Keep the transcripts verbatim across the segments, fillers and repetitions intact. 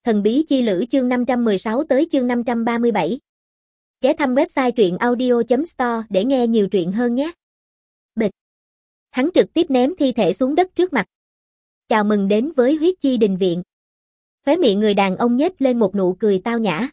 Thần bí chi lữ chương năm trăm mười sáu tới chương năm trăm ba mươi bảy. Ghé thăm website truyện audio chấm store để nghe nhiều truyện hơn nhé. Bịch. Hắn trực tiếp ném thi thể xuống đất trước mặt. Chào mừng đến với huyết chi đình viện. Khóe miệng người đàn ông nhếch lên một nụ cười tao nhã.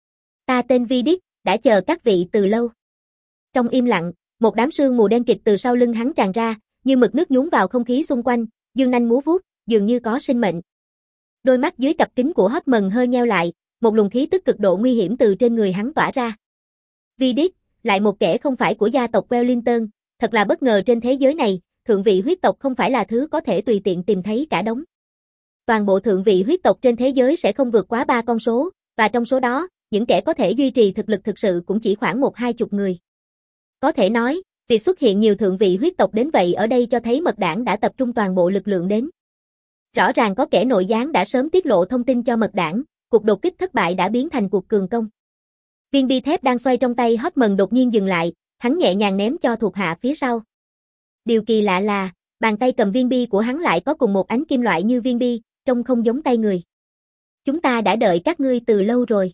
Ta tên Vidic, đã chờ các vị từ lâu. Trong im lặng, một đám sương mù đen kịt từ sau lưng hắn tràn ra, như mực nước nhúng vào không khí xung quanh, dương nanh múa vuốt, dường như có sinh mệnh. Đôi mắt dưới cặp kính của Hotman hơi nheo lại, một luồng khí tức cực độ nguy hiểm từ trên người hắn tỏa ra. Vidic, lại một kẻ không phải của gia tộc Wellington, thật là bất ngờ trên thế giới này, thượng vị huyết tộc không phải là thứ có thể tùy tiện tìm thấy cả đống. Toàn bộ thượng vị huyết tộc trên thế giới sẽ không vượt quá ba con số, và trong số đó, những kẻ có thể duy trì thực lực thực sự cũng chỉ khoảng một hai chục người. Có thể nói, việc xuất hiện nhiều thượng vị huyết tộc đến vậy ở đây cho thấy mật đảng đã tập trung toàn bộ lực lượng đến. Rõ ràng có kẻ nội gián đã sớm tiết lộ thông tin cho mật đảng, cuộc đột kích thất bại đã biến thành cuộc cường công. Viên bi thép đang xoay trong tay Hotman đột nhiên dừng lại, hắn nhẹ nhàng ném cho thuộc hạ phía sau. Điều kỳ lạ là, bàn tay cầm viên bi của hắn lại có cùng một ánh kim loại như viên bi, trông không giống tay người. Chúng ta đã đợi các ngươi từ lâu rồi.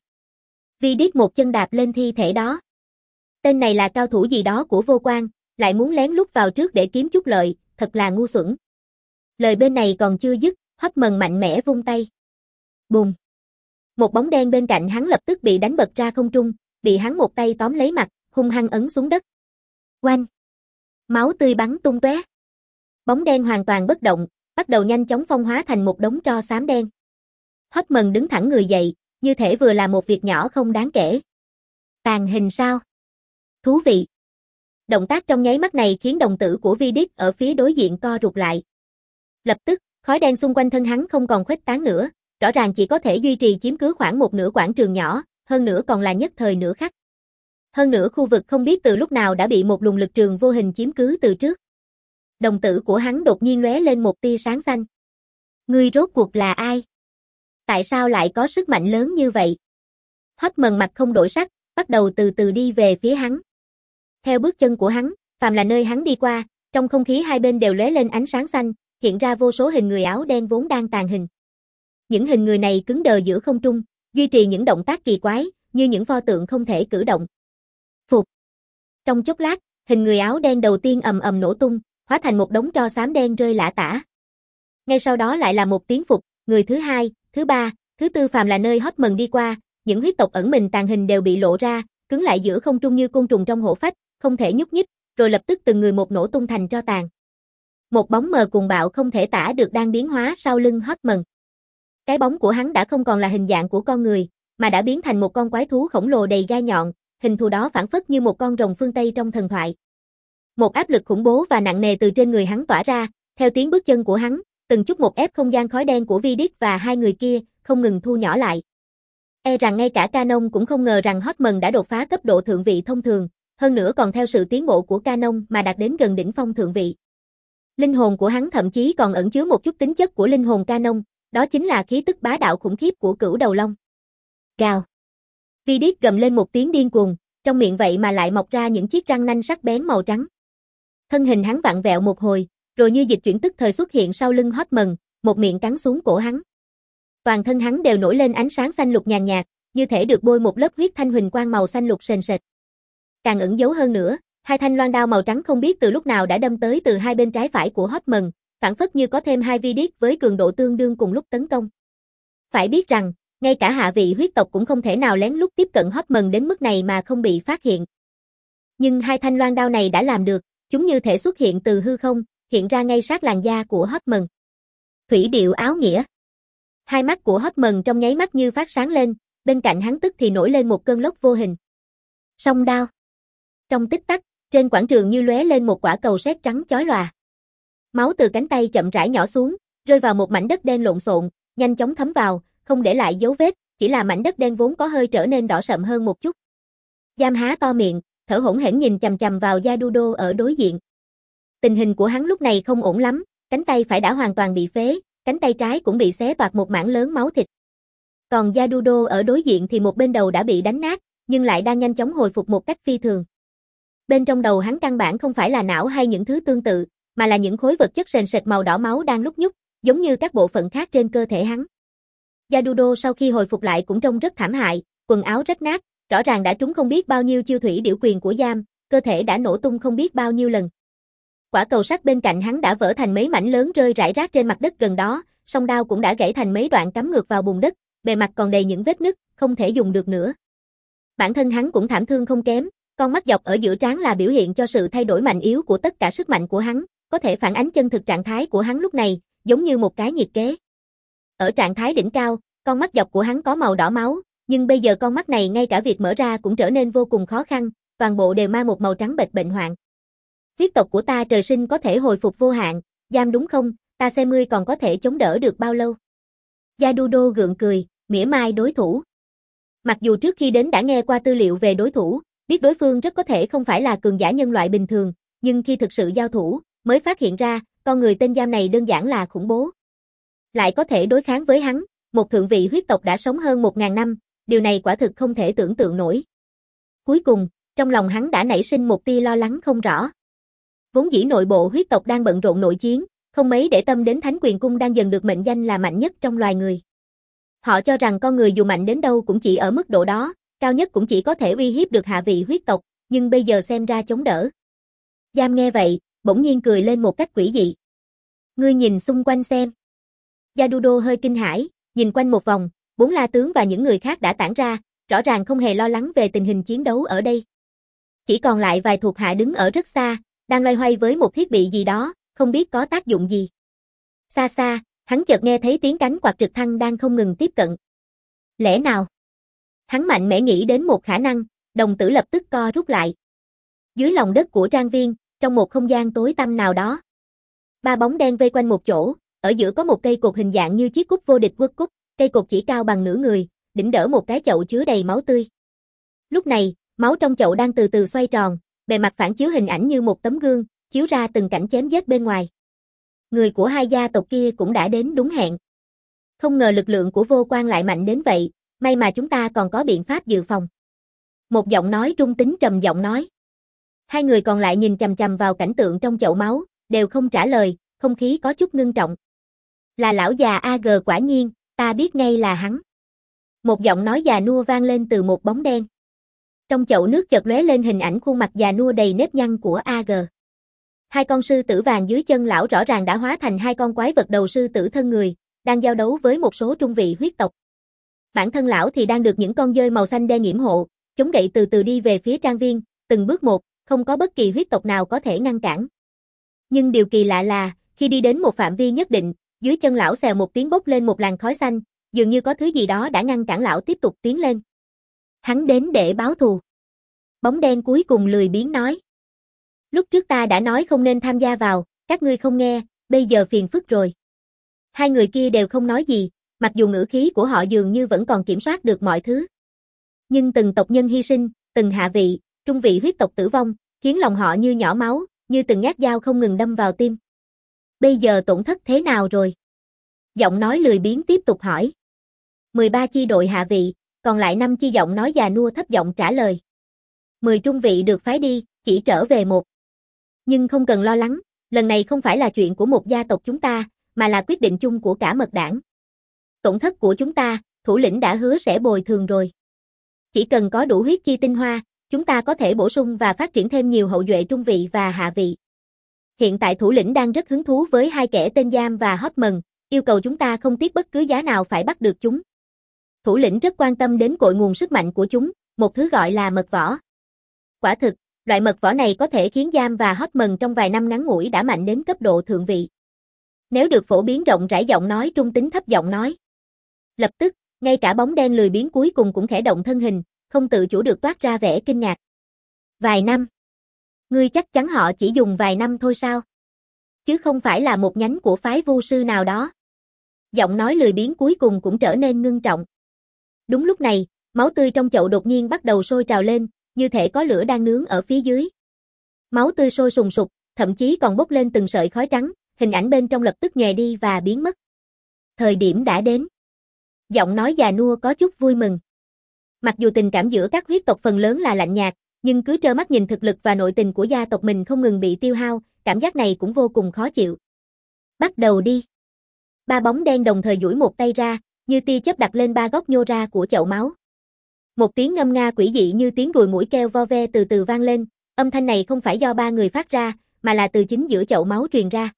Vidic một chân đạp lên thi thể đó. Tên này là cao thủ gì đó của vô quan, lại muốn lén lút vào trước để kiếm chút lợi, thật là ngu xuẩn. Lời bên này còn chưa dứt, Hotman mạnh mẽ vung tay. Bùm. Một bóng đen bên cạnh hắn lập tức bị đánh bật ra không trung, bị hắn một tay tóm lấy mặt, hung hăng ấn xuống đất. Oanh. Máu tươi bắn tung tóe. Bóng đen hoàn toàn bất động, bắt đầu nhanh chóng phong hóa thành một đống tro xám đen. Hotman đứng thẳng người dậy, như thể vừa là một việc nhỏ không đáng kể. Tàn hình sao? Thú vị. Động tác trong nháy mắt này khiến đồng tử của Vidic ở phía đối diện co rụt lại. Lập tức, khói đen xung quanh thân hắn không còn khuếch tán nữa, rõ ràng chỉ có thể duy trì chiếm cứ khoảng một nửa quảng trường nhỏ, hơn nữa còn là nhất thời nửa khắc. Hơn nữa khu vực không biết từ lúc nào đã bị một luồng lực trường vô hình chiếm cứ từ trước. Đồng tử của hắn đột nhiên lóe lên một tia sáng xanh. Ngươi rốt cuộc là ai? Tại sao lại có sức mạnh lớn như vậy? Hotman mặt không đổi sắc, bắt đầu từ từ đi về phía hắn. Theo bước chân của hắn, phàm là nơi hắn đi qua, trong không khí hai bên đều lóe lên ánh sáng xanh, hiện ra vô số hình người áo đen vốn đang tàn hình. Những hình người này cứng đờ giữa không trung, duy trì những động tác kỳ quái, như những pho tượng không thể cử động. Phục. Trong chốc lát, hình người áo đen đầu tiên ầm ầm nổ tung, hóa thành một đống tro xám đen rơi lả tả. Ngay sau đó lại là một tiếng phục, người thứ hai, thứ ba, thứ tư phàm là nơi Hotman đi qua, những huyết tộc ẩn mình tàn hình đều bị lộ ra, cứng lại giữa không trung như côn trùng trong hổ phách, không thể nhúc nhích, rồi lập tức từng người một nổ tung thành tro tàn. Một bóng mờ cuồng bạo không thể tả được đang biến hóa sau lưng Hotman. Cái bóng của hắn đã không còn là hình dạng của con người, mà đã biến thành một con quái thú khổng lồ đầy gai nhọn, hình thù đó phảng phất như một con rồng phương Tây trong thần thoại. Một áp lực khủng bố và nặng nề từ trên người hắn tỏa ra, theo tiếng bước chân của hắn, từng chút một ép không gian khói đen của Vidic và hai người kia không ngừng thu nhỏ lại. E rằng ngay cả Canon cũng không ngờ rằng Hotman đã đột phá cấp độ thượng vị thông thường, hơn nữa còn theo sự tiến bộ của Canon mà đạt đến gần đỉnh phong thượng vị. Linh hồn của hắn thậm chí còn ẩn chứa một chút tính chất của linh hồn Canon, đó chính là khí tức bá đạo khủng khiếp của cửu đầu long. Gào. Vidic gầm lên một tiếng điên cuồng, trong miệng vậy mà lại mọc ra những chiếc răng nanh sắc bén màu trắng. Thân hình hắn vặn vẹo một hồi, rồi như dịch chuyển tức thời xuất hiện sau lưng Hotman, một miệng cắn xuống cổ hắn. Toàn thân hắn đều nổi lên ánh sáng xanh lục nhàn nhạt, như thể được bôi một lớp huyết thanh huỳnh quang màu xanh lục sền sệt. Càng ẩn giấu hơn nữa, hai thanh loan đao màu trắng không biết từ lúc nào đã đâm tới từ hai bên trái phải của Hotman, phảng phất như có thêm hai Vidic với cường độ tương đương cùng lúc tấn công. Phải biết rằng, ngay cả hạ vị huyết tộc cũng không thể nào lén lút tiếp cận Hotman đến mức này mà không bị phát hiện. Nhưng hai thanh loan đao này đã làm được, chúng như thể xuất hiện từ hư không, hiện ra ngay sát làn da của Hotman. Thủy điệu áo nghĩa. Hai mắt của Hotman trong nháy mắt như phát sáng lên, bên cạnh hắn tức thì nổi lên một cơn lốc vô hình. Song đao. Trong tích tắc, trên quảng trường như lóe lên một quả cầu sét trắng chói lòa. Máu từ cánh tay chậm rãi nhỏ xuống, rơi vào một mảnh đất đen lộn xộn, nhanh chóng thấm vào, không để lại dấu vết, chỉ là mảnh đất đen vốn có hơi trở nên đỏ sậm hơn một chút. Giam há to miệng, thở hổn hển nhìn chằm chằm vào Yadudo ở đối diện. Tình hình của hắn lúc này không ổn lắm, cánh tay phải đã hoàn toàn bị phế, cánh tay trái cũng bị xé toạc một mảng lớn máu thịt. Còn Yadudo ở đối diện thì một bên đầu đã bị đánh nát, nhưng lại đang nhanh chóng hồi phục một cách phi thường. Bên trong đầu hắn căn bản không phải là não hay những thứ tương tự, mà là những khối vật chất sền sệt màu đỏ máu đang lúc nhúc, giống như các bộ phận khác trên cơ thể hắn. Yadudo sau khi hồi phục lại cũng trông rất thảm hại, quần áo rách nát, rõ ràng đã trúng không biết bao nhiêu chiêu thủy điểu quyền của Giam, cơ thể đã nổ tung không biết bao nhiêu lần. Quả cầu sắt bên cạnh hắn đã vỡ thành mấy mảnh lớn rơi rải rác trên mặt đất gần đó, song đao cũng đã gãy thành mấy đoạn cắm ngược vào bùn đất, bề mặt còn đầy những vết nứt, không thể dùng được nữa. Bản thân hắn cũng thảm thương không kém, con mắt dọc ở giữa trán là biểu hiện cho sự thay đổi mạnh yếu của tất cả sức mạnh của hắn, có thể phản ánh chân thực trạng thái của hắn lúc này, giống như một cái nhiệt kế. Ở trạng thái đỉnh cao, con mắt dọc của hắn có màu đỏ máu, nhưng bây giờ con mắt này ngay cả việc mở ra cũng trở nên vô cùng khó khăn, toàn bộ đều mang một màu trắng bệch bệnh hoạn. Huyết tộc của ta trời sinh có thể hồi phục vô hạn, Giam đúng không, ta xem ngươi còn có thể chống đỡ được bao lâu. Yadudo gượng cười, mỉa mai đối thủ. Mặc dù trước khi đến đã nghe qua tư liệu về đối thủ, biết đối phương rất có thể không phải là cường giả nhân loại bình thường, nhưng khi thực sự giao thủ, mới phát hiện ra, con người tên Giam này đơn giản là khủng bố. Lại có thể đối kháng với hắn, một thượng vị huyết tộc đã sống hơn một ngàn năm, điều này quả thực không thể tưởng tượng nổi. Cuối cùng, trong lòng hắn đã nảy sinh một tia lo lắng không rõ. Vốn dĩ nội bộ huyết tộc đang bận rộn nội chiến, không mấy để tâm đến Thánh Quyền Cung đang dần được mệnh danh là mạnh nhất trong loài người. Họ cho rằng con người dù mạnh đến đâu cũng chỉ ở mức độ đó, cao nhất cũng chỉ có thể uy hiếp được hạ vị huyết tộc, nhưng bây giờ xem ra chống đỡ. Giam nghe vậy, bỗng nhiên cười lên một cách quỷ dị. Ngươi nhìn xung quanh xem. Yadudo hơi kinh hãi, nhìn quanh một vòng, bốn la tướng và những người khác đã tản ra, rõ ràng không hề lo lắng về tình hình chiến đấu ở đây. Chỉ còn lại vài thuộc hạ đứng ở rất xa, đang loay hoay với một thiết bị gì đó, không biết có tác dụng gì. Xa xa, hắn chợt nghe thấy tiếng cánh quạt trực thăng đang không ngừng tiếp cận. Lẽ nào? Hắn mạnh mẽ nghĩ đến một khả năng, đồng tử lập tức co rút lại. Dưới lòng đất của trang viên, trong một không gian tối tăm nào đó. Ba bóng đen vây quanh một chỗ, ở giữa có một cây cột hình dạng như chiếc cúc vô địch quốc cúc, cây cột chỉ cao bằng nửa người, đỉnh đỡ một cái chậu chứa đầy máu tươi. Lúc này, máu trong chậu đang từ từ xoay tròn, bề mặt phản chiếu hình ảnh như một tấm gương, chiếu ra từng cảnh chém giết bên ngoài. Người của hai gia tộc kia cũng đã đến đúng hẹn. Không ngờ lực lượng của Vô Quan lại mạnh đến vậy, may mà chúng ta còn có biện pháp dự phòng. Một giọng nói trung tính trầm giọng nói. Hai người còn lại nhìn chằm chằm vào cảnh tượng trong chậu máu, đều không trả lời, không khí có chút ngưng trọng. Là lão già a giê quả nhiên, ta biết ngay là hắn. Một giọng nói già nua vang lên từ một bóng đen. Trong chậu nước chợt lóe lên hình ảnh khuôn mặt già nua đầy nếp nhăn của a giê. Hai con sư tử vàng dưới chân lão rõ ràng đã hóa thành hai con quái vật đầu sư tử thân người, đang giao đấu với một số trung vị huyết tộc. Bản thân lão thì đang được những con dơi màu xanh đen yểm hộ, chống gậy từ từ đi về phía trang viên, từng bước một, không có bất kỳ huyết tộc nào có thể ngăn cản. Nhưng điều kỳ lạ là, khi đi đến một phạm vi nhất định, dưới chân lão xèo một tiếng bốc lên một làn khói xanh, dường như có thứ gì đó đã ngăn cản lão tiếp tục tiến lên. Hắn đến để báo thù. Bóng đen cuối cùng lười biếng nói. Lúc trước ta đã nói không nên tham gia vào, các ngươi không nghe, bây giờ phiền phức rồi. Hai người kia đều không nói gì, mặc dù ngữ khí của họ dường như vẫn còn kiểm soát được mọi thứ. Nhưng từng tộc nhân hy sinh, từng hạ vị, trung vị huyết tộc tử vong, khiến lòng họ như nhỏ máu, như từng nhát dao không ngừng đâm vào tim. Bây giờ tổn thất thế nào rồi? Giọng nói lười biếng tiếp tục hỏi. mười ba chi đội hạ vị, còn lại năm chi giọng nói già nua thấp giọng trả lời. mười trung vị được phái đi, chỉ trở về một. Nhưng không cần lo lắng, lần này không phải là chuyện của một gia tộc chúng ta, mà là quyết định chung của cả mật đảng. Tổn thất của chúng ta, thủ lĩnh đã hứa sẽ bồi thường rồi. Chỉ cần có đủ huyết chi tinh hoa, chúng ta có thể bổ sung và phát triển thêm nhiều hậu duệ trung vị và hạ vị. Hiện tại thủ lĩnh đang rất hứng thú với hai kẻ tên Giam và Hotman, yêu cầu chúng ta không tiếc bất cứ giá nào phải bắt được chúng. Thủ lĩnh rất quan tâm đến cội nguồn sức mạnh của chúng, một thứ gọi là mật võ. Quả thực, loại mật võ này có thể khiến Giam và Hotman trong vài năm ngắn ngủi đã mạnh đến cấp độ thượng vị. Nếu được phổ biến rộng rãi giọng nói trung tính thấp giọng nói. Lập tức, ngay cả bóng đen lười biếng cuối cùng cũng khẽ động thân hình, không tự chủ được toát ra vẻ kinh ngạc. Vài năm? Ngươi chắc chắn họ chỉ dùng vài năm thôi sao? Chứ không phải là một nhánh của phái vu sư nào đó. Giọng nói lười biếng cuối cùng cũng trở nên ngưng trọng. Đúng lúc này, máu tươi trong chậu đột nhiên bắt đầu sôi trào lên, như thể có lửa đang nướng ở phía dưới. Máu tươi sôi sùng sục, thậm chí còn bốc lên từng sợi khói trắng, hình ảnh bên trong lập tức nhòe đi và biến mất. Thời điểm đã đến. Giọng nói già nua có chút vui mừng. Mặc dù tình cảm giữa các huyết tộc phần lớn là lạnh nhạt, nhưng cứ trơ mắt nhìn thực lực và nội tình của gia tộc mình không ngừng bị tiêu hao, cảm giác này cũng vô cùng khó chịu. Bắt đầu đi. Ba bóng đen đồng thời duỗi một tay ra, như tia chớp đặt lên ba góc nhô ra của chậu máu. Một tiếng ngâm nga quỷ dị như tiếng ruồi muỗi kêu vo ve từ từ vang lên, âm thanh này không phải do ba người phát ra, mà là từ chính giữa chậu máu truyền ra.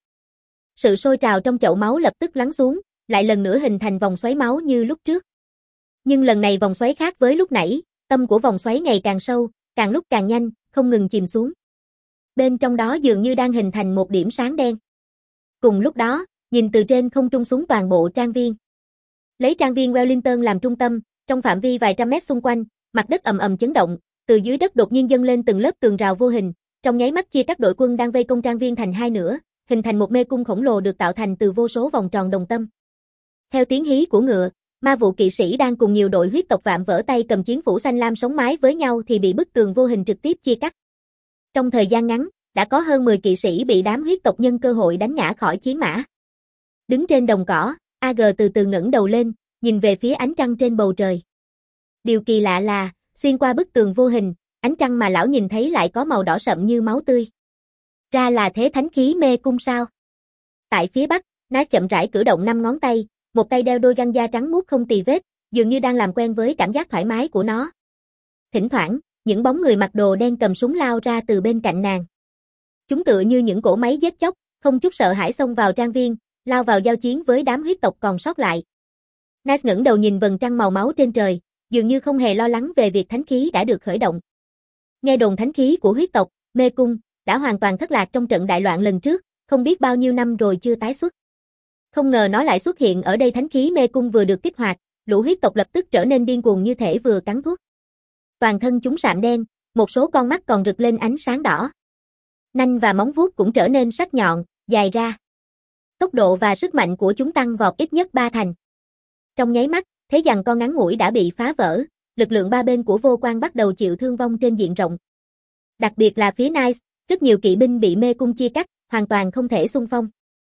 Sự sôi trào trong chậu máu lập tức lắng xuống, lại lần nữa hình thành vòng xoáy máu như lúc trước. Nhưng lần này vòng xoáy khác với lúc nãy, tâm của vòng xoáy ngày càng sâu, càng lúc càng nhanh, không ngừng chìm xuống. Bên trong đó dường như đang hình thành một điểm sáng đen. Cùng lúc đó, nhìn từ trên không trung xuống toàn bộ trang viên. Lấy trang viên Wellington làm trung tâm, trong phạm vi vài trăm mét xung quanh, mặt đất ầm ầm chấn động, từ dưới đất đột nhiên dâng lên từng lớp tường rào vô hình, trong nháy mắt chia các đội quân đang vây công trang viên thành hai nửa, hình thành một mê cung khổng lồ được tạo thành từ vô số vòng tròn đồng tâm. Theo tiếng hí của ngựa, ma vụ kỵ sĩ đang cùng nhiều đội huyết tộc vạm vỡ tay cầm chiến phủ xanh lam sống mái với nhau thì bị bức tường vô hình trực tiếp chia cắt. Trong thời gian ngắn, đã có hơn mười kỵ sĩ bị đám huyết tộc nhân cơ hội đánh ngã khỏi chiến mã. Đứng trên đồng cỏ, a giê từ từ ngẩng đầu lên, nhìn về phía ánh trăng trên bầu trời. Điều kỳ lạ là, xuyên qua bức tường vô hình, ánh trăng mà lão nhìn thấy lại có màu đỏ sậm như máu tươi. Ra là thế thánh khí mê cung sao? Tại phía bắc, Nice chậm rãi cử động năm ngón tay, một tay đeo đôi găng da trắng muốt không tì vết, dường như đang làm quen với cảm giác thoải mái của nó. Thỉnh thoảng, những bóng người mặc đồ đen cầm súng lao ra từ bên cạnh nàng. Chúng tựa như những cỗ máy giết chóc, không chút sợ hãi xông vào trang viên, lao vào giao chiến với đám huyết tộc còn sót lại. Nice ngẩng đầu nhìn vầng trăng màu máu trên trời, dường như không hề lo lắng về việc thánh khí đã được khởi động. Nghe đồn thánh khí của huyết tộc, mê cung, đã hoàn toàn thất lạc trong trận đại loạn lần trước, không biết bao nhiêu năm rồi chưa tái xuất. Không ngờ nó lại xuất hiện ở đây. Thánh khí mê cung vừa được kích hoạt, lũ huyết tộc lập tức trở nên điên cuồng như thể vừa cắn thuốc. Toàn thân chúng sạm đen, một số con mắt còn rực lên ánh sáng đỏ. Nanh và móng vuốt cũng trở nên sắc nhọn, dài ra. Tốc độ và sức mạnh của chúng tăng vọt ít nhất ba thành. Trong nháy mắt, thế giằng co ngắn ngủi đã bị phá vỡ, lực lượng ba bên của vô quan bắt đầu chịu thương vong trên diện rộng. Đặc biệt là phía Nice, rất nhiều kỵ binh bị mê cung chia cắt, hoàn toàn không thể xung phong.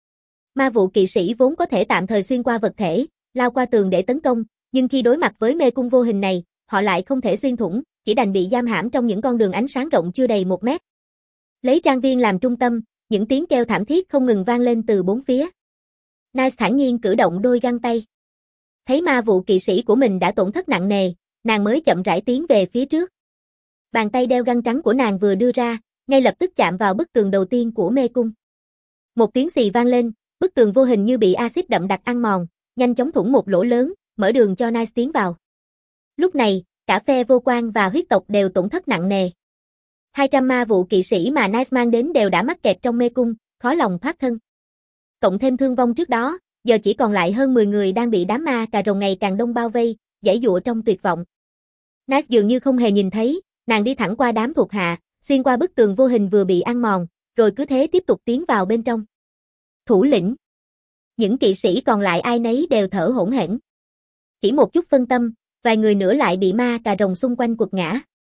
Ma vụ kỵ sĩ vốn có thể tạm thời xuyên qua vật thể, lao qua tường để tấn công, nhưng khi đối mặt với mê cung vô hình này, họ lại không thể xuyên thủng, chỉ đành bị giam hãm trong những con đường ánh sáng rộng chưa đầy một mét. Lấy trang viên làm trung tâm, những tiếng kêu thảm thiết không ngừng vang lên từ bốn phía. Nice thản nhiên cử động đôi găng tay. Thấy ma vụ kỵ sĩ của mình đã tổn thất nặng nề, nàng mới chậm rãi tiến về phía trước. Bàn tay đeo găng trắng của nàng vừa đưa ra, ngay lập tức chạm vào bức tường đầu tiên của mê cung. Một tiếng xì vang lên, bức tường vô hình như bị axit đậm đặc ăn mòn, nhanh chóng thủng một lỗ lớn, mở đường cho Nice tiến vào. Lúc này, cả phe vô quan và huyết tộc đều tổn thất nặng nề. hai trăm ma vụ kỵ sĩ mà Nice mang đến đều đã mắc kẹt trong mê cung, khó lòng thoát thân. Cộng thêm thương vong trước đó, giờ chỉ còn lại hơn mười người đang bị đám ma cà rồng ngày càng đông bao vây, giãy giụa trong tuyệt vọng. Nice dường như không hề nhìn thấy, nàng đi thẳng qua đám thuộc hạ, xuyên qua bức tường vô hình vừa bị ăn mòn, rồi cứ thế tiếp tục tiến vào bên trong. Thủ lĩnh. Những kỵ sĩ còn lại ai nấy đều thở hổn hển. Chỉ một chút phân tâm, vài người nữa lại bị ma cà rồng xung quanh quật ngã.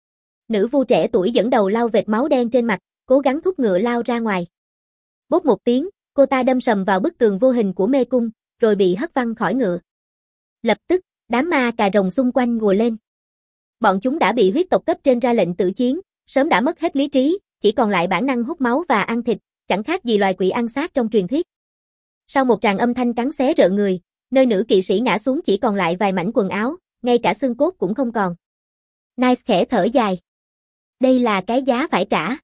Nữ vu trẻ tuổi dẫn đầu lau vệt máu đen trên mặt, cố gắng thúc ngựa lao ra ngoài. Bốp một tiếng, cô ta đâm sầm vào bức tường vô hình của mê cung, rồi bị hất văng khỏi ngựa. Lập tức, đám ma cà rồng xung quanh ùa lên. Bọn chúng đã bị huyết tộc cấp trên ra lệnh tử chiến, sớm đã mất hết lý trí, chỉ còn lại bản năng hút máu và ăn thịt, chẳng khác gì loài quỷ ăn xác trong truyền thuyết. Sau một tràng âm thanh cắn xé rợn người, nơi nữ kỵ sĩ ngã xuống chỉ còn lại vài mảnh quần áo, ngay cả xương cốt cũng không còn. Nice khẽ thở dài. Đây là cái giá phải trả.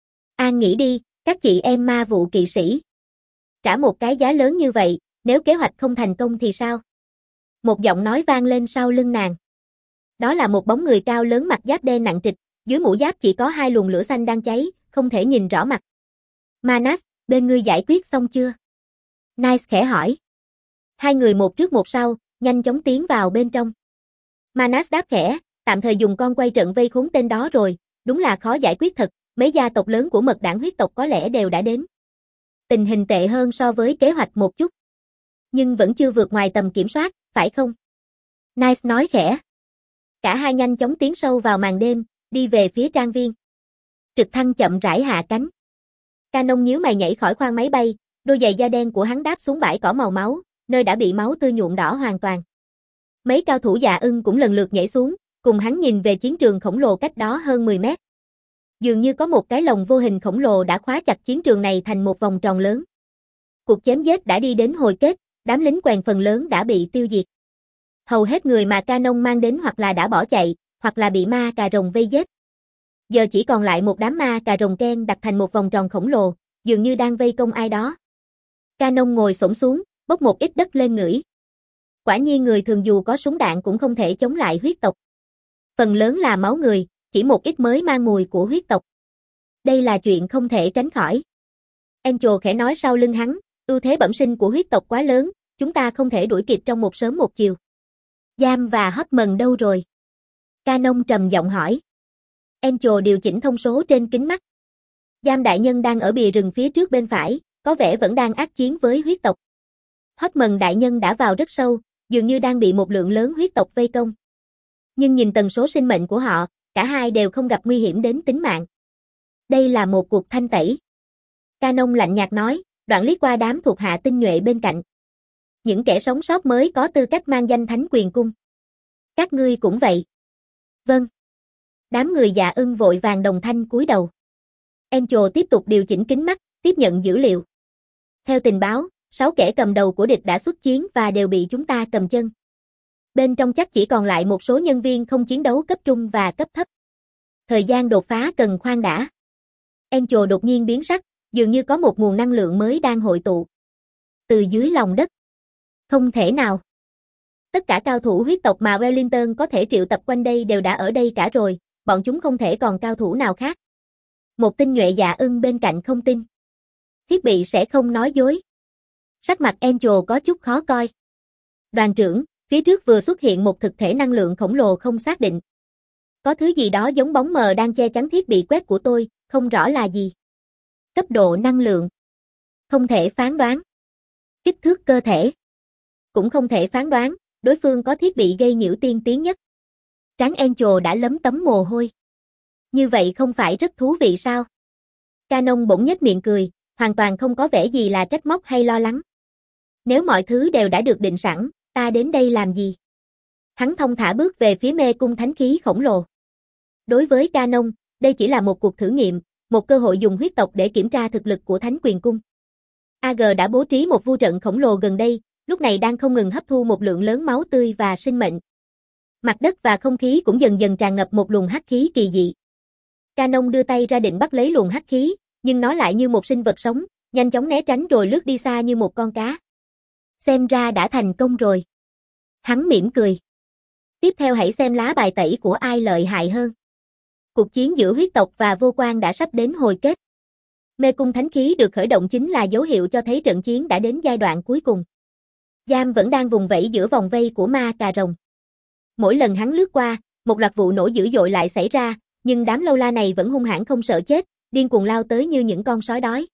An nghĩ đi, các chị em ma vụ kỵ sĩ. Trả một cái giá lớn như vậy, nếu kế hoạch không thành công thì sao? Một giọng nói vang lên sau lưng nàng. Đó là một bóng người cao lớn mặc giáp đen nặng trịch, dưới mũ giáp chỉ có hai luồng lửa xanh đang cháy, không thể nhìn rõ mặt. Manas, bên ngươi giải quyết xong chưa? Nice khẽ hỏi. Hai người một trước một sau, nhanh chóng tiến vào bên trong. Manas đáp khẽ, tạm thời dùng con quay trận vây khốn tên đó rồi, đúng là khó giải quyết thật, mấy gia tộc lớn của mật đảng huyết tộc có lẽ đều đã đến. Tình hình tệ hơn so với kế hoạch một chút. Nhưng vẫn chưa vượt ngoài tầm kiểm soát, phải không? Nice nói khẽ. Cả hai nhanh chóng tiến sâu vào màn đêm, đi về phía trang viên. Trực thăng chậm rãi hạ cánh. Canon nhíu mày nhảy khỏi khoang máy bay, đôi giày da đen của hắn đáp xuống bãi cỏ màu máu, nơi đã bị máu tươi nhuộm đỏ hoàn toàn. Mấy cao thủ dạ ưng cũng lần lượt nhảy xuống, cùng hắn nhìn về chiến trường khổng lồ cách đó hơn mười mét. Dường như có một cái lồng vô hình khổng lồ đã khóa chặt chiến trường này thành một vòng tròn lớn. Cuộc chém giết đã đi đến hồi kết, đám lính quèn phần lớn đã bị tiêu diệt. Hầu hết người mà Canon mang đến hoặc là đã bỏ chạy, hoặc là bị ma cà rồng vây giết. Giờ chỉ còn lại một đám ma cà rồng đen đặt thành một vòng tròn khổng lồ, dường như đang vây công ai đó. Canon ngồi xổm xuống, bốc một ít đất lên ngửi. Quả nhiên người thường dù có súng đạn cũng không thể chống lại huyết tộc. Phần lớn là máu người, chỉ một ít mới mang mùi của huyết tộc. Đây là chuyện không thể tránh khỏi. Angel khẽ nói sau lưng hắn, ưu thế bẩm sinh của huyết tộc quá lớn, chúng ta không thể đuổi kịp trong một sớm một chiều. Giam và Hotman đâu rồi? Canon trầm giọng hỏi. Angel điều chỉnh thông số trên kính mắt. Giam đại nhân đang ở bìa rừng phía trước bên phải, có vẻ vẫn đang ác chiến với huyết tộc. Hotman đại nhân đã vào rất sâu, dường như đang bị một lượng lớn huyết tộc vây công. Nhưng nhìn tần số sinh mệnh của họ, cả hai đều không gặp nguy hiểm đến tính mạng. Đây là một cuộc thanh tẩy. Canon lạnh nhạt nói, đoạn liếc qua đám thuộc hạ tinh nhuệ bên cạnh. Những kẻ sống sót mới có tư cách mang danh Thánh Quyền Cung. Các ngươi cũng vậy. Vâng. Đám người dạ ưng vội vàng đồng thanh cúi đầu. Angel tiếp tục điều chỉnh kính mắt, tiếp nhận dữ liệu. Theo tình báo, sáu kẻ cầm đầu của địch đã xuất chiến và đều bị chúng ta cầm chân. Bên trong chắc chỉ còn lại một số nhân viên không chiến đấu cấp trung và cấp thấp. Thời gian đột phá cần khoan đã. Angel đột nhiên biến sắc, dường như có một nguồn năng lượng mới đang hội tụ. Từ dưới lòng đất. Không thể nào. Tất cả cao thủ huyết tộc mà Wellington có thể triệu tập quanh đây đều đã ở đây cả rồi, bọn chúng không thể còn cao thủ nào khác. Một tinh nhuệ dạ ưng bên cạnh không tin. Thiết bị sẽ không nói dối. Sắc mặt Angel có chút khó coi. Đoàn trưởng, phía trước vừa xuất hiện một thực thể năng lượng khổng lồ không xác định. Có thứ gì đó giống bóng mờ đang che chắn thiết bị quét của tôi, không rõ là gì. Cấp độ năng lượng. Không thể phán đoán. Kích thước cơ thể. Cũng không thể phán đoán, đối phương có thiết bị gây nhiễu tiên tiến nhất. Trán Angel đã lấm tấm mồ hôi. Như vậy không phải rất thú vị sao? Canon bỗng nhếch miệng cười, hoàn toàn không có vẻ gì là trách móc hay lo lắng. Nếu mọi thứ đều đã được định sẵn, ta đến đây làm gì? Hắn thong thả bước về phía mê cung thánh khí khổng lồ. Đối với Canon, đây chỉ là một cuộc thử nghiệm, một cơ hội dùng huyết tộc để kiểm tra thực lực của Thánh Quyền Cung. a giê đã bố trí một vu trận khổng lồ gần đây, lúc này đang không ngừng hấp thu một lượng lớn máu tươi và sinh mệnh. Mặt đất và không khí cũng dần dần tràn ngập một luồng hắc khí kỳ dị. Canon đưa tay ra định bắt lấy luồng hắc khí, nhưng nó lại như một sinh vật sống, nhanh chóng né tránh rồi lướt đi xa như một con cá. Xem ra đã thành công rồi. Hắn mỉm cười. Tiếp theo hãy xem lá bài tẩy của ai lợi hại hơn. Cuộc chiến giữa huyết tộc và vô quan đã sắp đến hồi kết. Mê cung thánh khí được khởi động chính là dấu hiệu cho thấy trận chiến đã đến giai đoạn cuối cùng. Giam vẫn đang vùng vẫy giữa vòng vây của ma cà rồng. Mỗi lần hắn lướt qua, một loạt vụ nổ dữ dội lại xảy ra, nhưng đám lâu la này vẫn hung hãn không sợ chết, điên cuồng lao tới như những con sói đói.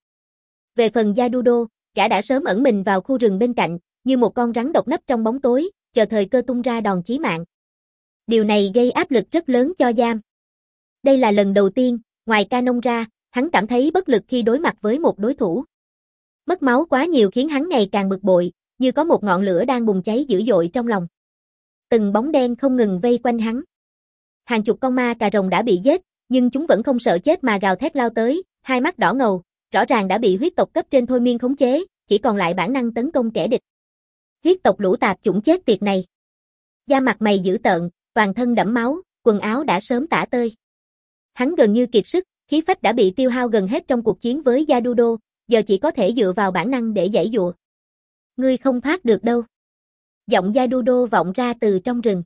Về phần Yadudo, gã đã sớm ẩn mình vào khu rừng bên cạnh, như một con rắn độc nấp trong bóng tối, chờ thời cơ tung ra đòn chí mạng. Điều này gây áp lực rất lớn cho Giam. Đây là lần đầu tiên, ngoài Canon ra, hắn cảm thấy bất lực khi đối mặt với một đối thủ. Mất máu quá nhiều khiến hắn ngày càng bực bội, như có một ngọn lửa đang bùng cháy dữ dội trong lòng. Từng bóng đen không ngừng vây quanh hắn. Hàng chục con ma cà rồng đã bị giết, nhưng chúng vẫn không sợ chết mà gào thét lao tới, hai mắt đỏ ngầu, rõ ràng đã bị huyết tộc cấp trên thôi miên khống chế, chỉ còn lại bản năng tấn công kẻ địch. Huyết tộc lũ tạp chủng chết tiệt này. Da mặt mày dữ tợn, toàn thân đẫm máu, quần áo đã sớm tả tơi. Hắn gần như kiệt sức, khí phách đã bị tiêu hao gần hết trong cuộc chiến với Yadudo, giờ chỉ có thể dựa vào bản năng để giãy giụa. Ngươi không thoát được đâu. Giọng Yadudo vọng ra từ trong rừng.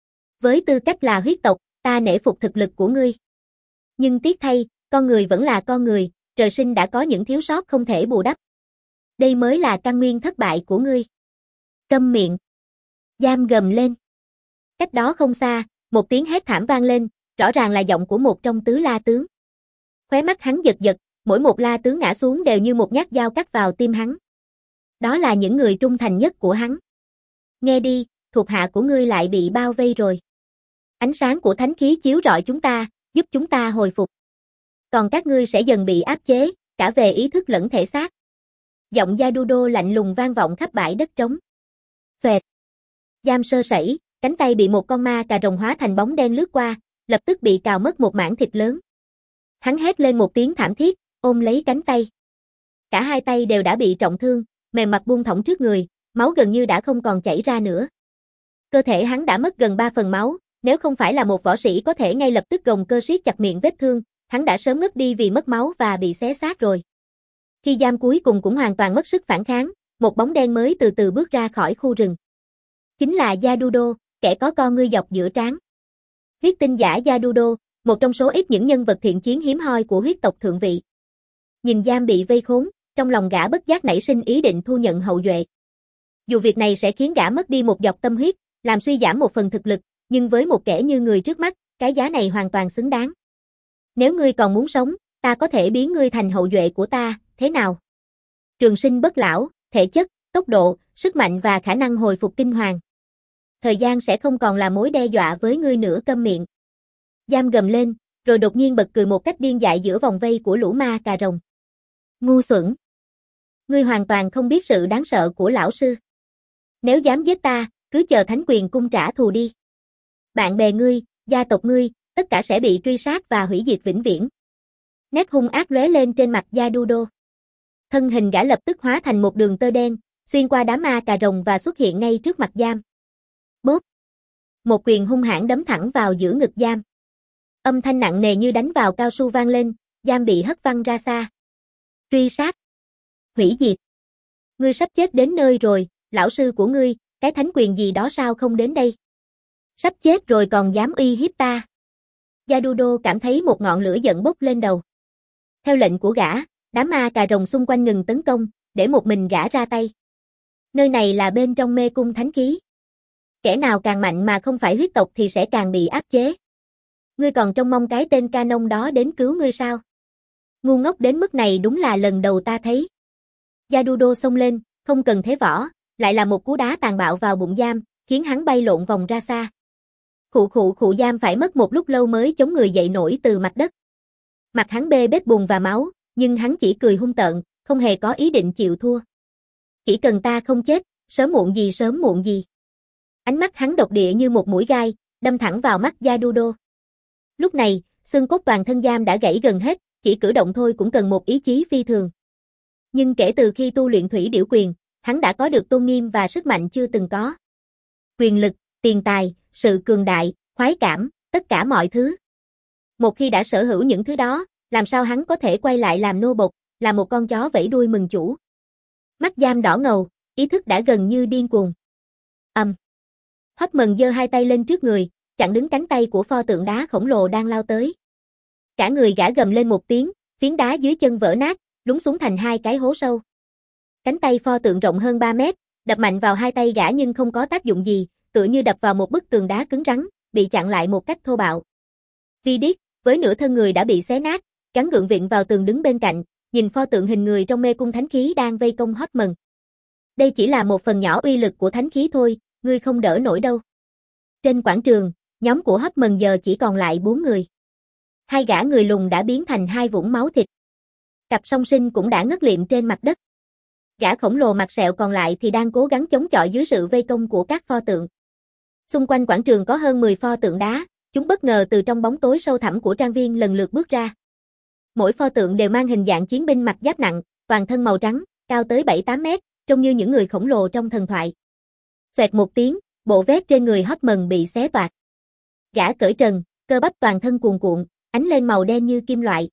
Với tư cách là huyết tộc, ta nể phục thực lực của ngươi. Nhưng tiếc thay, con người vẫn là con người, trời sinh đã có những thiếu sót không thể bù đắp. Đây mới là căn nguyên thất bại của ngươi. Câm miệng. Giam gầm lên. Cách đó không xa, một tiếng hét thảm vang lên, rõ ràng là giọng của một trong tứ la tướng. Khóe mắt hắn giật giật, mỗi một la tướng ngã xuống đều như một nhát dao cắt vào tim hắn. Đó là những người trung thành nhất của hắn. Nghe đi, thuộc hạ của ngươi lại bị bao vây rồi. Ánh sáng của thánh khí chiếu rọi chúng ta, giúp chúng ta hồi phục. Còn các ngươi sẽ dần bị áp chế, cả về ý thức lẫn thể xác. Giọng Yadudo lạnh lùng vang vọng khắp bãi đất trống. Xoẹt. Giam sơ sẩy, cánh tay bị một con ma cà rồng hóa thành bóng đen lướt qua, lập tức bị cào mất một mảng thịt lớn. Hắn hét lên một tiếng thảm thiết, ôm lấy cánh tay. Cả hai tay đều đã bị trọng thương, mềm mặt buông thõng trước người, máu gần như đã không còn chảy ra nữa. Cơ thể hắn đã mất gần ba phần máu, nếu không phải là một võ sĩ có thể ngay lập tức gồng cơ siết chặt miệng vết thương, hắn đã sớm ngất đi vì mất máu và bị xé xác rồi. Khi Giam cuối cùng cũng hoàn toàn mất sức phản kháng, một bóng đen mới từ từ bước ra khỏi khu rừng. Chính là Yadudo, kẻ có con ngươi dọc giữa trán. Huyết tinh giả Yadudo, một trong số ít những nhân vật thiện chiến hiếm hoi của huyết tộc thượng vị. Nhìn Giam bị vây khốn, trong lòng gã bất giác nảy sinh ý định thu nhận hậu duệ. Dù việc này sẽ khiến gã mất đi một giọt tâm huyết, làm suy giảm một phần thực lực, nhưng với một kẻ như người trước mắt, cái giá này hoàn toàn xứng đáng. Nếu ngươi còn muốn sống, ta có thể biến ngươi thành hậu duệ của ta, thế nào? Trường sinh bất lão, thể chất, tốc độ, sức mạnh và khả năng hồi phục kinh hoàng. Thời gian sẽ không còn là mối đe dọa với ngươi nữa, câm miệng. Giam gầm lên, rồi đột nhiên bật cười một cách điên dại giữa vòng vây của lũ ma cà rồng. Ngu xuẩn! Ngươi hoàn toàn không biết sự đáng sợ của lão sư. Nếu dám giết ta, cứ chờ Thánh Quyền Cung trả thù đi. Bạn bè ngươi, gia tộc ngươi, tất cả sẽ bị truy sát và hủy diệt vĩnh viễn. Nét hung ác lóe lên trên mặt Yadudo. Thân hình gã lập tức hóa thành một đường tơ đen, xuyên qua đám ma cà rồng và xuất hiện ngay trước mặt Giam. Bốp! Một quyền hung hãn đấm thẳng vào giữa ngực Giam. Âm thanh nặng nề như đánh vào cao su vang lên, Giam bị hất văng ra xa. Truy sát! Hủy diệt! Ngươi sắp chết đến nơi rồi, lão sư của ngươi, cái thánh quyền gì đó sao không đến đây? Sắp chết rồi còn dám uy hiếp ta. Yadudo cảm thấy một ngọn lửa giận bốc lên đầu. Theo lệnh của gã, đám ma cà rồng xung quanh ngừng tấn công, để một mình gã ra tay. Nơi này là bên trong mê cung thánh khí. Kẻ nào càng mạnh mà không phải huyết tộc thì sẽ càng bị áp chế. Ngươi còn trông mong cái tên Canon đó đến cứu ngươi sao? Ngu ngốc đến mức này đúng là lần đầu ta thấy. Yadudo xông lên, không cần thế võ, lại là một cú đá tàn bạo vào bụng Giam, khiến hắn bay lộn vòng ra xa. Khụ khụ khụ Giam phải mất một lúc lâu mới chống người dậy nổi từ mặt đất. Mặt hắn bê bết bùn và máu, nhưng hắn chỉ cười hung tợn, không hề có ý định chịu thua. Chỉ cần ta không chết, sớm muộn gì sớm muộn gì. Ánh mắt hắn độc địa như một mũi gai, đâm thẳng vào mắt Yadudo. Lúc này, xương cốt toàn thân Giam đã gãy gần hết, chỉ cử động thôi cũng cần một ý chí phi thường. Nhưng kể từ khi tu luyện thủy điểu quyền, hắn đã có được tôn nghiêm và sức mạnh chưa từng có. Quyền lực, tiền tài, sự cường đại, khoái cảm, tất cả mọi thứ. Một khi đã sở hữu những thứ đó, làm sao hắn có thể quay lại làm nô bộc, là một con chó vẫy đuôi mừng chủ. Mắt Giam đỏ ngầu, ý thức đã gần như điên cuồng. Ầm. Um. Hoffman giơ hai tay lên trước người, chặn đứng cánh tay của pho tượng đá khổng lồ đang lao tới. Cả người gã gầm lên một tiếng, phiến đá dưới chân vỡ nát, lún xuống thành hai cái hố sâu. Cánh tay pho tượng rộng hơn ba mét, đập mạnh vào hai tay gã nhưng không có tác dụng gì, tựa như đập vào một bức tường đá cứng rắn, bị chặn lại một cách thô bạo. Vidic, với nửa thân người đã bị xé nát, gắn gượng vịn vào tường đứng bên cạnh, nhìn pho tượng hình người trong mê cung thánh khí đang vây công Hoffman. Đây chỉ là một phần nhỏ uy lực của thánh khí thôi, ngươi không đỡ nổi đâu. Trên quảng trường, nhóm của Hoffman giờ chỉ còn lại bốn người. Hai gã người lùn đã biến thành hai vũng máu thịt. Cặp song sinh cũng đã ngất liệm trên mặt đất. Gã khổng lồ mặt sẹo còn lại thì đang cố gắng chống chọi dưới sự vây công của các pho tượng. Xung quanh quảng trường có hơn mười pho tượng đá, chúng bất ngờ từ trong bóng tối sâu thẳm của trang viên lần lượt bước ra. Mỗi pho tượng đều mang hình dạng chiến binh mặc giáp nặng, toàn thân màu trắng, cao tới bảy tám mét, trông như những người khổng lồ trong thần thoại. Xoẹt một tiếng, bộ vest trên người Hoffman bị xé toạc. Gã cởi trần, cơ bắp toàn thân cuồn cuộn, ánh lên màu đen như kim loại.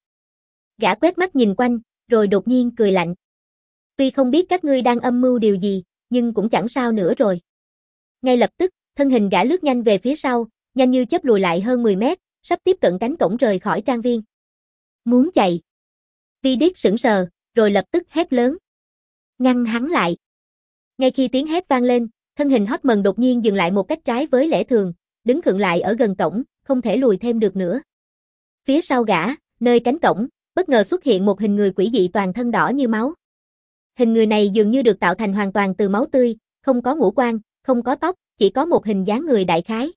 Gã quét mắt nhìn quanh, rồi đột nhiên cười lạnh. Tuy không biết các ngươi đang âm mưu điều gì, nhưng cũng chẳng sao nữa rồi. Ngay lập tức, thân hình gã lướt nhanh về phía sau, nhanh như chớp lùi lại hơn mười mét, sắp tiếp cận cánh cổng rời khỏi trang viên. Muốn chạy. Vidic sững sờ, rồi lập tức hét lớn. Ngăn hắn lại. Ngay khi tiếng hét vang lên, thân hình Hoffman đột nhiên dừng lại một cách trái với lẽ thường, đứng khựng lại ở gần cổng, không thể lùi thêm được nữa. Phía sau gã, nơi cánh cổng, bất ngờ xuất hiện một hình người quỷ dị toàn thân đỏ như máu. Hình người này dường như được tạo thành hoàn toàn từ máu tươi, không có ngũ quan, không có tóc, chỉ có một hình dáng người đại khái.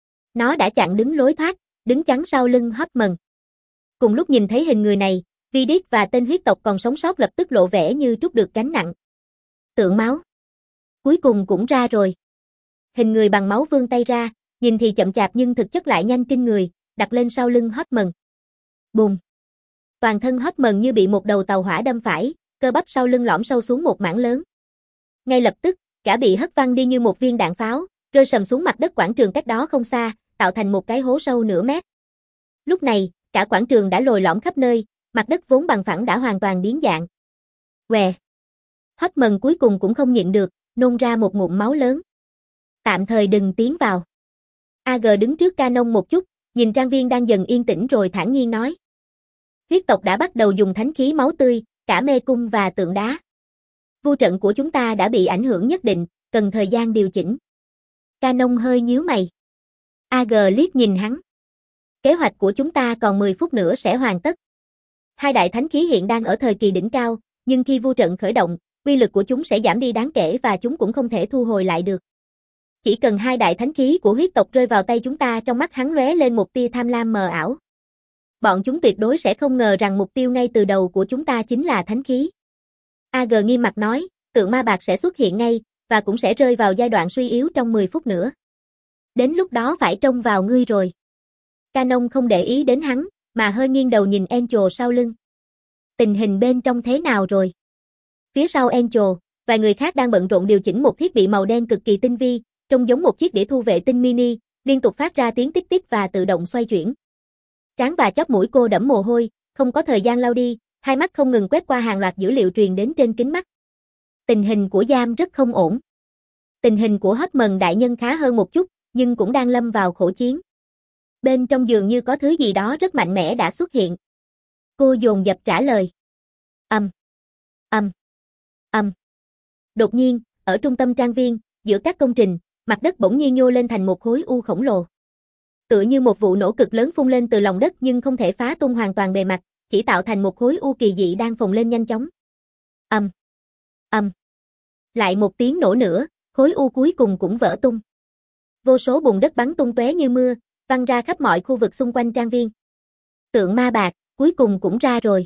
Nó đã chặn đứng lối thoát, đứng chắn sau lưng Hoffman. Cùng lúc nhìn thấy hình người này, Vidic và tên huyết tộc còn sống sót lập tức lộ vẻ như trút được gánh nặng. Tượng máu. Cuối cùng cũng ra rồi. Hình người bằng máu vươn tay ra, nhìn thì chậm chạp nhưng thực chất lại nhanh kinh người, đặt lên sau lưng Hoffman. Bùm. Toàn thân Hoffman như bị một đầu tàu hỏa đâm phải, cơ bắp sau lưng lõm sâu xuống một mảng lớn. Ngay lập tức, gã bị hất văng đi như một viên đạn pháo, rơi sầm xuống mặt đất quảng trường cách đó không xa, tạo thành một cái hố sâu nửa mét. Lúc này, cả quảng trường đã lồi lõm khắp nơi, mặt đất vốn bằng phẳng đã hoàn toàn biến dạng. Què. Hotman cuối cùng cũng không nhịn được, nôn ra một ngụm máu lớn. Tạm thời đừng tiến vào. a giê đứng trước Canon một chút, nhìn trang viên đang dần yên tĩnh rồi thản nhiên nói. Huyết tộc đã bắt đầu dùng thánh khí máu tươi, cả mê cung và tượng đá. Vu trận của chúng ta đã bị ảnh hưởng nhất định, cần thời gian điều chỉnh. Canon hơi nhíu mày. a giê liếc nhìn hắn. Kế hoạch của chúng ta còn mười phút nữa sẽ hoàn tất. Hai đại thánh khí hiện đang ở thời kỳ đỉnh cao, nhưng khi vu trận khởi động, uy lực của chúng sẽ giảm đi đáng kể và chúng cũng không thể thu hồi lại được. Chỉ cần hai đại thánh khí của huyết tộc rơi vào tay chúng ta, trong mắt hắn lóe lên một tia tham lam mờ ảo. Bọn chúng tuyệt đối sẽ không ngờ rằng mục tiêu ngay từ đầu của chúng ta chính là thánh khí. a giê nghiêm mặt nói, tượng ma bạc sẽ xuất hiện ngay, và cũng sẽ rơi vào giai đoạn suy yếu trong mười phút nữa. Đến lúc đó phải trông vào ngươi rồi. Canon không để ý đến hắn, mà hơi nghiêng đầu nhìn Angel sau lưng. Tình hình bên trong thế nào rồi? Phía sau Angel, vài người khác đang bận rộn điều chỉnh một thiết bị màu đen cực kỳ tinh vi, trông giống một chiếc đĩa thu vệ tinh mini, liên tục phát ra tiếng tích tích và tự động xoay chuyển. Trán và chóp mũi cô đẫm mồ hôi, không có thời gian lau đi, hai mắt không ngừng quét qua hàng loạt dữ liệu truyền đến trên kính mắt. Tình hình của Giam rất không ổn. Tình hình của Hotman đại nhân khá hơn một chút, nhưng cũng đang lâm vào khổ chiến. Bên trong dường như có thứ gì đó rất mạnh mẽ đã xuất hiện. Cô dồn dập trả lời. Ầm, ầm, ầm. Đột nhiên, ở trung tâm trang viên, giữa các công trình, mặt đất bỗng nhiên nhô lên thành một khối u khổng lồ. Tựa như một vụ nổ cực lớn phun lên từ lòng đất nhưng không thể phá tung hoàn toàn bề mặt, chỉ tạo thành một khối u kỳ dị đang phồng lên nhanh chóng. Ầm, ầm. Lại một tiếng nổ nữa, khối u cuối cùng cũng vỡ tung. Vô số bùn đất bắn tung tóe như mưa, văng ra khắp mọi khu vực xung quanh trang viên. Tượng ma bạc, cuối cùng cũng ra rồi.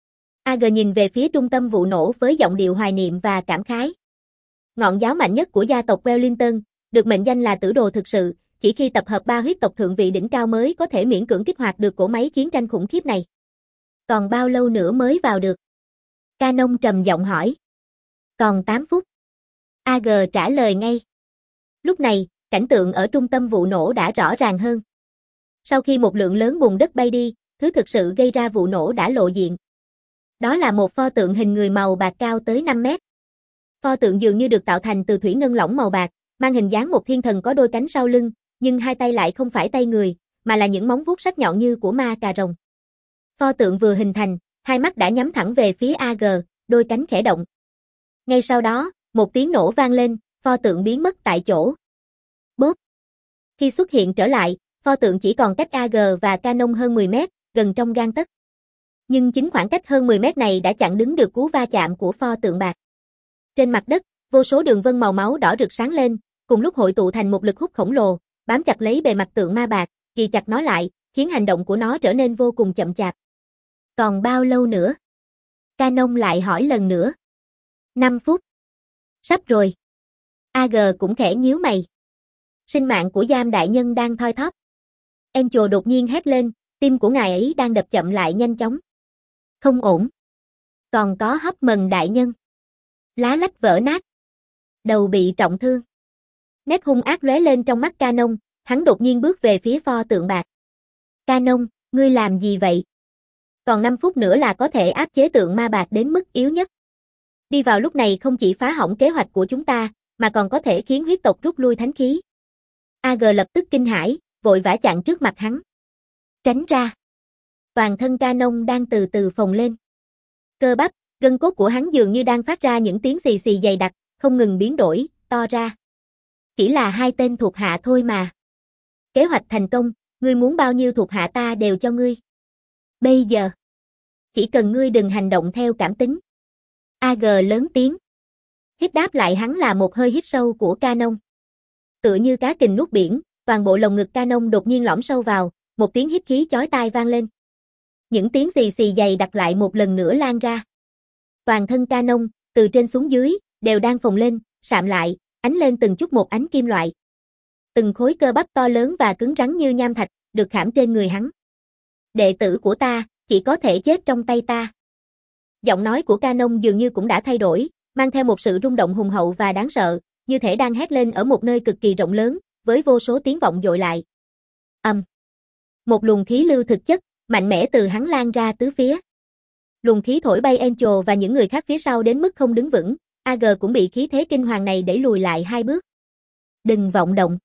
a giê nhìn về phía trung tâm vụ nổ với giọng điệu hoài niệm và cảm khái. Ngọn giáo mạnh nhất của gia tộc Wellington, được mệnh danh là tử đồ thực sự, chỉ khi tập hợp ba huyết tộc thượng vị đỉnh cao mới có thể miễn cưỡng kích hoạt được cỗ máy chiến tranh khủng khiếp này. Còn bao lâu nữa mới vào được? Canon trầm giọng hỏi. Còn tám phút. a giê trả lời ngay. Lúc này, cảnh tượng ở trung tâm vụ nổ đã rõ ràng hơn. Sau khi một lượng lớn bùn đất bay đi, thứ thực sự gây ra vụ nổ đã lộ diện. Đó là một pho tượng hình người màu bạc cao tới năm mét. Pho tượng dường như được tạo thành từ thủy ngân lỏng màu bạc, mang hình dáng một thiên thần có đôi cánh sau lưng, nhưng hai tay lại không phải tay người, mà là những móng vuốt sắc nhọn như của ma cà rồng. Pho tượng vừa hình thành, hai mắt đã nhắm thẳng về phía a giê, đôi cánh khẽ động. Ngay sau đó, một tiếng nổ vang lên, pho tượng biến mất tại chỗ. Bốp. Khi xuất hiện trở lại, pho tượng chỉ còn cách a giê và Canon hơn mười mét, gần trong gang tấc. Nhưng chính khoảng cách hơn mười mét này đã chặn đứng được cú va chạm của pho tượng bạc. Trên mặt đất, vô số đường vân màu máu đỏ rực sáng lên, cùng lúc hội tụ thành một lực hút khổng lồ, bám chặt lấy bề mặt tượng ma bạc, kì chặt nó lại, khiến hành động của nó trở nên vô cùng chậm chạp. Còn bao lâu nữa? Canon lại hỏi lần nữa. năm phút. Sắp rồi. a giê cũng khẽ nhíu mày. Sinh mạng của Giam đại nhân đang thoi thóp. Angel đột nhiên hét lên, tim của ngài ấy đang đập chậm lại nhanh chóng. Không ổn. Còn có Hotman đại nhân. Lá lách vỡ nát. Đầu bị trọng thương. Nét hung ác lóe lên trong mắt Canon, hắn đột nhiên bước về phía pho tượng bạc. Canon, ngươi làm gì vậy? Còn năm phút nữa là có thể áp chế tượng ma bạc đến mức yếu nhất. Đi vào lúc này không chỉ phá hỏng kế hoạch của chúng ta, mà còn có thể khiến huyết tộc rút lui thánh khí. a giê lập tức kinh hãi, vội vã chặn trước mặt hắn. Tránh ra. Toàn thân Canon đang từ từ phồng lên. Cơ bắp, gân cốt của hắn dường như đang phát ra những tiếng xì xì dày đặc, không ngừng biến đổi, to ra. Chỉ là hai tên thuộc hạ thôi mà. Kế hoạch thành công, ngươi muốn bao nhiêu thuộc hạ ta đều cho ngươi. Bây giờ, chỉ cần ngươi đừng hành động theo cảm tính. a giê lớn tiếng. Hít đáp lại hắn là một hơi hít sâu của Canon. Tựa như cá kình nuốt biển, toàn bộ lồng ngực Canon đột nhiên lõm sâu vào, một tiếng hít khí chói tai vang lên. Những tiếng xì xì dày đặc lại một lần nữa lan ra. Toàn thân Canon, từ trên xuống dưới, đều đang phồng lên, sạm lại, ánh lên từng chút một ánh kim loại. Từng khối cơ bắp to lớn và cứng rắn như nham thạch, được khảm trên người hắn. Đệ tử của ta, chỉ có thể chết trong tay ta. Giọng nói của Canon dường như cũng đã thay đổi, mang theo một sự rung động hùng hậu và đáng sợ, như thể đang hét lên ở một nơi cực kỳ rộng lớn, với vô số tiếng vọng dội lại. Ầm. Um. Một luồng khí lưu thực chất, mạnh mẽ từ hắn lan ra tứ phía. Luồng khí thổi bay Angel và những người khác phía sau đến mức không đứng vững, a giê cũng bị khí thế kinh hoàng này đẩy lùi lại hai bước. Đừng vọng động.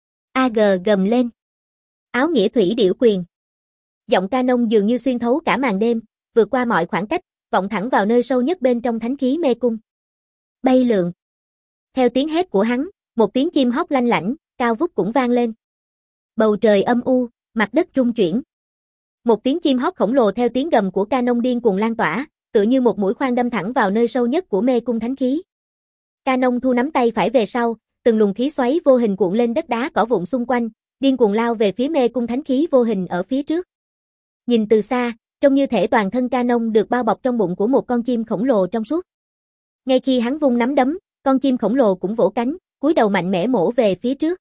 a giê gầm lên. Áo nghĩa thủy điểu quyền. Giọng Canon dường như xuyên thấu cả màn đêm, vượt qua mọi khoảng cách, vọng thẳng vào nơi sâu nhất bên trong thánh khí mê cung. Bay lượn. Theo tiếng hét của hắn, một tiếng chim hót lanh lảnh, cao vút cũng vang lên. Bầu trời âm u, mặt đất rung chuyển. Một tiếng chim hót khổng lồ theo tiếng gầm của Canon điên cuồng lan tỏa, tựa như một mũi khoan đâm thẳng vào nơi sâu nhất của mê cung thánh khí. Canon thu nắm tay phải về sau, từng luồng khí xoáy vô hình cuộn lên đất đá cỏ vụn xung quanh, điên cuồng lao về phía mê cung thánh khí vô hình ở phía trước. Nhìn từ xa, trông như thể toàn thân Canon được bao bọc trong bụng của một con chim khổng lồ trong suốt. Ngay khi hắn vung nắm đấm, con chim khổng lồ cũng vỗ cánh, cúi đầu mạnh mẽ mổ về phía trước.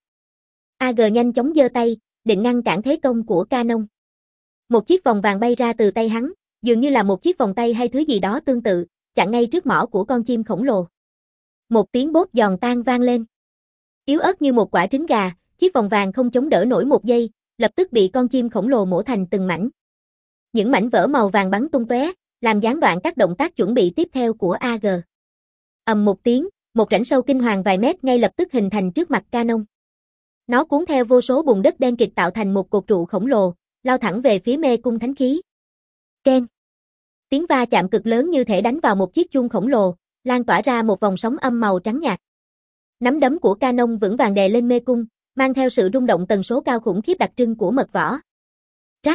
a giê nhanh chóng giơ tay, định ngăn cản thế công của Canon. Một chiếc vòng vàng bay ra từ tay hắn, dường như là một chiếc vòng tay hay thứ gì đó tương tự, chặn ngay trước mỏ của con chim khổng lồ. Một tiếng bốp giòn tan vang lên. Yếu ớt như một quả trứng gà, chiếc vòng vàng không chống đỡ nổi một giây, lập tức bị con chim khổng lồ mổ thành từng mảnh. Những mảnh vỡ màu vàng bắn tung tóe, làm gián đoạn các động tác chuẩn bị tiếp theo của a giê. Ầm một tiếng, một rãnh sâu kinh hoàng vài mét ngay lập tức hình thành trước mặt Canon. Nó cuốn theo vô số bùn đất đen kịt tạo thành một cột trụ khổng lồ, lao thẳng về phía mê cung thánh khí. Keng. Tiếng va chạm cực lớn như thể đánh vào một chiếc chuông khổng lồ, lan tỏa ra một vòng sóng âm màu trắng nhạt. Nắm đấm của Canon vững vàng đè lên mê cung, mang theo sự rung động tần số cao khủng khiếp đặc trưng của mật võ. Rắc.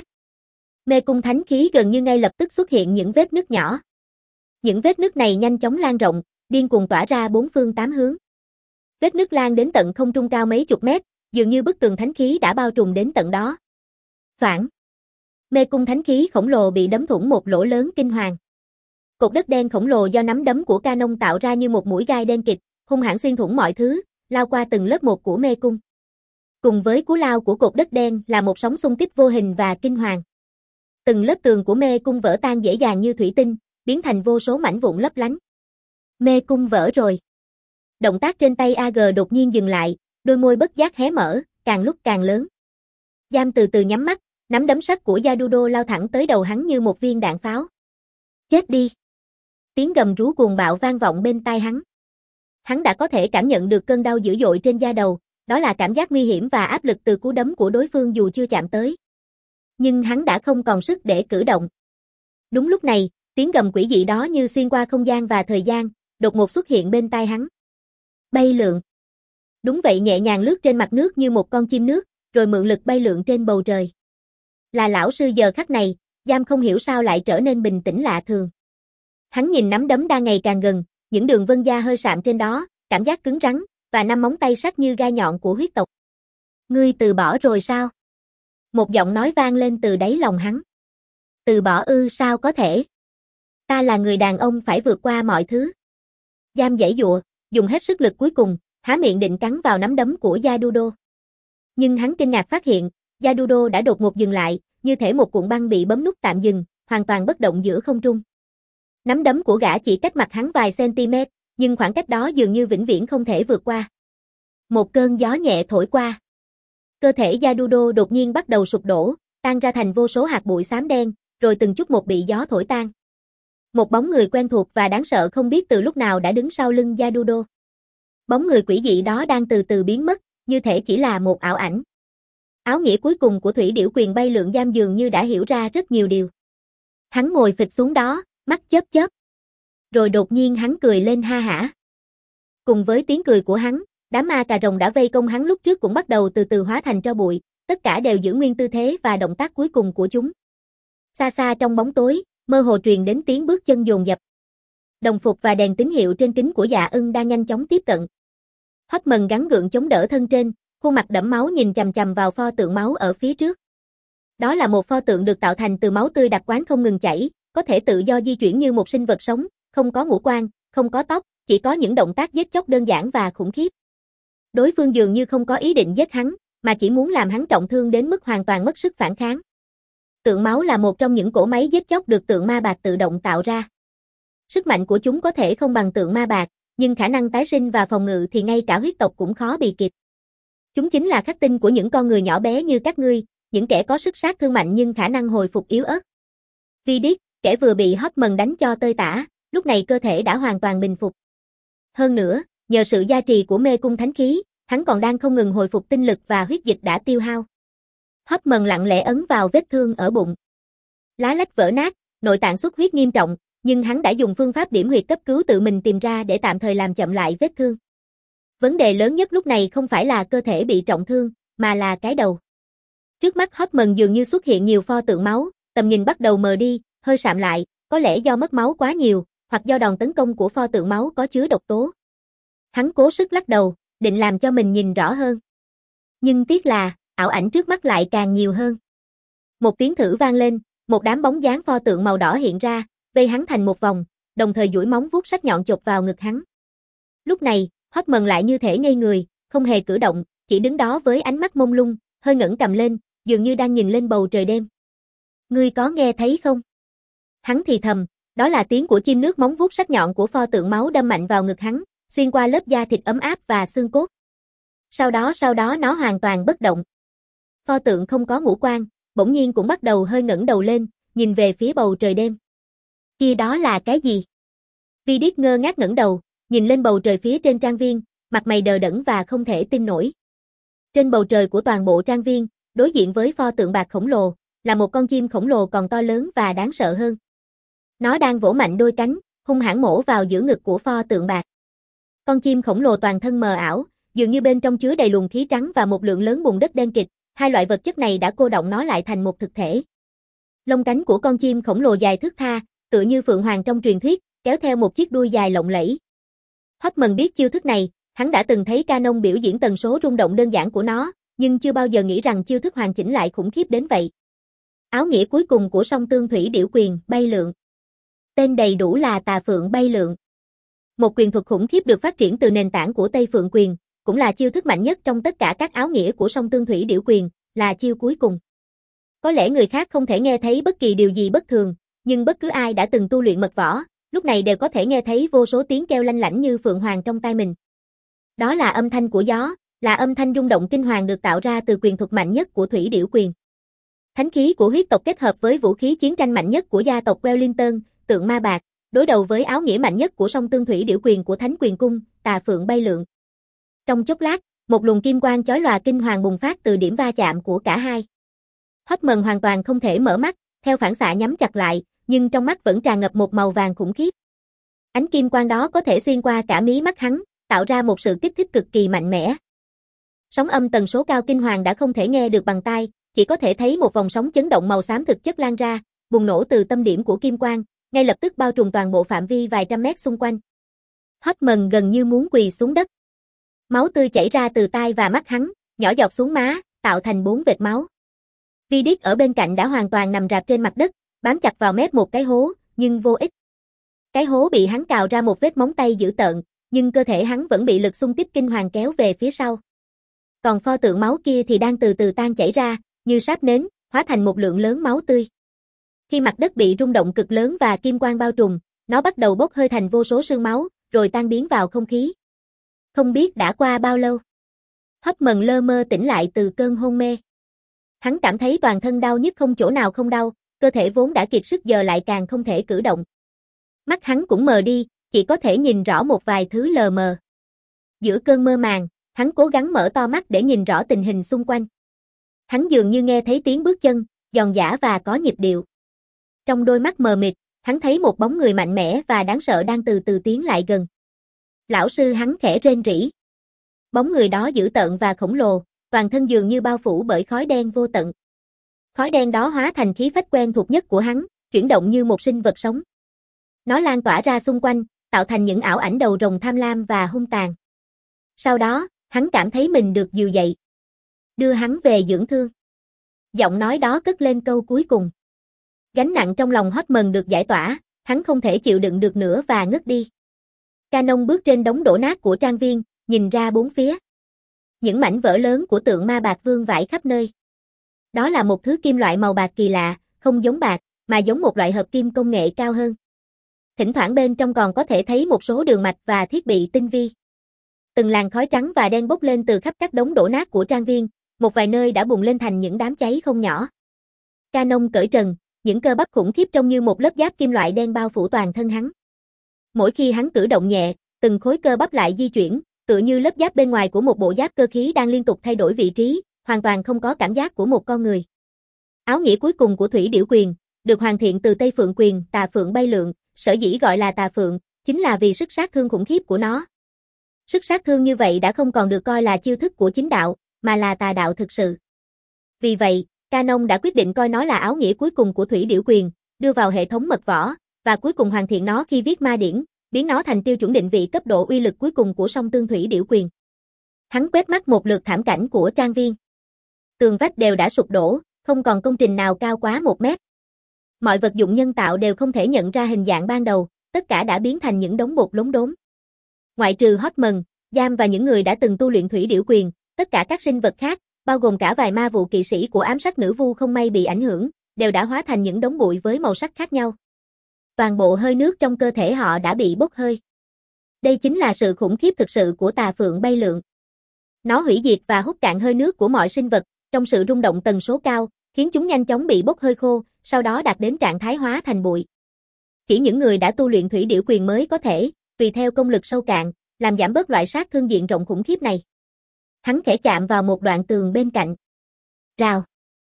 Mê cung thánh khí gần như ngay lập tức xuất hiện những vết nứt nhỏ. Những vết nứt này nhanh chóng lan rộng, điên cuồng tỏa ra bốn phương tám hướng. Vết nứt lan đến tận không trung cao mấy chục mét, dường như bức tường thánh khí đã bao trùm đến tận đó. Phản. Mê cung thánh khí khổng lồ bị đấm thủng một lỗ lớn kinh hoàng. Cột đất đen khổng lồ do nắm đấm của Canon tạo ra như một mũi gai đen kịt, hung hãn xuyên thủng mọi thứ, lao qua từng lớp một của mê cung. Cùng với cú lao của cột đất đen là một sóng xung kích vô hình và kinh hoàng. Từng lớp tường của mê cung vỡ tan dễ dàng như thủy tinh, biến thành vô số mảnh vụn lấp lánh. Mê cung vỡ rồi. Động tác trên tay a giê đột nhiên dừng lại, đôi môi bất giác hé mở, càng lúc càng lớn. Giam từ từ nhắm mắt, nắm đấm sắt của Yadudo lao thẳng tới đầu hắn như một viên đạn pháo. Chết đi. Tiếng gầm rú cuồng bạo vang vọng bên tai hắn. Hắn đã có thể cảm nhận được cơn đau dữ dội trên da đầu, đó là cảm giác nguy hiểm và áp lực từ cú đấm của đối phương dù chưa chạm tới. Nhưng hắn đã không còn sức để cử động. Đúng lúc này, tiếng gầm quỷ dị đó như xuyên qua không gian và thời gian, đột ngột xuất hiện bên tai hắn. Bay lượn. Đúng vậy, nhẹ nhàng lướt trên mặt nước như một con chim nước, rồi mượn lực bay lượn trên bầu trời. Là lão sư giờ khắc này, Giam không hiểu sao lại trở nên bình tĩnh lạ thường. Hắn nhìn nắm đấm đang ngày càng gần, những đường vân da hơi sạm trên đó, cảm giác cứng rắn, và năm móng tay sắc như gai nhọn của huyết tộc. Ngươi từ bỏ rồi sao? Một giọng nói vang lên từ đáy lòng hắn. Từ bỏ ư? Sao có thể? Ta là người đàn ông phải vượt qua mọi thứ. Giam giãy giụa, dùng hết sức lực cuối cùng, há miệng định cắn vào nắm đấm của Yadudo. Nhưng hắn kinh ngạc phát hiện, Yadudo đã đột ngột dừng lại, như thể một cuộn băng bị bấm nút tạm dừng, hoàn toàn bất động giữa không trung. Nắm đấm của gã chỉ cách mặt hắn vài cm, nhưng khoảng cách đó dường như vĩnh viễn không thể vượt qua. Một cơn gió nhẹ thổi qua. Cơ thể Yadudo đột nhiên bắt đầu sụp đổ, tan ra thành vô số hạt bụi xám đen, rồi từng chút một bị gió thổi tan. Một bóng người quen thuộc và đáng sợ không biết từ lúc nào đã đứng sau lưng Yadudo. Bóng người quỷ dị đó đang từ từ biến mất, như thể chỉ là một ảo ảnh. Áo nghĩa cuối cùng của thủy điểu quyền bay lượn Giam dường như đã hiểu ra rất nhiều điều. Hắn ngồi phịch xuống đó, mắt chớp chớp. Rồi đột nhiên hắn cười lên ha hả. Cùng với tiếng cười của hắn, đám ma cà rồng đã vây công hắn lúc trước cũng bắt đầu từ từ hóa thành tro bụi, tất cả đều giữ nguyên tư thế và động tác cuối cùng của chúng. Xa xa trong bóng tối, mơ hồ truyền đến tiếng bước chân dồn dập. Đồng phục và đèn tín hiệu trên kính của Dạ Ưng đang nhanh chóng tiếp cận. Hoffman gắng gượng chống đỡ thân trên, khuôn mặt đẫm máu nhìn chằm chằm vào pho tượng máu ở phía trước. Đó là một pho tượng được tạo thành từ máu tươi đặc quán không ngừng chảy, có thể tự do di chuyển như một sinh vật sống, không có ngũ quan, không có tóc, chỉ có những động tác giết chóc đơn giản và khủng khiếp. Đối phương dường như không có ý định giết hắn, mà chỉ muốn làm hắn trọng thương đến mức hoàn toàn mất sức phản kháng. Tượng máu là một trong những cỗ máy giết chóc được tượng ma bạc tự động tạo ra. Sức mạnh của chúng có thể không bằng tượng ma bạc, nhưng khả năng tái sinh và phòng ngự thì ngay cả huyết tộc cũng khó bị kịp. Chúng chính là khắc tinh của những con người nhỏ bé như các ngươi, những kẻ có sức sát thương mạnh nhưng khả năng hồi phục yếu ớt. Vidic, kẻ vừa bị Hortman đánh cho tơi tả, lúc này cơ thể đã hoàn toàn bình phục. Hơn nữa, nhờ sự gia trì của mê cung thánh khí, hắn còn đang không ngừng hồi phục tinh lực và huyết dịch đã tiêu hao. Hortman lặng lẽ ấn vào vết thương ở bụng. Lá lách vỡ nát, nội tạng xuất huyết nghiêm trọng, nhưng hắn đã dùng phương pháp điểm huyệt cấp cứu tự mình tìm ra để tạm thời làm chậm lại vết thương. Vấn đề lớn nhất lúc này không phải là cơ thể bị trọng thương, mà là cái đầu. Trước mắt Hortman dường như xuất hiện nhiều pho tượng máu, tầm nhìn bắt đầu mờ đi, hơi sạm lại, có lẽ do mất máu quá nhiều, hoặc do đòn tấn công của pho tượng máu có chứa độc tố. Hắn cố sức lắc đầu, định làm cho mình nhìn rõ hơn. Nhưng tiếc là, ảo ảnh trước mắt lại càng nhiều hơn. Một tiếng thử vang lên, một đám bóng dáng pho tượng màu đỏ hiện ra, vây hắn thành một vòng, đồng thời duỗi móng vuốt sắc nhọn chộp vào ngực hắn. Lúc này, Hortman lại như thể ngây người, không hề cử động, chỉ đứng đó với ánh mắt mông lung, hơi ngẩng cầm lên, dường như đang nhìn lên bầu trời đêm. Ngươi có nghe thấy không? Hắn thì thầm, đó là tiếng của chim nước móng vuốt sắc nhọn của pho tượng máu đâm mạnh vào ngực hắn, xuyên qua lớp da thịt ấm áp và xương cốt. Sau đó sau đó nó hoàn toàn bất động. Pho tượng không có ngũ quan, bỗng nhiên cũng bắt đầu hơi ngẩng đầu lên, nhìn về phía bầu trời đêm. Kia đó là cái gì? Vidic ngơ ngác ngẩng đầu, nhìn lên bầu trời phía trên trang viên, mặt mày đờ đẫn và không thể tin nổi. Trên bầu trời của toàn bộ trang viên, đối diện với pho tượng bạc khổng lồ, là một con chim khổng lồ còn to lớn và đáng sợ hơn. Nó đang vỗ mạnh đôi cánh, hung hãn mổ vào giữa ngực của pho tượng bạc. Con chim khổng lồ toàn thân mờ ảo, dường như bên trong chứa đầy luồng khí trắng và một lượng lớn bùn đất đen kịt, hai loại vật chất này đã cô đọng nó lại thành một thực thể. Lông cánh của con chim khổng lồ dài thướt tha, tựa như phượng hoàng trong truyền thuyết, kéo theo một chiếc đuôi dài lộng lẫy. Hortman biết chiêu thức này, hắn đã từng thấy Canon biểu diễn tần số rung động đơn giản của nó, nhưng chưa bao giờ nghĩ rằng chiêu thức hoàn chỉnh lại khủng khiếp đến vậy. Áo nghĩa cuối cùng của song tương thủy điểu quyền, bay lượn. Tên đầy đủ là Tà Phượng Bay Lượn. Một quyền thuật khủng khiếp được phát triển từ nền tảng của Tây Phượng Quyền, cũng là chiêu thức mạnh nhất trong tất cả các áo nghĩa của song tương thủy điểu quyền, là chiêu cuối cùng. Có lẽ người khác không thể nghe thấy bất kỳ điều gì bất thường, nhưng bất cứ ai đã từng tu luyện mật võ, lúc này đều có thể nghe thấy vô số tiếng kêu lanh lảnh như phượng hoàng trong tai mình. Đó là âm thanh của gió, là âm thanh rung động kinh hoàng được tạo ra từ quyền thuật mạnh nhất của thủy điểu quyền. Thánh khí của huyết tộc kết hợp với vũ khí chiến tranh mạnh nhất của gia tộc Wellington, tượng ma bạc, đối đầu với áo nghĩa mạnh nhất của song tương thủy điểu quyền của Thánh Quyền Cung, Tà Phượng Bay Lượn. Trong chốc lát, một luồng kim quang chói lòa kinh hoàng bùng phát từ điểm va chạm của cả hai. Hortman hoàn toàn không thể mở mắt, theo phản xạ nhắm chặt lại, nhưng trong mắt vẫn tràn ngập một màu vàng khủng khiếp. Ánh kim quang đó có thể xuyên qua cả mí mắt hắn, tạo ra một sự kích thích cực kỳ mạnh mẽ. Sóng âm tần số cao kinh hoàng đã không thể nghe được bằng tai, chỉ có thể thấy một vòng sóng chấn động màu xám thực chất lan ra, bùng nổ từ tâm điểm của kim quang, ngay lập tức bao trùm toàn bộ phạm vi vài trăm mét xung quanh. Hortman gần như muốn quỳ xuống đất. Máu tươi chảy ra từ tai và mắt hắn, nhỏ giọt xuống má, tạo thành bốn vệt máu. Vidic ở bên cạnh đã hoàn toàn nằm rạp trên mặt đất, bám chặt vào mép một cái hố, nhưng vô ích. Cái hố bị hắn cào ra một vết móng tay dữ tợn, nhưng cơ thể hắn vẫn bị lực xung kích kinh hoàng kéo về phía sau. Còn pho tượng máu kia thì đang từ từ tan chảy ra, như sáp nến, hóa thành một lượng lớn máu tươi. Khi mặt đất bị rung động cực lớn và kim quang bao trùm, nó bắt đầu bốc hơi thành vô số sương máu, rồi tan biến vào không khí. Không biết đã qua bao lâu. Hortman lơ mơ tỉnh lại từ cơn hôn mê. Hắn cảm thấy toàn thân đau nhức không chỗ nào không đau, cơ thể vốn đã kiệt sức giờ lại càng không thể cử động. Mắt hắn cũng mờ đi, chỉ có thể nhìn rõ một vài thứ lờ mờ. Giữa cơn mơ màng, hắn cố gắng mở to mắt để nhìn rõ tình hình xung quanh. Hắn dường như nghe thấy tiếng bước chân, giòn giã và có nhịp điệu. Trong đôi mắt mờ mịt, hắn thấy một bóng người mạnh mẽ và đáng sợ đang từ từ tiến lại gần. Lão sư, hắn khẽ rên rỉ. Bóng người đó dữ tợn và khổng lồ, toàn thân dường như bao phủ bởi khói đen vô tận. Khói đen đó hóa thành khí phách quen thuộc nhất của hắn, chuyển động như một sinh vật sống. Nó lan tỏa ra xung quanh, tạo thành những ảo ảnh đầu rồng tham lam và hung tàn. Sau đó, hắn cảm thấy mình được dìu dậy. Đưa hắn về dưỡng thương. Giọng nói đó cất lên câu cuối cùng. Gánh nặng trong lòng Hortman được giải tỏa, hắn không thể chịu đựng được nữa và ngất đi. Canon bước trên đống đổ nát của trang viên, nhìn ra bốn phía. Những mảnh vỡ lớn của tượng ma bạc vương vãi khắp nơi. Đó là một thứ kim loại màu bạc kỳ lạ, không giống bạc, mà giống một loại hợp kim công nghệ cao hơn. Thỉnh thoảng bên trong còn có thể thấy một số đường mạch và thiết bị tinh vi. Từng làn khói trắng và đen bốc lên từ khắp các đống đổ nát của trang viên, một vài nơi đã bùng lên thành những đám cháy không nhỏ. Canon cởi trần, những cơ bắp khủng khiếp trông như một lớp giáp kim loại đen bao phủ toàn thân hắn. Mỗi khi hắn cử động nhẹ, từng khối cơ bắp lại di chuyển, tựa như lớp giáp bên ngoài của một bộ giáp cơ khí đang liên tục thay đổi vị trí, hoàn toàn không có cảm giác của một con người. Áo nghĩa cuối cùng của Thủy Điểu Quyền, được hoàn thiện từ Tây Phượng Quyền, Tà Phượng Bay Lượn, sở dĩ gọi là Tà Phượng, chính là vì sức sát thương khủng khiếp của nó. Sức sát thương như vậy đã không còn được coi là chiêu thức của chính đạo, mà là tà đạo thực sự. Vì vậy, Canon đã quyết định coi nó là áo nghĩa cuối cùng của Thủy Điểu Quyền, đưa vào hệ thống mật võ, và cuối cùng hoàn thiện nó khi viết ma điển, biến nó thành tiêu chuẩn định vị cấp độ uy lực cuối cùng của song tương Thủy Điểu Quyền. Hắn quét mắt một lượt thảm cảnh của trang viên. Tường vách đều đã sụp đổ, không còn công trình nào cao quá một mét. Mọi vật dụng nhân tạo đều không thể nhận ra hình dạng ban đầu, tất cả đã biến thành những đống bột lốm đốm. Ngoại trừ Hotman, Giam và những người đã từng tu luyện Thủy Điểu Quyền, tất cả các sinh vật khác, bao gồm cả vài ma vụ kỵ sĩ của ám sát nữ vu không may bị ảnh hưởng, đều đã hóa thành những đống bụi với màu sắc khác nhau. Toàn bộ hơi nước trong cơ thể họ đã bị bốc hơi. Đây chính là sự khủng khiếp thực sự của Tà Phượng Bay Lượn. Nó hủy diệt và hút cạn hơi nước của mọi sinh vật, trong sự rung động tần số cao, khiến chúng nhanh chóng bị bốc hơi khô, sau đó đạt đến trạng thái hóa thành bụi. Chỉ những người đã tu luyện Thủy Điểu Quyền mới có thể, tùy theo công lực sâu cạn, làm giảm bớt loại sát thương diện rộng khủng khiếp này. Hắn khẽ chạm vào một đoạn tường bên cạnh. Rào.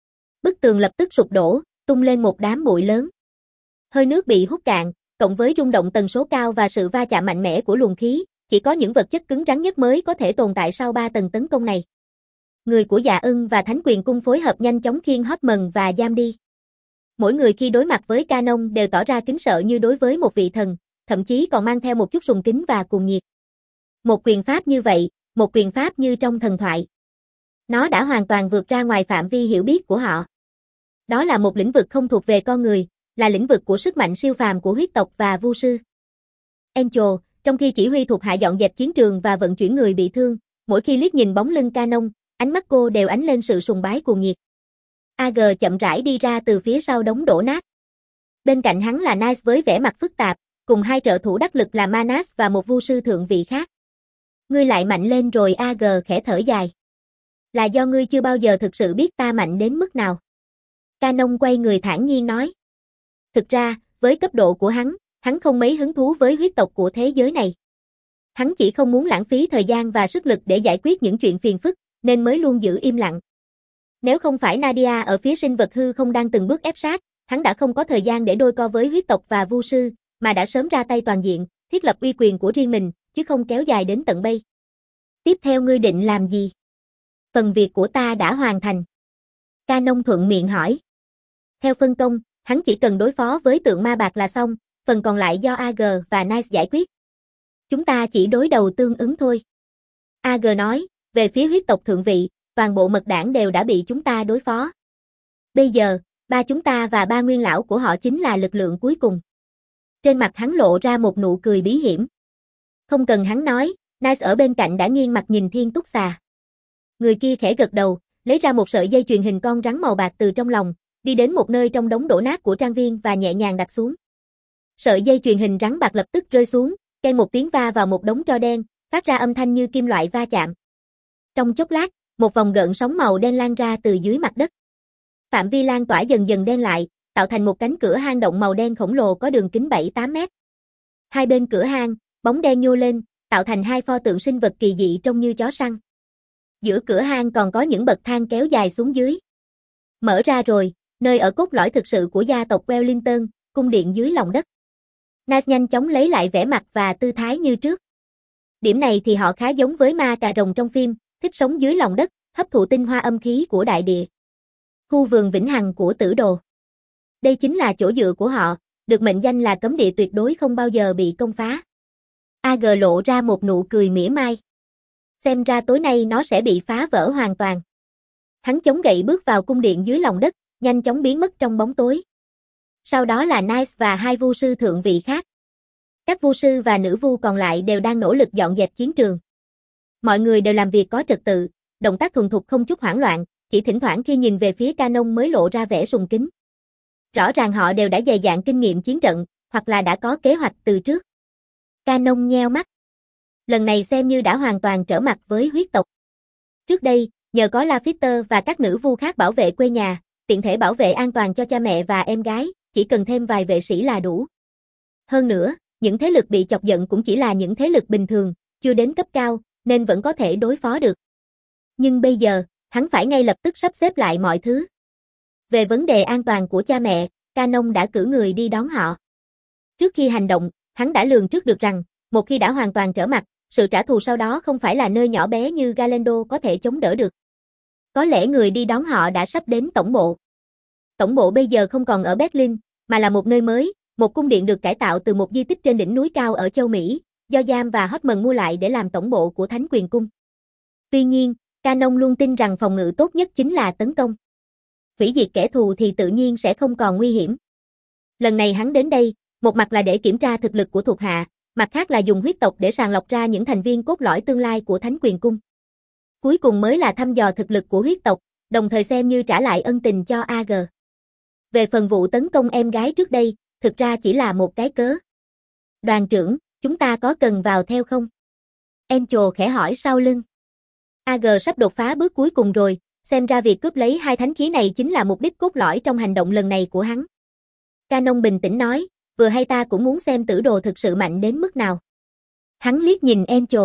Bức tường lập tức sụp đổ, tung lên một đám bụi lớn. Hơi nước bị hút cạn, cộng với rung động tần số cao và sự va chạm mạnh mẽ của luồng khí, chỉ có những vật chất cứng rắn nhất mới có thể tồn tại sau ba tầng tấn công này. Người của Dạ Ưng và Thánh Quyền Cung phối hợp nhanh chóng khiêng Hotman và Giam đi. Mỗi người khi đối mặt với Canon đều tỏ ra kính sợ như đối với một vị thần, thậm chí còn mang theo một chút sùng kính và cuồng nhiệt. Một quyền pháp như vậy, một quyền pháp như trong thần thoại. Nó đã hoàn toàn vượt ra ngoài phạm vi hiểu biết của họ. Đó là một lĩnh vực không thuộc về con người, là lĩnh vực của sức mạnh siêu phàm của huyết tộc và vu sư. Angel, trong khi chỉ huy thuộc hạ dọn dẹp chiến trường và vận chuyển người bị thương, mỗi khi liếc nhìn bóng lưng Canon, ánh mắt cô đều ánh lên sự sùng bái cuồng nhiệt. a giê chậm rãi đi ra từ phía sau đống đổ nát. Bên cạnh hắn là Nice với vẻ mặt phức tạp, cùng hai trợ thủ đắc lực là Manas và một vu sư thượng vị khác. Ngươi lại mạnh lên rồi, a giê khẽ thở dài. Là do ngươi chưa bao giờ thực sự biết ta mạnh đến mức nào. Canon quay người thản nhiên nói. Thực ra, với cấp độ của hắn, hắn không mấy hứng thú với huyết tộc của thế giới này. Hắn chỉ không muốn lãng phí thời gian và sức lực để giải quyết những chuyện phiền phức, nên mới luôn giữ im lặng. Nếu không phải Nadia ở phía sinh vật hư không đang từng bước ép sát, hắn đã không có thời gian để đôi co với huyết tộc và vu sư, mà đã sớm ra tay toàn diện, thiết lập uy quyền của riêng mình, chứ không kéo dài đến tận bây. Tiếp theo ngươi định làm gì? Phần việc của ta đã hoàn thành. Canon thuận miệng hỏi. Theo phân công, hắn chỉ cần đối phó với tượng ma bạc là xong, phần còn lại do a giê và Nice giải quyết. Chúng ta chỉ đối đầu tương ứng thôi. a giê nói, về phía huyết tộc thượng vị, toàn bộ mật đảng đều đã bị chúng ta đối phó. Bây giờ, ba chúng ta và ba nguyên lão của họ chính là lực lượng cuối cùng. Trên mặt hắn lộ ra một nụ cười bí hiểm. Không cần hắn nói, Nice ở bên cạnh đã nghiêng mặt nhìn Thiên Túc Xà. Người kia khẽ gật đầu, lấy ra một sợi dây chuyền hình con rắn màu bạc từ trong lòng, đi đến một nơi trong đống đổ nát của trang viên và nhẹ nhàng đặt xuống. Sợi dây chuyền hình rắn bạc lập tức rơi xuống, keng một tiếng va vào một đống tro đen, phát ra âm thanh như kim loại va chạm. Trong chốc lát, một vòng gợn sóng màu đen lan ra từ dưới mặt đất. Phạm vi lan tỏa dần dần đen lại, tạo thành một cánh cửa hang động màu đen khổng lồ có đường kính bảy tám mét. Hai bên cửa hang, bóng đen nhô lên, tạo thành hai pho tượng sinh vật kỳ dị trông như chó săn. Giữa cửa hang còn có những bậc thang kéo dài xuống dưới. Mở ra rồi, nơi ở cốt lõi thực sự của gia tộc Wellington, cung điện dưới lòng đất. Nice nhanh chóng lấy lại vẻ mặt và tư thái như trước. Điểm này thì họ khá giống với ma cà rồng trong phim, thích sống dưới lòng đất, hấp thụ tinh hoa âm khí của đại địa. Khu vườn vĩnh hằng của tử đồ. Đây chính là chỗ dựa của họ, được mệnh danh là cấm địa tuyệt đối không bao giờ bị công phá. a giê lộ ra một nụ cười mỉa mai. Xem ra tối nay nó sẽ bị phá vỡ hoàn toàn. Hắn chống gậy bước vào cung điện dưới lòng đất, nhanh chóng biến mất trong bóng tối. Sau đó là Nice và hai vu sư thượng vị khác. Các vu sư và nữ vu còn lại đều đang nỗ lực dọn dẹp chiến trường. Mọi người đều làm việc có trật tự, động tác thuần thục không chút hoảng loạn, chỉ thỉnh thoảng khi nhìn về phía Canon mới lộ ra vẻ sùng kính. Rõ ràng họ đều đã dày dạn kinh nghiệm chiến trận, hoặc là đã có kế hoạch từ trước. Canon nheo mắt. Lần này xem như đã hoàn toàn trở mặt với huyết tộc. Trước đây, nhờ có Lafitte và các nữ vu khác bảo vệ quê nhà, tiện thể bảo vệ an toàn cho cha mẹ và em gái, chỉ cần thêm vài vệ sĩ là đủ. Hơn nữa, những thế lực bị chọc giận cũng chỉ là những thế lực bình thường, chưa đến cấp cao, nên vẫn có thể đối phó được. Nhưng bây giờ, hắn phải ngay lập tức sắp xếp lại mọi thứ. Về vấn đề an toàn của cha mẹ, Canon đã cử người đi đón họ. Trước khi hành động, hắn đã lường trước được rằng, một khi đã hoàn toàn trở mặt, sự trả thù sau đó không phải là nơi nhỏ bé như Galendo có thể chống đỡ được. Có lẽ người đi đón họ đã sắp đến tổng bộ. Tổng bộ bây giờ không còn ở Berlin, mà là một nơi mới, một cung điện được cải tạo từ một di tích trên đỉnh núi cao ở châu Mỹ, do Giam và Hotman mua lại để làm tổng bộ của Thánh Quyền Cung. Tuy nhiên, Canon luôn tin rằng phòng ngự tốt nhất chính là tấn công. Hủy diệt kẻ thù thì tự nhiên sẽ không còn nguy hiểm. Lần này hắn đến đây, một mặt là để kiểm tra thực lực của thuộc hạ, mặt khác là dùng huyết tộc để sàng lọc ra những thành viên cốt lõi tương lai của Thánh Quyền Cung. Cuối cùng mới là thăm dò thực lực của huyết tộc, đồng thời xem như trả lại ân tình cho a giê. Về phần vụ tấn công em gái trước đây, thực ra chỉ là một cái cớ. Đoàn trưởng, chúng ta có cần vào theo không? Angel khẽ hỏi sau lưng. a giê sắp đột phá bước cuối cùng rồi, xem ra việc cướp lấy hai thánh khí này chính là mục đích cốt lõi trong hành động lần này của hắn. Canon bình tĩnh nói, vừa hay ta cũng muốn xem tử đồ thực sự mạnh đến mức nào. Hắn liếc nhìn Angel.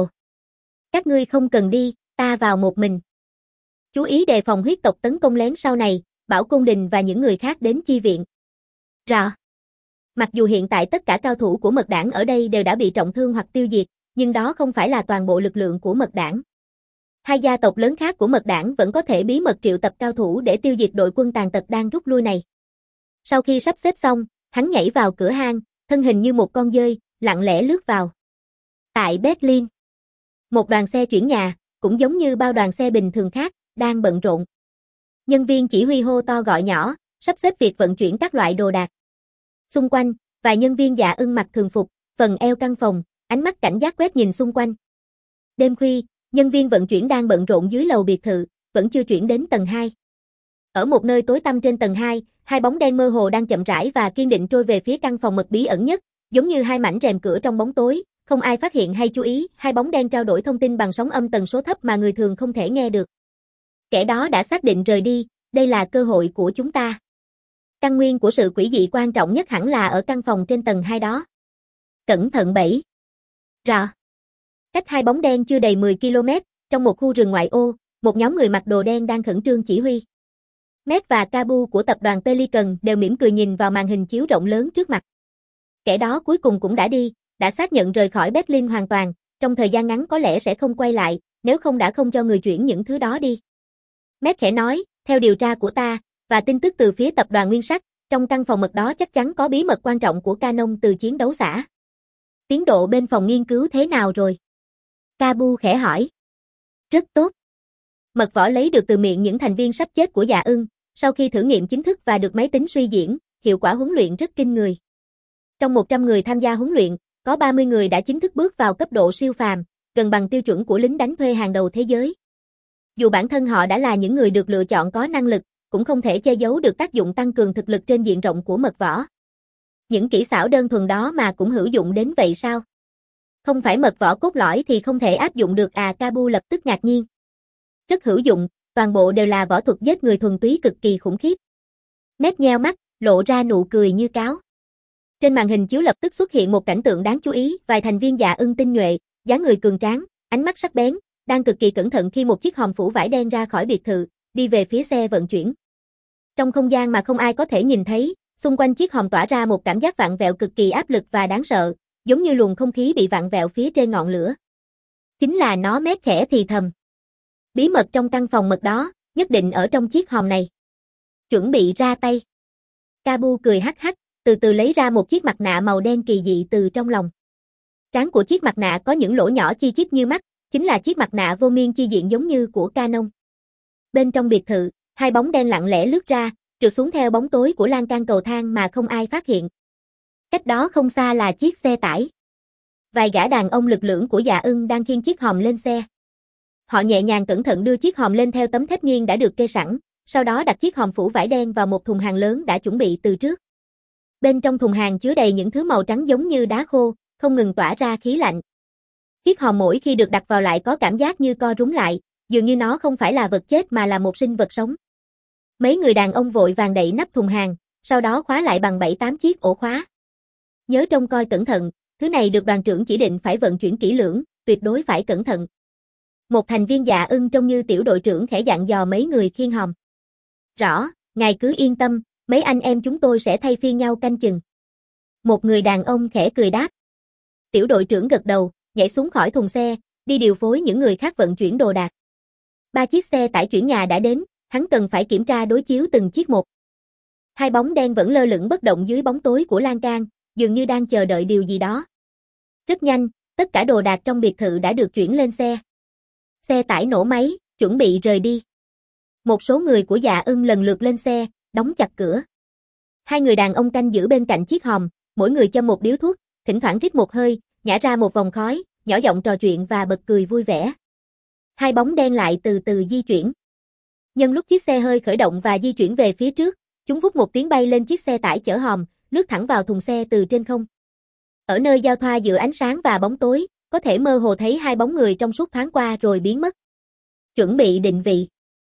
Các ngươi không cần đi, ta vào một mình. Chú ý đề phòng huyết tộc tấn công lén sau này, bảo Côn Đình và những người khác đến chi viện. Rõ. Mặc dù hiện tại tất cả cao thủ của mật đảng ở đây đều đã bị trọng thương hoặc tiêu diệt, nhưng đó không phải là toàn bộ lực lượng của mật đảng. Hai gia tộc lớn khác của mật đảng vẫn có thể bí mật triệu tập cao thủ để tiêu diệt đội quân tàn tật đang rút lui này. Sau khi sắp xếp xong, hắn nhảy vào cửa hang, thân hình như một con dơi, lặng lẽ lướt vào. Tại Berlin, một đoàn xe chuyển nhà, cũng giống như bao đoàn xe bình thường khác, đang bận rộn. Nhân viên chỉ huy hô to gọi nhỏ, sắp xếp việc vận chuyển các loại đồ đạc. Xung quanh, vài nhân viên Dạ Ưng mặc thường phục, phần eo căng phòng, ánh mắt cảnh giác quét nhìn xung quanh. Đêm khuya, nhân viên vận chuyển đang bận rộn dưới lầu biệt thự, vẫn chưa chuyển đến tầng hai. Ở một nơi tối tăm trên tầng hai, hai bóng đen mơ hồ đang chậm rãi và kiên định trôi về phía căn phòng mật bí ẩn nhất, giống như hai mảnh rèm cửa trong bóng tối, không ai phát hiện hay chú ý, hai bóng đen trao đổi thông tin bằng sóng âm tần số thấp mà người thường không thể nghe được. Kẻ đó đã xác định rời đi, đây là cơ hội của chúng ta. Căn nguyên của sự quỷ dị quan trọng nhất hẳn là ở căn phòng trên tầng hai đó. Cẩn thận bẫy. Rõ. Cách hai bóng đen chưa đầy mười ki lô mét, trong một khu rừng ngoại ô, một nhóm người mặc đồ đen đang khẩn trương chỉ huy. Met và Cabu của tập đoàn Pelican đều mỉm cười nhìn vào màn hình chiếu rộng lớn trước mặt. Kẻ đó cuối cùng cũng đã đi, đã xác nhận rời khỏi Berlin hoàn toàn, trong thời gian ngắn có lẽ sẽ không quay lại, nếu không đã không cho người chuyển những thứ đó đi. Met khẽ nói, theo điều tra của ta, và tin tức từ phía tập đoàn Nguyên Sắc, trong căn phòng mật đó chắc chắn có bí mật quan trọng của Canon từ chiến đấu xã. Tiến độ bên phòng nghiên cứu thế nào rồi? Cabu khẽ hỏi. Rất tốt. Mật võ lấy được từ miệng những thành viên sắp chết của Dạ Ưng, sau khi thử nghiệm chính thức và được máy tính suy diễn, hiệu quả huấn luyện rất kinh người. Trong một trăm người tham gia huấn luyện, có ba mươi người đã chính thức bước vào cấp độ siêu phàm, gần bằng tiêu chuẩn của lính đánh thuê hàng đầu thế giới. Dù bản thân họ đã là những người được lựa chọn có năng lực, cũng không thể che giấu được tác dụng tăng cường thực lực trên diện rộng của mật võ. Những kỹ xảo đơn thuần đó mà cũng hữu dụng đến vậy sao? Không phải mật võ cốt lõi thì không thể áp dụng được à? Cabu lập tức ngạc nhiên. Rất hữu dụng, toàn bộ đều là võ thuật giết người thuần túy cực kỳ khủng khiếp. Mét nheo mắt, lộ ra nụ cười như cáo. Trên màn hình chiếu lập tức xuất hiện một cảnh tượng đáng chú ý, vài thành viên Dạ Ưng tinh nhuệ, dáng người cường tráng, ánh mắt sắc bén, đang cực kỳ cẩn thận khi một chiếc hòm phủ vải đen ra khỏi biệt thự, đi về phía xe vận chuyển. Trong không gian mà không ai có thể nhìn thấy, xung quanh chiếc hòm tỏa ra một cảm giác vặn vẹo cực kỳ áp lực và đáng sợ, giống như luồng không khí bị vặn vẹo phía trên ngọn lửa. Chính là nó. Mét khẽ thì thầm. Bí mật trong căn phòng mật đó, nhất định ở trong chiếc hòm này. Chuẩn bị ra tay. Cabu cười hắc hắc, từ từ lấy ra một chiếc mặt nạ màu đen kỳ dị từ trong lòng. Trán của chiếc mặt nạ có những lỗ nhỏ chi chít như mắt, chính là chiếc mặt nạ vô miên chi diện giống như của Canon. Bên trong biệt thự, hai bóng đen lặng lẽ lướt ra, trượt xuống theo bóng tối của lan can cầu thang mà không ai phát hiện. Cách đó không xa là chiếc xe tải. Vài gã đàn ông lực lưỡng của Dạ Ưng đang khiêng chiếc hòm lên xe. Họ nhẹ nhàng cẩn thận đưa chiếc hòm lên theo tấm thép nghiêng đã được kê sẵn, sau đó đặt chiếc hòm phủ vải đen vào một thùng hàng lớn đã chuẩn bị từ trước. Bên trong thùng hàng chứa đầy những thứ màu trắng giống như đá khô, không ngừng tỏa ra khí lạnh. Chiếc hòm mỗi khi được đặt vào lại có cảm giác như co rúm lại, dường như nó không phải là vật chết mà là một sinh vật sống. Mấy người đàn ông vội vàng đậy nắp thùng hàng, sau đó khóa lại bằng bảy tám chiếc ổ khóa. Nhớ trông coi cẩn thận, thứ này được đoàn trưởng chỉ định phải vận chuyển kỹ lưỡng, tuyệt đối phải cẩn thận. Một thành viên Dạ Ưng trông như tiểu đội trưởng khẽ dặn dò mấy người khiêng hòm. Rõ, ngài cứ yên tâm, mấy anh em chúng tôi sẽ thay phiên nhau canh chừng. Một người đàn ông khẽ cười đáp. Tiểu đội trưởng gật đầu, nhảy xuống khỏi thùng xe, đi điều phối những người khác vận chuyển đồ đạc. Ba chiếc xe tải chuyển nhà đã đến, hắn cần phải kiểm tra đối chiếu từng chiếc một. Hai bóng đen vẫn lơ lửng bất động dưới bóng tối của lan can, dường như đang chờ đợi điều gì đó. Rất nhanh, tất cả đồ đạc trong biệt thự đã được chuyển lên xe. Xe tải nổ máy, chuẩn bị rời đi. Một số người của Dạ Ưng lần lượt lên xe, đóng chặt cửa. Hai người đàn ông canh giữ bên cạnh chiếc hòm, mỗi người châm một điếu thuốc, thỉnh thoảng rít một hơi, nhả ra một vòng khói, nhỏ giọng trò chuyện và bật cười vui vẻ. Hai bóng đen lại từ từ di chuyển. Nhân lúc chiếc xe hơi khởi động và di chuyển về phía trước, chúng vút một tiếng bay lên chiếc xe tải chở hòm, lướt thẳng vào thùng xe từ trên không. Ở nơi giao thoa giữa ánh sáng và bóng tối, có thể mơ hồ thấy hai bóng người trong suốt thoáng qua rồi biến mất. Chuẩn bị định vị.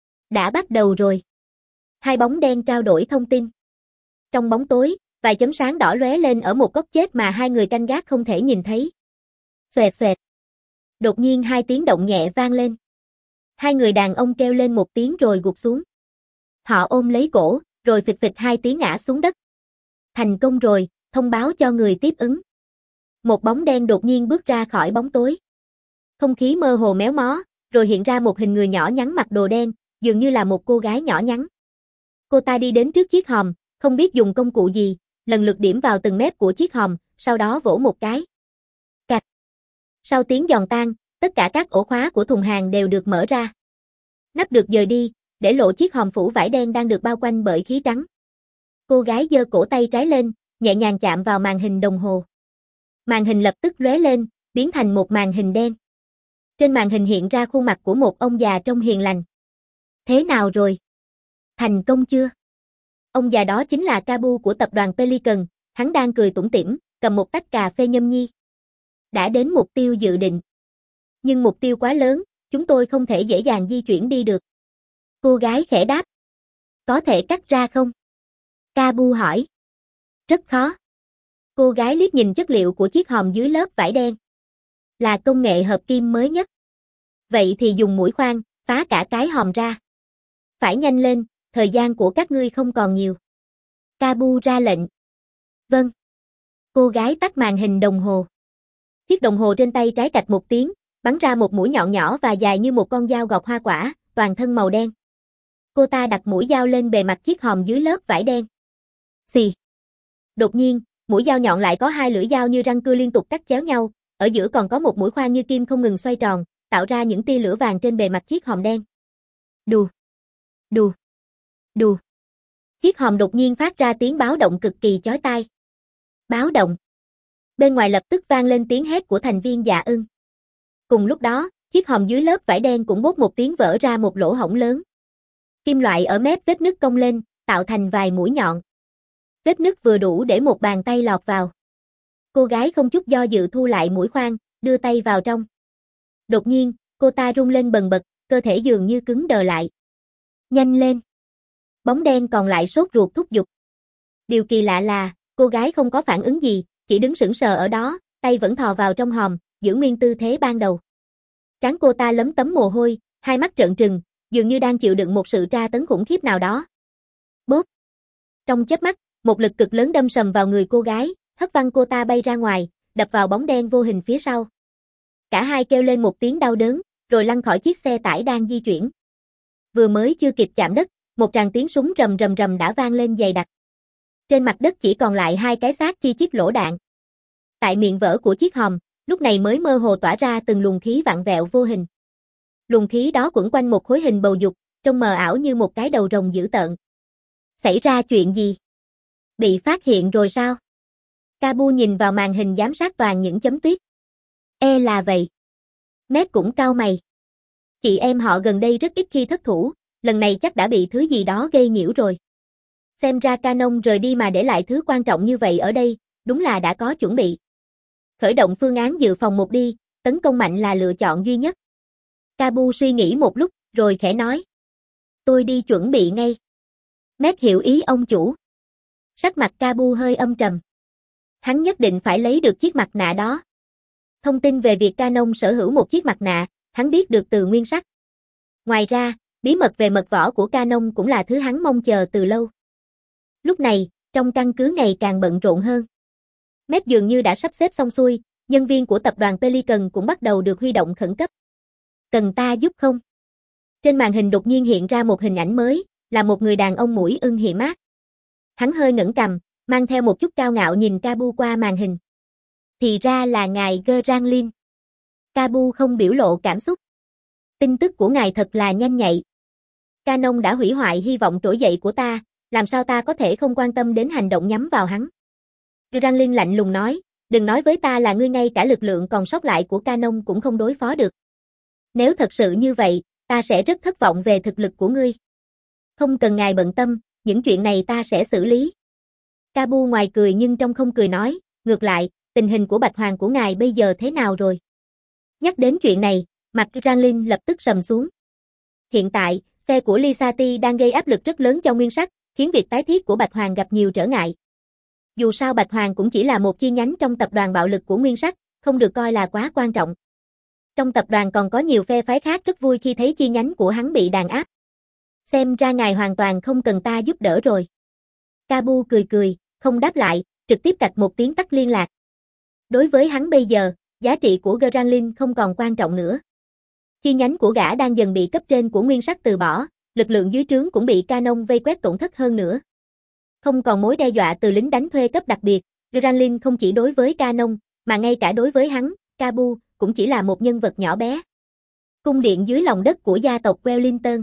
Đã bắt đầu rồi. Hai bóng đen trao đổi thông tin. Trong bóng tối, vài chấm sáng đỏ lóe lên ở một góc chết mà hai người canh gác không thể nhìn thấy. Xoẹt xoẹt. Đột nhiên hai tiếng động nhẹ vang lên. Hai người đàn ông kêu lên một tiếng rồi gục xuống. Họ ôm lấy cổ, rồi phịch phịch hai tiếng ngã xuống đất. Thành công rồi, thông báo cho người tiếp ứng. Một bóng đen đột nhiên bước ra khỏi bóng tối. Không khí mơ hồ méo mó, rồi hiện ra một hình người nhỏ nhắn mặc đồ đen, dường như là một cô gái nhỏ nhắn. Cô ta đi đến trước chiếc hòm, không biết dùng công cụ gì, lần lượt điểm vào từng mép của chiếc hòm, sau đó vỗ một cái. Cạch. Sau tiếng giòn tan, tất cả các ổ khóa của thùng hàng đều được mở ra. Nắp được dời đi, để lộ chiếc hòm phủ vải đen đang được bao quanh bởi khí trắng. Cô gái giơ cổ tay trái lên, nhẹ nhàng chạm vào màn hình đồng hồ. Màn hình lập tức lóe lên, biến thành một màn hình đen. Trên màn hình hiện ra khuôn mặt của một ông già trông hiền lành. Thế nào rồi? Thành công chưa? Ông già đó chính là Cabu của tập đoàn Pelican, hắn đang cười tủm tỉm, cầm một tách cà phê nhâm nhi. Đã đến mục tiêu dự định. Nhưng mục tiêu quá lớn, chúng tôi không thể dễ dàng di chuyển đi được. Cô gái khẽ đáp. Có thể cắt ra không? Cabu hỏi. Rất khó. Cô gái liếc nhìn chất liệu của chiếc hòm dưới lớp vải đen. Là công nghệ hợp kim mới nhất. Vậy thì dùng mũi khoan, phá cả cái hòm ra. Phải nhanh lên, thời gian của các ngươi không còn nhiều. Cabu ra lệnh. Vâng. Cô gái tắt màn hình đồng hồ. Chiếc đồng hồ trên tay trái cạch một tiếng, bắn ra một mũi nhọn nhỏ và dài như một con dao gọt hoa quả, toàn thân màu đen. Cô ta đặt mũi dao lên bề mặt chiếc hòm dưới lớp vải đen. Xì. Đột nhiên, mũi dao nhọn lại có hai lưỡi dao như răng cưa liên tục cắt chéo nhau, ở giữa còn có một mũi khoan như kim không ngừng xoay tròn, tạo ra những tia lửa vàng trên bề mặt chiếc hòm đen. Đù. Đù. Đù. Chiếc hòm đột nhiên phát ra tiếng báo động cực kỳ chói tai. Báo động. Bên ngoài lập tức vang lên tiếng hét của thành viên Dạ Ưng. Cùng lúc đó, chiếc hòm dưới lớp vải đen cũng bốp một tiếng vỡ ra một lỗ hổng lớn. Kim loại ở mép vết nứt cong lên, tạo thành vài mũi nhọn. Vết nứt vừa đủ để một bàn tay lọt vào. Cô gái không chút do dự thu lại mũi khoan, đưa tay vào trong. Đột nhiên, cô ta rung lên bần bật, cơ thể dường như cứng đờ lại. Nhanh lên. Bóng đen còn lại sốt ruột thúc giục. Điều kỳ lạ là, cô gái không có phản ứng gì, chỉ đứng sững sờ ở đó, tay vẫn thò vào trong hòm, giữ nguyên tư thế ban đầu. Trán cô ta lấm tấm mồ hôi, hai mắt trợn trừng, dường như đang chịu đựng một sự tra tấn khủng khiếp nào đó. Bốp. Trong chớp mắt, một lực cực lớn đâm sầm vào người cô gái, hất văng cô ta bay ra ngoài, đập vào bóng đen vô hình phía sau. Cả hai kêu lên một tiếng đau đớn, rồi lăn khỏi chiếc xe tải đang di chuyển. Vừa mới chưa kịp chạm đất, một tràng tiếng súng rầm rầm rầm đã vang lên dày đặc. Trên mặt đất chỉ còn lại hai cái xác chi chít lỗ đạn. Tại miệng vỡ của chiếc hòm, lúc này mới mơ hồ tỏa ra từng luồng khí vặn vẹo vô hình. Luồng khí đó quẩn quanh một khối hình bầu dục, trông mờ ảo như một cái đầu rồng dữ tợn. Xảy ra chuyện gì? Bị phát hiện rồi sao? Cabu nhìn vào màn hình giám sát toàn những chấm tuyết. E là vậy. Nét cũng cau mày. Chị em họ gần đây rất ít khi thất thủ, lần này chắc đã bị thứ gì đó gây nhiễu rồi. Xem ra Canon rời đi mà để lại thứ quan trọng như vậy ở đây, đúng là đã có chuẩn bị. Khởi động phương án dự phòng một đi, tấn công mạnh là lựa chọn duy nhất. Kabu suy nghĩ một lúc, rồi khẽ nói. Tôi đi chuẩn bị ngay. Mét hiểu ý ông chủ. Sắc mặt Kabu hơi âm trầm. Hắn nhất định phải lấy được chiếc mặt nạ đó. Thông tin về việc Canon sở hữu một chiếc mặt nạ, hắn biết được từ Nguyên Sắc. Ngoài ra, bí mật về mật võ của Canon cũng là thứ hắn mong chờ từ lâu. Lúc này, trong căn cứ ngày càng bận rộn hơn. Mét dường như đã sắp xếp xong xuôi, nhân viên của tập đoàn Pelican cũng bắt đầu được huy động khẩn cấp. Cần ta giúp không? Trên màn hình đột nhiên hiện ra một hình ảnh mới, là một người đàn ông mũi ưng hiểm ác. Hắn hơi ngẩng cằm, mang theo một chút cao ngạo nhìn Kabu qua màn hình. Thì ra là ngài Granlin. Kabu không biểu lộ cảm xúc. Tin tức của ngài thật là nhanh nhạy. Canon đã hủy hoại hy vọng trỗi dậy của ta, làm sao ta có thể không quan tâm đến hành động nhắm vào hắn. Granlin lạnh lùng nói, đừng nói với ta là ngươi ngay cả lực lượng còn sót lại của Canon cũng không đối phó được. Nếu thật sự như vậy, ta sẽ rất thất vọng về thực lực của ngươi. Không cần ngài bận tâm, những chuyện này ta sẽ xử lý. Kabu ngoài cười nhưng trong không cười nói, ngược lại, tình hình của Bạch Hoàng của ngài bây giờ thế nào rồi? Nhắc đến chuyện này, mặt Granlin lập tức sầm xuống. Hiện tại, phe của Lisati đang gây áp lực rất lớn cho Nguyên Sắc, khiến việc tái thiết của Bạch Hoàng gặp nhiều trở ngại. Dù sao Bạch Hoàng cũng chỉ là một chi nhánh trong tập đoàn bạo lực của Nguyên Sắc, không được coi là quá quan trọng. Trong tập đoàn còn có nhiều phe phái khác rất vui khi thấy chi nhánh của hắn bị đàn áp. Xem ra ngài hoàn toàn không cần ta giúp đỡ rồi. Kabu cười cười, không đáp lại, trực tiếp cạch một tiếng tắt liên lạc. Đối với hắn bây giờ, giá trị của Granlin không còn quan trọng nữa. Chi nhánh của gã đang dần bị cấp trên của Nguyên Sắc từ bỏ, lực lượng dưới trướng cũng bị Canon vây quét tổn thất hơn nữa. Không còn mối đe dọa từ lính đánh thuê cấp đặc biệt, Granlin không chỉ đối với Canon, mà ngay cả đối với hắn, Kabu, cũng chỉ là một nhân vật nhỏ bé. Cung điện dưới lòng đất của gia tộc Wellington.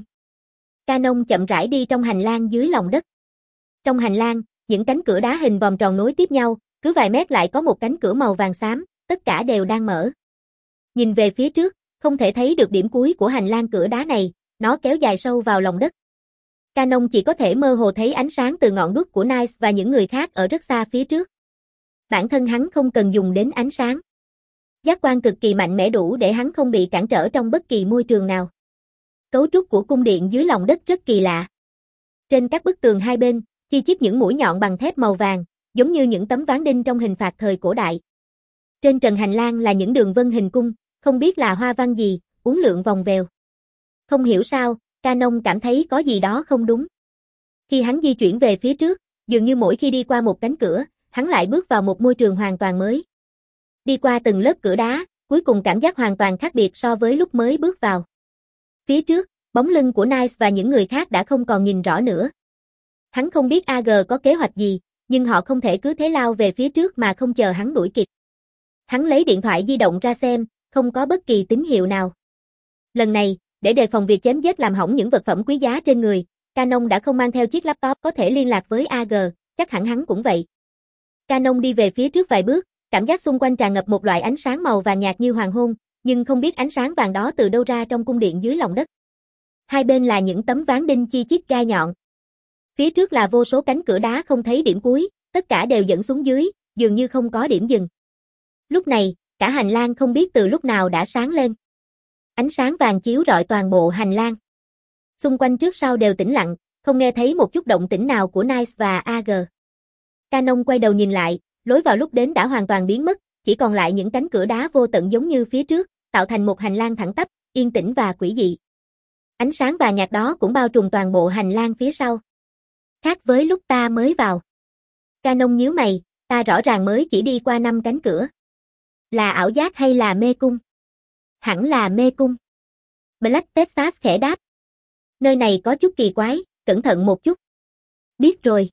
Canon chậm rãi đi trong hành lang dưới lòng đất. Trong hành lang, những cánh cửa đá hình vòng tròn nối tiếp nhau, cứ vài mét lại có một cánh cửa màu vàng xám, tất cả đều đang mở. Nhìn về phía trước, không thể thấy được điểm cuối của hành lang cửa đá này, nó kéo dài sâu vào lòng đất. Canon chỉ có thể mơ hồ thấy ánh sáng từ ngọn đuốc của Nice và những người khác ở rất xa phía trước. Bản thân hắn không cần dùng đến ánh sáng. Giác quan cực kỳ mạnh mẽ đủ để hắn không bị cản trở trong bất kỳ môi trường nào. Cấu trúc của cung điện dưới lòng đất rất kỳ lạ. Trên các bức tường hai bên, chi chít những mũi nhọn bằng thép màu vàng, giống như những tấm ván đinh trong hình phạt thời cổ đại. Trên trần hành lang là những đường vân hình cung, không biết là hoa văn gì, uốn lượn vòng vèo. Không hiểu sao, Canon cảm thấy có gì đó không đúng. Khi hắn di chuyển về phía trước, dường như mỗi khi đi qua một cánh cửa, hắn lại bước vào một môi trường hoàn toàn mới. Đi qua từng lớp cửa đá, cuối cùng cảm giác hoàn toàn khác biệt so với lúc mới bước vào. Phía trước, bóng lưng của Nice và những người khác đã không còn nhìn rõ nữa. Hắn không biết a giê có kế hoạch gì, nhưng họ không thể cứ thế lao về phía trước mà không chờ hắn đuổi kịp. Hắn lấy điện thoại di động ra xem, không có bất kỳ tín hiệu nào. Lần này, để đề phòng việc chém giết làm hỏng những vật phẩm quý giá trên người, Canon đã không mang theo chiếc laptop có thể liên lạc với a giê, chắc hẳn hắn cũng vậy. Canon đi về phía trước vài bước, cảm giác xung quanh tràn ngập một loại ánh sáng màu vàng nhạt như hoàng hôn, nhưng không biết ánh sáng vàng đó từ đâu ra trong cung điện dưới lòng đất. Hai bên là những tấm ván đinh chi chít gai nhọn. Phía trước là vô số cánh cửa đá không thấy điểm cuối, tất cả đều dẫn xuống dưới, dường như không có điểm dừng. Lúc này, cả hành lang không biết từ lúc nào đã sáng lên. Ánh sáng vàng chiếu rọi toàn bộ hành lang. Xung quanh trước sau đều tĩnh lặng, không nghe thấy một chút động tĩnh nào của Nice và a giê. Canon quay đầu nhìn lại, lối vào lúc đến đã hoàn toàn biến mất, chỉ còn lại những cánh cửa đá vô tận giống như phía trước, tạo thành một hành lang thẳng tắp, yên tĩnh và quỷ dị. Ánh sáng vàng nhạt đó cũng bao trùm toàn bộ hành lang phía sau. Khác với lúc ta mới vào. Canon nhíu mày, ta rõ ràng mới chỉ đi qua năm cánh cửa. Là ảo giác hay là mê cung? Hẳn là mê cung. Black Texas khẽ đáp. Nơi này có chút kỳ quái, cẩn thận một chút. Biết rồi.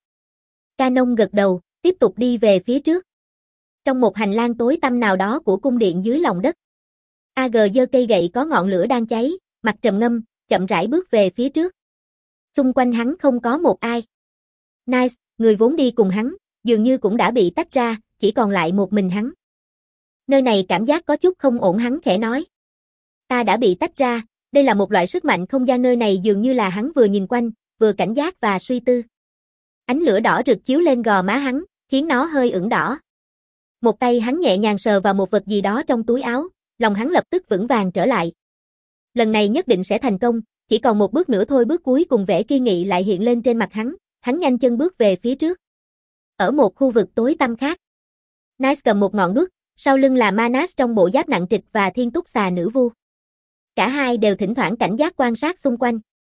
Canon gật đầu, tiếp tục đi về phía trước. Trong một hành lang tối tăm nào đó của cung điện dưới lòng đất. a giê giơ cây gậy có ngọn lửa đang cháy, mặt trầm ngâm, chậm rãi bước về phía trước. Xung quanh hắn không có một ai. Nice, người vốn đi cùng hắn, dường như cũng đã bị tách ra, chỉ còn lại một mình hắn. Nơi này cảm giác có chút không ổn, hắn khẽ nói. Ta đã bị tách ra, đây là một loại sức mạnh không gian, nơi này dường như là hắn vừa nhìn quanh, vừa cảnh giác và suy tư. Ánh lửa đỏ rực chiếu lên gò má hắn, khiến nó hơi ửng đỏ. Một tay hắn nhẹ nhàng sờ vào một vật gì đó trong túi áo, lòng hắn lập tức vững vàng trở lại. Lần này nhất định sẽ thành công, chỉ còn một bước nữa thôi. Bước cuối cùng vẻ kiên nghị lại hiện lên trên mặt hắn, hắn nhanh chân bước về phía trước. Ở một khu vực tối tăm khác, Nice cầm một ngọn đuốc, sau lưng là Manas trong bộ giáp nặng trịch và Thiên Túc Xà nữ vu. Cả hai đều thỉnh thoảng cảnh giác quan sát xung quanh.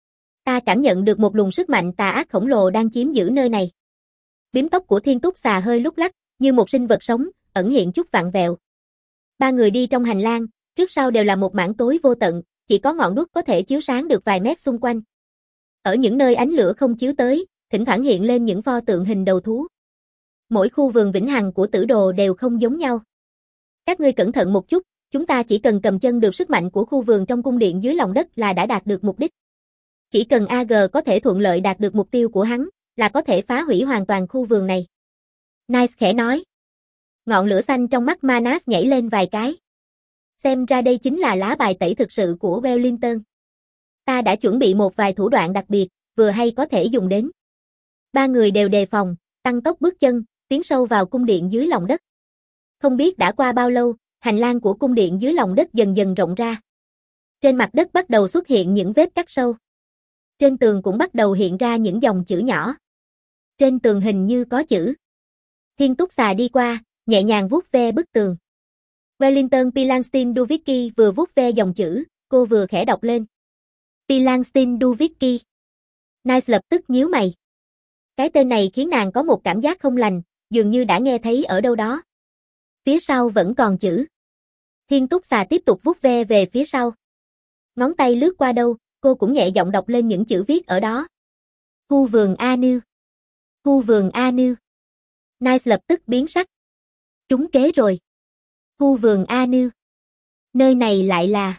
Ta cảm nhận được một luồng sức mạnh tà ác khổng lồ đang chiếm giữ nơi này. Bím tóc của Thiên Túc Xà hơi lúc lắc, như một sinh vật sống, ẩn hiện chút vặn vẹo. Ba người đi trong hành lang, trước sau đều là một mảng tối vô tận, chỉ có ngọn đuốc có thể chiếu sáng được vài mét xung quanh. Ở những nơi ánh lửa không chiếu tới, thỉnh thoảng hiện lên những pho tượng hình đầu thú. Mỗi khu vườn vĩnh hằng của Tử Đồ đều không giống nhau. Các ngươi cẩn thận một chút, chúng ta chỉ cần cầm chân được sức mạnh của khu vườn trong cung điện dưới lòng đất là đã đạt được mục đích. Chỉ cần a giê có thể thuận lợi đạt được mục tiêu của hắn, là có thể phá hủy hoàn toàn khu vườn này. Nice khẽ nói. Ngọn lửa xanh trong mắt Manas nhảy lên vài cái. Xem ra đây chính là lá bài tẩy thực sự của Wellington. Ta đã chuẩn bị một vài thủ đoạn đặc biệt, vừa hay có thể dùng đến. Ba người đều đề phòng, tăng tốc bước chân, tiến sâu vào cung điện dưới lòng đất. Không biết đã qua bao lâu, hành lang của cung điện dưới lòng đất dần dần rộng ra. Trên mặt đất bắt đầu xuất hiện những vết cắt sâu. Trên tường cũng bắt đầu hiện ra những dòng chữ nhỏ. Trên tường hình như có chữ. Thiên Túc Xà đi qua, nhẹ nhàng vuốt ve bức tường. Wellington Pilanstin Duvicki vừa vuốt ve dòng chữ, cô vừa khẽ đọc lên. Pilanstin Duvicki. Nice lập tức nhíu mày. Cái tên này khiến nàng có một cảm giác không lành, dường như đã nghe thấy ở đâu đó. Phía sau vẫn còn chữ. Thiên Túc Xà tiếp tục vuốt ve về phía sau. Ngón tay lướt qua đâu, cô cũng nhẹ giọng đọc lên những chữ viết ở đó. Khu vườn A Nư. Khu vườn A Nư. Nice lập tức biến sắc. Trúng kế rồi. Khu vườn A Nư. Nơi này lại là...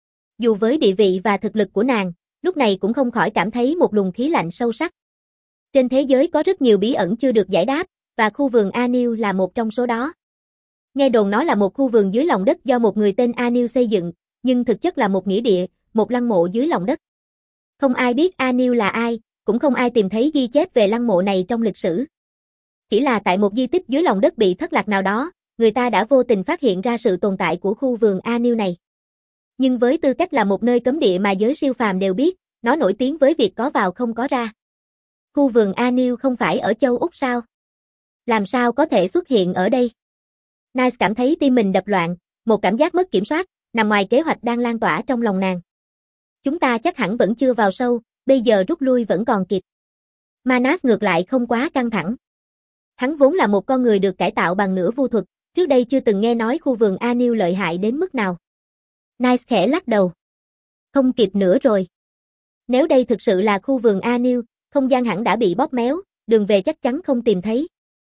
Dù với địa vị và thực lực của nàng, lúc này cũng không khỏi cảm thấy một luồng khí lạnh sâu sắc. Trên thế giới có rất nhiều bí ẩn chưa được giải đáp, và khu vườn A Nư là một trong số đó. Nghe đồn nó là một khu vườn dưới lòng đất do một người tên A Nư xây dựng, nhưng thực chất là một nghĩa địa, một lăng mộ dưới lòng đất. Không ai biết A Nư là ai, cũng không ai tìm thấy ghi chép về lăng mộ này trong lịch sử. Chỉ là tại một di tích dưới lòng đất bị thất lạc nào đó, người ta đã vô tình phát hiện ra sự tồn tại của khu vườn A Nư này. Nhưng với tư cách là một nơi cấm địa mà giới siêu phàm đều biết, nó nổi tiếng với việc có vào không có ra. Khu vườn A Nư không phải ở châu Úc sao? Làm sao có thể xuất hiện ở đây? Nice cảm thấy tim mình đập loạn, một cảm giác mất kiểm soát, nằm ngoài kế hoạch đang lan tỏa trong lòng nàng. Chúng ta chắc hẳn vẫn chưa vào sâu, bây giờ rút lui vẫn còn kịp. Manas ngược lại không quá căng thẳng. Hắn vốn là một con người được cải tạo bằng nửa vu thuật, trước đây chưa từng nghe nói khu vườn A Nư lợi hại đến mức nào. Nice khẽ lắc đầu. Không kịp nữa rồi. Nếu đây thực sự là khu vườn A Nư, không gian hẳn đã bị bóp méo, đường về chắc chắn không tìm thấy.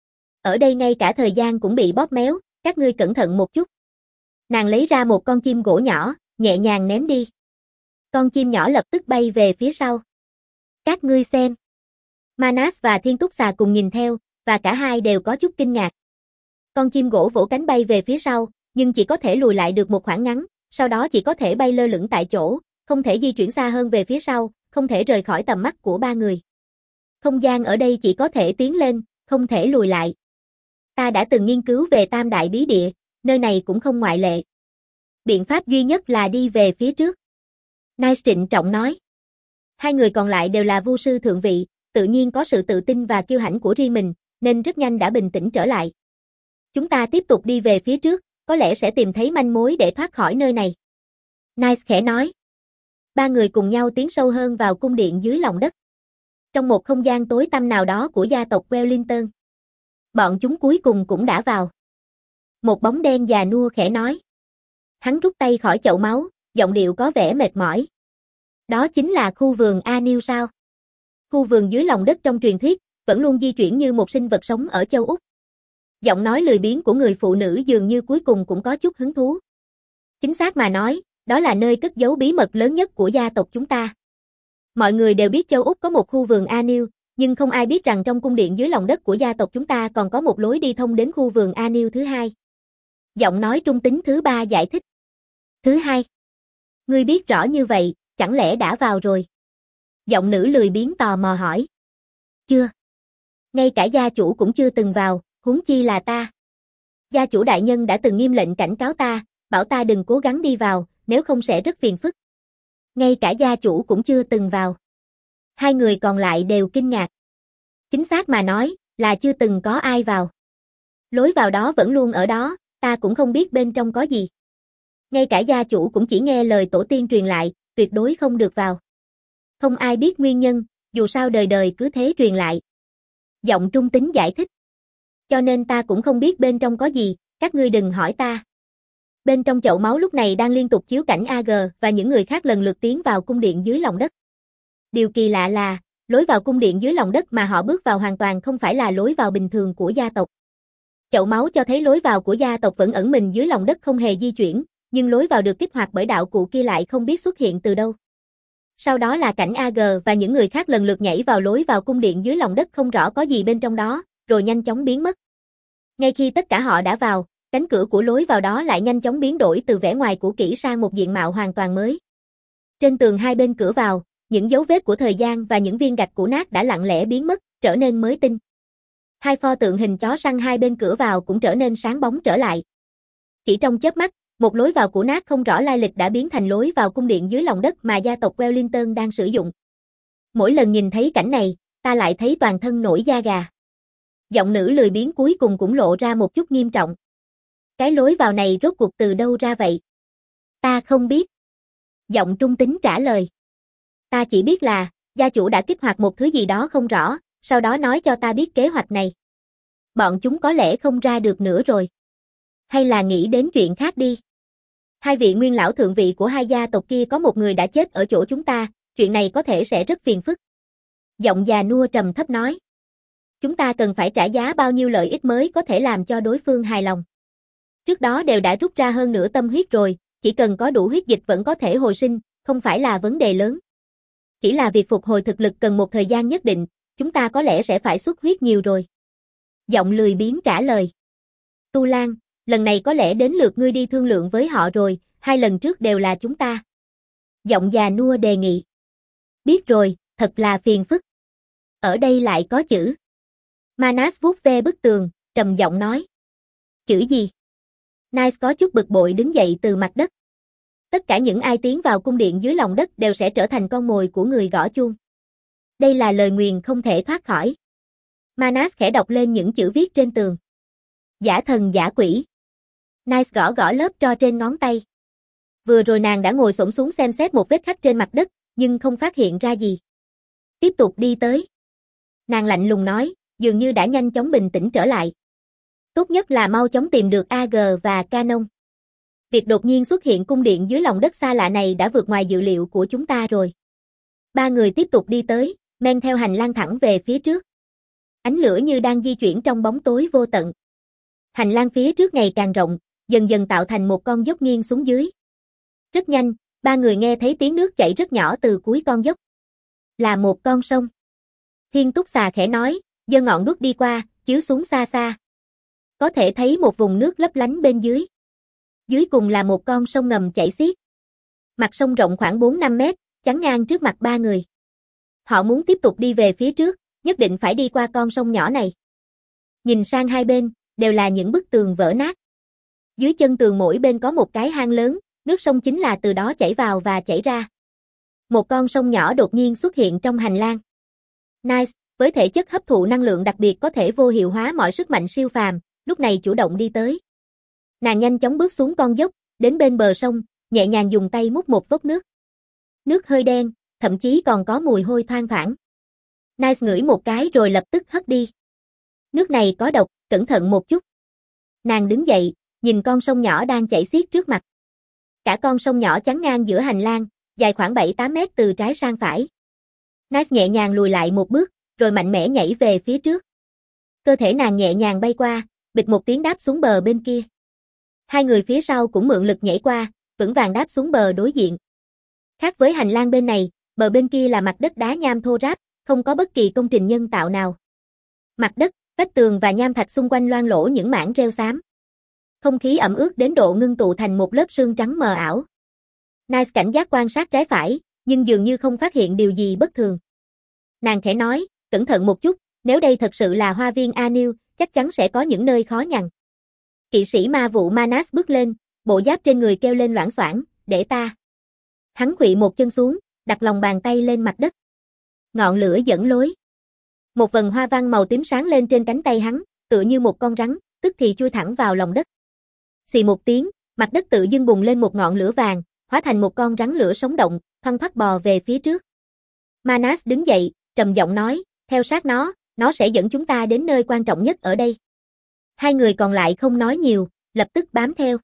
Ở đây ngay cả thời gian cũng bị bóp méo, các ngươi cẩn thận một chút. Nàng lấy ra một con chim gỗ nhỏ, nhẹ nhàng ném đi. Con chim nhỏ lập tức bay về phía sau. Các ngươi xem. Manas và Thiên Túc Xà cùng nhìn theo, và cả hai đều có chút kinh ngạc. Con chim gỗ vỗ cánh bay về phía sau, nhưng chỉ có thể lùi lại được một khoảng ngắn, sau đó chỉ có thể bay lơ lửng tại chỗ, không thể di chuyển xa hơn về phía sau, không thể rời khỏi tầm mắt của ba người. Không gian ở đây chỉ có thể tiến lên, không thể lùi lại. Ta đã từng nghiên cứu về Tam Đại Bí Địa, nơi này cũng không ngoại lệ. Biện pháp duy nhất là đi về phía trước. Nice trịnh trọng nói. Hai người còn lại đều là vu sư thượng vị, tự nhiên có sự tự tin và kiêu hãnh của riêng mình, nên rất nhanh đã bình tĩnh trở lại. Chúng ta tiếp tục đi về phía trước, có lẽ sẽ tìm thấy manh mối để thoát khỏi nơi này. Nice khẽ nói. Ba người cùng nhau tiến sâu hơn vào cung điện dưới lòng đất. Trong một không gian tối tăm nào đó của gia tộc Wellington. Bọn chúng cuối cùng cũng đã vào. Một bóng đen già nua khẽ nói. Hắn rút tay khỏi chậu máu, giọng điệu có vẻ mệt mỏi. Đó chính là khu vườn A Nư sao? Khu vườn dưới lòng đất trong truyền thuyết, vẫn luôn di chuyển như một sinh vật sống ở châu Úc. Giọng nói lười biếng của người phụ nữ dường như cuối cùng cũng có chút hứng thú. Chính xác mà nói, đó là nơi cất giấu bí mật lớn nhất của gia tộc chúng ta. Mọi người đều biết châu Úc có một khu vườn A Nư, nhưng không ai biết rằng trong cung điện dưới lòng đất của gia tộc chúng ta còn có một lối đi thông đến khu vườn A Nư thứ hai. Giọng nói trung tính thứ ba giải thích. Thứ hai? Ngươi biết rõ như vậy, chẳng lẽ đã vào rồi? Giọng nữ lười biếng tò mò hỏi. Chưa. Ngay cả gia chủ cũng chưa từng vào, huống chi là ta. Gia chủ đại nhân đã từng nghiêm lệnh cảnh cáo ta, bảo ta đừng cố gắng đi vào, nếu không sẽ rất phiền phức. Ngay cả gia chủ cũng chưa từng vào. Hai người còn lại đều kinh ngạc. Chính xác mà nói, là chưa từng có ai vào. Lối vào đó vẫn luôn ở đó, ta cũng không biết bên trong có gì. Ngay cả gia chủ cũng chỉ nghe lời tổ tiên truyền lại, tuyệt đối không được vào. Không ai biết nguyên nhân, dù sao đời đời cứ thế truyền lại. Giọng trung tính giải thích. Cho nên ta cũng không biết bên trong có gì, các ngươi đừng hỏi ta. Bên trong chậu máu lúc này đang liên tục chiếu cảnh a giê và những người khác lần lượt tiến vào cung điện dưới lòng đất. Điều kỳ lạ là, lối vào cung điện dưới lòng đất mà họ bước vào hoàn toàn không phải là lối vào bình thường của gia tộc. Chậu máu cho thấy lối vào của gia tộc vẫn ẩn mình dưới lòng đất không hề di chuyển, nhưng lối vào được kích hoạt bởi đạo cụ kia lại không biết xuất hiện từ đâu. Sau đó là cảnh a giê và những người khác lần lượt nhảy vào lối vào cung điện dưới lòng đất không rõ có gì bên trong đó, rồi nhanh chóng biến mất. Ngay khi tất cả họ đã vào, cánh cửa của lối vào đó lại nhanh chóng biến đổi từ vẻ ngoài cũ kỹ sang một diện mạo hoàn toàn mới. Trên tường hai bên cửa vào, những dấu vết của thời gian và những viên gạch cũ nát đã lặng lẽ biến mất, trở nên mới tinh. Hai pho tượng hình chó săn hai bên cửa vào cũng trở nên sáng bóng trở lại. Chỉ trong chớp mắt, một lối vào cũ nát không rõ lai lịch đã biến thành lối vào cung điện dưới lòng đất mà gia tộc Wellington đang sử dụng. Mỗi lần nhìn thấy cảnh này, ta lại thấy toàn thân nổi da gà. Giọng nữ lười biếng cuối cùng cũng lộ ra một chút nghiêm trọng. Cái lối vào này rốt cuộc từ đâu ra vậy? Ta không biết. Giọng trung tính trả lời. Ta chỉ biết là, gia chủ đã kích hoạt một thứ gì đó không rõ, sau đó nói cho ta biết kế hoạch này. Bọn chúng có lẽ không ra được nữa rồi. Hay là nghĩ đến chuyện khác đi. Hai vị nguyên lão thượng vị của hai gia tộc kia có một người đã chết ở chỗ chúng ta, chuyện này có thể sẽ rất phiền phức. Giọng già nua trầm thấp nói. Chúng ta cần phải trả giá bao nhiêu lợi ích mới có thể làm cho đối phương hài lòng. Trước đó đều đã rút ra hơn nửa tâm huyết rồi, chỉ cần có đủ huyết dịch vẫn có thể hồi sinh, không phải là vấn đề lớn. Chỉ là việc phục hồi thực lực cần một thời gian nhất định, chúng ta có lẽ sẽ phải xuất huyết nhiều rồi. Giọng lười biếng trả lời. Tu Lan, lần này có lẽ đến lượt ngươi đi thương lượng với họ rồi, hai lần trước đều là chúng ta. Giọng già nua đề nghị. Biết rồi, thật là phiền phức. Ở đây lại có chữ. Manas vuốt ve bức tường, trầm giọng nói. Chữ gì? Nice có chút bực bội đứng dậy từ mặt đất. Tất cả những ai tiến vào cung điện dưới lòng đất đều sẽ trở thành con mồi của người gõ chuông. Đây là lời nguyền không thể thoát khỏi. Manas khẽ đọc lên những chữ viết trên tường. Giả thần giả quỷ. Nice gõ gõ lớp tro trên ngón tay. Vừa rồi nàng đã ngồi xổm xuống xem xét một vết khắc trên mặt đất, nhưng không phát hiện ra gì. Tiếp tục đi tới. Nàng lạnh lùng nói, dường như đã nhanh chóng bình tĩnh trở lại. Tốt nhất là mau chóng tìm được a giê và Canon. Việc đột nhiên xuất hiện cung điện dưới lòng đất xa lạ này đã vượt ngoài dự liệu của chúng ta rồi. Ba người tiếp tục đi tới, men theo hành lang thẳng về phía trước. Ánh lửa như đang di chuyển trong bóng tối vô tận. Hành lang phía trước ngày càng rộng, dần dần tạo thành một con dốc nghiêng xuống dưới. Rất nhanh, ba người nghe thấy tiếng nước chảy rất nhỏ từ cuối con dốc. Là một con sông. Thiên Túc Xà khẽ nói, giơ ngọn đuốc đi qua, chiếu xuống xa xa. Có thể thấy một vùng nước lấp lánh bên dưới. Dưới cùng là một con sông ngầm chảy xiết. Mặt sông rộng khoảng bốn năm mét, chắn ngang trước mặt ba người. Họ muốn tiếp tục đi về phía trước, nhất định phải đi qua con sông nhỏ này. Nhìn sang hai bên, đều là những bức tường vỡ nát. Dưới chân tường mỗi bên có một cái hang lớn, nước sông chính là từ đó chảy vào và chảy ra. Một con sông nhỏ đột nhiên xuất hiện trong hành lang. Nice, với thể chất hấp thụ năng lượng đặc biệt có thể vô hiệu hóa mọi sức mạnh siêu phàm, lúc này chủ động đi tới. Nàng nhanh chóng bước xuống con dốc, đến bên bờ sông, nhẹ nhàng dùng tay múc một vốc nước. Nước hơi đen, thậm chí còn có mùi hôi thoang thoảng. Nice ngửi một cái rồi lập tức hất đi. Nước này có độc, cẩn thận một chút. Nàng đứng dậy, nhìn con sông nhỏ đang chảy xiết trước mặt. Cả con sông nhỏ chắn ngang giữa hành lang, dài khoảng bảy tám mét từ trái sang phải. Nice nhẹ nhàng lùi lại một bước, rồi mạnh mẽ nhảy về phía trước. Cơ thể nàng nhẹ nhàng bay qua, bịch một tiếng đáp xuống bờ bên kia. Hai người phía sau cũng mượn lực nhảy qua, vững vàng đáp xuống bờ đối diện. Khác với hành lang bên này, bờ bên kia là mặt đất đá nham thô ráp, không có bất kỳ công trình nhân tạo nào. Mặt đất, vách tường và nham thạch xung quanh loang lổ những mảng rêu xám. Không khí ẩm ướt đến độ ngưng tụ thành một lớp sương trắng mờ ảo. Nice cảnh giác quan sát trái phải, nhưng dường như không phát hiện điều gì bất thường. Nàng khẽ nói, cẩn thận một chút, Nếu đây thật sự là hoa viên Anil, chắc chắn sẽ có những nơi khó nhằn. Kỵ sĩ ma vụ Manas bước lên, bộ giáp trên người kêu lên loảng xoảng, để ta. Hắn khuỵu một chân xuống, đặt lòng bàn tay lên mặt đất. Ngọn lửa dẫn lối. Một vần hoa văn màu tím sáng lên trên cánh tay hắn, tựa như một con rắn, tức thì chui thẳng vào lòng đất. Xì một tiếng, mặt đất tự dưng bùng lên một ngọn lửa vàng, hóa thành một con rắn lửa sống động, thoăn thoắt bò về phía trước. Manas đứng dậy, trầm giọng nói, theo sát nó, nó sẽ dẫn chúng ta đến nơi quan trọng nhất ở đây. Hai người còn lại không nói nhiều, lập tức bám theo.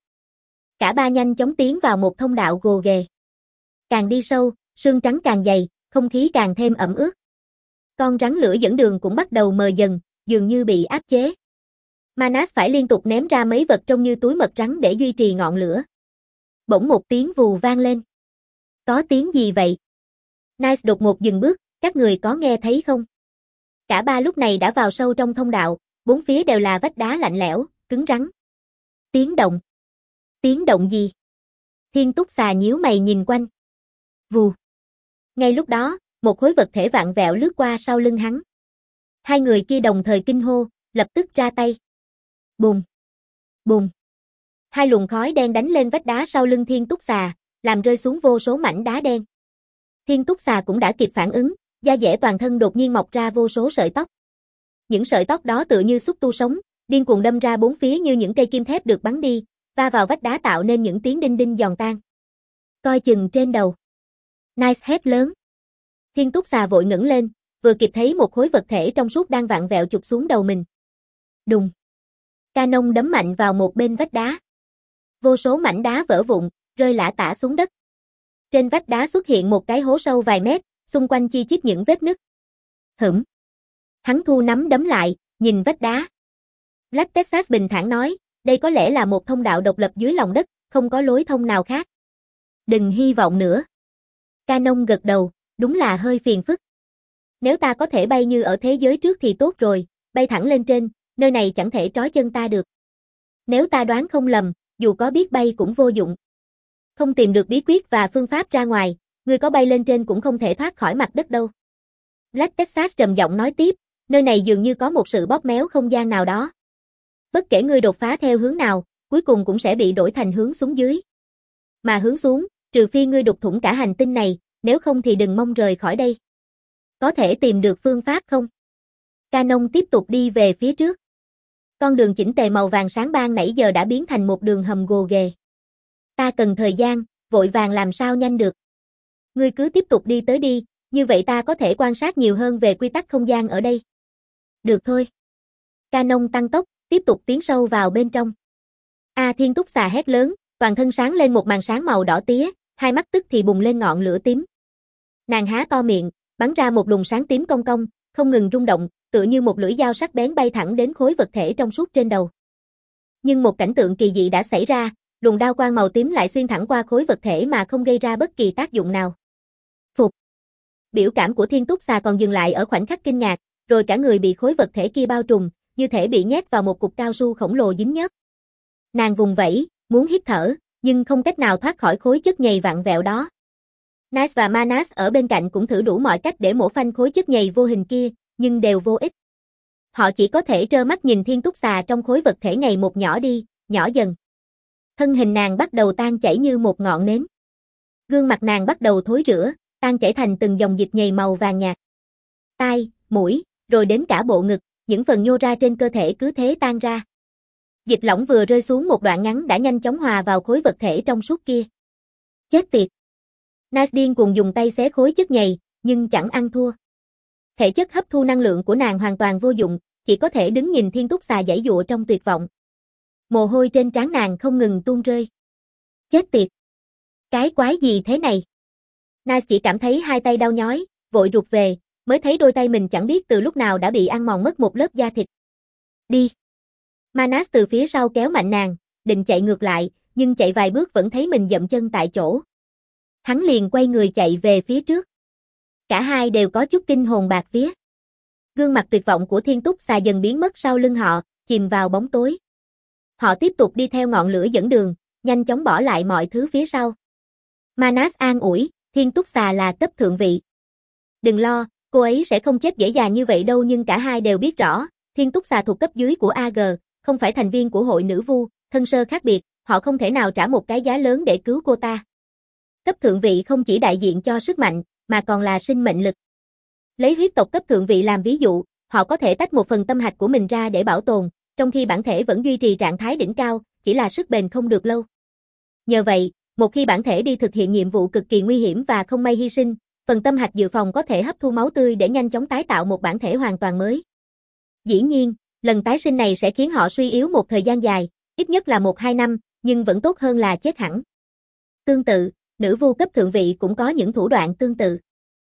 Cả ba nhanh chóng tiến vào một thông đạo gồ ghề. Càng đi sâu, sương trắng càng dày, không khí càng thêm ẩm ướt. Con rắn lửa dẫn đường cũng bắt đầu mờ dần, dường như bị áp chế. Manas phải liên tục ném ra mấy vật trông như túi mật rắn để duy trì ngọn lửa. Bỗng một tiếng vù vang lên. Có tiếng gì vậy? Nice đột ngột dừng bước, các người có nghe thấy không? Cả ba lúc này đã vào sâu trong thông đạo, bốn phía đều là vách đá lạnh lẽo, cứng rắn. Tiếng động. Tiếng động gì? Thiên Túc Xà nhíu mày nhìn quanh. Vù. Ngay lúc đó, một khối vật thể vặn vẹo lướt qua sau lưng hắn. Hai người kia đồng thời kinh hô, lập tức ra tay. Bùm. Bùm. Hai luồng khói đen đánh lên vách đá sau lưng Thiên Túc Xà, làm rơi xuống vô số mảnh đá đen. Thiên Túc Xà cũng đã kịp phản ứng, da dẻ toàn thân đột nhiên mọc ra vô số sợi tóc. Những sợi tóc đó tựa như xúc tu sống, điên cuồng đâm ra bốn phía như những cây kim thép được bắn đi, va vào vách đá tạo nên những tiếng đinh đinh giòn tan. Coi chừng trên đầu. Nice hét lớn. Thiên Túc Xà vội ngẩng lên, vừa kịp thấy một khối vật thể trong suốt đang vặn vẹo chụp xuống đầu mình. Đùng. Canon đấm mạnh vào một bên vách đá. Vô số mảnh đá vỡ vụn, rơi lả tả xuống đất. Trên vách đá xuất hiện một cái hố sâu vài mét, xung quanh chi chít những vết nứt. Hửm. Hắn thu nắm đấm lại, nhìn vách đá. Black Texas bình thản nói, đây có lẽ là một thông đạo độc lập dưới lòng đất, không có lối thông nào khác. Đừng hy vọng nữa. Canon gật đầu, đúng là hơi phiền phức. Nếu ta có thể bay như ở thế giới trước thì tốt rồi, bay thẳng lên trên, nơi này chẳng thể trói chân ta được. Nếu ta đoán không lầm, dù có biết bay cũng vô dụng. Không tìm được bí quyết và phương pháp ra ngoài, người có bay lên trên cũng không thể thoát khỏi mặt đất đâu. Black Texas trầm giọng nói tiếp, nơi này dường như có một sự bóp méo không gian nào đó. Bất kể ngươi đột phá theo hướng nào, cuối cùng cũng sẽ bị đổi thành hướng xuống dưới. Mà hướng xuống, trừ phi ngươi đục thủng cả hành tinh này, nếu không thì đừng mong rời khỏi đây. Có thể tìm được phương pháp không? Canon tiếp tục đi về phía trước. Con đường chỉnh tề màu vàng sáng ban nãy giờ đã biến thành một đường hầm gồ ghề. Ta cần thời gian, vội vàng làm sao nhanh được. Ngươi cứ tiếp tục đi tới đi, như vậy ta có thể quan sát nhiều hơn về quy tắc không gian ở đây. Được thôi. Canon tăng tốc, tiếp tục tiến sâu vào bên trong. A Thiên Túc Xà hét lớn, toàn thân sáng lên một màn sáng màu đỏ tía, hai mắt tức thì bùng lên ngọn lửa tím. Nàng há to miệng, bắn ra một luồng sáng tím cong cong, không ngừng rung động, tựa như một lưỡi dao sắc bén bay thẳng đến khối vật thể trong suốt trên đầu. Nhưng một cảnh tượng kỳ dị đã xảy ra, luồng đao quang màu tím lại xuyên thẳng qua khối vật thể mà không gây ra bất kỳ tác dụng nào. Phục. Biểu cảm của Thiên Túc Xà còn dừng lại ở khoảnh khắc kinh ngạc, rồi cả người bị khối vật thể kia bao trùm, như thể bị nhét vào một cục cao su khổng lồ dính nhớp. Nàng vùng vẫy, muốn hít thở, nhưng không cách nào thoát khỏi khối chất nhầy vặn vẹo đó. Nice và Manas ở bên cạnh cũng thử đủ mọi cách để mổ phanh khối chất nhầy vô hình kia, nhưng đều vô ích. Họ chỉ có thể trơ mắt nhìn Thiên Túc Xà trong khối vật thể ngày một nhỏ đi, nhỏ dần. Thân hình nàng bắt đầu tan chảy như một ngọn nến. Gương mặt nàng bắt đầu thối rữa, tan chảy thành từng dòng dịch nhầy màu vàng nhạt. Tai, mũi, rồi đến cả bộ ngực, những phần nhô ra trên cơ thể cứ thế tan ra. Dịch lỏng vừa rơi xuống một đoạn ngắn đã nhanh chóng hòa vào khối vật thể trong suốt kia. Chết tiệt. Nice điên cuồng dùng tay xé khối chất nhầy, nhưng chẳng ăn thua. Thể chất hấp thu năng lượng của nàng hoàn toàn vô dụng, chỉ có thể đứng nhìn Thiên Túc Xà giãy giụa trong tuyệt vọng. Mồ hôi trên trán nàng không ngừng tuôn rơi. Chết tiệt. Cái quái gì thế này? Nice chỉ cảm thấy hai tay đau nhói, vội rụt về, mới thấy đôi tay mình chẳng biết từ lúc nào đã bị ăn mòn mất một lớp da thịt. Đi. Manas từ phía sau kéo mạnh nàng, định chạy ngược lại, nhưng chạy vài bước vẫn thấy mình dậm chân tại chỗ. Hắn liền quay người chạy về phía trước. Cả hai đều có chút kinh hồn bạt vía. Gương mặt tuyệt vọng của Thiên Túc Xà dần biến mất sau lưng họ, chìm vào bóng tối. Họ tiếp tục đi theo ngọn lửa dẫn đường, nhanh chóng bỏ lại mọi thứ phía sau. Manas an ủi, Thiên Túc Xà là cấp thượng vị. Đừng lo, Cô ấy sẽ không chết dễ dàng như vậy đâu, nhưng cả hai đều biết rõ, Thiên Túc Xà thuộc cấp dưới của a giê, không phải thành viên của hội nữ vu, thân sơ khác biệt, họ không thể nào trả một cái giá lớn để cứu cô ta. Cấp thượng vị không chỉ đại diện cho sức mạnh, mà còn là sinh mệnh lực. Lấy huyết tộc cấp thượng vị làm ví dụ, họ có thể tách một phần tâm hạch của mình ra để bảo tồn, trong khi bản thể vẫn duy trì trạng thái đỉnh cao, chỉ là sức bền không được lâu. Nhờ vậy, một khi bản thể đi thực hiện nhiệm vụ cực kỳ nguy hiểm và không may hy sinh, phần tâm hạch dự phòng có thể hấp thu máu tươi để nhanh chóng tái tạo một bản thể hoàn toàn mới. Dĩ nhiên, lần tái sinh này sẽ khiến họ suy yếu một thời gian dài, ít nhất là một hai năm, nhưng vẫn tốt hơn là chết hẳn. Tương tự, nữ vu cấp thượng vị cũng có những thủ đoạn tương tự.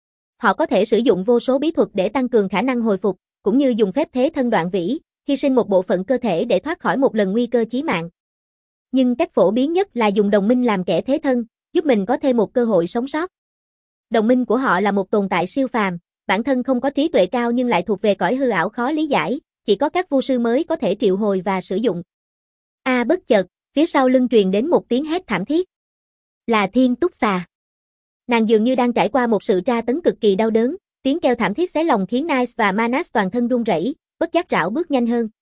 Họ có thể sử dụng vô số bí thuật để tăng cường khả năng hồi phục, cũng như dùng phép thế thân đoạn vĩ, hy sinh một bộ phận cơ thể để thoát khỏi một lần nguy cơ chí mạng. Nhưng cách phổ biến nhất là dùng đồng minh làm kẻ thế thân, giúp mình có thêm một cơ hội sống sót. Đồng minh của họ là một tồn tại siêu phàm, bản thân không có trí tuệ cao nhưng lại thuộc về cõi hư ảo khó lý giải, chỉ có các vu sư mới có thể triệu hồi và sử dụng. A à, bất chợt, phía sau lưng truyền đến một tiếng hét thảm thiết. Là Thiên Túc Xà. Nàng dường như đang trải qua một sự tra tấn cực kỳ đau đớn, tiếng kêu thảm thiết xé lòng khiến Nice và Manas toàn thân run rẩy, bất giác rảo bước nhanh hơn.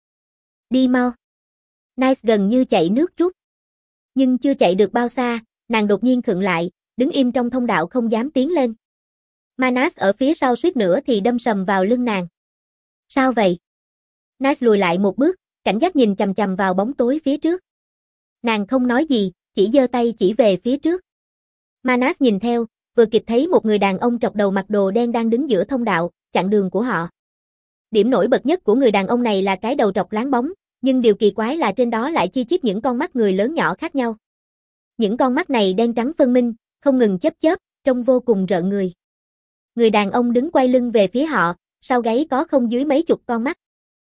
Đi mau. Nice gần như chạy nước rút. Nhưng chưa chạy được bao xa, nàng đột nhiên khựng lại, đứng im trong thông đạo không dám tiến lên. Manas ở phía sau suýt nữa thì đâm sầm vào lưng nàng. Sao vậy? Nice lùi lại một bước, cảnh giác nhìn chằm chằm vào bóng tối phía trước. Nàng không nói gì, chỉ giơ tay chỉ về phía trước. Manas nhìn theo, vừa kịp thấy một người đàn ông trọc đầu mặc đồ đen đang đứng giữa thông đạo, chặn đường của họ. Điểm nổi bật nhất của người đàn ông này là cái đầu trọc láng bóng, nhưng điều kỳ quái là trên đó lại chi chít những con mắt người lớn nhỏ khác nhau. Những con mắt này đen trắng phân minh, không ngừng chớp chớp, trông vô cùng rợn người. Người đàn ông đứng quay lưng về phía họ, sau gáy có không dưới mấy chục con mắt.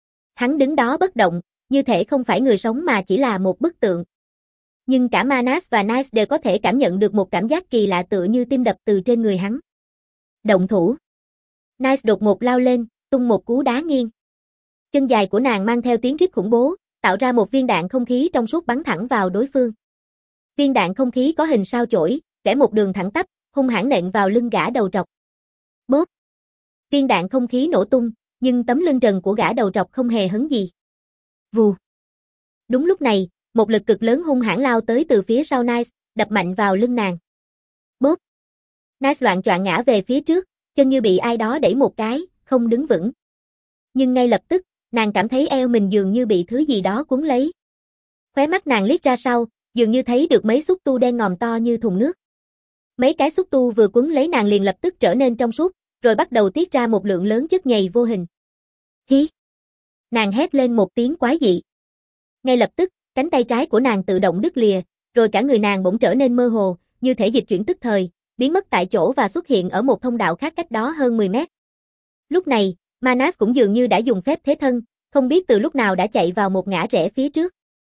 Hắn đứng đó bất động, như thể không phải người sống mà chỉ là một bức tượng. Nhưng cả Manas và Nice đều có thể cảm nhận được một cảm giác kỳ lạ tựa như tim đập từ trên người hắn. Động thủ. Nice đột ngột lao lên, tung một cú đá nghiêng. Chân dài của nàng mang theo tiếng rít khủng bố, tạo ra một viên đạn không khí trong suốt bắn thẳng vào đối phương. Viên đạn không khí có hình sao chổi, vẽ một đường thẳng tắp, hung hãn nện vào lưng gã đầu trọc. Bốp. Viên đạn không khí nổ tung, nhưng tấm lưng trần của gã đầu trọc không hề hấn gì. Vù. Đúng lúc này, một lực cực lớn hung hãn lao tới từ phía sau Nice, đập mạnh vào lưng nàng. Bốp. Nice loạng choạng ngã về phía trước, chân như bị ai đó đẩy một cái, không đứng vững. Nhưng ngay lập tức, nàng cảm thấy eo mình dường như bị thứ gì đó cuốn lấy. Khóe mắt nàng liếc ra sau, dường như thấy được mấy xúc tu đen ngòm to như thùng nước. Mấy cái xúc tu vừa cuốn lấy nàng liền lập tức trở nên trong suốt, rồi bắt đầu tiết ra một lượng lớn chất nhầy vô hình. Hí! Nàng hét lên một tiếng quái dị. Ngay lập tức, cánh tay trái của nàng tự động đứt lìa, rồi cả người nàng bỗng trở nên mơ hồ, như thể dịch chuyển tức thời, biến mất tại chỗ và xuất hiện ở một thông đạo khác cách đó hơn mười mét. Lúc này, Manas cũng dường như đã dùng phép thế thân, không biết từ lúc nào đã chạy vào một ngã rẽ phía trước.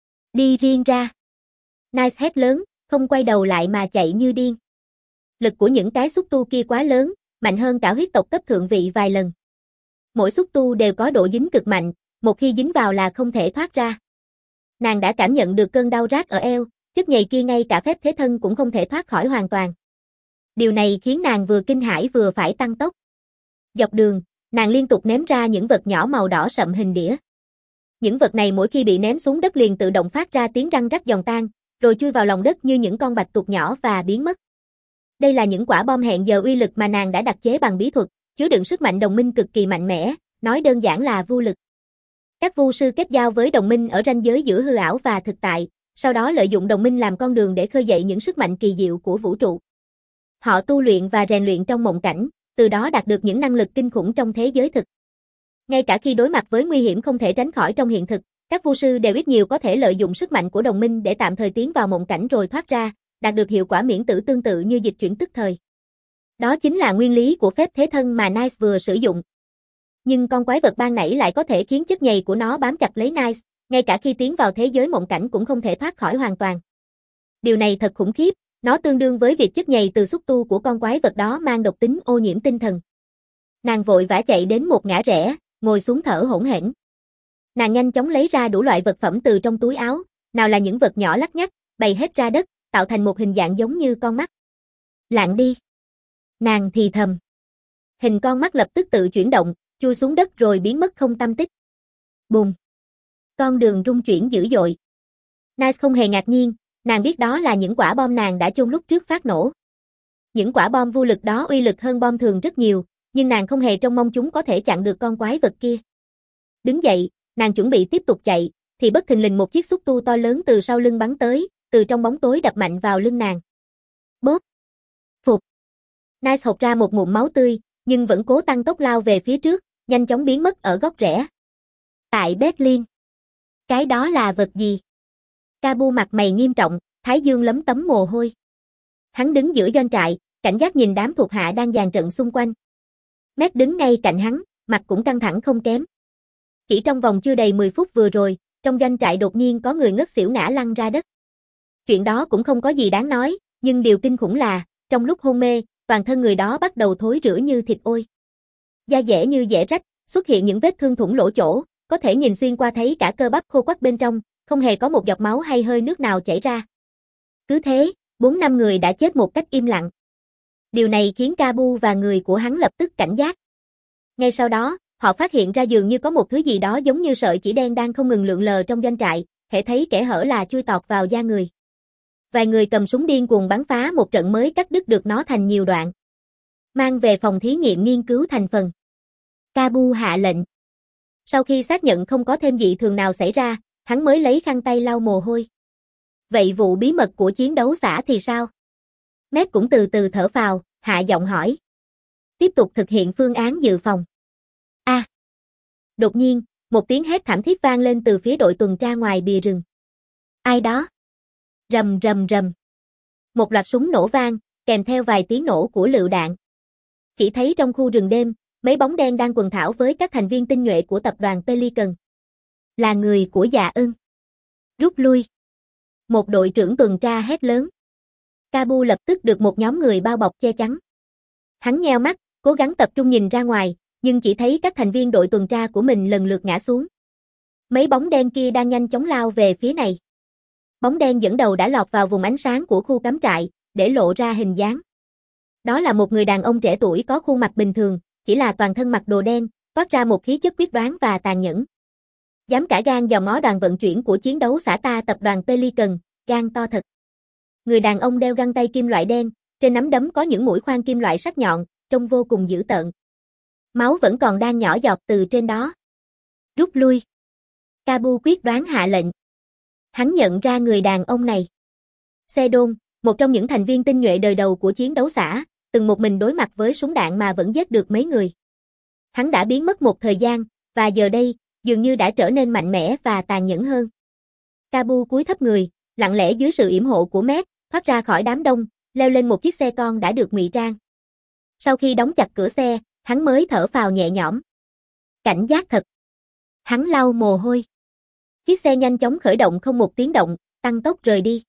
Đi riêng ra. Nice hét lớn, không quay đầu lại mà chạy như điên. Lực của những cái xúc tu kia quá lớn, mạnh hơn cả huyết tộc cấp thượng vị vài lần. Mỗi xúc tu đều có độ dính cực mạnh, một khi dính vào là không thể thoát ra. Nàng đã cảm nhận được cơn đau rát ở eo, chất nhầy kia ngay cả phép thế thân cũng không thể thoát khỏi hoàn toàn. Điều này khiến nàng vừa kinh hãi vừa phải tăng tốc. Dọc đường, nàng liên tục ném ra những vật nhỏ màu đỏ sậm hình đĩa. Những vật này mỗi khi bị ném xuống đất liền tự động phát ra tiếng răng rắc giòn tan, rồi chui vào lòng đất như những con bạch tuộc nhỏ và biến mất. Đây là những quả bom hẹn giờ uy lực mà nàng đã đặc chế bằng bí thuật, chứa đựng sức mạnh đồng minh cực kỳ mạnh mẽ, nói đơn giản là vô lực. Các vu sư kết giao với đồng minh ở ranh giới giữa hư ảo và thực tại, sau đó lợi dụng đồng minh làm con đường để khơi dậy những sức mạnh kỳ diệu của vũ trụ. Họ tu luyện và rèn luyện trong mộng cảnh, từ đó đạt được những năng lực kinh khủng trong thế giới thực. Ngay cả khi đối mặt với nguy hiểm không thể tránh khỏi trong hiện thực, các vu sư đều ít nhiều có thể lợi dụng sức mạnh của đồng minh để tạm thời tiến vào mộng cảnh rồi thoát ra, đạt được hiệu quả miễn tử tương tự như dịch chuyển tức thời. Đó chính là nguyên lý của phép thế thân mà Nice vừa sử dụng. Nhưng con quái vật ban nãy lại có thể khiến chất nhầy của nó bám chặt lấy Nice, ngay cả khi tiến vào thế giới mộng cảnh cũng không thể thoát khỏi hoàn toàn. Điều này thật khủng khiếp, nó tương đương với việc chất nhầy từ xúc tu của con quái vật đó mang độc tính ô nhiễm tinh thần. Nàng vội vã chạy đến một ngã rẽ, ngồi xuống thở hổn hển. Nàng nhanh chóng lấy ra đủ loại vật phẩm từ trong túi áo, nào là những vật nhỏ lắt nhắt, bày hết ra đất, tạo thành một hình dạng giống như con mắt. Lạng đi. Nàng thì thầm. Hình con mắt lập tức tự chuyển động, chui xuống đất rồi biến mất không tăm tích. Bùm! Con đường rung chuyển dữ dội. Nice không hề ngạc nhiên, nàng biết đó là những quả bom nàng đã chôn lúc trước phát nổ. Những quả bom vô lực đó uy lực hơn bom thường rất nhiều, nhưng nàng không hề trông mong chúng có thể chặn được con quái vật kia. Đứng dậy, nàng chuẩn bị tiếp tục chạy, thì bất thình lình một chiếc xúc tu to lớn từ sau lưng bắn tới, từ trong bóng tối đập mạnh vào lưng nàng. Bóp! Phụt! Nice hộc ra một ngụm máu tươi, nhưng vẫn cố tăng tốc lao về phía trước, nhanh chóng biến mất ở góc rẽ. Tại Berlin. Cái đó là vật gì? Cabu mặt mày nghiêm trọng, thái dương lấm tấm mồ hôi. Hắn đứng giữa doanh trại, cảnh giác nhìn đám thuộc hạ đang dàn trận xung quanh. Matt đứng ngay cạnh hắn, mặt cũng căng thẳng không kém. Chỉ trong vòng chưa đầy mười phút vừa rồi, trong doanh trại đột nhiên có người ngất xỉu ngã lăn ra đất. Chuyện đó cũng không có gì đáng nói, nhưng điều kinh khủng là, trong lúc hôn mê, toàn thân người đó bắt đầu thối rữa như thịt ôi. Da dẻ như dẻ rách, xuất hiện những vết thương thủng lỗ chỗ, có thể nhìn xuyên qua thấy cả cơ bắp khô quắt bên trong, không hề có một giọt máu hay hơi nước nào chảy ra. Cứ thế, bốn năm người đã chết một cách im lặng. Điều này khiến Cabu và người của hắn lập tức cảnh giác. Ngay sau đó, họ phát hiện ra dường như có một thứ gì đó giống như sợi chỉ đen đang không ngừng lượn lờ trong doanh trại, hễ thấy kẻ hở là chui tọt vào da người. Vài người cầm súng điên cuồng bắn phá một trận mới cắt đứt được nó thành nhiều đoạn. Mang về phòng thí nghiệm nghiên cứu thành phần. Cabu hạ lệnh. Sau khi xác nhận không có thêm dị thường nào xảy ra, hắn mới lấy khăn tay lau mồ hôi. Vậy vụ bí mật của chiến đấu xã thì sao? Matt cũng từ từ thở phào, hạ giọng hỏi. Tiếp tục thực hiện phương án dự phòng. A. À. Đột nhiên, một tiếng hét thảm thiết vang lên từ phía đội tuần tra ngoài bìa rừng. Ai đó? Rầm rầm rầm. Một loạt súng nổ vang, kèm theo vài tiếng nổ của lựu đạn. Chỉ thấy trong khu rừng đêm, mấy bóng đen đang quần thảo với các thành viên tinh nhuệ của tập đoàn Pelican. Là người của Dạ Ưng. Rút lui. Một đội trưởng tuần tra hét lớn. Cabu lập tức được một nhóm người bao bọc che chắn. Hắn nheo mắt, cố gắng tập trung nhìn ra ngoài, nhưng chỉ thấy các thành viên đội tuần tra của mình lần lượt ngã xuống. Mấy bóng đen kia đang nhanh chóng lao về phía này. Bóng đen dẫn đầu đã lọt vào vùng ánh sáng của khu cắm trại, để lộ ra hình dáng. Đó là một người đàn ông trẻ tuổi có khuôn mặt bình thường, chỉ là toàn thân mặc đồ đen, toát ra một khí chất quyết đoán và tàn nhẫn. Dám cả gan vào mó đoàn vận chuyển của chiến đấu xã ta tập đoàn Pelican, gan to thật. Người đàn ông đeo găng tay kim loại đen, trên nắm đấm có những mũi khoan kim loại sắc nhọn, trông vô cùng dữ tợn. Máu vẫn còn đang nhỏ giọt từ trên đó. Rút lui. Cabu quyết đoán hạ lệnh. Hắn nhận ra người đàn ông này. Sedon, một trong những thành viên tinh nhuệ đời đầu của chiến đấu xã, từng một mình đối mặt với súng đạn mà vẫn giết được mấy người. Hắn đã biến mất một thời gian, và giờ đây, dường như đã trở nên mạnh mẽ và tàn nhẫn hơn. Cabu cúi thấp người, lặng lẽ dưới sự yểm hộ của Matt, thoát ra khỏi đám đông, leo lên một chiếc xe con đã được ngụy trang. Sau khi đóng chặt cửa xe, hắn mới thở phào nhẹ nhõm. Cảnh giác thật. Hắn lau mồ hôi. Chiếc xe nhanh chóng khởi động không một tiếng động, tăng tốc rời đi.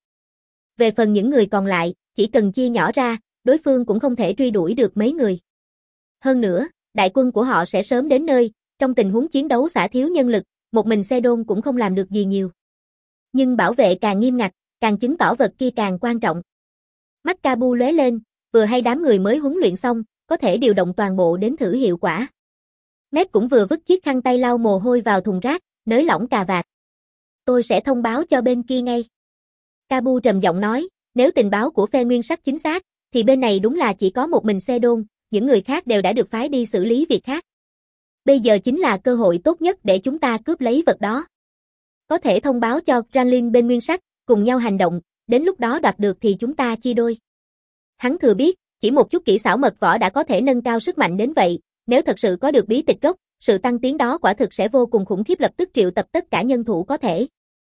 Về phần những người còn lại, chỉ cần chia nhỏ ra, đối phương cũng không thể truy đuổi được mấy người. Hơn nữa, đại quân của họ sẽ sớm đến nơi, trong tình huống chiến đấu xã thiếu nhân lực, một mình Sedon cũng không làm được gì nhiều. Nhưng bảo vệ càng nghiêm ngặt, càng chứng tỏ vật kia càng quan trọng. Mắt Cabu lóe lên, vừa hay đám người mới huấn luyện xong, có thể điều động toàn bộ đến thử hiệu quả. Matt cũng vừa vứt chiếc khăn tay lau mồ hôi vào thùng rác, nới lỏng cà vạt. Tôi sẽ thông báo cho bên kia ngay. Cabu trầm giọng nói, nếu tình báo của phe nguyên sắc chính xác, thì bên này đúng là chỉ có một mình Sedon, những người khác đều đã được phái đi xử lý việc khác. Bây giờ chính là cơ hội tốt nhất để chúng ta cướp lấy vật đó. Có thể thông báo cho Granlin bên nguyên sắc, cùng nhau hành động, đến lúc đó đoạt được thì chúng ta chia đôi. Hắn thừa biết, chỉ một chút kỹ xảo mật võ đã có thể nâng cao sức mạnh đến vậy, nếu thật sự có được bí tịch gốc, sự tăng tiến đó quả thực sẽ vô cùng khủng khiếp, lập tức triệu tập tất cả nhân thủ có thể.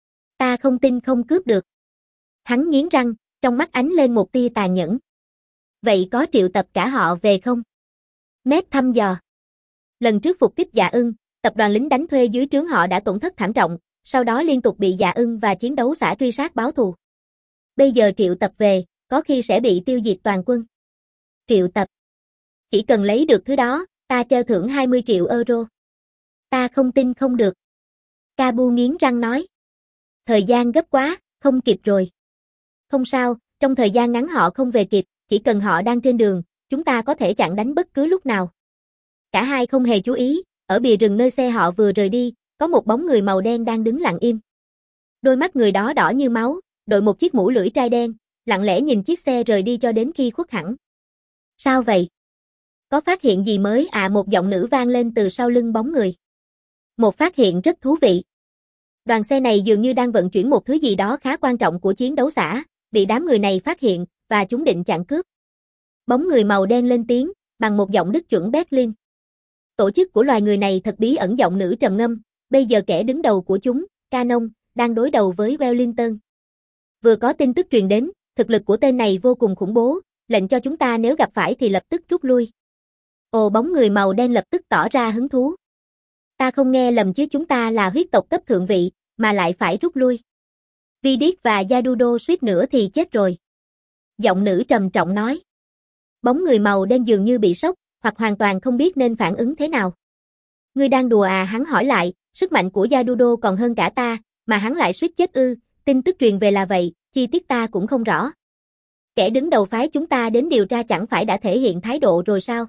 Ta không tin không cướp được. Hắn nghiến răng, trong mắt ánh lên một tia tàn nhẫn. Vậy có triệu tập cả họ về không? Matt thăm dò. Lần trước phục kích Dạ Ưng, tập đoàn lính đánh thuê dưới trướng họ đã tổn thất thảm trọng, sau đó liên tục bị Dạ Ưng và chiến đấu xã truy sát báo thù. Bây giờ triệu tập về, có khi sẽ bị tiêu diệt toàn quân. Triệu tập. Chỉ cần lấy được thứ đó, ta treo thưởng hai mươi triệu euro. Ta không tin không được. Cabu nghiến răng nói. Thời gian gấp quá, không kịp rồi. Không sao, trong thời gian ngắn họ không về kịp, chỉ cần họ đang trên đường, chúng ta có thể chặn đánh bất cứ lúc nào. Cả hai không hề chú ý, ở bìa rừng nơi xe họ vừa rời đi, có một bóng người màu đen đang đứng lặng im. Đôi mắt người đó đỏ như máu, đội một chiếc mũ lưỡi trai đen, lặng lẽ nhìn chiếc xe rời đi cho đến khi khuất hẳn. Sao vậy? Có phát hiện gì mới à? Một giọng nữ vang lên từ sau lưng bóng người. Một phát hiện rất thú vị. Đoàn xe này dường như đang vận chuyển một thứ gì đó khá quan trọng của chiến đấu xã, bị đám người này phát hiện, và chúng định chặn cướp. Bóng người màu đen lên tiếng, bằng một giọng Đức chuẩn Berlin. Tổ chức của loài người này thật bí ẩn. Giọng nữ trầm ngâm, bây giờ kẻ đứng đầu của chúng, Canon, đang đối đầu với Wellington. Vừa có tin tức truyền đến, thực lực của tên này vô cùng khủng bố, lệnh cho chúng ta nếu gặp phải thì lập tức rút lui. Ồ, bóng người màu đen lập tức tỏ ra hứng thú. Ta không nghe lầm chứ, chúng ta là huyết tộc cấp thượng vị, mà lại phải rút lui. Vidic và Yadudo suýt nữa thì chết rồi. Giọng nữ trầm trọng nói. Bóng người màu đen dường như bị sốc, hoặc hoàn toàn không biết nên phản ứng thế nào. Ngươi đang đùa à? Hắn hỏi lại, sức mạnh của Yadudo còn hơn cả ta, mà hắn lại suýt chết ư? Tin tức truyền về là vậy, chi tiết ta cũng không rõ. Kẻ đứng đầu phái chúng ta đến điều tra chẳng phải đã thể hiện thái độ rồi sao?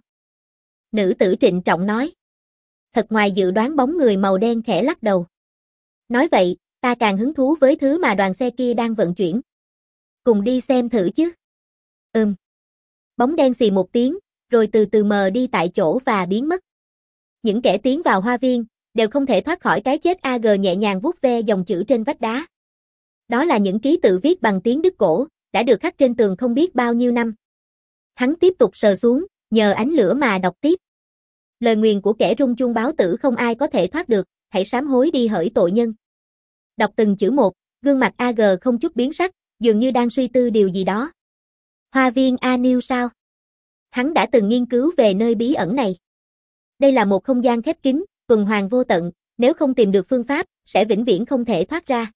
Nữ tử trịnh trọng nói. Thật ngoài dự đoán. Bóng người màu đen khẽ lắc đầu. Nói vậy, ta càng hứng thú với thứ mà đoàn xe kia đang vận chuyển. Cùng đi xem thử chứ. Ừm. Bóng đen xì một tiếng, rồi từ từ mờ đi tại chỗ và biến mất. Những kẻ tiến vào hoa viên, đều không thể thoát khỏi cái chết. a giê nhẹ nhàng vuốt ve dòng chữ trên vách đá. Đó là những ký tự viết bằng tiếng Đức cổ, đã được khắc trên tường không biết bao nhiêu năm. Hắn tiếp tục sờ xuống, nhờ ánh lửa mà đọc tiếp. Lời nguyền của kẻ rung chuông báo tử, không ai có thể thoát được, hãy sám hối đi hỡi tội nhân. Đọc từng chữ một, gương mặt a giê không chút biến sắc, dường như đang suy tư điều gì đó. Hoa viên Anil sao? Hắn đã từng nghiên cứu về nơi bí ẩn này. Đây là một không gian khép kín, tuần hoàn vô tận, nếu không tìm được phương pháp, sẽ vĩnh viễn không thể thoát ra.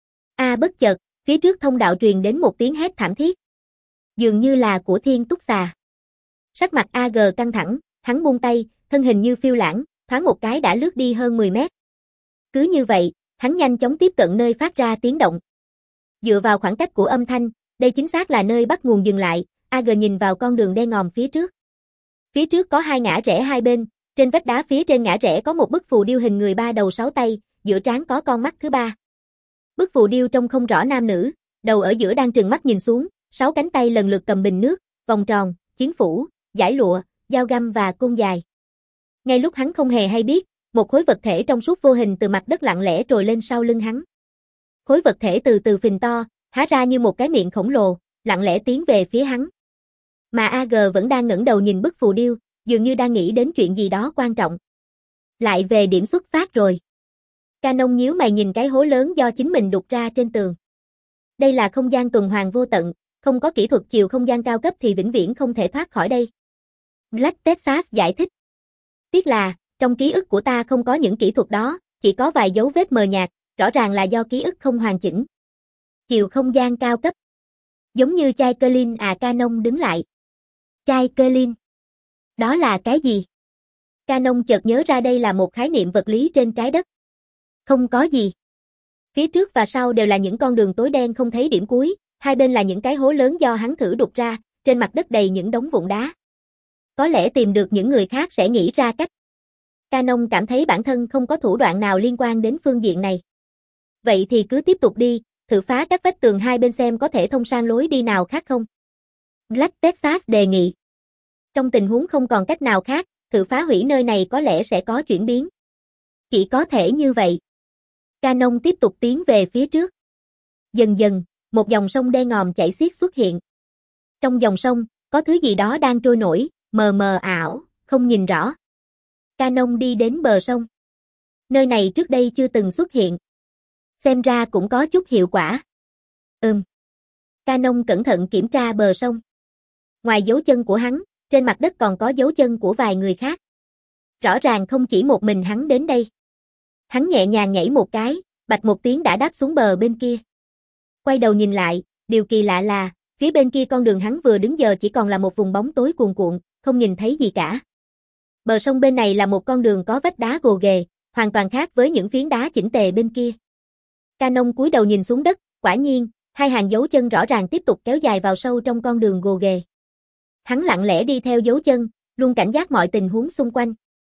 A à, bất chợt, phía trước thông đạo truyền đến một tiếng hét thảm thiết. Dường như là của Thiên Túc Xà. Sắc mặt a giê căng thẳng, hắn buông tay, thân hình như phiêu lãng, thoáng một cái đã lướt đi hơn mười mét. Cứ như vậy, hắn nhanh chóng tiếp cận nơi phát ra tiếng động. Dựa vào khoảng cách của âm thanh, đây chính xác là nơi bắt nguồn dừng lại. a giê nhìn vào con đường đen ngòm phía trước. Phía trước có hai ngã rẽ hai bên, trên vách đá phía trên ngã rẽ có một bức phù điêu hình người ba đầu sáu tay, giữa trán có con mắt thứ ba. Bức phù điêu trông không rõ nam nữ, đầu ở giữa đang trừng mắt nhìn xuống, sáu cánh tay lần lượt cầm bình nước, vòng tròn, chiến phủ, dải lụa, dao găm và côn dài. Ngay lúc hắn không hề hay biết, một khối vật thể trong suốt vô hình từ mặt đất lặng lẽ trồi lên sau lưng hắn. Khối vật thể từ từ phình to, há ra như một cái miệng khổng lồ, lặng lẽ tiến về phía hắn. Mà a giê vẫn đang ngẩng đầu nhìn bức phù điêu, dường như đang nghĩ đến chuyện gì đó quan trọng. Lại về điểm xuất phát rồi. Canon nhíu mày nhìn cái hố lớn do chính mình đục ra trên tường. Đây là không gian tuần hoàn vô tận, không có kỹ thuật chiều không gian cao cấp thì vĩnh viễn không thể thoát khỏi đây. Black Texas giải thích. Tiếc là, trong ký ức của ta không có những kỹ thuật đó, chỉ có vài dấu vết mờ nhạt, rõ ràng là do ký ức không hoàn chỉnh. Chiều không gian cao cấp. Giống như chai Kerlin à? Canon đứng lại. Chai Kerlin. Đó là cái gì? Canon chợt nhớ ra đây là một khái niệm vật lý trên trái đất. Không có gì. Phía trước và sau đều là những con đường tối đen không thấy điểm cuối, hai bên là những cái hố lớn do hắn thử đục ra, trên mặt đất đầy những đống vụn đá. Có lẽ tìm được những người khác sẽ nghĩ ra cách. Canon cảm thấy bản thân không có thủ đoạn nào liên quan đến phương diện này. Vậy thì cứ tiếp tục đi, thử phá các vách tường hai bên xem có thể thông sang lối đi nào khác không. Black Texas đề nghị. Trong tình huống không còn cách nào khác, thử phá hủy nơi này có lẽ sẽ có chuyển biến. Chỉ có thể như vậy. Canon tiếp tục tiến về phía trước. Dần dần, một dòng sông đen ngòm chảy xiết xuất hiện. Trong dòng sông, có thứ gì đó đang trôi nổi, mờ mờ ảo, không nhìn rõ. Canon đi đến bờ sông. Nơi này trước đây chưa từng xuất hiện. Xem ra cũng có chút hiệu quả. Ừm. Canon cẩn thận kiểm tra bờ sông. Ngoài dấu chân của hắn, trên mặt đất còn có dấu chân của vài người khác. Rõ ràng không chỉ một mình hắn đến đây. Hắn nhẹ nhàng nhảy một cái, bạch một tiếng đã đáp xuống bờ bên kia. Quay đầu nhìn lại, điều kỳ lạ là, phía bên kia con đường hắn vừa đứng giờ chỉ còn là một vùng bóng tối cuồn cuộn, không nhìn thấy gì cả. Bờ sông bên này là một con đường có vách đá gồ ghề, hoàn toàn khác với những phiến đá chỉnh tề bên kia. Canon cúi đầu nhìn xuống đất, quả nhiên, hai hàng dấu chân rõ ràng tiếp tục kéo dài vào sâu trong con đường gồ ghề. Hắn lặng lẽ đi theo dấu chân, luôn cảnh giác mọi tình huống xung quanh.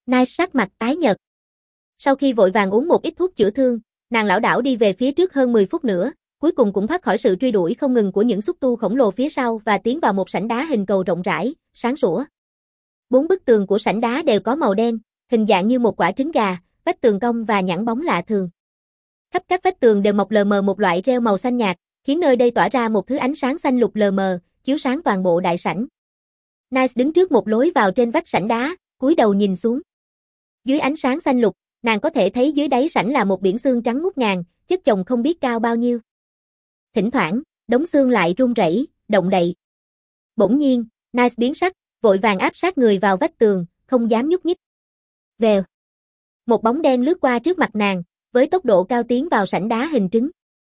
Nice sắc mặt tái nhợt. Sau khi vội vàng uống một ít thuốc chữa thương, nàng lảo đảo đi về phía trước hơn mười phút nữa, cuối cùng cũng thoát khỏi sự truy đuổi không ngừng của những xúc tu khổng lồ phía sau và tiến vào một sảnh đá hình cầu rộng rãi, sáng sủa. Bốn bức tường của sảnh đá đều có màu đen, hình dạng như một quả trứng gà, vách tường cong và nhẵn bóng lạ thường. Khắp các vách tường đều mọc lờ mờ một loại rêu màu xanh nhạt, khiến nơi đây tỏa ra một thứ ánh sáng xanh lục lờ mờ, chiếu sáng toàn bộ đại sảnh. Nice đứng trước một lối vào trên vách sảnh đá, cúi đầu nhìn xuống. Dưới ánh sáng xanh lục, nàng có thể thấy dưới đáy sảnh là một biển xương trắng ngút ngàn, chất chồng không biết cao bao nhiêu. Thỉnh thoảng, đống xương lại rung rẩy, động đậy. Bỗng nhiên, Nice biến sắc, vội vàng áp sát người vào vách tường, không dám nhúc nhích. Vèo. Một bóng đen lướt qua trước mặt nàng, với tốc độ cao tiến vào sảnh đá hình trứng.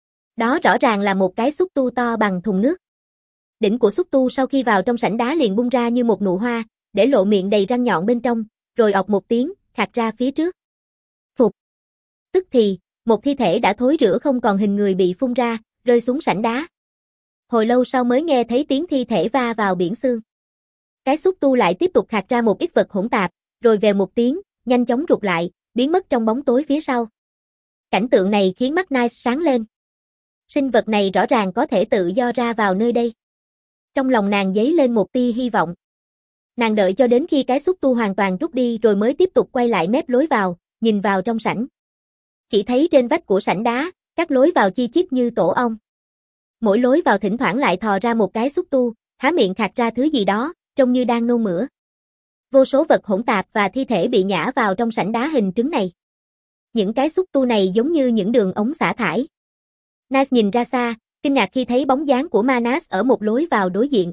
Đó rõ ràng là một cái xúc tu to bằng thùng nước. Đỉnh của xúc tu sau khi vào trong sảnh đá liền bung ra như một nụ hoa, để lộ miệng đầy răng nhọn bên trong, rồi ọc một tiếng, khạc ra phía trước. Phục. Tức thì, một thi thể đã thối rữa không còn hình người bị phun ra, rơi xuống sảnh đá. Hồi lâu sau mới nghe thấy tiếng thi thể va vào biển xương. Cái xúc tu lại tiếp tục khạc ra một ít vật hỗn tạp, rồi vèo một tiếng, nhanh chóng rụt lại, biến mất trong bóng tối phía sau. Cảnh tượng này khiến mắt Nice sáng lên. Sinh vật này rõ ràng có thể tự do ra vào nơi đây. Trong lòng nàng dấy lên một tia hy vọng. Nàng đợi cho đến khi cái xúc tu hoàn toàn rút đi rồi mới tiếp tục quay lại mép lối vào, nhìn vào trong sảnh. Chỉ thấy trên vách của sảnh đá, các lối vào chi chít như tổ ong. Mỗi lối vào thỉnh thoảng lại thò ra một cái xúc tu, há miệng khạc ra thứ gì đó, trông như đang nôn mửa. Vô số vật hỗn tạp và thi thể bị nhả vào trong sảnh đá hình trứng này. Những cái xúc tu này giống như những đường ống xả thải. Nice nhìn ra xa, kinh ngạc khi thấy bóng dáng của Manas ở một lối vào đối diện.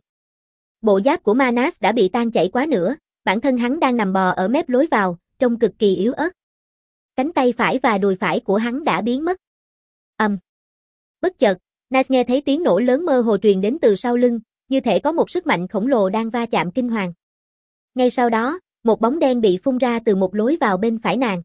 Bộ giáp của Manas đã bị tan chảy quá nửa, bản thân hắn đang nằm bò ở mép lối vào, trông cực kỳ yếu ớt. Cánh tay phải và đùi phải của hắn đã biến mất. Ầm. Um. Bất chợt, Nice nghe thấy tiếng nổ lớn mơ hồ truyền đến từ sau lưng, như thể có một sức mạnh khổng lồ đang va chạm kinh hoàng. Ngay sau đó, một bóng đen bị phun ra từ một lối vào bên phải nàng.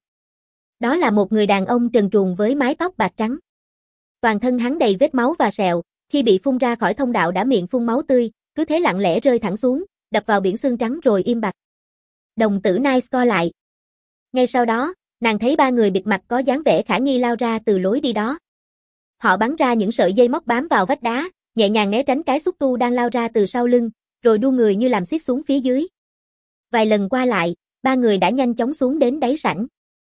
Đó là một người đàn ông trần truồng với mái tóc bạc trắng. Toàn thân hắn đầy vết máu và sẹo, khi bị phun ra khỏi thông đạo đã miệng phun máu tươi, cứ thế lặng lẽ rơi thẳng xuống, đập vào biển xương trắng rồi im bặt. Đồng tử Nice co lại. Ngay sau đó, nàng thấy ba người bịt mặt có dáng vẻ khả nghi lao ra từ lối đi đó. Họ bắn ra những sợi dây móc bám vào vách đá, nhẹ nhàng né tránh cái xúc tu đang lao ra từ sau lưng, rồi đu người như làm xiết xuống phía dưới. Vài lần qua lại, ba người đã nhanh chóng xuống đến đáy sảnh.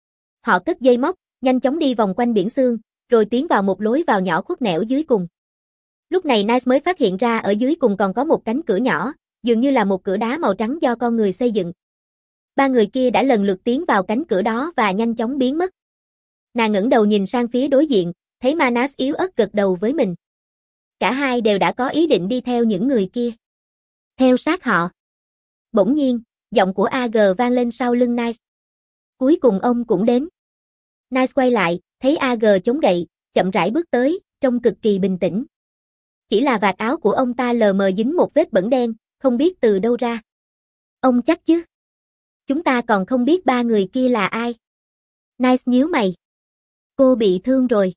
Họ cất dây móc, nhanh chóng đi vòng quanh biển xương, rồi tiến vào một lối vào nhỏ khuất nẻo dưới cùng. Lúc này Nice mới phát hiện ra ở dưới cùng còn có một cánh cửa nhỏ, dường như là một cửa đá màu trắng do con người xây dựng. Ba người kia đã lần lượt tiến vào cánh cửa đó và nhanh chóng biến mất. Nàng ngẩng đầu nhìn sang phía đối diện, thấy Manas yếu ớt gật đầu với mình. Cả hai đều đã có ý định đi theo những người kia. Theo sát họ. Bỗng nhiên, giọng của a giê vang lên sau lưng Nice. Cuối cùng ông cũng đến. Nice quay lại, thấy a giê chống gậy, chậm rãi bước tới, trông cực kỳ bình tĩnh. Chỉ là vạt áo của ông ta lờ mờ dính một vết bẩn đen, không biết từ đâu ra. Ông chắc chứ? Chúng ta còn không biết ba người kia là ai. Nice nhíu mày. Cô bị thương rồi.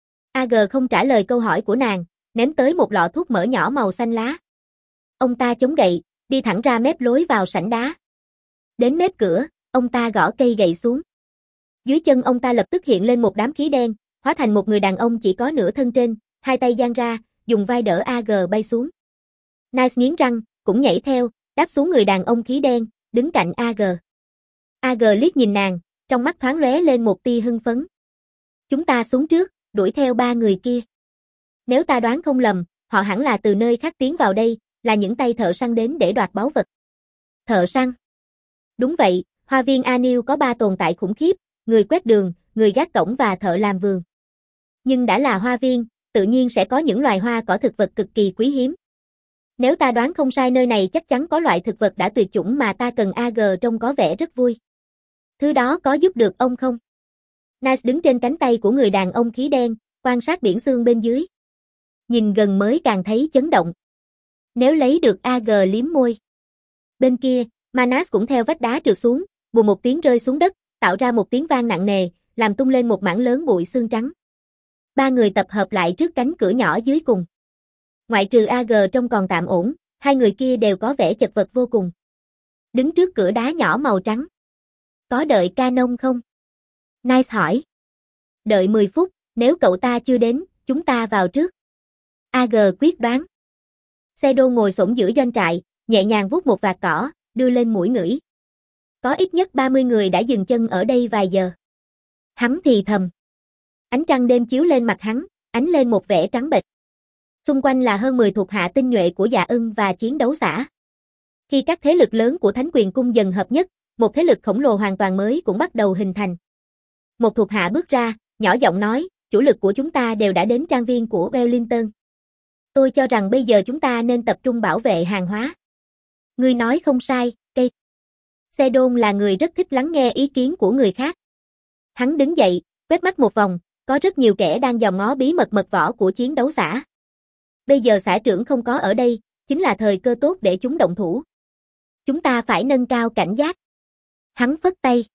a giê không trả lời câu hỏi của nàng, ném tới một lọ thuốc mỡ nhỏ màu xanh lá. Ông ta chống gậy, đi thẳng ra mép lối vào sảnh đá. Đến mép cửa, ông ta gõ cây gậy xuống. Dưới chân ông ta lập tức hiện lên một đám khí đen, hóa thành một người đàn ông chỉ có nửa thân trên, hai tay dang ra, dùng vai đỡ a giê bay xuống. Nice nghiến răng, cũng nhảy theo, đáp xuống người đàn ông khí đen, đứng cạnh a giê. a giê liếc nhìn nàng, trong mắt thoáng lóe lên một tia hưng phấn. Chúng ta xuống trước, đuổi theo ba người kia. Nếu ta đoán không lầm, họ hẳn là từ nơi khác tiến vào đây, là những tay thợ săn đến để đoạt báu vật. Thợ săn? Đúng vậy, hoa viên Anil có ba tồn tại khủng khiếp, người quét đường, người gác cổng và thợ làm vườn. Nhưng đã là hoa viên, tự nhiên sẽ có những loài hoa cỏ thực vật cực kỳ quý hiếm. Nếu ta đoán không sai nơi này chắc chắn có loại thực vật đã tuyệt chủng mà ta cần a giê trông có vẻ rất vui. Thứ đó có giúp được ông không? Nice đứng trên cánh tay của người đàn ông khí đen, quan sát biển xương bên dưới. Nhìn gần mới càng thấy chấn động. Nếu lấy được a giê liếm môi. Bên kia, Manas cũng theo vách đá trượt xuống, bùm một tiếng rơi xuống đất, tạo ra một tiếng vang nặng nề, làm tung lên một mảng lớn bụi xương trắng. Ba người tập hợp lại trước cánh cửa nhỏ dưới cùng. Ngoại trừ a giê trông còn tạm ổn, hai người kia đều có vẻ chật vật vô cùng. Đứng trước cửa đá nhỏ màu trắng. Có đợi Canon không? Nice hỏi. Đợi mười phút, nếu cậu ta chưa đến, chúng ta vào trước. a giê quyết đoán. Shadow ngồi xổm giữa doanh trại, nhẹ nhàng vuốt một vạt cỏ, đưa lên mũi ngửi. Có ít nhất ba mươi người đã dừng chân ở đây vài giờ. Hắn thì thầm. Ánh trăng đêm chiếu lên mặt hắn, ánh lên một vẻ trắng bệch. Xung quanh là hơn mười thuộc hạ tinh nhuệ của Dạ Ưng và chiến đấu xã. Khi các thế lực lớn của Thánh Quyền Cung dần hợp nhất, một thế lực khổng lồ hoàn toàn mới cũng bắt đầu hình thành. Một thuộc hạ bước ra, nhỏ giọng nói, chủ lực của chúng ta đều đã đến trang viên của Wellington. Tôi cho rằng bây giờ chúng ta nên tập trung bảo vệ hàng hóa. Ngươi nói không sai, cây. Sedon là người rất thích lắng nghe ý kiến của người khác. Hắn đứng dậy, quét mắt một vòng, có rất nhiều kẻ đang dòm ngó bí mật mật võ của chiến đấu xã. Bây giờ xã trưởng không có ở đây, chính là thời cơ tốt để chúng động thủ. Chúng ta phải nâng cao cảnh giác. Hắn phất tay.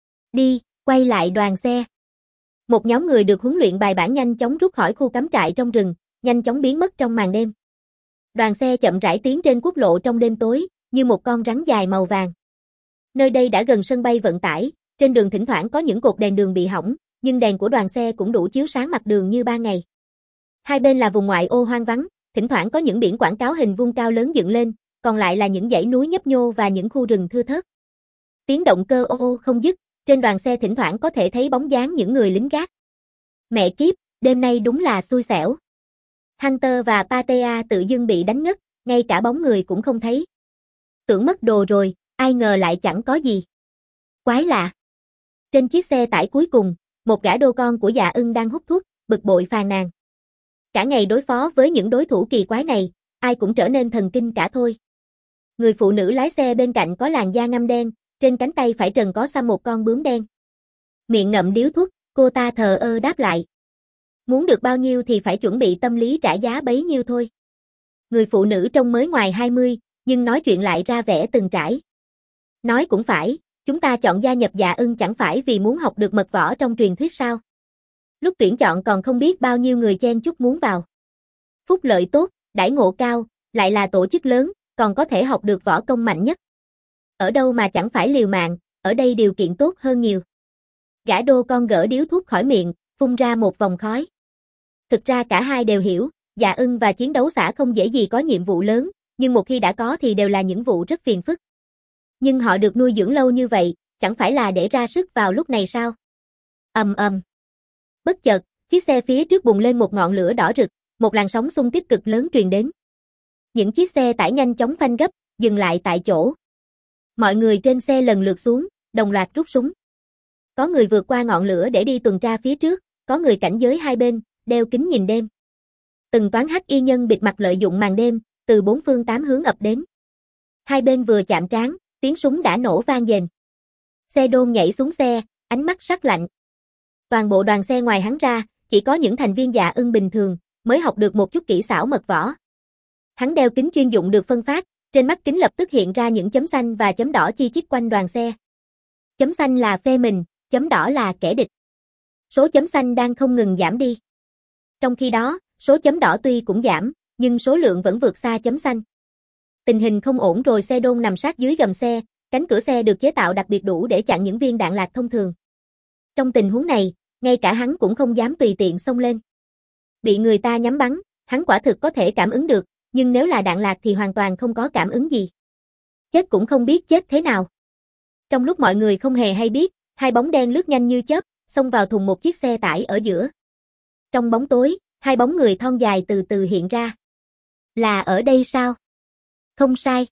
Đi, quay lại đoàn xe. Một nhóm người được huấn luyện bài bản nhanh chóng rút khỏi khu cắm trại trong rừng, nhanh chóng biến mất trong màn đêm. Đoàn xe chậm rãi tiến trên quốc lộ trong đêm tối, như một con rắn dài màu vàng. Nơi đây đã gần sân bay vận tải, trên đường thỉnh thoảng có những cột đèn đường bị hỏng, nhưng đèn của đoàn xe cũng đủ chiếu sáng mặt đường như ban ngày. Hai bên là vùng ngoại ô hoang vắng, thỉnh thoảng có những biển quảng cáo hình vuông cao lớn dựng lên, còn lại là những dãy núi nhấp nhô và những khu rừng thưa thớt. Tiếng động cơ ô ô không dứt, trên đoàn xe thỉnh thoảng có thể thấy bóng dáng những người lính gác. Mẹ kiếp, đêm nay đúng là xui xẻo. Hunter và Patea tự dưng bị đánh ngất, ngay cả bóng người cũng không thấy. Tưởng mất đồ rồi, ai ngờ lại chẳng có gì. Quái lạ. Trên chiếc xe tải cuối cùng, một gã đô con của Dạ Ưng đang hút thuốc, bực bội phàn nàn. Cả ngày đối phó với những đối thủ kỳ quái này, ai cũng trở nên thần kinh cả thôi. Người phụ nữ lái xe bên cạnh có làn da ngăm đen, trên cánh tay phải trần có xăm một con bướm đen. Miệng ngậm điếu thuốc, cô ta thờ ơ đáp lại. Muốn được bao nhiêu thì phải chuẩn bị tâm lý trả giá bấy nhiêu thôi. Người phụ nữ trông mới ngoài hai mươi, nhưng nói chuyện lại ra vẻ từng trải. Nói cũng phải, chúng ta chọn gia nhập Dạ Ưng chẳng phải vì muốn học được mật võ trong truyền thuyết sao? Lúc tuyển chọn còn không biết bao nhiêu người chen chúc muốn vào. Phúc lợi tốt, đãi ngộ cao, lại là tổ chức lớn, còn có thể học được võ công mạnh nhất. Ở đâu mà chẳng phải liều mạng, ở đây điều kiện tốt hơn nhiều. Gã đô con gỡ điếu thuốc khỏi miệng, phun ra một vòng khói. Thực ra cả hai đều hiểu, Dạ Ưng và chiến đấu xã không dễ gì có nhiệm vụ lớn, nhưng một khi đã có thì đều là những vụ rất phiền phức. Nhưng họ được nuôi dưỡng lâu như vậy, chẳng phải là để ra sức vào lúc này sao? Ầm ầm. Bất chợt, chiếc xe phía trước bùng lên một ngọn lửa đỏ rực, một làn sóng xung kích cực lớn truyền đến. Những chiếc xe tải nhanh chóng phanh gấp, dừng lại tại chỗ. Mọi người trên xe lần lượt xuống, đồng loạt rút súng. Có người vượt qua ngọn lửa để đi tuần tra phía trước, có người cảnh giới hai bên, đeo kính nhìn đêm. Từng toán hắc y nhân bịt mặt lợi dụng màn đêm, từ bốn phương tám hướng ập đến. Hai bên vừa chạm trán, tiếng súng đã nổ vang dền. Xe đôn nhảy xuống xe, ánh mắt sắc lạnh. Toàn bộ đoàn xe ngoài hắn ra, chỉ có những thành viên Dạ Ưng bình thường, mới học được một chút kỹ xảo mật võ. Hắn đeo kính chuyên dụng được phân phát, trên mắt kính lập tức hiện ra những chấm xanh và chấm đỏ chi chít quanh đoàn xe. Chấm xanh là phe mình, chấm đỏ là kẻ địch. Số chấm xanh đang không ngừng giảm đi. Trong khi đó, số chấm đỏ tuy cũng giảm, nhưng số lượng vẫn vượt xa chấm xanh. Tình hình không ổn rồi. Xe đôn nằm sát dưới gầm xe, cánh cửa xe được chế tạo đặc biệt đủ để chặn những viên đạn lạc thông thường. Trong tình huống này, ngay cả hắn cũng không dám tùy tiện xông lên. Bị người ta nhắm bắn, hắn quả thực có thể cảm ứng được, nhưng nếu là đạn lạc thì hoàn toàn không có cảm ứng gì. Chết cũng không biết chết thế nào. Trong lúc mọi người không hề hay biết, hai bóng đen lướt nhanh như chớp, xông vào thùng một chiếc xe tải ở giữa. Trong bóng tối, hai bóng người thon dài từ từ hiện ra. Là ở đây sao? Không sai.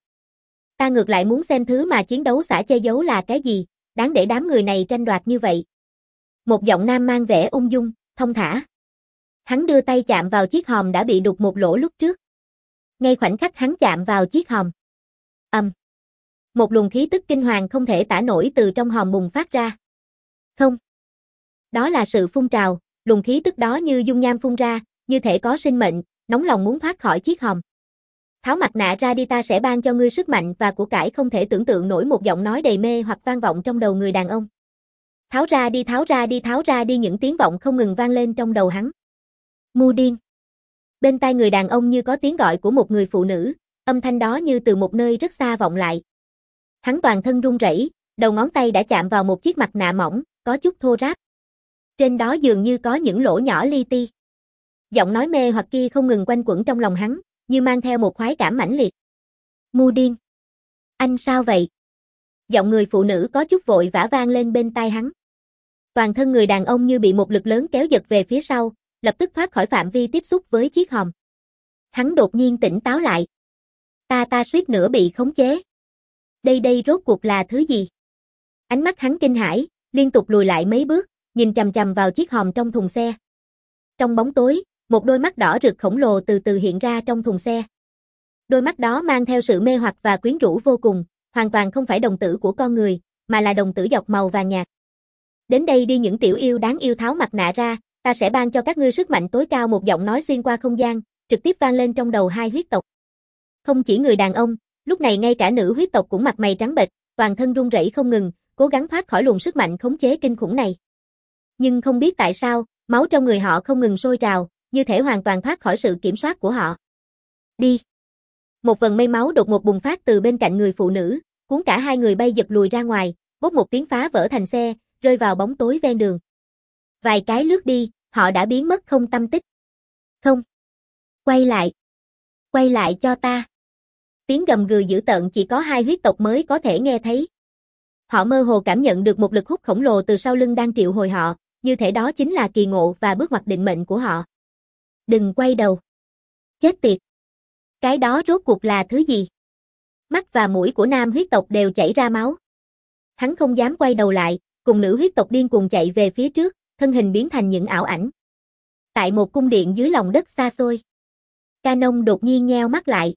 Ta ngược lại muốn xem thứ mà chiến đấu xã che giấu là cái gì, đáng để đám người này tranh đoạt như vậy. Một giọng nam mang vẻ ung dung, thong thả. Hắn đưa tay chạm vào chiếc hòm đã bị đục một lỗ lúc trước. Ngay khoảnh khắc hắn chạm vào chiếc hòm. Ầm. Um. Một luồng khí tức kinh hoàng không thể tả nổi từ trong hòm bùng phát ra. Không. Đó là sự phun trào, luồng khí tức đó như dung nham phun ra, như thể có sinh mệnh, nóng lòng muốn thoát khỏi chiếc hòm. Tháo mặt nạ ra đi, ta sẽ ban cho ngươi sức mạnh và của cải không thể tưởng tượng nổi. Một giọng nói đầy mê hoặc vang vọng trong đầu người đàn ông. Tháo ra đi, tháo ra đi, tháo ra đi, những tiếng vọng không ngừng vang lên trong đầu hắn. Ngu điên. Bên tai người đàn ông như có tiếng gọi của một người phụ nữ, âm thanh đó như từ một nơi rất xa vọng lại. Hắn toàn thân run rẩy, Đầu ngón tay đã chạm vào một chiếc mặt nạ mỏng, có chút thô ráp. Trên đó dường như có những lỗ nhỏ li ti. Giọng nói mê hoặc kia không ngừng quanh quẩn trong lòng hắn, như mang theo một khoái cảm mãnh liệt. Mu điên. Anh sao vậy? Giọng người phụ nữ có chút vội vã vang lên bên tai hắn. Toàn thân người đàn ông như bị một lực lớn kéo giật về phía sau, lập tức thoát khỏi phạm vi tiếp xúc với chiếc hòm. Hắn đột nhiên tỉnh táo lại. Ta ta suýt nữa bị khống chế. Đây đây rốt cuộc là thứ gì? Ánh mắt hắn kinh hãi, liên tục lùi lại mấy bước, nhìn chằm chằm vào chiếc hòm trong thùng xe. Trong bóng tối, một đôi mắt đỏ rực khổng lồ từ từ hiện ra trong thùng xe. Đôi mắt đó mang theo sự mê hoặc và quyến rũ vô cùng, hoàn toàn không phải đồng tử của con người, mà là đồng tử dọc màu vàng nhạt. Đến đây đi những tiểu yêu đáng yêu, tháo mặt nạ ra, ta sẽ ban cho các ngươi sức mạnh tối cao. Một giọng nói xuyên qua không gian, trực tiếp vang lên trong đầu hai huyết tộc. Không chỉ người đàn ông, lúc này ngay cả nữ huyết tộc cũng mặt mày trắng bệch, toàn thân run rẩy không ngừng, cố gắng thoát khỏi luồng sức mạnh khống chế kinh khủng này. Nhưng không biết tại sao, máu trong người họ không ngừng sôi trào, như thể hoàn toàn thoát khỏi sự kiểm soát của họ. Đi. Một vần mây máu đột ngột bùng phát từ bên cạnh người phụ nữ, cuốn cả hai người bay giật lùi ra ngoài, bốp một tiếng phá vỡ thành xe, rơi vào bóng tối ven đường. Vài cái lướt đi, họ đã biến mất không tăm tích. Không. Quay lại. Quay lại cho ta. Tiếng gầm gừ dữ tợn chỉ có hai huyết tộc mới có thể nghe thấy. Họ mơ hồ cảm nhận được một lực hút khổng lồ từ sau lưng đang triệu hồi họ, như thể đó chính là kỳ ngộ và bước ngoặt định mệnh của họ. Đừng quay đầu. Chết tiệt. Cái đó rốt cuộc là thứ gì? Mắt và mũi của nam huyết tộc đều chảy ra máu. Hắn không dám quay đầu lại, cùng nữ huyết tộc điên cuồng chạy về phía trước, thân hình biến thành những ảo ảnh. Tại một cung điện dưới lòng đất xa xôi, Canon đột nhiên nheo mắt lại.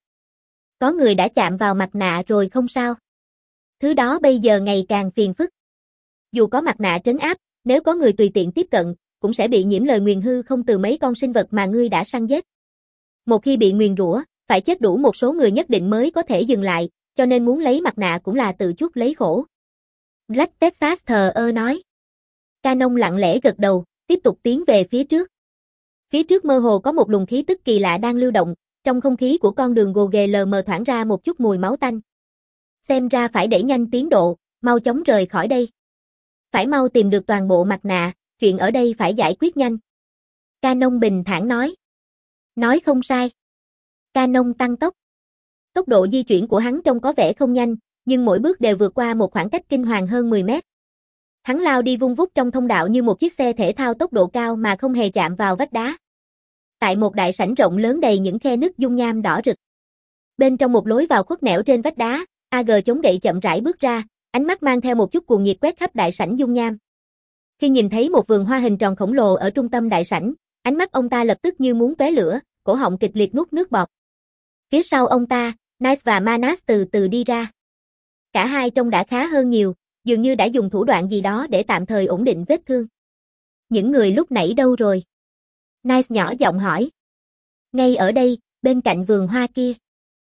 Có người đã chạm vào mặt nạ rồi không sao? Thứ đó bây giờ ngày càng phiền phức. Dù có mặt nạ trấn áp, nếu có người tùy tiện tiếp cận, cũng sẽ bị nhiễm lời nguyền hư không từ mấy con sinh vật mà ngươi đã săn giết. Một khi bị nguyền rủa, phải chết đủ một số người nhất định mới có thể dừng lại, cho nên muốn lấy mặt nạ cũng là tự chuốc lấy khổ. Black Texas thờ ơ nói. Canon lặng lẽ gật đầu, tiếp tục tiến về phía trước. Phía trước mơ hồ có một luồng khí tức kỳ lạ đang lưu động, trong không khí của con đường gồ ghề lờ mờ thoảng ra một chút mùi máu tanh. Xem ra phải đẩy nhanh tiến độ, mau chóng rời khỏi đây. Phải mau tìm được toàn bộ mặt nạ, chuyện ở đây phải giải quyết nhanh. Canon bình thản nói. Nói không sai. Canon tăng tốc. Tốc độ di chuyển của hắn trông có vẻ không nhanh, nhưng mỗi bước đều vượt qua một khoảng cách kinh hoàng hơn mười mét. Hắn lao đi vung vút trong thông đạo như một chiếc xe thể thao tốc độ cao mà không hề chạm vào vách đá. Tại một đại sảnh rộng lớn đầy những khe nứt dung nham đỏ rực. Bên trong một lối vào khuất nẻo trên vách đá, a giê chống gậy chậm rãi bước ra, ánh mắt mang theo một chút cuồng nhiệt quét khắp đại sảnh dung nham. Khi nhìn thấy một vườn hoa hình tròn khổng lồ ở trung tâm đại sảnh, ánh mắt ông ta lập tức như muốn tóe lửa, cổ họng kịch liệt nuốt nước bọt. Phía sau ông ta, Nice và Manas từ từ đi ra. Cả hai trông đã khá hơn nhiều, dường như đã dùng thủ đoạn gì đó để tạm thời ổn định vết thương. Những người lúc nãy đâu rồi? Nice nhỏ giọng hỏi. Ngay ở đây, bên cạnh vườn hoa kia.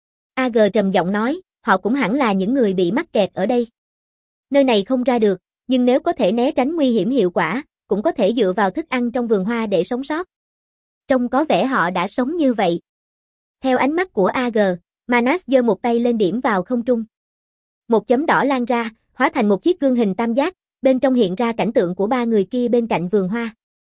a giê trầm giọng nói, họ cũng hẳn là những người bị mắc kẹt ở đây. Nơi này không ra được, nhưng nếu có thể né tránh nguy hiểm hiệu quả, cũng có thể dựa vào thức ăn trong vườn hoa để sống sót. Trông có vẻ họ đã sống như vậy. Theo ánh mắt của a giê, Manas giơ một tay lên điểm vào không trung. Một chấm đỏ lan ra, hóa thành một chiếc gương hình tam giác, bên trong hiện ra cảnh tượng của ba người kia bên cạnh vườn hoa.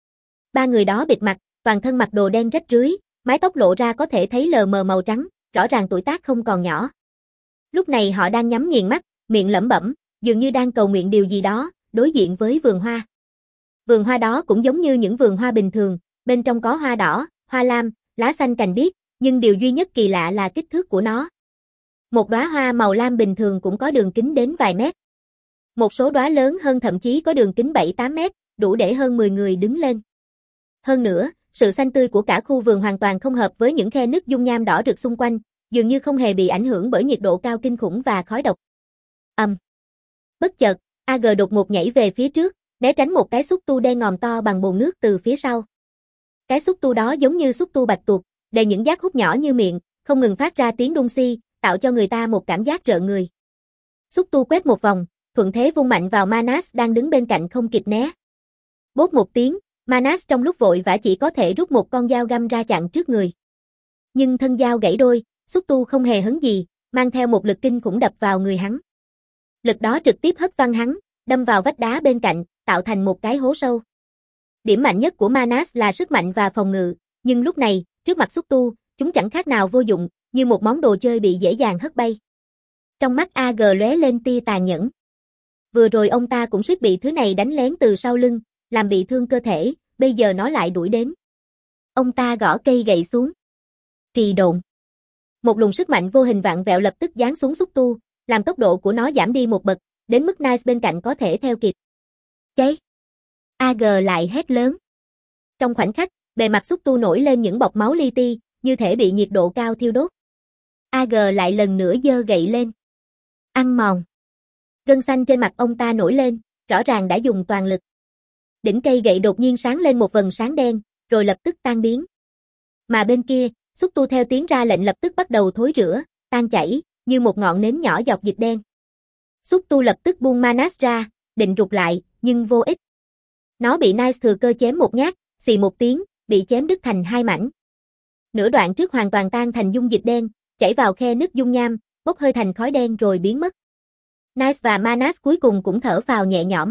Ba người đó bịt mặt, toàn thân mặc đồ đen rách rưới, mái tóc lộ ra có thể thấy lờ mờ màu trắng, rõ ràng tuổi tác không còn nhỏ. Lúc này họ đang nhắm nghiền mắt, miệng lẩm bẩm, dường như đang cầu nguyện điều gì đó, đối diện với vườn hoa. Vườn hoa đó cũng giống như những vườn hoa bình thường, bên trong có hoa đỏ, hoa lam, lá xanh cành biếc, nhưng điều duy nhất kỳ lạ là kích thước của nó. Một đóa hoa màu lam bình thường cũng có đường kính đến vài mét. Một số đóa lớn hơn thậm chí có đường kính bảy tám mét, đủ để hơn mười người đứng lên. Hơn nữa, sự xanh tươi của cả khu vườn hoàn toàn không hợp với những khe nứt dung nham đỏ rực xung quanh, dường như không hề bị ảnh hưởng bởi nhiệt độ cao kinh khủng và khói độc. Ầm. Um. Bất chợt, a giê đột ngột nhảy về phía trước, né tránh một cái xúc tu đen ngòm to bằng bồn nước từ phía sau. Cái xúc tu đó giống như xúc tu bạch tuộc, đầy những giác hút nhỏ như miệng, không ngừng phát ra tiếng đung xi, tạo cho người ta một cảm giác rợn người. Xúc tu quét một vòng, thuận thế vung mạnh vào Manas đang đứng bên cạnh không kịp né. Bốp một tiếng, Manas trong lúc vội vã chỉ có thể rút một con dao găm ra chặn trước người. Nhưng thân dao gãy đôi, xúc tu không hề hấn gì, mang theo một lực kinh khủng đập vào người hắn. Lực đó trực tiếp hất văng hắn, đâm vào vách đá bên cạnh, tạo thành một cái hố sâu. Điểm mạnh nhất của Manas là sức mạnh và phòng ngự, nhưng lúc này, trước mặt xúc tu, chúng chẳng khác nào vô dụng, như một món đồ chơi bị dễ dàng hất bay. Trong mắt a giê lóe lên tia tàn nhẫn. Vừa rồi ông ta cũng suýt bị thứ này đánh lén từ sau lưng, làm bị thương cơ thể, bây giờ nó lại đuổi đến. Ông ta gõ cây gậy xuống. Trì độn. Một luồng sức mạnh vô hình vạn vẹo lập tức giáng xuống xúc tu, làm tốc độ của nó giảm đi một bậc, đến mức Nice bên cạnh có thể theo kịp. Cháy! a giê lại hét lớn. Trong khoảnh khắc, bề mặt xúc tu nổi lên những bọt máu li ti, như thể bị nhiệt độ cao thiêu đốt. a giê lại lần nữa giơ gậy lên. Ăn mòn. Gân xanh trên mặt ông ta nổi lên, rõ ràng đã dùng toàn lực. Đỉnh cây gậy đột nhiên sáng lên một vầng sáng đen, rồi lập tức tan biến. Mà bên kia, xúc tu theo tiếng ra lệnh lập tức bắt đầu thối rữa, tan chảy, như một ngọn nến nhỏ giọt dịch đen. Xúc tu lập tức buông Manas ra, định rụt lại, nhưng vô ích. Nó bị Nice thừa cơ chém một nhát, xì một tiếng, bị chém đứt thành hai mảnh. Nửa đoạn trước hoàn toàn tan thành dung dịch đen, chảy vào khe nứt dung nham, bốc hơi thành khói đen rồi biến mất. Nice và Manas cuối cùng cũng thở phào nhẹ nhõm.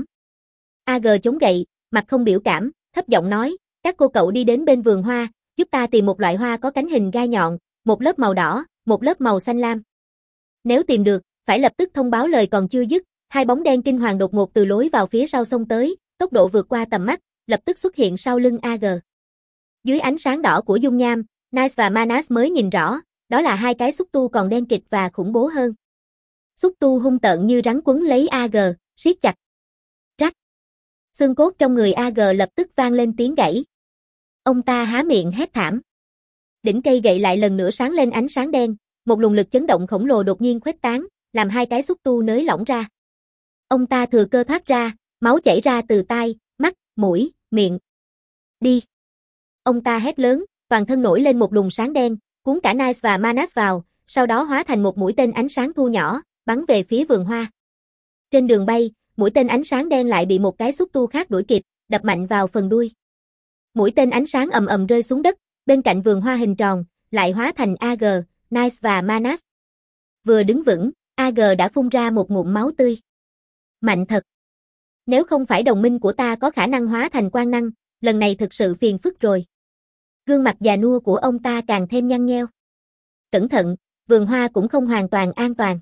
a giê chống gậy, mặt không biểu cảm, thấp giọng nói, các cô cậu đi đến bên vườn hoa, giúp ta tìm một loại hoa có cánh hình gai nhọn, một lớp màu đỏ, một lớp màu xanh lam. Nếu tìm được, phải lập tức thông báo. Lời còn chưa dứt, hai bóng đen kinh hoàng đột ngột từ lối vào phía sau xông tới, tốc độ vượt qua tầm mắt, lập tức xuất hiện sau lưng a giê. Dưới ánh sáng đỏ của dung nham, Nice và Manas mới nhìn rõ, đó là hai cái xúc tu còn đen kịt và khủng bố hơn. Xúc tu hung tợn như rắn quấn lấy a giê, siết chặt. Rắc. Xương cốt trong người a giê lập tức vang lên tiếng gãy. Ông ta há miệng hét thảm. Đỉnh cây gậy lại lần nữa sáng lên ánh sáng đen, một luồng lực chấn động khổng lồ đột nhiên khuếch tán, làm hai cái xúc tu nới lỏng ra. Ông ta thừa cơ thoát ra, máu chảy ra từ tai, mắt, mũi, miệng. Đi! Ông ta hét lớn, toàn thân nổi lên một luồng sáng đen, cuốn cả Nice và Manas vào, sau đó hóa thành một mũi tên ánh sáng thu nhỏ, bắn về phía vườn hoa. Trên đường bay, mũi tên ánh sáng đen lại bị một cái xúc tu khác đuổi kịp, đập mạnh vào phần đuôi. Mũi tên ánh sáng ầm ầm rơi xuống đất, bên cạnh vườn hoa hình tròn, lại hóa thành a giê, Nice và Manas. Vừa đứng vững, a giê đã phun ra một ngụm máu tươi. Mạnh thật! Nếu không phải đồng minh của ta có khả năng hóa thành quang năng, lần này thực sự phiền phức rồi. Gương mặt già nua của ông ta càng thêm nhăn nheo. Cẩn thận, vườn hoa cũng không hoàn toàn an toàn.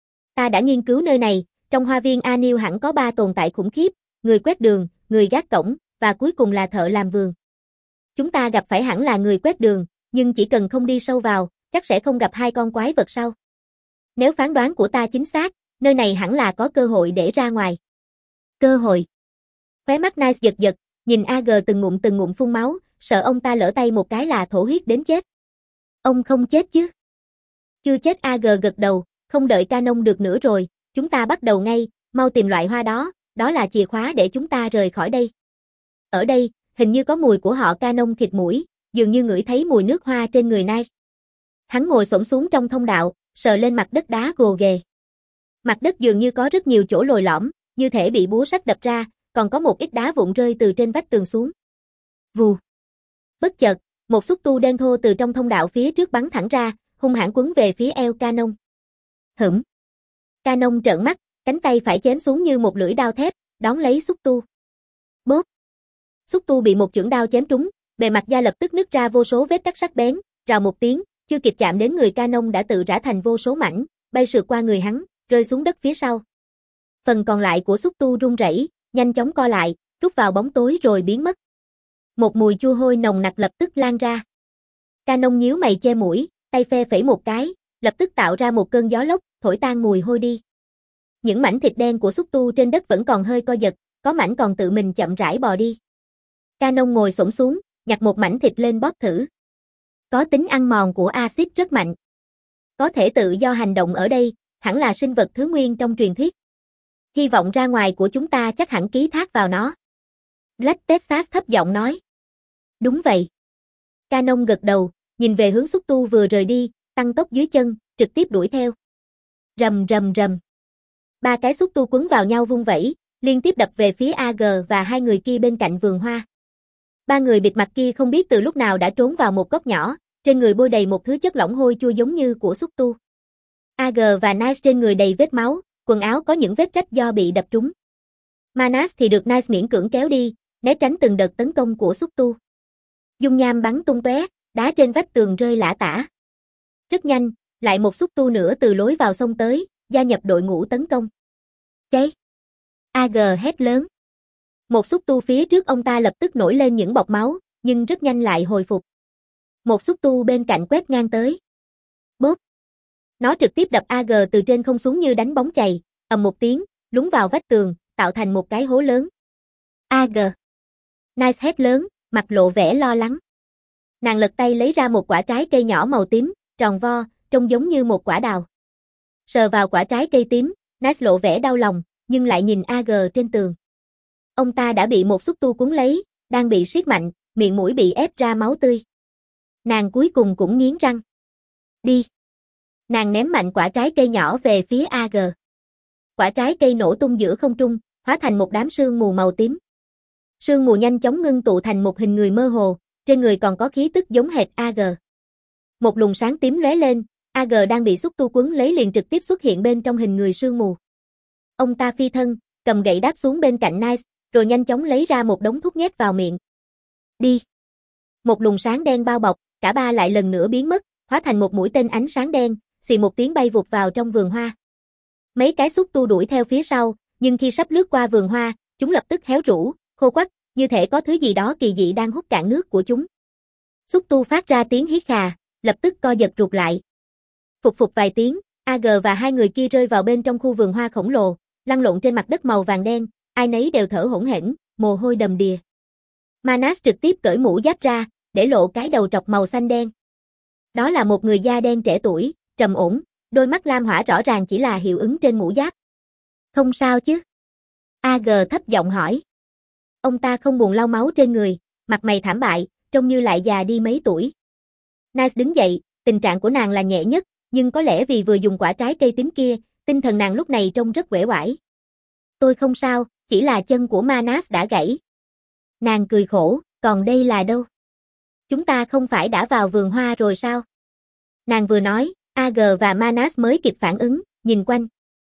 Ta đã nghiên cứu nơi này, trong hoa viên Anil hẳn có ba tồn tại khủng khiếp, người quét đường, người gác cổng, và cuối cùng là thợ làm vườn. Chúng ta gặp phải hẳn là người quét đường, nhưng chỉ cần không đi sâu vào, chắc sẽ không gặp hai con quái vật sau. Nếu phán đoán của ta chính xác, nơi này hẳn là có cơ hội để ra ngoài. Cơ hội. Khóe mắt Nice giật giật, nhìn a giê từng ngụm từng ngụm phun máu, sợ ông ta lỡ tay một cái là thổ huyết đến chết. Ông không chết chứ? Chưa chết. a giê gật đầu, không đợi Canon được nữa rồi, chúng ta bắt đầu ngay, mau tìm loại hoa đó, đó là chìa khóa để chúng ta rời khỏi đây. Ở đây, hình như có mùi của họ. Canon thịt mũi, dường như ngửi thấy mùi nước hoa trên người Nice. Hắn ngồi xổm xuống trong thông đạo, sờ lên mặt đất đá gồ ghề. Mặt đất dường như có rất nhiều chỗ lồi lõm, như thể bị búa sắt đập ra, còn có một ít đá vụn rơi từ trên vách tường xuống. Vù. Bất chợt, một xúc tu đen thô từ trong thông đạo phía trước bắn thẳng ra, hung hãn quấn về phía eo Canon. Hửm. Canon trợn mắt, cánh tay phải chém xuống như một lưỡi đao thép, đón lấy xúc tu. Bốp. Xúc tu bị một chưởng đao chém trúng, bề mặt da lập tức nứt ra vô số vết cắt sắc bén, rào một tiếng, chưa kịp chạm đến người Canon đã tự rã thành vô số mảnh, bay sượt qua người hắn, rơi xuống đất phía sau. Phần còn lại của xúc tu rung rẩy, nhanh chóng co lại, rút vào bóng tối rồi biến mất. Một mùi chua hôi nồng nặc lập tức lan ra. Canon nhíu mày che mũi, tay phe phẩy một cái, lập tức tạo ra một cơn gió lốc, thổi tan mùi hôi đi. Những mảnh thịt đen của xúc tu trên đất vẫn còn hơi co giật, có mảnh còn tự mình chậm rãi bò đi. Canon ngồi xổm xuống, nhặt một mảnh thịt lên bóp thử. Có tính ăn mòn của axit rất mạnh. Có thể tự do hành động ở đây, hẳn là sinh vật thứ nguyên trong truyền thuyết. Hy vọng ra ngoài của chúng ta chắc hẳn ký thác vào nó. Black Texas thấp giọng nói. Đúng vậy. Canon gật đầu, nhìn về hướng xúc tu vừa rời đi, tăng tốc dưới chân, trực tiếp đuổi theo. Rầm rầm rầm. Ba cái xúc tu quấn vào nhau vung vẩy, liên tiếp đập về phía a giê và hai người kia bên cạnh vườn hoa. Ba người bịt mặt kia không biết từ lúc nào đã trốn vào một góc nhỏ, trên người bôi đầy một thứ chất lỏng hôi chua giống như của xúc tu. a giê và Nice trên người đầy vết máu, quần áo có những vết rách do bị đập trúng. Manas thì được Nice miễn cưỡng kéo đi, né tránh từng đợt tấn công của xúc tu. Dung nham bắn tung tóe, đá trên vách tường rơi lả tả. Rất nhanh, lại một xúc tu nữa từ lối vào xông tới, gia nhập đội ngũ tấn công. Cháy! a giê hét lớn. Một xúc tu phía trước ông ta lập tức nổi lên những bọt máu, nhưng rất nhanh lại hồi phục. Một xúc tu bên cạnh quét ngang tới. Bốp! Nó trực tiếp đập a giê từ trên không xuống như đánh bóng chày, ầm một tiếng, lún vào vách tường, tạo thành một cái hố lớn. a giê! Nice hét lớn, mặt lộ vẻ lo lắng. Nàng lật tay lấy ra một quả trái cây nhỏ màu tím, tròn vo, trông giống như một quả đào. Sờ vào quả trái cây tím, Nice lộ vẻ đau lòng, nhưng lại nhìn a giê trên tường. Ông ta đã bị một xúc tu cuốn lấy, đang bị siết mạnh, miệng mũi bị ép ra máu tươi. Nàng cuối cùng cũng nghiến răng. Đi! Nàng ném mạnh quả trái cây nhỏ về phía a giê. Quả trái cây nổ tung giữa không trung, hóa thành một đám sương mù màu tím. Sương mù nhanh chóng ngưng tụ thành một hình người mơ hồ, trên người còn có khí tức giống hệt a giê. Một luồng sáng tím lóe lên, a giê đang bị xúc tu quấn lấy liền trực tiếp xuất hiện bên trong hình người sương mù. Ông ta phi thân, cầm gậy đáp xuống bên cạnh Nice, rồi nhanh chóng lấy ra một đống thuốc nhét vào miệng. Đi! Một luồng sáng đen bao bọc, cả ba lại lần nữa biến mất, hóa thành một mũi tên ánh sáng đen, xì một tiếng bay vụt vào trong vườn hoa. Mấy cái xúc tu đuổi theo phía sau, nhưng khi sắp lướt qua vườn hoa, chúng lập tức héo rũ, khô quắt, như thể có thứ gì đó kỳ dị đang hút cạn nước của chúng. Xúc tu phát ra tiếng hí khà, lập tức co giật rụt lại. Phục phục vài tiếng, a giê và hai người kia rơi vào bên trong khu vườn hoa khổng lồ, lăn lộn trên mặt đất màu vàng đen, ai nấy đều thở hổn hển, mồ hôi đầm đìa. Manas trực tiếp cởi mũ giáp ra, để lộ cái đầu trọc màu xanh đen. Đó là một người da đen trẻ tuổi, trầm ổn, đôi mắt lam hỏa rõ ràng chỉ là hiệu ứng trên mũ giáp. Không sao chứ? a giê thấp giọng hỏi. Ông ta không buồn lau máu trên người, mặt mày thảm bại, trông như lại già đi mấy tuổi. Nice đứng dậy, tình trạng của nàng là nhẹ nhất, nhưng có lẽ vì vừa dùng quả trái cây tím kia, tinh thần nàng lúc này trông rất uể oải. Tôi không sao, chỉ là chân của Manas đã gãy. Nàng cười khổ, còn đây là đâu? Chúng ta không phải đã vào vườn hoa rồi sao? Nàng vừa nói, a giê và Manas mới kịp phản ứng, nhìn quanh.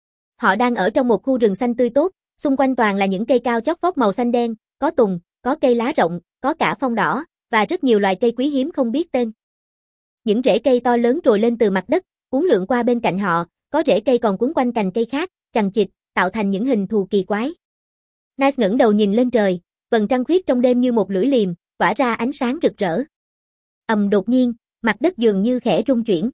Họ đang ở trong một khu rừng xanh tươi tốt, xung quanh toàn là những cây cao chót vót màu xanh đen, có tùng, có cây lá rộng, có cả phong đỏ, và rất nhiều loài cây quý hiếm không biết tên. Những rễ cây to lớn trồi lên từ mặt đất, uốn lượn qua bên cạnh họ, có rễ cây còn quấn quanh cành cây khác, chằng chịt, tạo thành những hình thù kỳ quái. Nice ngẩng đầu nhìn lên trời, vầng trăng khuyết trong đêm như một lưỡi liềm, tỏa ra ánh sáng rực rỡ. Ầm đột nhiên, mặt đất dường như khẽ rung chuyển.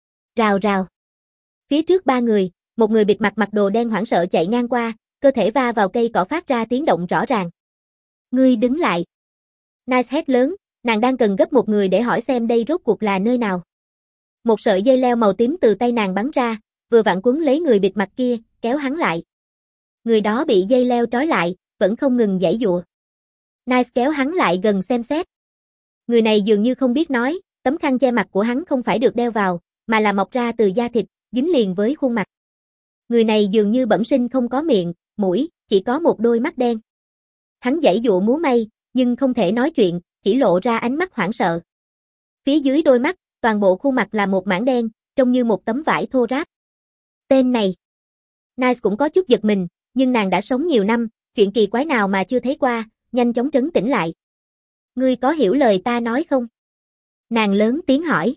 Rào rào. Phía trước ba người, một người bịt mặt mặc đồ đen hoảng sợ chạy ngang qua, cơ thể va vào cây cỏ phát ra tiếng động rõ ràng. Ngươi đứng lại. Nice hét lớn, nàng đang cần gấp một người để hỏi xem đây rốt cuộc là nơi nào. Một sợi dây leo màu tím từ tay nàng bắn ra, vừa vặn quấn lấy người bịt mặt kia, kéo hắn lại. Người đó bị dây leo trói lại, vẫn không ngừng giãy giụa. Nice kéo hắn lại gần xem xét. Người này dường như không biết nói, tấm khăn che mặt của hắn không phải được đeo vào, mà là mọc ra từ da thịt, dính liền với khuôn mặt. Người này dường như bẩm sinh không có miệng, mũi, chỉ có một đôi mắt đen. Hắn giãy giụa múa may, nhưng không thể nói chuyện, chỉ lộ ra ánh mắt hoảng sợ. Phía dưới đôi mắt, toàn bộ khuôn mặt là một mảng đen, trông như một tấm vải thô ráp. Tên này. Nice cũng có chút giật mình, nhưng nàng đã sống nhiều năm, chuyện kỳ quái nào mà chưa thấy qua, nhanh chóng trấn tĩnh lại. Ngươi có hiểu lời ta nói không? Nàng lớn tiếng hỏi.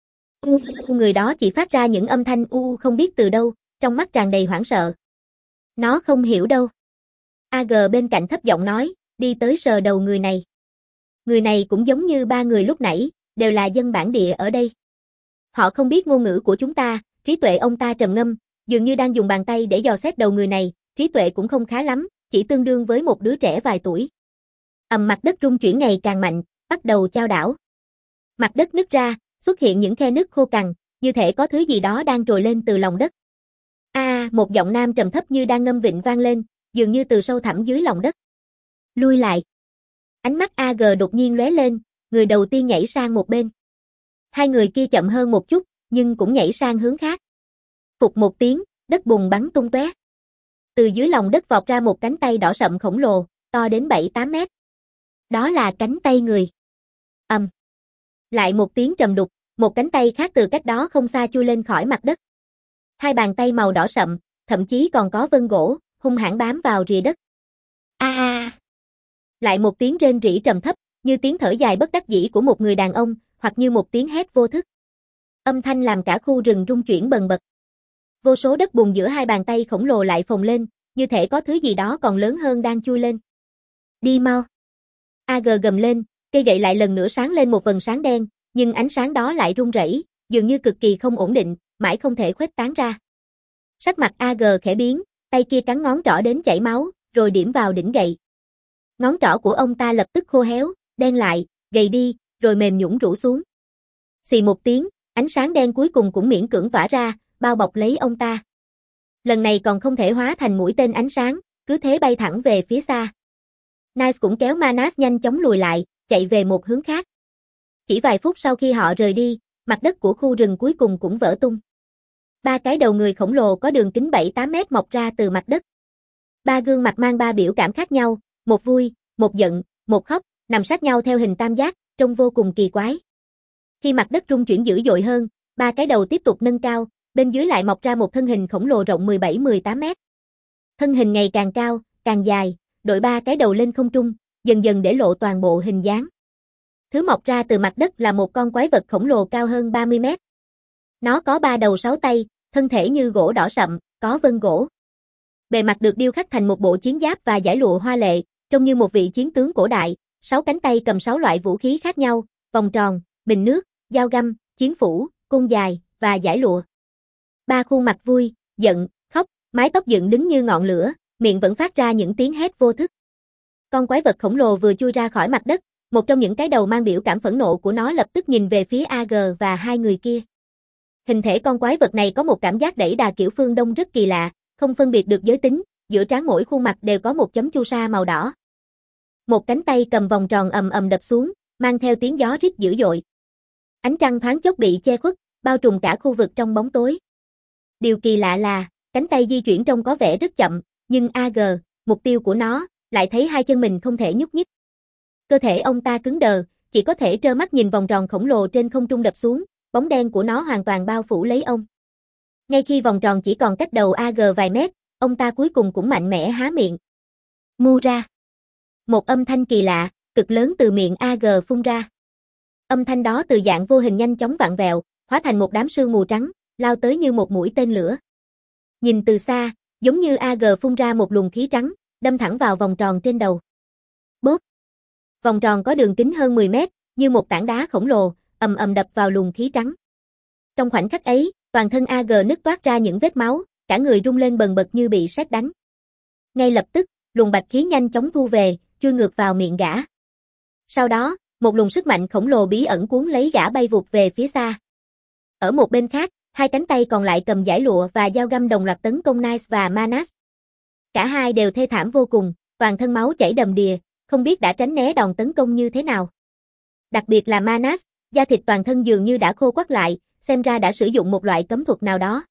U, người đó chỉ phát ra những âm thanh u không biết từ đâu, trong mắt tràn đầy hoảng sợ. Nó không hiểu đâu. a giê bên cạnh thấp giọng nói, đi tới sờ đầu người này. Người này cũng giống như ba người lúc nãy, đều là dân bản địa ở đây. Họ không biết ngôn ngữ của chúng ta, trí tuệ ông ta trầm ngâm, dường như đang dùng bàn tay để dò xét đầu người này, trí tuệ cũng không khá lắm, chỉ tương đương với một đứa trẻ vài tuổi. Ầm mặt đất rung chuyển ngày càng mạnh, bắt đầu chao đảo. Mặt đất nứt ra, xuất hiện những khe nứt khô cằn, như thể có thứ gì đó đang trồi lên từ lòng đất. A, à, một giọng nam trầm thấp như đang ngâm vịnh vang lên, dường như từ sâu thẳm dưới lòng đất. Lui lại. Ánh mắt a giê đột nhiên lóe lên, người đầu tiên nhảy sang một bên. Hai người kia chậm hơn một chút, nhưng cũng nhảy sang hướng khác. Phục một tiếng, đất bùn bắn tung tóe. Từ dưới lòng đất vọt ra một cánh tay đỏ sậm khổng lồ, to đến bảy tám mét. Đó là cánh tay người. Ầm. Lại một tiếng trầm đục, một cánh tay khác từ cách đó không xa chui lên khỏi mặt đất. Hai bàn tay màu đỏ sậm, thậm chí còn có vân gỗ, hung hãn bám vào rìa đất. A a. Lại một tiếng rên rỉ trầm thấp, như tiếng thở dài bất đắc dĩ của một người đàn ông, hoặc như một tiếng hét vô thức. Âm thanh làm cả khu rừng rung chuyển bần bật. Vô số đất bùn giữa hai bàn tay khổng lồ lại phồng lên, như thể có thứ gì đó còn lớn hơn đang chui lên. Đi mau. a giê gầm lên, cây gậy lại lần nữa sáng lên một vầng sáng đen, nhưng ánh sáng đó lại rung rẩy, dường như cực kỳ không ổn định, mãi không thể khuếch tán ra. Sắc mặt a giê khẽ biến, tay kia cắn ngón trỏ đến chảy máu, rồi điểm vào đỉnh gậy. Ngón trỏ của ông ta lập tức khô héo, đen lại, gầy đi, rồi mềm nhũn rũ xuống. Xì một tiếng, ánh sáng đen cuối cùng cũng miễn cưỡng tỏa ra, bao bọc lấy ông ta. Lần này còn không thể hóa thành mũi tên ánh sáng, cứ thế bay thẳng về phía xa. Nice cũng kéo Manas nhanh chóng lùi lại, chạy về một hướng khác. Chỉ vài phút sau khi họ rời đi, mặt đất của khu rừng cuối cùng cũng vỡ tung. Ba cái đầu người khổng lồ có đường kính bảy tám mét mọc ra từ mặt đất. Ba gương mặt mang ba biểu cảm khác nhau, một vui, một giận, một khóc, nằm sát nhau theo hình tam giác, trông vô cùng kỳ quái. Khi mặt đất rung chuyển dữ dội hơn, ba cái đầu tiếp tục nâng cao, bên dưới lại mọc ra một thân hình khổng lồ rộng mười bảy mười tám mét. Thân hình ngày càng cao, càng dài, đội ba cái đầu lên không trung, dần dần để lộ toàn bộ hình dáng. Thứ mọc ra từ mặt đất là một con quái vật khổng lồ cao hơn ba mươi mét. Nó có ba đầu sáu tay, thân thể như gỗ đỏ sậm, có vân gỗ. Bề mặt được điêu khắc thành một bộ chiến giáp và dải lụa hoa lệ, trông như một vị chiến tướng cổ đại, sáu cánh tay cầm sáu loại vũ khí khác nhau, vòng tròn, bình nước, dao găm, chiến phủ, côn dài và dải lụa. Ba khuôn mặt vui, giận, khóc, mái tóc dựng đứng như ngọn lửa, miệng vẫn phát ra những tiếng hét vô thức. Con quái vật khổng lồ vừa chui ra khỏi mặt đất, một trong những cái đầu mang biểu cảm phẫn nộ của nó lập tức nhìn về phía a giê và hai người kia. Hình thể con quái vật này có một cảm giác đẩy đà kiểu phương Đông rất kỳ lạ, không phân biệt được giới tính, giữa trán mỗi khuôn mặt đều có một chấm chu sa màu đỏ. Một cánh tay cầm vòng tròn ầm ầm đập xuống, mang theo tiếng gió rít dữ dội. Ánh trăng thoáng chốc bị che khuất, bao trùm cả khu vực trong bóng tối. Điều kỳ lạ là, cánh tay di chuyển trông có vẻ rất chậm, nhưng a giê, mục tiêu của nó, lại thấy hai chân mình không thể nhúc nhích. Cơ thể ông ta cứng đờ, chỉ có thể trơ mắt nhìn vòng tròn khổng lồ trên không trung đập xuống, bóng đen của nó hoàn toàn bao phủ lấy ông. Ngay khi vòng tròn chỉ còn cách đầu a giê vài mét, ông ta cuối cùng cũng mạnh mẽ há miệng. Mu ra. Một âm thanh kỳ lạ, cực lớn từ miệng a giê phun ra. Âm thanh đó từ dạng vô hình nhanh chóng vặn vẹo, hóa thành một đám sương mù trắng, lao tới như một mũi tên lửa. Nhìn từ xa, giống như a giê phun ra một luồng khí trắng, đâm thẳng vào vòng tròn trên đầu. Bốp. Vòng tròn có đường kính hơn mười mét, như một tảng đá khổng lồ, ầm ầm đập vào luồng khí trắng. Trong khoảnh khắc ấy, toàn thân a giê nứt toát ra những vết máu, cả người rung lên bần bật như bị sét đánh. Ngay lập tức, luồng bạch khí nhanh chóng thu về, chui ngược vào miệng gã. Sau đó, một luồng sức mạnh khổng lồ bí ẩn cuốn lấy gã bay vụt về phía xa. Ở một bên khác, hai cánh tay còn lại cầm dải lụa và dao găm đồng loạt tấn công Nice và Manas. Cả hai đều thê thảm vô cùng, toàn thân máu chảy đầm đìa, không biết đã tránh né đòn tấn công như thế nào. Đặc biệt là Manas, da thịt toàn thân dường như đã khô quắt lại, xem ra đã sử dụng một loại cấm thuật nào đó.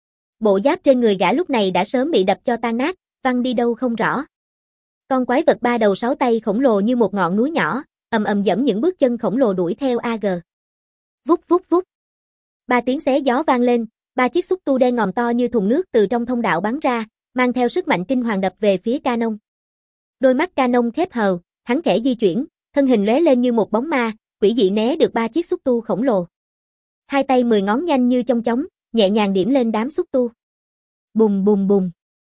Bộ giáp trên người gã lúc này đã sớm bị đập cho tan nát, văng đi đâu không rõ. Con quái vật ba đầu sáu tay khổng lồ như một ngọn núi nhỏ, ầm ầm giẫm những bước chân khổng lồ đuổi theo a giê. Vút vút vút. Ba tiếng xé gió vang lên, ba chiếc xúc tu đen ngòm to như thùng nước từ trong thông đạo bắn ra, mang theo sức mạnh kinh hoàng đập về phía Canon. Đôi mắt Canon khép hờ, hắn khẽ di chuyển, thân hình lóe lên như một bóng ma, quỷ dị né được ba chiếc xúc tu khổng lồ. Hai tay mười ngón nhanh như chong chóng, nhẹ nhàng điểm lên đám xúc tu. Bùng bùng bùng.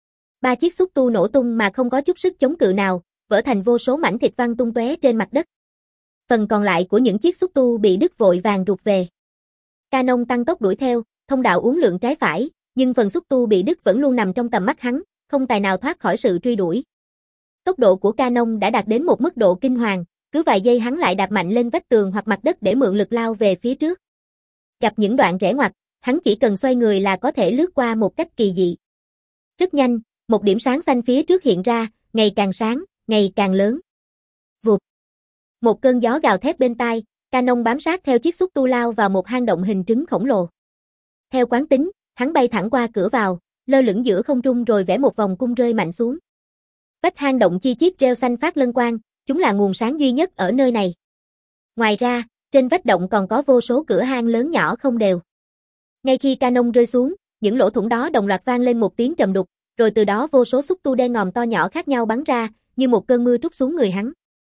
Ba chiếc xúc tu nổ tung mà không có chút sức chống cự nào, vỡ thành vô số mảnh thịt văng tung tóe trên mặt đất. Phần còn lại của những chiếc xúc tu bị đứt vội vàng rụt về. Canon tăng tốc đuổi theo, thông đạo uốn lượn trái phải, nhưng phần xúc tu bị đứt vẫn luôn nằm trong tầm mắt hắn, không tài nào thoát khỏi sự truy đuổi. Tốc độ của Canon đã đạt đến một mức độ kinh hoàng, cứ vài giây hắn lại đạp mạnh lên vách tường hoặc mặt đất để mượn lực lao về phía trước. Gặp những đoạn rẽ ngoặt, hắn chỉ cần xoay người là có thể lướt qua một cách kỳ dị. Rất nhanh, một điểm sáng xanh phía trước hiện ra, ngày càng sáng, ngày càng lớn. Vụt. Một cơn gió gào thét bên tai, Canon bám sát theo chiếc xúc tu lao vào một hang động hình trứng khổng lồ. Theo quán tính, hắn bay thẳng qua cửa vào, lơ lửng giữa không trung rồi vẽ một vòng cung rơi mạnh xuống. Vách hang động chi chít rêu xanh phát lân quang, chúng là nguồn sáng duy nhất ở nơi này. Ngoài ra, trên vách động còn có vô số cửa hang lớn nhỏ không đều. Ngay khi Canon rơi xuống, những lỗ thủng đó đồng loạt vang lên một tiếng trầm đục, rồi từ đó vô số xúc tu đen ngòm to nhỏ khác nhau bắn ra, như một cơn mưa trút xuống người hắn.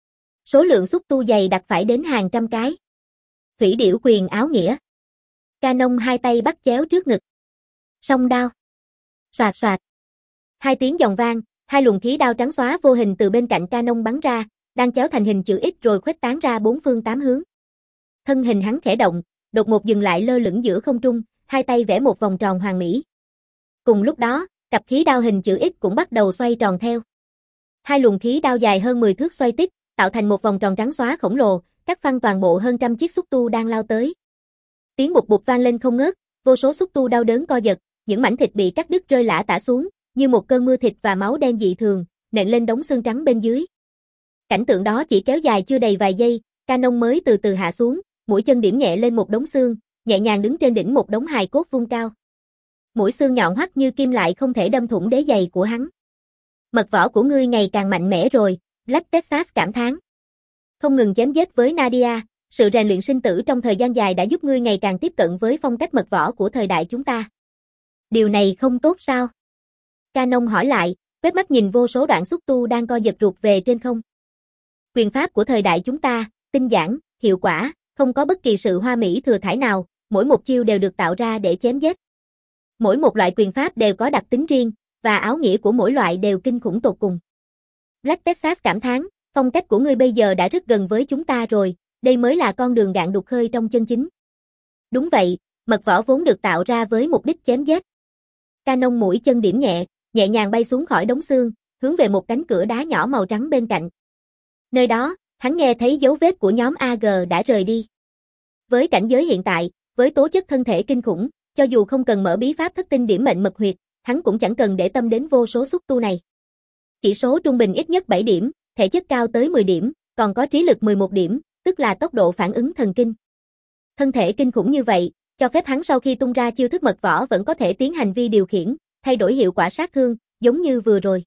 Số lượng xúc tu dày đặc phải đến hàng trăm cái. Thủy điểu quyền áo nghĩa. Canon hai tay bắt chéo trước ngực. Song đao. Soạt soạt. Hai tiếng giòn vang, hai luồng khí đao trắng xóa vô hình từ bên cạnh Canon bắn ra, đang chéo thành hình chữ X rồi khuếch tán ra bốn phương tám hướng. Thân hình hắn khẽ động, đột ngột dừng lại lơ lửng giữa không trung, hai tay vẽ một vòng tròn hoàn mỹ. Cùng lúc đó, cặp khí đao hình chữ X cũng bắt đầu xoay tròn theo. Hai luồng khí đao dài hơn mười thước xoay tít, tạo thành một vòng tròn trắng xóa khổng lồ, cắt phăng toàn bộ hơn trăm chiếc xúc tu đang lao tới. Tiếng bụp bụp vang lên không ngớt, vô số xúc tu đau đớn co giật, những mảnh thịt bị cắt đứt rơi lả tả xuống, như một cơn mưa thịt và máu đen dị thường, nện lên đống xương trắng bên dưới. Cảnh tượng đó chỉ kéo dài chưa đầy vài giây, Canon mới từ từ hạ xuống, mũi chân điểm nhẹ lên một đống xương, nhẹ nhàng đứng trên đỉnh một đống hài cốt vung cao. Mũi xương nhọn hoắt như kim lại không thể đâm thủng đế giày của hắn. Mật võ của ngươi ngày càng mạnh mẽ rồi, Black Texas cảm thán. Không ngừng chém giết với Nadia, sự rèn luyện sinh tử trong thời gian dài đã giúp ngươi ngày càng tiếp cận với phong cách mật võ của thời đại chúng ta. Điều này không tốt sao? Canon hỏi lại, quét mắt nhìn vô số đoạn xúc tu đang co giật ruột về trên không. Quyền pháp của thời đại chúng ta, tinh giản, hiệu quả, không có bất kỳ sự hoa mỹ thừa thãi nào, mỗi một chiêu đều được tạo ra để chém giết. Mỗi một loại quyền pháp đều có đặc tính riêng, và áo nghĩa của mỗi loại đều kinh khủng tột cùng. Black Texas cảm thán, phong cách của ngươi bây giờ đã rất gần với chúng ta rồi, đây mới là con đường gạn đục khơi trong chân chính. Đúng vậy, mật võ vốn được tạo ra với mục đích chém giết. Canon mũi chân điểm nhẹ, nhẹ nhàng bay xuống khỏi đống xương, hướng về một cánh cửa đá nhỏ màu trắng bên cạnh. Nơi đó, hắn nghe thấy dấu vết của nhóm a giê đã rời đi. Với cảnh giới hiện tại, với tố chất thân thể kinh khủng, cho dù không cần mở bí pháp thất tinh điểm mệnh mật huyệt, hắn cũng chẳng cần để tâm đến vô số xúc tu này. Chỉ số trung bình ít nhất bảy điểm, thể chất cao tới mười điểm, còn có trí lực mười một điểm, tức là tốc độ phản ứng thần kinh. Thân thể kinh khủng như vậy, cho phép hắn sau khi tung ra chiêu thức mật võ vẫn có thể tiến hành vi điều khiển, thay đổi hiệu quả sát thương, giống như vừa rồi.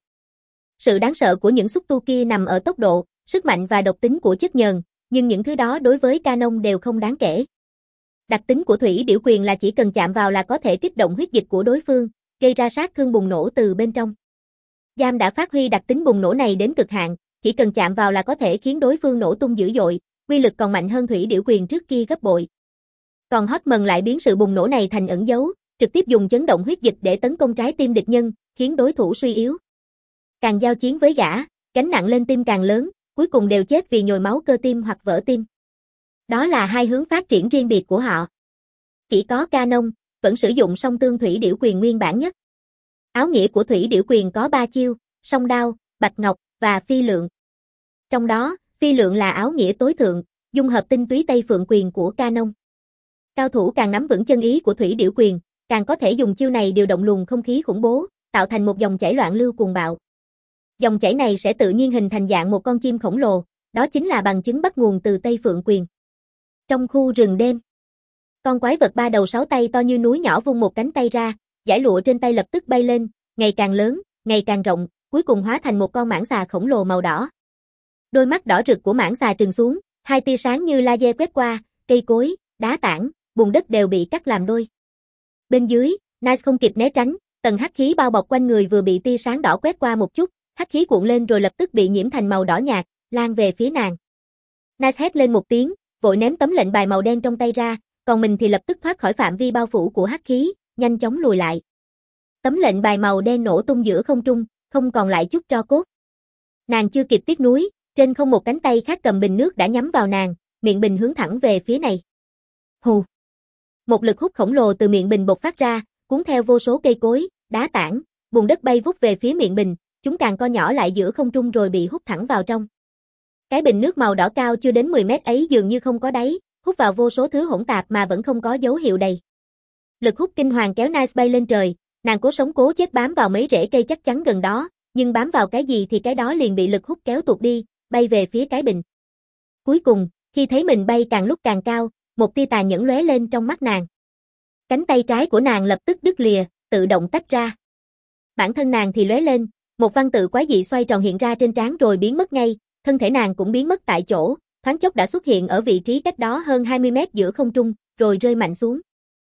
Sự đáng sợ của những xúc tu kia nằm ở tốc độ, sức mạnh và độc tính của chất nhờn, nhưng những thứ đó đối với Canon đều không đáng kể. Đặc tính của thủy điểu quyền là chỉ cần chạm vào là có thể kích động huyết dịch của đối phương, gây ra sát thương bùng nổ từ bên trong. Giam đã phát huy đặc tính bùng nổ này đến cực hạn, chỉ cần chạm vào là có thể khiến đối phương nổ tung dữ dội, uy lực còn mạnh hơn thủy điểu quyền trước kia gấp bội. Còn Hotman lại biến sự bùng nổ này thành ẩn dấu, trực tiếp dùng chấn động huyết dịch để tấn công trái tim địch nhân, khiến đối thủ suy yếu. Càng giao chiến với gã, gánh nặng lên tim càng lớn, cuối cùng đều chết vì nhồi máu cơ tim hoặc vỡ tim. Đó là hai hướng phát triển riêng biệt của họ. Chỉ có Canon vẫn sử dụng song tương thủy điểu quyền nguyên bản nhất. Áo nghĩa của thủy điểu quyền có ba chiêu, song đao, bạch ngọc và phi lượng. Trong đó, phi lượng là áo nghĩa tối thượng, dung hợp tinh túy Tây Phượng quyền của Canon. Cao thủ càng nắm vững chân ý của thủy điểu quyền, càng có thể dùng chiêu này điều động luồng không khí khủng bố, tạo thành một dòng chảy loạn lưu cuồng bạo. Dòng chảy này sẽ tự nhiên hình thành dạng một con chim khổng lồ, đó chính là bằng chứng bắt nguồn từ Tây Phượng quyền. Trong khu rừng đêm, con quái vật ba đầu sáu tay to như núi nhỏ vung một cánh tay ra, dải lụa trên tay lập tức bay lên, ngày càng lớn, ngày càng rộng, cuối cùng hóa thành một con mãng xà khổng lồ màu đỏ. Đôi mắt đỏ rực của mãng xà trừng xuống, hai tia sáng như laser quét qua, cây cối, đá tảng, bùn đất đều bị cắt làm đôi. Bên dưới, Nice không kịp né tránh, tầng hắc khí bao bọc quanh người vừa bị tia sáng đỏ quét qua một chút, hắc khí cuộn lên rồi lập tức bị nhiễm thành màu đỏ nhạt, lan về phía nàng. Nice hét lên một tiếng, vội ném tấm lệnh bài màu đen trong tay ra, còn mình thì lập tức thoát khỏi phạm vi bao phủ của hắc khí, nhanh chóng lùi lại. Tấm lệnh bài màu đen nổ tung giữa không trung, không còn lại chút tro cốt. Nàng chưa kịp tiếc nuối, trên không một cánh tay khác cầm bình nước đã nhắm vào nàng, miệng bình hướng thẳng về phía này. Hù! Một lực hút khổng lồ từ miệng bình bộc phát ra, cuốn theo vô số cây cối, đá tảng, bùn đất bay vút về phía miệng bình, chúng càng co nhỏ lại giữa không trung rồi bị hút thẳng vào trong. Cái bình nước màu đỏ cao chưa đến mười mét ấy dường như không có đáy, hút vào vô số thứ hỗn tạp mà vẫn không có dấu hiệu đầy. Lực hút kinh hoàng kéo Nice bay lên trời, nàng cố sống cố chết bám vào mấy rễ cây chắc chắn gần đó, nhưng bám vào cái gì thì cái đó liền bị lực hút kéo tuột đi, bay về phía cái bình. Cuối cùng, khi thấy mình bay càng lúc càng cao, một tia tà nhẫn lóe lên trong mắt nàng. Cánh tay trái của nàng lập tức đứt lìa, tự động tách ra. Bản thân nàng thì lóe lên, một văn tự quái dị xoay tròn hiện ra trên trán rồi biến mất ngay, thân thể nàng cũng biến mất tại chỗ, thoáng chốc đã xuất hiện ở vị trí cách đó hơn hai mươi mét giữa không trung, rồi rơi mạnh xuống.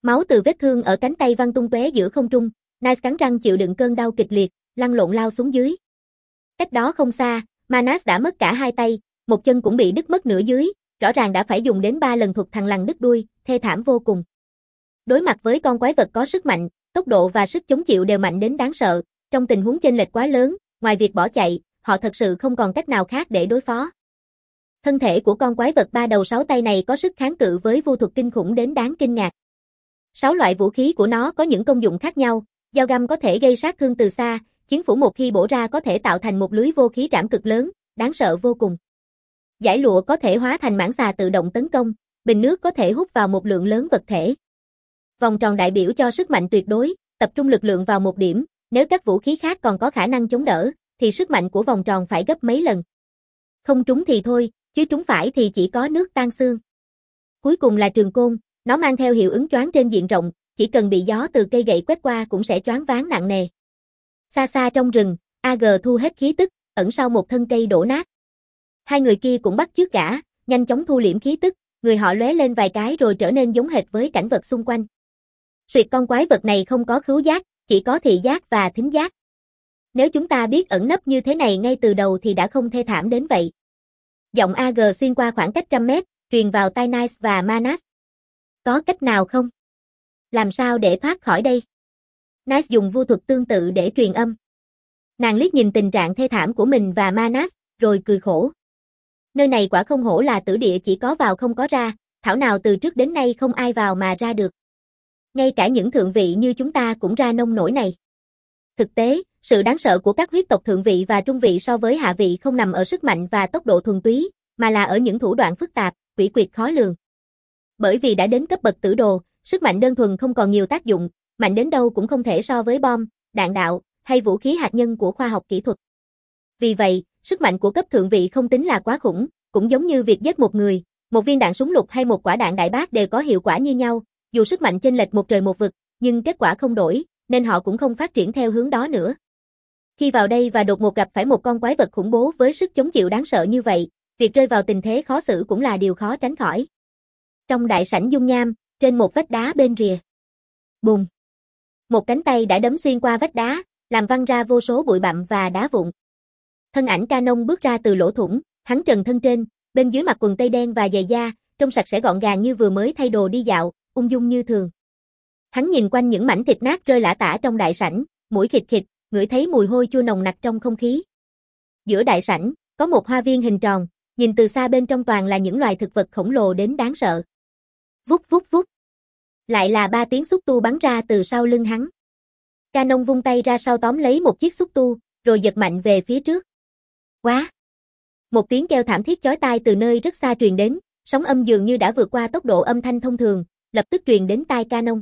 Máu từ vết thương ở cánh tay văng tung tóe giữa không trung, Nice cắn răng chịu đựng cơn đau kịch liệt, lăn lộn lao xuống dưới. Cách đó không xa, Manas đã mất cả hai tay, một chân cũng bị đứt mất nửa dưới, rõ ràng đã phải dùng đến ba lần thuật thằn lằn đứt đuôi, thê thảm vô cùng. Đối mặt với con quái vật có sức mạnh, tốc độ và sức chống chịu đều mạnh đến đáng sợ, trong tình huống chênh lệch quá lớn, ngoài việc bỏ chạy, họ thật sự không còn cách nào khác để đối phó. Thân thể của con quái vật ba đầu sáu tay này có sức kháng cự với vô thuật kinh khủng đến đáng kinh ngạc. Sáu loại vũ khí của nó có những công dụng khác nhau, dao găm có thể gây sát thương từ xa, chiến phủ một khi bổ ra có thể tạo thành một lưới vô khí trảm cực lớn, đáng sợ vô cùng. Dải lụa có thể hóa thành mãng xà tự động tấn công, bình nước có thể hút vào một lượng lớn vật thể. Vòng tròn đại biểu cho sức mạnh tuyệt đối, tập trung lực lượng vào một điểm, nếu các vũ khí khác còn có khả năng chống đỡ, thì sức mạnh của vòng tròn phải gấp mấy lần. Không trúng thì thôi, chứ trúng phải thì chỉ có nước tan xương. Cuối cùng là trường côn, nó mang theo hiệu ứng choáng trên diện rộng, chỉ cần bị gió từ cây gậy quét qua cũng sẽ choáng váng nặng nề. Xa xa trong rừng, a giê thu hết khí tức, ẩn sau một thân cây đổ nát. Hai người kia cũng bắt chước gã, nhanh chóng thu liễm khí tức, người họ lóe lên vài cái rồi trở nên giống hệt với cảnh vật xung quanh. Suyệt con quái vật này không có khứu giác, chỉ có thị giác và thính giác. Nếu chúng ta biết ẩn nấp như thế này ngay từ đầu thì đã không thê thảm đến vậy. Giọng a giê xuyên qua khoảng cách trăm mét, truyền vào tai Nice và Manas. Có cách nào không? Làm sao để thoát khỏi đây? Nice dùng vu thuật tương tự để truyền âm. Nàng liếc nhìn tình trạng thê thảm của mình và Manas, rồi cười khổ. Nơi này quả không hổ là tử địa chỉ có vào không có ra, thảo nào từ trước đến nay không ai vào mà ra được. Ngay cả những thượng vị như chúng ta cũng ra nông nổi này. Thực tế, sự đáng sợ của các huyết tộc thượng vị và trung vị so với hạ vị không nằm ở sức mạnh và tốc độ thuần túy, mà là ở những thủ đoạn phức tạp, quỷ quyệt khó lường. Bởi vì đã đến cấp bậc tử đồ, sức mạnh đơn thuần không còn nhiều tác dụng, mạnh đến đâu cũng không thể so với bom, đạn đạo, hay vũ khí hạt nhân của khoa học kỹ thuật. Vì vậy, sức mạnh của cấp thượng vị không tính là quá khủng, cũng giống như việc giết một người, một viên đạn súng lục hay một quả đạn đại bác đều có hiệu quả như nhau, dù sức mạnh chênh lệch một trời một vực, nhưng kết quả không đổi, nên họ cũng không phát triển theo hướng đó nữa. Khi vào đây và đột ngột gặp phải một con quái vật khủng bố với sức chống chịu đáng sợ như vậy, việc rơi vào tình thế khó xử cũng là điều khó tránh khỏi. Trong đại sảnh dung nham, trên một vách đá bên rìa. Bùm! Một cánh tay đã đấm xuyên qua vách đá, làm văng ra vô số bụi bặm và đá vụn. Thân ảnh Canon bước ra từ lỗ thủng, hắn trần thân trên, bên dưới mặc quần tây đen và giày da, trông sạch sẽ gọn gàng như vừa mới thay đồ đi dạo, ung dung như thường. Hắn nhìn quanh những mảnh thịt nát rơi lả tả trong đại sảnh, mũi khịt khịt, ngửi thấy mùi hôi chua nồng nặc trong không khí. Giữa đại sảnh, có một hoa viên hình tròn, nhìn từ xa bên trong toàn là những loài thực vật khổng lồ đến đáng sợ. Vút vút vút. Lại là ba tiếng xúc tu bắn ra từ sau lưng hắn. Canon vung tay ra sau tóm lấy một chiếc xúc tu, rồi giật mạnh về phía trước. Quá! Một tiếng kêu thảm thiết chói tai từ nơi rất xa truyền đến, sóng âm dường như đã vượt qua tốc độ âm thanh thông thường, lập tức truyền đến tai Canon.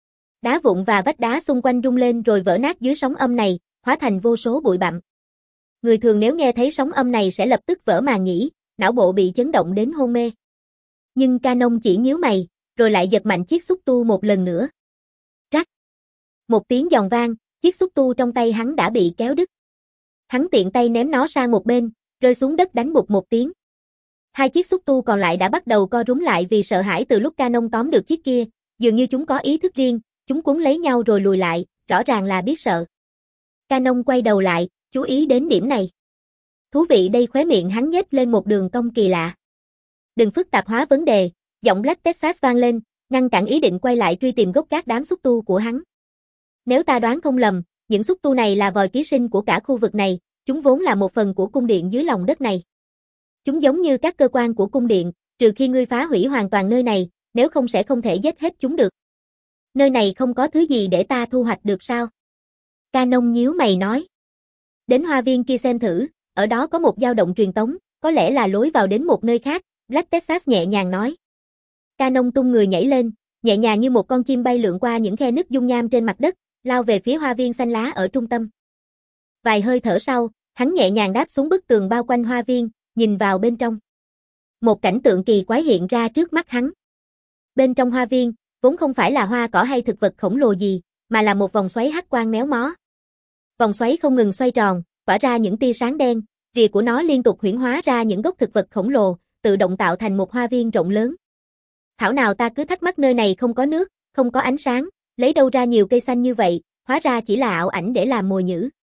Đá vụn và vách đá xung quanh rung lên rồi vỡ nát dưới sóng âm này, hóa thành vô số bụi bặm. Người thường nếu nghe thấy sóng âm này sẽ lập tức vỡ màng nhĩ, não bộ bị chấn động đến hôn mê. Nhưng Canon chỉ nhíu mày, rồi lại giật mạnh chiếc xúc tu một lần nữa. Rắc! Một tiếng giòn vang, chiếc xúc tu trong tay hắn đã bị kéo đứt. Hắn tiện tay ném nó sang một bên, rơi xuống đất đánh bụp một tiếng. Hai chiếc xúc tu còn lại đã bắt đầu co rúm lại vì sợ hãi từ lúc Canon tóm được chiếc kia, dường như chúng có ý thức riêng, chúng cuốn lấy nhau rồi lùi lại, rõ ràng là biết sợ. Canon quay đầu lại, chú ý đến điểm này. Thú vị đây, khóe miệng hắn nhếch lên một đường cong kỳ lạ. Đừng phức tạp hóa vấn đề, giọng Black Texas vang lên, ngăn cản ý định quay lại truy tìm gốc gác đám xúc tu của hắn. Nếu ta đoán không lầm, những xúc tu này là vòi ký sinh của cả khu vực này, chúng vốn là một phần của cung điện dưới lòng đất này. Chúng giống như các cơ quan của cung điện, trừ khi ngươi phá hủy hoàn toàn nơi này, nếu không sẽ không thể giết hết chúng được. Nơi này không có thứ gì để ta thu hoạch được sao? Canon nhíu mày nói. Đến hoa viên kia xem thử, ở đó có một dao động truyền tống, có lẽ là lối vào đến một nơi khác, Black Texas nhẹ nhàng nói. Canon tung người nhảy lên, nhẹ nhàng như một con chim bay lượn qua những khe nứt dung nham trên mặt đất, lao về phía hoa viên xanh lá ở trung tâm. Vài hơi thở sau, hắn nhẹ nhàng đáp xuống bức tường bao quanh hoa viên, nhìn vào bên trong. Một cảnh tượng kỳ quái hiện ra trước mắt hắn. Bên trong hoa viên, vốn không phải là hoa cỏ hay thực vật khổng lồ gì, mà là một vòng xoáy hắc quang méo mó. Vòng xoáy không ngừng xoay tròn, tỏa ra những tia sáng đen, rìa của nó liên tục huyễn hóa ra những gốc thực vật khổng lồ, tự động tạo thành một hoa viên rộng lớn. Thảo nào ta cứ thắc mắc nơi này không có nước, không có ánh sáng, lấy đâu ra nhiều cây xanh như vậy, hóa ra chỉ là ảo ảnh để làm mồi nhử.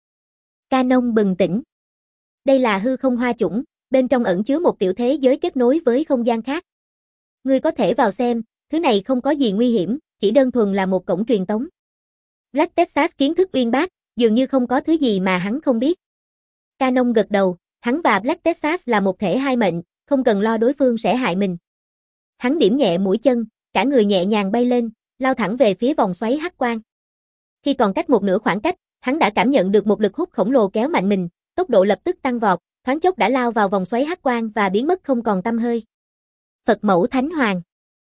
Canon bừng tỉnh. Đây là hư không hoa chủng, bên trong ẩn chứa một tiểu thế giới kết nối với không gian khác. Ngươi có thể vào xem, thứ này không có gì nguy hiểm, chỉ đơn thuần là một cổng truyền tống. Black Texas kiến thức uyên bác, dường như không có thứ gì mà hắn không biết. Canon gật đầu, hắn và Black Texas là một thể hai mệnh, không cần lo đối phương sẽ hại mình. Hắn điểm nhẹ mũi chân, cả người nhẹ nhàng bay lên, lao thẳng về phía vòng xoáy hắc quang. Khi còn cách một nửa khoảng cách, hắn đã cảm nhận được một lực hút khổng lồ kéo mạnh mình, tốc độ lập tức tăng vọt, thoáng chốc đã lao vào vòng xoáy hắc quang và biến mất không còn tăm hơi. Phật mẫu Thánh Hoàng.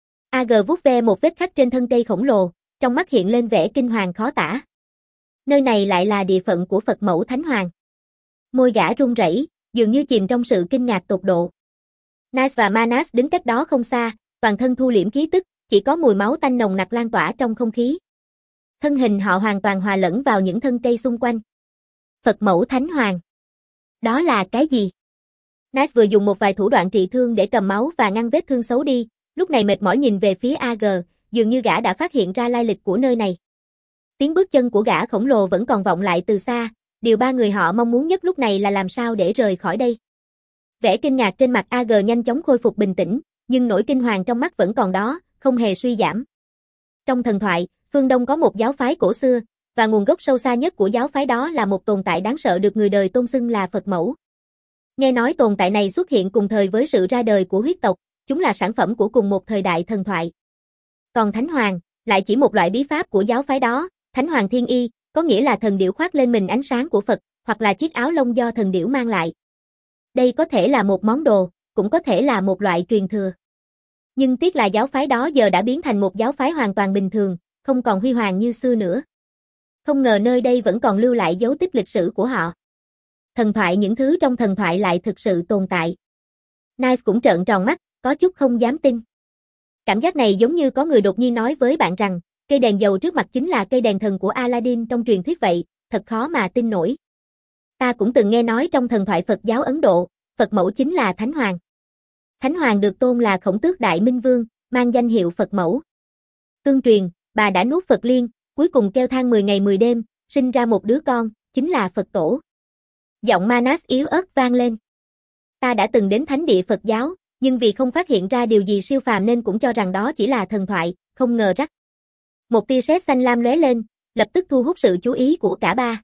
a giê vuốt ve một vết khắc trên thân cây khổng lồ, trong mắt hiện lên vẻ kinh hoàng khó tả. Nơi này lại là địa phận của Phật mẫu Thánh Hoàng. Môi gã run rẩy, dường như chìm trong sự kinh ngạc tột độ. Nice và Manas đứng cách đó không xa, toàn thân thu liễm khí tức, chỉ có mùi máu tanh nồng nặc lan tỏa trong không khí. Thân hình họ hoàn toàn hòa lẫn vào những thân cây xung quanh. Phật mẫu Thánh Hoàng. Đó là cái gì? Nice vừa dùng một vài thủ đoạn trị thương để cầm máu và ngăn vết thương xấu đi, lúc này mệt mỏi nhìn về phía a giê, dường như gã đã phát hiện ra lai lịch của nơi này. Tiếng bước chân của gã khổng lồ vẫn còn vọng lại từ xa, điều ba người họ mong muốn nhất lúc này là làm sao để rời khỏi đây. Vẻ kinh ngạc trên mặt a giê nhanh chóng khôi phục bình tĩnh, nhưng nỗi kinh hoàng trong mắt vẫn còn đó, không hề suy giảm. Trong thần thoại, phương Đông có một giáo phái cổ xưa, và nguồn gốc sâu xa nhất của giáo phái đó là một tồn tại đáng sợ được người đời tôn xưng là Phật mẫu. Nghe nói tồn tại này xuất hiện cùng thời với sự ra đời của huyết tộc, chúng là sản phẩm của cùng một thời đại thần thoại. Còn Thánh Hoàng, lại chỉ một loại bí pháp của giáo phái đó, Thánh Hoàng Thiên Y, có nghĩa là thần điểu khoác lên mình ánh sáng của Phật, hoặc là chiếc áo lông do thần điểu mang lại. Đây có thể là một món đồ, cũng có thể là một loại truyền thừa. Nhưng tiếc là giáo phái đó giờ đã biến thành một giáo phái hoàn toàn bình thường, không còn huy hoàng như xưa nữa. Không ngờ nơi đây vẫn còn lưu lại dấu tích lịch sử của họ. Thần thoại những thứ trong thần thoại lại thực sự tồn tại. Nice cũng trợn tròn mắt, có chút không dám tin. Cảm giác này giống như có người đột nhiên nói với bạn rằng, cây đèn dầu trước mặt chính là cây đèn thần của Aladdin trong truyền thuyết vậy, thật khó mà tin nổi. Ta cũng từng nghe nói trong thần thoại Phật giáo Ấn Độ, Phật mẫu chính là Thánh Hoàng. Thánh Hoàng được tôn là Khổng Tước Đại Minh Vương, mang danh hiệu Phật mẫu. Tương truyền, bà đã nuốt Phật liên, cuối cùng kêu than mười ngày mười đêm, sinh ra một đứa con, chính là Phật tổ. Giọng Manas yếu ớt vang lên. Ta đã từng đến thánh địa Phật giáo, nhưng vì không phát hiện ra điều gì siêu phàm nên cũng cho rằng đó chỉ là thần thoại, không ngờ rắc. Một tia sét xanh lam lóe lên, lập tức thu hút sự chú ý của cả ba.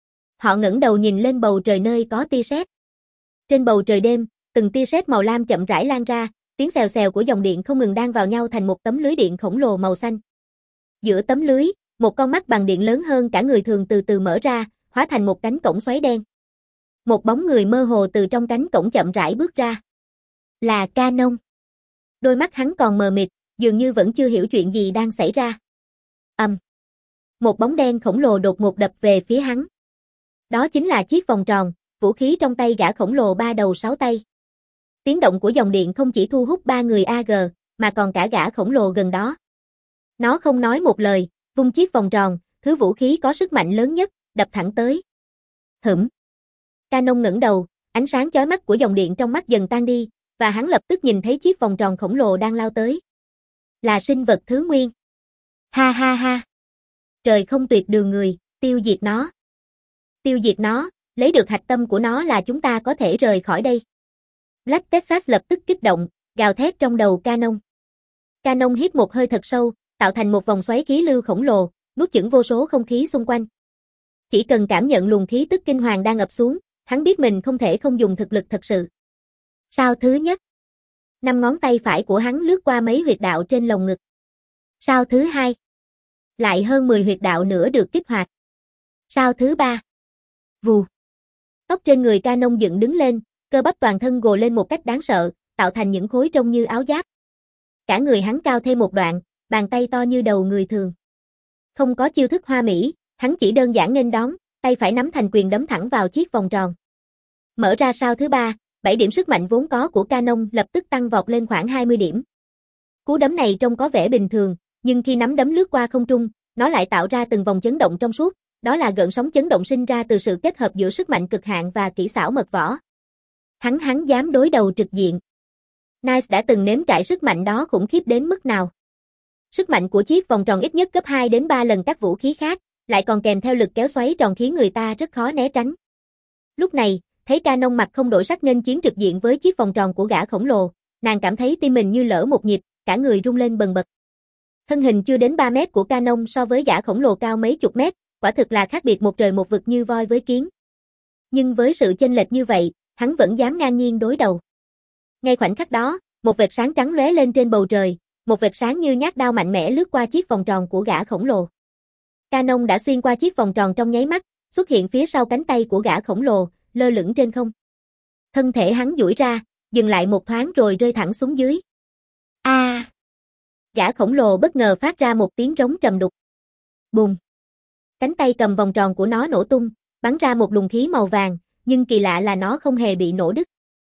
Họ ngẩng đầu nhìn lên bầu trời nơi có tia sét. Trên bầu trời đêm, từng tia sét màu lam chậm rãi lan ra, tiếng xèo xèo của dòng điện không ngừng đan vào nhau thành một tấm lưới điện khổng lồ màu xanh. Giữa tấm lưới, một con mắt bằng điện lớn hơn cả người thường từ từ mở ra, hóa thành một cánh cổng xoáy đen. Một bóng người mơ hồ từ trong cánh cổng chậm rãi bước ra. Là Canon. Đôi mắt hắn còn mờ mịt, dường như vẫn chưa hiểu chuyện gì đang xảy ra. Ầm. Um. Một bóng đen khổng lồ đột ngột đập về phía hắn. Đó chính là chiếc vòng tròn, vũ khí trong tay gã khổng lồ ba đầu sáu tay. Tiếng động của dòng điện không chỉ thu hút ba người a giê, mà còn cả gã khổng lồ gần đó. Nó không nói một lời, vung chiếc vòng tròn, thứ vũ khí có sức mạnh lớn nhất, đập thẳng tới. Hửm. Canon ngẩng đầu, ánh sáng chói mắt của dòng điện trong mắt dần tan đi, và hắn lập tức nhìn thấy chiếc vòng tròn khổng lồ đang lao tới. Là sinh vật thứ nguyên. Ha ha ha. Trời không tuyệt đường người, tiêu diệt nó. Tiêu diệt nó, lấy được hạch tâm của nó là chúng ta có thể rời khỏi đây. Black Texas lập tức kích động, gào thét trong đầu Canon. Canon hít một hơi thật sâu, tạo thành một vòng xoáy khí lưu khổng lồ, nuốt chửng vô số không khí xung quanh. Chỉ cần cảm nhận luồng khí tức kinh hoàng đang ập xuống, hắn biết mình không thể không dùng thực lực thật sự. Sao thứ nhất. Năm ngón tay phải của hắn lướt qua mấy huyệt đạo trên lồng ngực. Sao thứ hai. Lại hơn mười huyệt đạo nữa được kích hoạt. Sao thứ ba. Vù. Tóc trên người Canon dựng đứng lên, cơ bắp toàn thân gồ lên một cách đáng sợ, tạo thành những khối trông như áo giáp. Cả người hắn cao thêm một đoạn, bàn tay to như đầu người thường. Không có chiêu thức hoa mỹ, hắn chỉ đơn giản nghênh đón, tay phải nắm thành quyền đấm thẳng vào chiếc vòng tròn. Mở ra sao thứ ba, bảy điểm sức mạnh vốn có của Canon lập tức tăng vọt lên khoảng hai mươi điểm. Cú đấm này trông có vẻ bình thường, nhưng khi nắm đấm lướt qua không trung, nó lại tạo ra từng vòng chấn động trong suốt, đó là gợn sóng chấn động sinh ra từ sự kết hợp giữa sức mạnh cực hạn và kỹ xảo mật võ. Hắn hắn dám đối đầu trực diện. Nice đã từng nếm trải sức mạnh đó khủng khiếp đến mức nào. Sức mạnh của chiếc vòng tròn ít nhất gấp hai đến ba lần các vũ khí khác, lại còn kèm theo lực kéo xoáy tròn khiến người ta rất khó né tránh. Lúc này, thấy Canon mặt không đổi sắc nghênh chiến trực diện với chiếc vòng tròn của gã khổng lồ, nàng cảm thấy tim mình như lỡ một nhịp, cả người rung lên bần bật. Thân hình chưa đến ba mét của Canon so với gã khổng lồ cao mấy chục mét, quả thực là khác biệt một trời một vực như voi với kiến. Nhưng với sự chênh lệch như vậy, hắn vẫn dám ngang nhiên đối đầu. Ngay khoảnh khắc đó, một vệt sáng trắng lóe lên trên bầu trời, một vệt sáng như nhát đao mạnh mẽ lướt qua chiếc vòng tròn của gã khổng lồ. Canon đã xuyên qua chiếc vòng tròn trong nháy mắt, xuất hiện phía sau cánh tay của gã khổng lồ, lơ lửng trên không. Thân thể hắn duỗi ra, dừng lại một thoáng rồi rơi thẳng xuống dưới. A! À! Gã khổng lồ bất ngờ phát ra một tiếng rống trầm đục. Bùm! Cánh tay cầm vòng tròn của nó nổ tung, bắn ra một luồng khí màu vàng, nhưng kỳ lạ là nó không hề bị nổ đứt.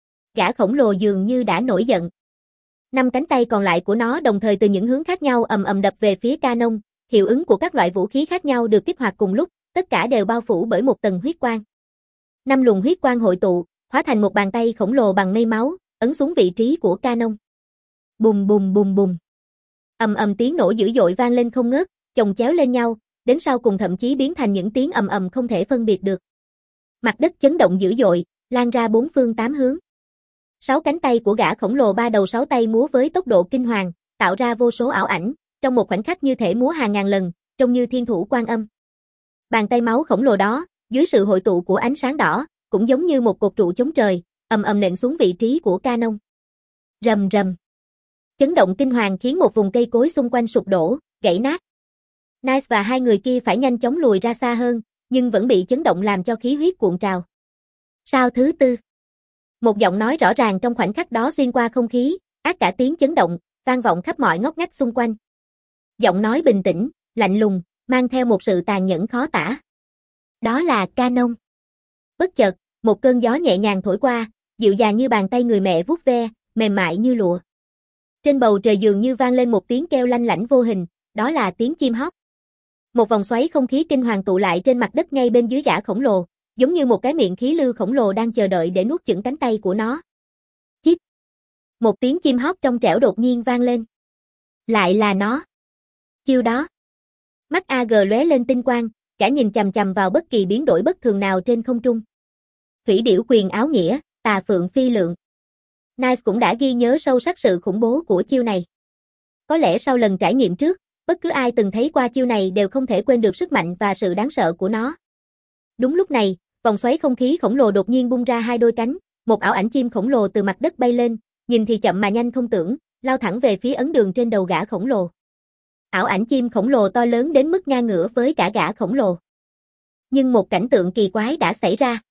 Gã khổng lồ dường như đã nổi giận. Năm cánh tay còn lại của nó đồng thời từ những hướng khác nhau ầm ầm đập về phía Canon, hiệu ứng của các loại vũ khí khác nhau được kích hoạt cùng lúc, tất cả đều bao phủ bởi một tầng huyết quang. Năm luồng huyết quang hội tụ, hóa thành một bàn tay khổng lồ bằng mây máu, ấn xuống vị trí của Canon. Bùm bùm bùm bùm. Ầm ầm tiếng nổ dữ dội vang lên không ngớt, chồng chéo lên nhau, đến sau cùng thậm chí biến thành những tiếng ầm ầm không thể phân biệt được. Mặt đất chấn động dữ dội, lan ra bốn phương tám hướng. Sáu cánh tay của gã khổng lồ ba đầu sáu tay múa với tốc độ kinh hoàng, tạo ra vô số ảo ảnh, trong một khoảnh khắc như thể múa hàng ngàn lần, trông như thiên thủ Quan Âm. Bàn tay máu khổng lồ đó, dưới sự hội tụ của ánh sáng đỏ, cũng giống như một cột trụ chống trời, ầm ầm nện xuống vị trí của Canon. Rầm rầm. Chấn động kinh hoàng khiến một vùng cây cối xung quanh sụp đổ, gãy nát. Nice và hai người kia phải nhanh chóng lùi ra xa hơn, nhưng vẫn bị chấn động làm cho khí huyết cuộn trào. Sao thứ tư? Một giọng nói rõ ràng trong khoảnh khắc đó xuyên qua không khí, át cả tiếng chấn động, vang vọng khắp mọi ngóc ngách xung quanh. Giọng nói bình tĩnh, lạnh lùng, mang theo một sự tàn nhẫn khó tả. Đó là Canon. Bất chợt, một cơn gió nhẹ nhàng thổi qua, dịu dàng như bàn tay người mẹ vuốt ve, mềm mại như lụa. Trên bầu trời dường như vang lên một tiếng kêu lanh lảnh vô hình, đó là tiếng chim hót. Một vòng xoáy không khí kinh hoàng tụ lại trên mặt đất ngay bên dưới gã khổng lồ, giống như một cái miệng khí lưu khổng lồ đang chờ đợi để nuốt chửng cánh tay của nó. Chít. Một tiếng chim hót trong trẻo đột nhiên vang lên. Lại là nó. Chiêu đó. Mắt a giê lóe lên tinh quang, cả nhìn chằm chằm vào bất kỳ biến đổi bất thường nào trên không trung. Thủy điểu quyền áo nghĩa, tà phượng phi lượng. Nice cũng đã ghi nhớ sâu sắc sự khủng bố của chiêu này. Có lẽ sau lần trải nghiệm trước, bất cứ ai từng thấy qua chiêu này đều không thể quên được sức mạnh và sự đáng sợ của nó. Đúng lúc này, vòng xoáy không khí khổng lồ đột nhiên bung ra hai đôi cánh, một ảo ảnh chim khổng lồ từ mặt đất bay lên, nhìn thì chậm mà nhanh không tưởng, lao thẳng về phía ấn đường trên đầu gã khổng lồ. Ảo ảnh chim khổng lồ to lớn đến mức ngang ngửa với cả gã khổng lồ. Nhưng một cảnh tượng kỳ quái đã xảy ra.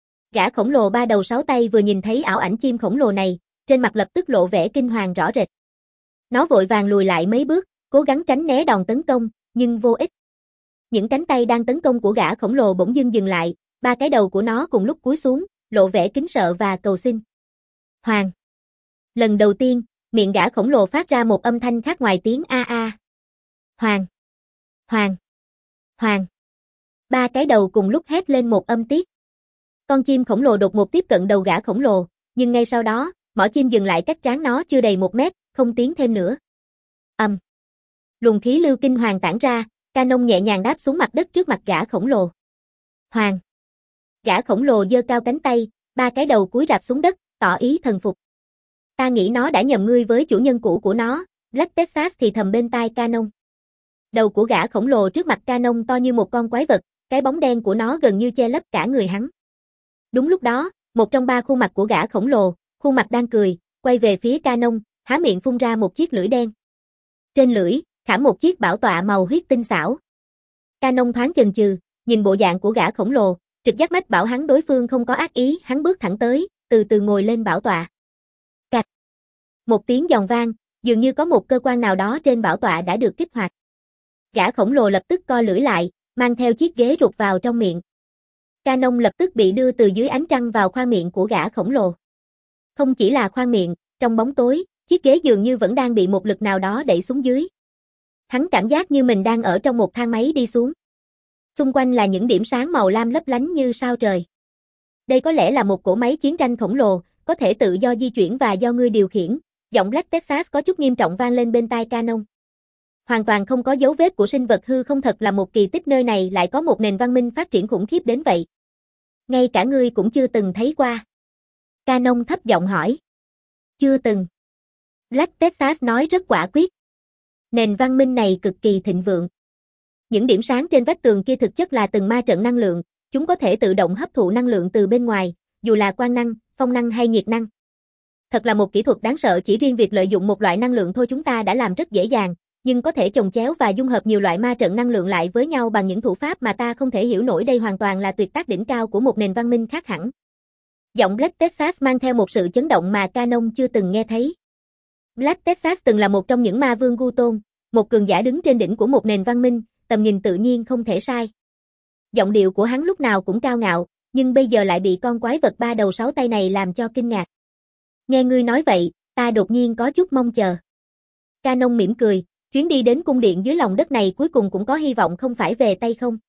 Gã khổng lồ ba đầu sáu tay vừa nhìn thấy ảo ảnh chim khổng lồ này, trên mặt lập tức lộ vẻ kinh hoàng rõ rệt. Nó vội vàng lùi lại mấy bước, cố gắng tránh né đòn tấn công, nhưng vô ích. Những cánh tay đang tấn công của gã khổng lồ bỗng dưng dừng lại, ba cái đầu của nó cùng lúc cúi xuống, lộ vẻ kính sợ và cầu xin. Hoàng. Lần đầu tiên, miệng gã khổng lồ phát ra một âm thanh khác ngoài tiếng a a. Hoàng. Hoàng. Hoàng. Ba cái đầu cùng lúc hét lên một âm tiết. Con chim khổng lồ đột ngột tiếp cận đầu gã khổng lồ, nhưng ngay sau đó, mỏ chim dừng lại cách trán nó chưa đầy một mét, không tiến thêm nữa. Ầm. Um. Luồng khí lưu kinh hoàng tản ra, Canon nhẹ nhàng đáp xuống mặt đất trước mặt gã khổng lồ. Hoàng. Gã khổng lồ giơ cao cánh tay, ba cái đầu cúi rạp xuống đất, tỏ ý thần phục. Ta nghĩ nó đã nhầm ngươi với chủ nhân cũ của nó, Black Texas thì thầm bên tai Canon. Đầu của gã khổng lồ trước mặt Canon to như một con quái vật, cái bóng đen của nó gần như che lấp cả người hắn. Đúng lúc đó, một trong ba khuôn mặt của gã khổng lồ, khuôn mặt đang cười, quay về phía Canon, há miệng phun ra một chiếc lưỡi đen. Trên lưỡi, khảm một chiếc bảo tọa màu huyết tinh xảo. Canon thoáng chần chừ, nhìn bộ dạng của gã khổng lồ, trực giác mách bảo hắn đối phương không có ác ý, hắn bước thẳng tới, từ từ ngồi lên bảo tọa. Cạch. Một tiếng giòn vang, dường như có một cơ quan nào đó trên bảo tọa đã được kích hoạt. Gã khổng lồ lập tức co lưỡi lại, mang theo chiếc ghế rụt vào trong miệng. Canon lập tức bị đưa từ dưới ánh trăng vào khoang miệng của gã khổng lồ. Không chỉ là khoang miệng, trong bóng tối, chiếc ghế dường như vẫn đang bị một lực nào đó đẩy xuống dưới. Hắn cảm giác như mình đang ở trong một thang máy đi xuống. Xung quanh là những điểm sáng màu lam lấp lánh như sao trời. Đây có lẽ là một cỗ máy chiến tranh khổng lồ, có thể tự do di chuyển và do ngươi điều khiển. Giọng Black Texas có chút nghiêm trọng vang lên bên tai Canon. Hoàn toàn không có dấu vết của sinh vật hư không, thật là một kỳ tích, nơi này lại có một nền văn minh phát triển khủng khiếp đến vậy. Ngay cả ngươi cũng chưa từng thấy qua. Canon thấp giọng hỏi. Chưa từng. Black Texas nói rất quả quyết. Nền văn minh này cực kỳ thịnh vượng. Những điểm sáng trên vách tường kia thực chất là từng ma trận năng lượng, chúng có thể tự động hấp thụ năng lượng từ bên ngoài, dù là quang năng, phong năng hay nhiệt năng. Thật là một kỹ thuật đáng sợ, chỉ riêng việc lợi dụng một loại năng lượng thôi chúng ta đã làm rất dễ dàng, nhưng có thể chồng chéo và dung hợp nhiều loại ma trận năng lượng lại với nhau bằng những thủ pháp mà ta không thể hiểu nổi, đây hoàn toàn là tuyệt tác đỉnh cao của một nền văn minh khác hẳn. Giọng Black Texas mang theo một sự chấn động mà Canon chưa từng nghe thấy. Black Texas từng là một trong những ma vương Gu Tôn, một cường giả đứng trên đỉnh của một nền văn minh, tầm nhìn tự nhiên không thể sai. Giọng điệu của hắn lúc nào cũng cao ngạo, nhưng bây giờ lại bị con quái vật ba đầu sáu tay này làm cho kinh ngạc. Nghe ngươi nói vậy, ta đột nhiên có chút mong chờ. Canon mỉm cười, chuyến đi đến cung điện dưới lòng đất này cuối cùng cũng có hy vọng không phải về tay không?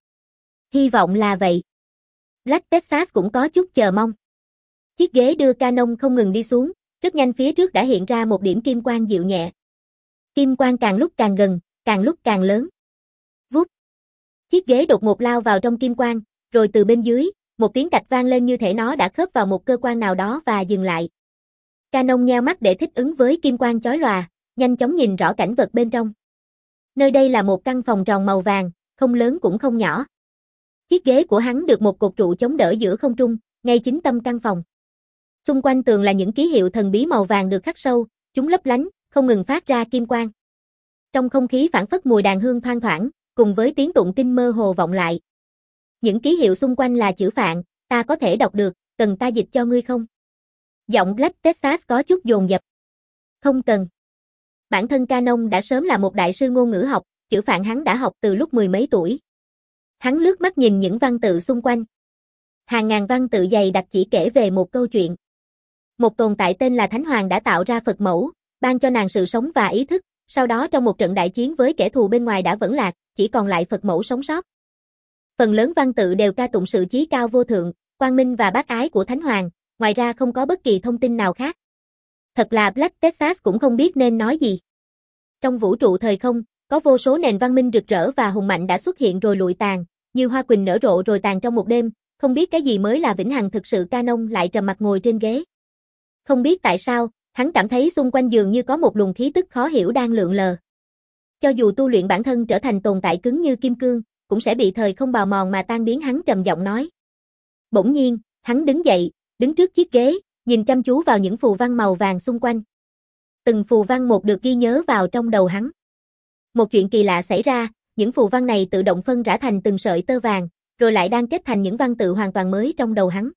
Hy vọng là vậy. Black Texas cũng có chút chờ mong. Chiếc ghế đưa Canon không ngừng đi xuống, rất nhanh phía trước đã hiện ra một điểm kim quang dịu nhẹ. Kim quang càng lúc càng gần, càng lúc càng lớn. Vút. Chiếc ghế đột ngột lao vào trong kim quang, rồi từ bên dưới, một tiếng cạch vang lên như thể nó đã khớp vào một cơ quan nào đó và dừng lại. Canon nheo mắt để thích ứng với kim quang chói lòa, nhanh chóng nhìn rõ cảnh vật bên trong. Nơi đây là một căn phòng tròn màu vàng, không lớn cũng không nhỏ. Chiếc ghế của hắn được một cột trụ chống đỡ giữa không trung, ngay chính tâm căn phòng. Xung quanh tường là những ký hiệu thần bí màu vàng được khắc sâu, chúng lấp lánh, không ngừng phát ra kim quang. Trong không khí phảng phất mùi đàn hương thoang thoảng, cùng với tiếng tụng kinh mơ hồ vọng lại. Những ký hiệu xung quanh là chữ Phạn, ta có thể đọc được, cần ta dịch cho ngươi không? Giọng Black Texas có chút dồn dập. Không cần. Bản thân Canon đã sớm là một đại sư ngôn ngữ học, chữ Phạn hắn đã học từ lúc mười mấy tuổi. Hắn lướt mắt nhìn những văn tự xung quanh. Hàng ngàn văn tự dày đặc chỉ kể về một câu chuyện. Một tồn tại tên là Thánh Hoàng đã tạo ra Phật mẫu, ban cho nàng sự sống và ý thức, sau đó trong một trận đại chiến với kẻ thù bên ngoài đã vẫn lạc, chỉ còn lại Phật mẫu sống sót. Phần lớn văn tự đều ca tụng sự chí cao vô thượng, quang minh và bác ái của Thánh Hoàng, ngoài ra không có bất kỳ thông tin nào khác. Thật là Black Texas cũng không biết nên nói gì. Trong vũ trụ thời không, có vô số nền văn minh rực rỡ và hùng mạnh đã xuất hiện rồi lụi tàn, như hoa quỳnh nở rộ rồi tàn trong một đêm, không biết cái gì mới là vĩnh hằng thực sự. Canon lại trầm mặt ngồi trên ghế. Không biết tại sao, hắn cảm thấy xung quanh dường như có một luồng khí tức khó hiểu đang lượn lờ. Cho dù tu luyện bản thân trở thành tồn tại cứng như kim cương, cũng sẽ bị thời không bào mòn mà tan biến, hắn trầm giọng nói. Bỗng nhiên, hắn đứng dậy, đứng trước chiếc ghế, nhìn chăm chú vào những phù văn màu vàng xung quanh. Từng phù văn một được ghi nhớ vào trong đầu hắn. Một chuyện kỳ lạ xảy ra, những phù văn này tự động phân rã thành từng sợi tơ vàng, rồi lại đang kết thành những văn tự hoàn toàn mới trong đầu hắn.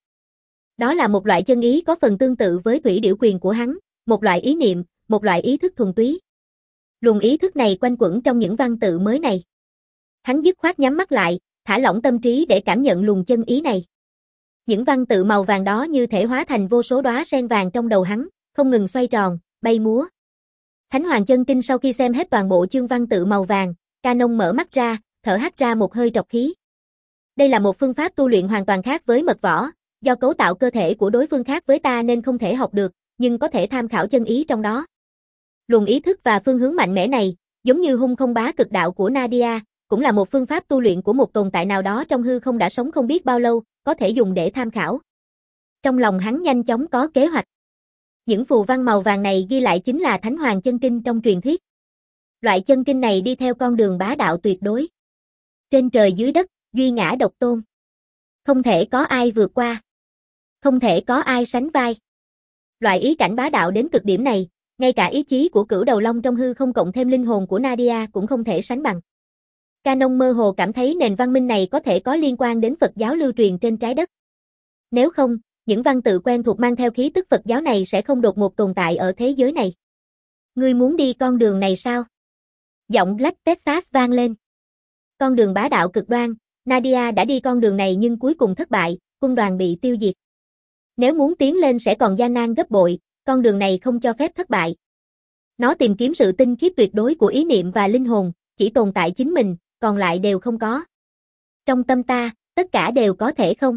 Đó là một loại chân ý có phần tương tự với thủy điểu quyền của hắn, một loại ý niệm, một loại ý thức thuần túy. Luồng ý thức này quanh quẩn trong những văn tự mới này. Hắn dứt khoát nhắm mắt lại, thả lỏng tâm trí để cảm nhận luồng chân ý này. Những văn tự màu vàng đó như thể hóa thành vô số đóa sen vàng trong đầu hắn, không ngừng xoay tròn, bay múa. Thánh Hoàng chân kinh sau khi xem hết toàn bộ chương văn tự màu vàng, Canon mở mắt ra, thở hắt ra một hơi trọc khí. Đây là một phương pháp tu luyện hoàn toàn khác với mật võ, do cấu tạo cơ thể của đối phương khác với ta nên không thể học được, nhưng có thể tham khảo chân ý trong đó. Luồng ý thức và phương hướng mạnh mẽ này, giống như hung không bá cực đạo của Nadia, cũng là một phương pháp tu luyện của một tồn tại nào đó trong hư không đã sống không biết bao lâu, có thể dùng để tham khảo. Trong lòng hắn nhanh chóng có kế hoạch. Những phù văn màu vàng này ghi lại chính là Thánh Hoàng chân kinh trong truyền thuyết. Loại chân kinh này đi theo con đường bá đạo tuyệt đối. Trên trời dưới đất, duy ngã độc tôn. Không thể có ai vượt qua. Không thể có ai sánh vai. Loại ý cảnh bá đạo đến cực điểm này, ngay cả ý chí của Cửu Đầu Long trong hư không cộng thêm linh hồn của Nadia cũng không thể sánh bằng. Canon mơ hồ cảm thấy nền văn minh này có thể có liên quan đến Phật giáo lưu truyền trên trái đất. Nếu không, những văn tự quen thuộc mang theo khí tức Phật giáo này sẽ không đột ngột tồn tại ở thế giới này. Ngươi muốn đi con đường này sao? Giọng Black Texas vang lên. Con đường bá đạo cực đoan, Nadia đã đi con đường này nhưng cuối cùng thất bại, quân đoàn bị tiêu diệt. Nếu muốn tiến lên sẽ còn gian nan gấp bội, con đường này không cho phép thất bại. Nó tìm kiếm sự tinh khiết tuyệt đối của ý niệm và linh hồn, chỉ tồn tại chính mình, còn lại đều không có. Trong tâm ta, tất cả đều có thể không.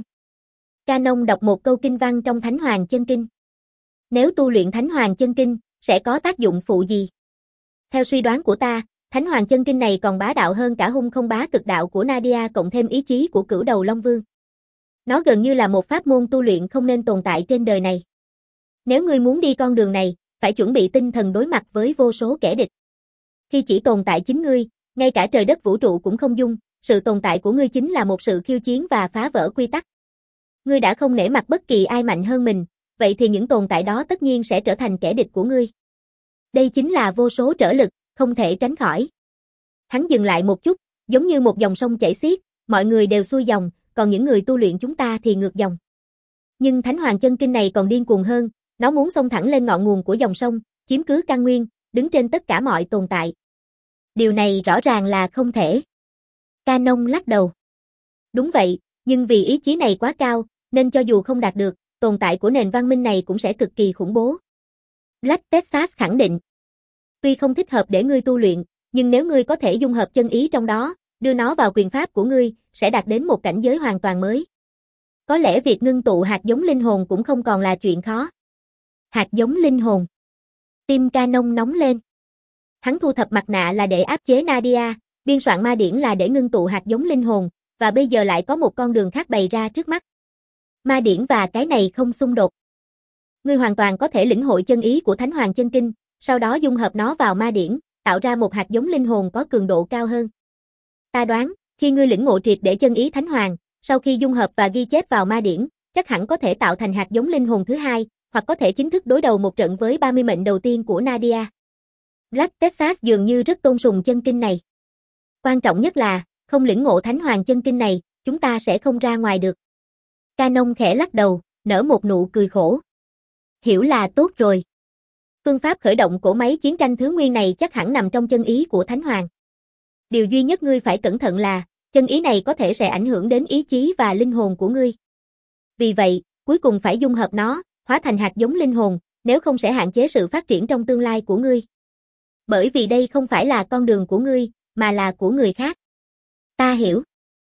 Canon đọc một câu kinh văn trong Thánh Hoàng chân kinh. Nếu tu luyện Thánh Hoàng chân kinh, sẽ có tác dụng phụ gì? Theo suy đoán của ta, Thánh Hoàng chân kinh này còn bá đạo hơn cả hung không bá cực đạo của Nadia cộng thêm ý chí của Cửu Đầu Long Vương. Nó gần như là một pháp môn tu luyện không nên tồn tại trên đời này. Nếu ngươi muốn đi con đường này, phải chuẩn bị tinh thần đối mặt với vô số kẻ địch. Khi chỉ tồn tại chính ngươi, ngay cả trời đất vũ trụ cũng không dung, sự tồn tại của ngươi chính là một sự khiêu chiến và phá vỡ quy tắc. Ngươi đã không nể mặt bất kỳ ai mạnh hơn mình, vậy thì những tồn tại đó tất nhiên sẽ trở thành kẻ địch của ngươi. Đây chính là vô số trở lực, không thể tránh khỏi. Hắn dừng lại một chút, giống như một dòng sông chảy xiết, mọi người đều xuôi dòng, còn những người tu luyện chúng ta thì ngược dòng. Nhưng Thánh Hoàng chân kinh này còn điên cuồng hơn, nó muốn xông thẳng lên ngọn nguồn của dòng sông, chiếm cứ căn nguyên, đứng trên tất cả mọi tồn tại. Điều này rõ ràng là không thể. Canon lắc đầu. Đúng vậy, nhưng vì ý chí này quá cao, nên cho dù không đạt được, tồn tại của nền văn minh này cũng sẽ cực kỳ khủng bố. Black Texas khẳng định. Tuy không thích hợp để ngươi tu luyện, nhưng nếu ngươi có thể dung hợp chân ý trong đó, đưa nó vào quyền pháp của ngươi, sẽ đạt đến một cảnh giới hoàn toàn mới. Có lẽ việc ngưng tụ hạt giống linh hồn cũng không còn là chuyện khó. Hạt giống linh hồn. Tim Canon nóng lên. Hắn thu thập mặt nạ là để áp chế Nadia, biên soạn ma điển là để ngưng tụ hạt giống linh hồn, và bây giờ lại có một con đường khác bày ra trước mắt. Ma điển và cái này không xung đột. Ngươi hoàn toàn có thể lĩnh hội chân ý của Thánh Hoàng chân kinh, sau đó dung hợp nó vào ma điển, tạo ra một hạt giống linh hồn có cường độ cao hơn. Ta đoán, khi ngươi lĩnh ngộ triệt để chân ý Thánh Hoàng, sau khi dung hợp và ghi chép vào ma điển, chắc hẳn có thể tạo thành hạt giống linh hồn thứ hai, hoặc có thể chính thức đối đầu một trận với ba mươi mệnh đầu tiên của Nadia. Black Texas dường như rất tôn sùng chân kinh này. Quan trọng nhất là, không lĩnh ngộ Thánh Hoàng chân kinh này, chúng ta sẽ không ra ngoài được. Canon khẽ lắc đầu, nở một nụ cười khổ. Hiểu là tốt rồi. Phương pháp khởi động cỗ máy chiến tranh thứ nguyên này chắc hẳn nằm trong chân ý của Thánh Hoàng. Điều duy nhất ngươi phải cẩn thận là, chân ý này có thể sẽ ảnh hưởng đến ý chí và linh hồn của ngươi. Vì vậy, cuối cùng phải dung hợp nó, hóa thành hạt giống linh hồn, nếu không sẽ hạn chế sự phát triển trong tương lai của ngươi. Bởi vì đây không phải là con đường của ngươi, mà là của người khác. Ta hiểu.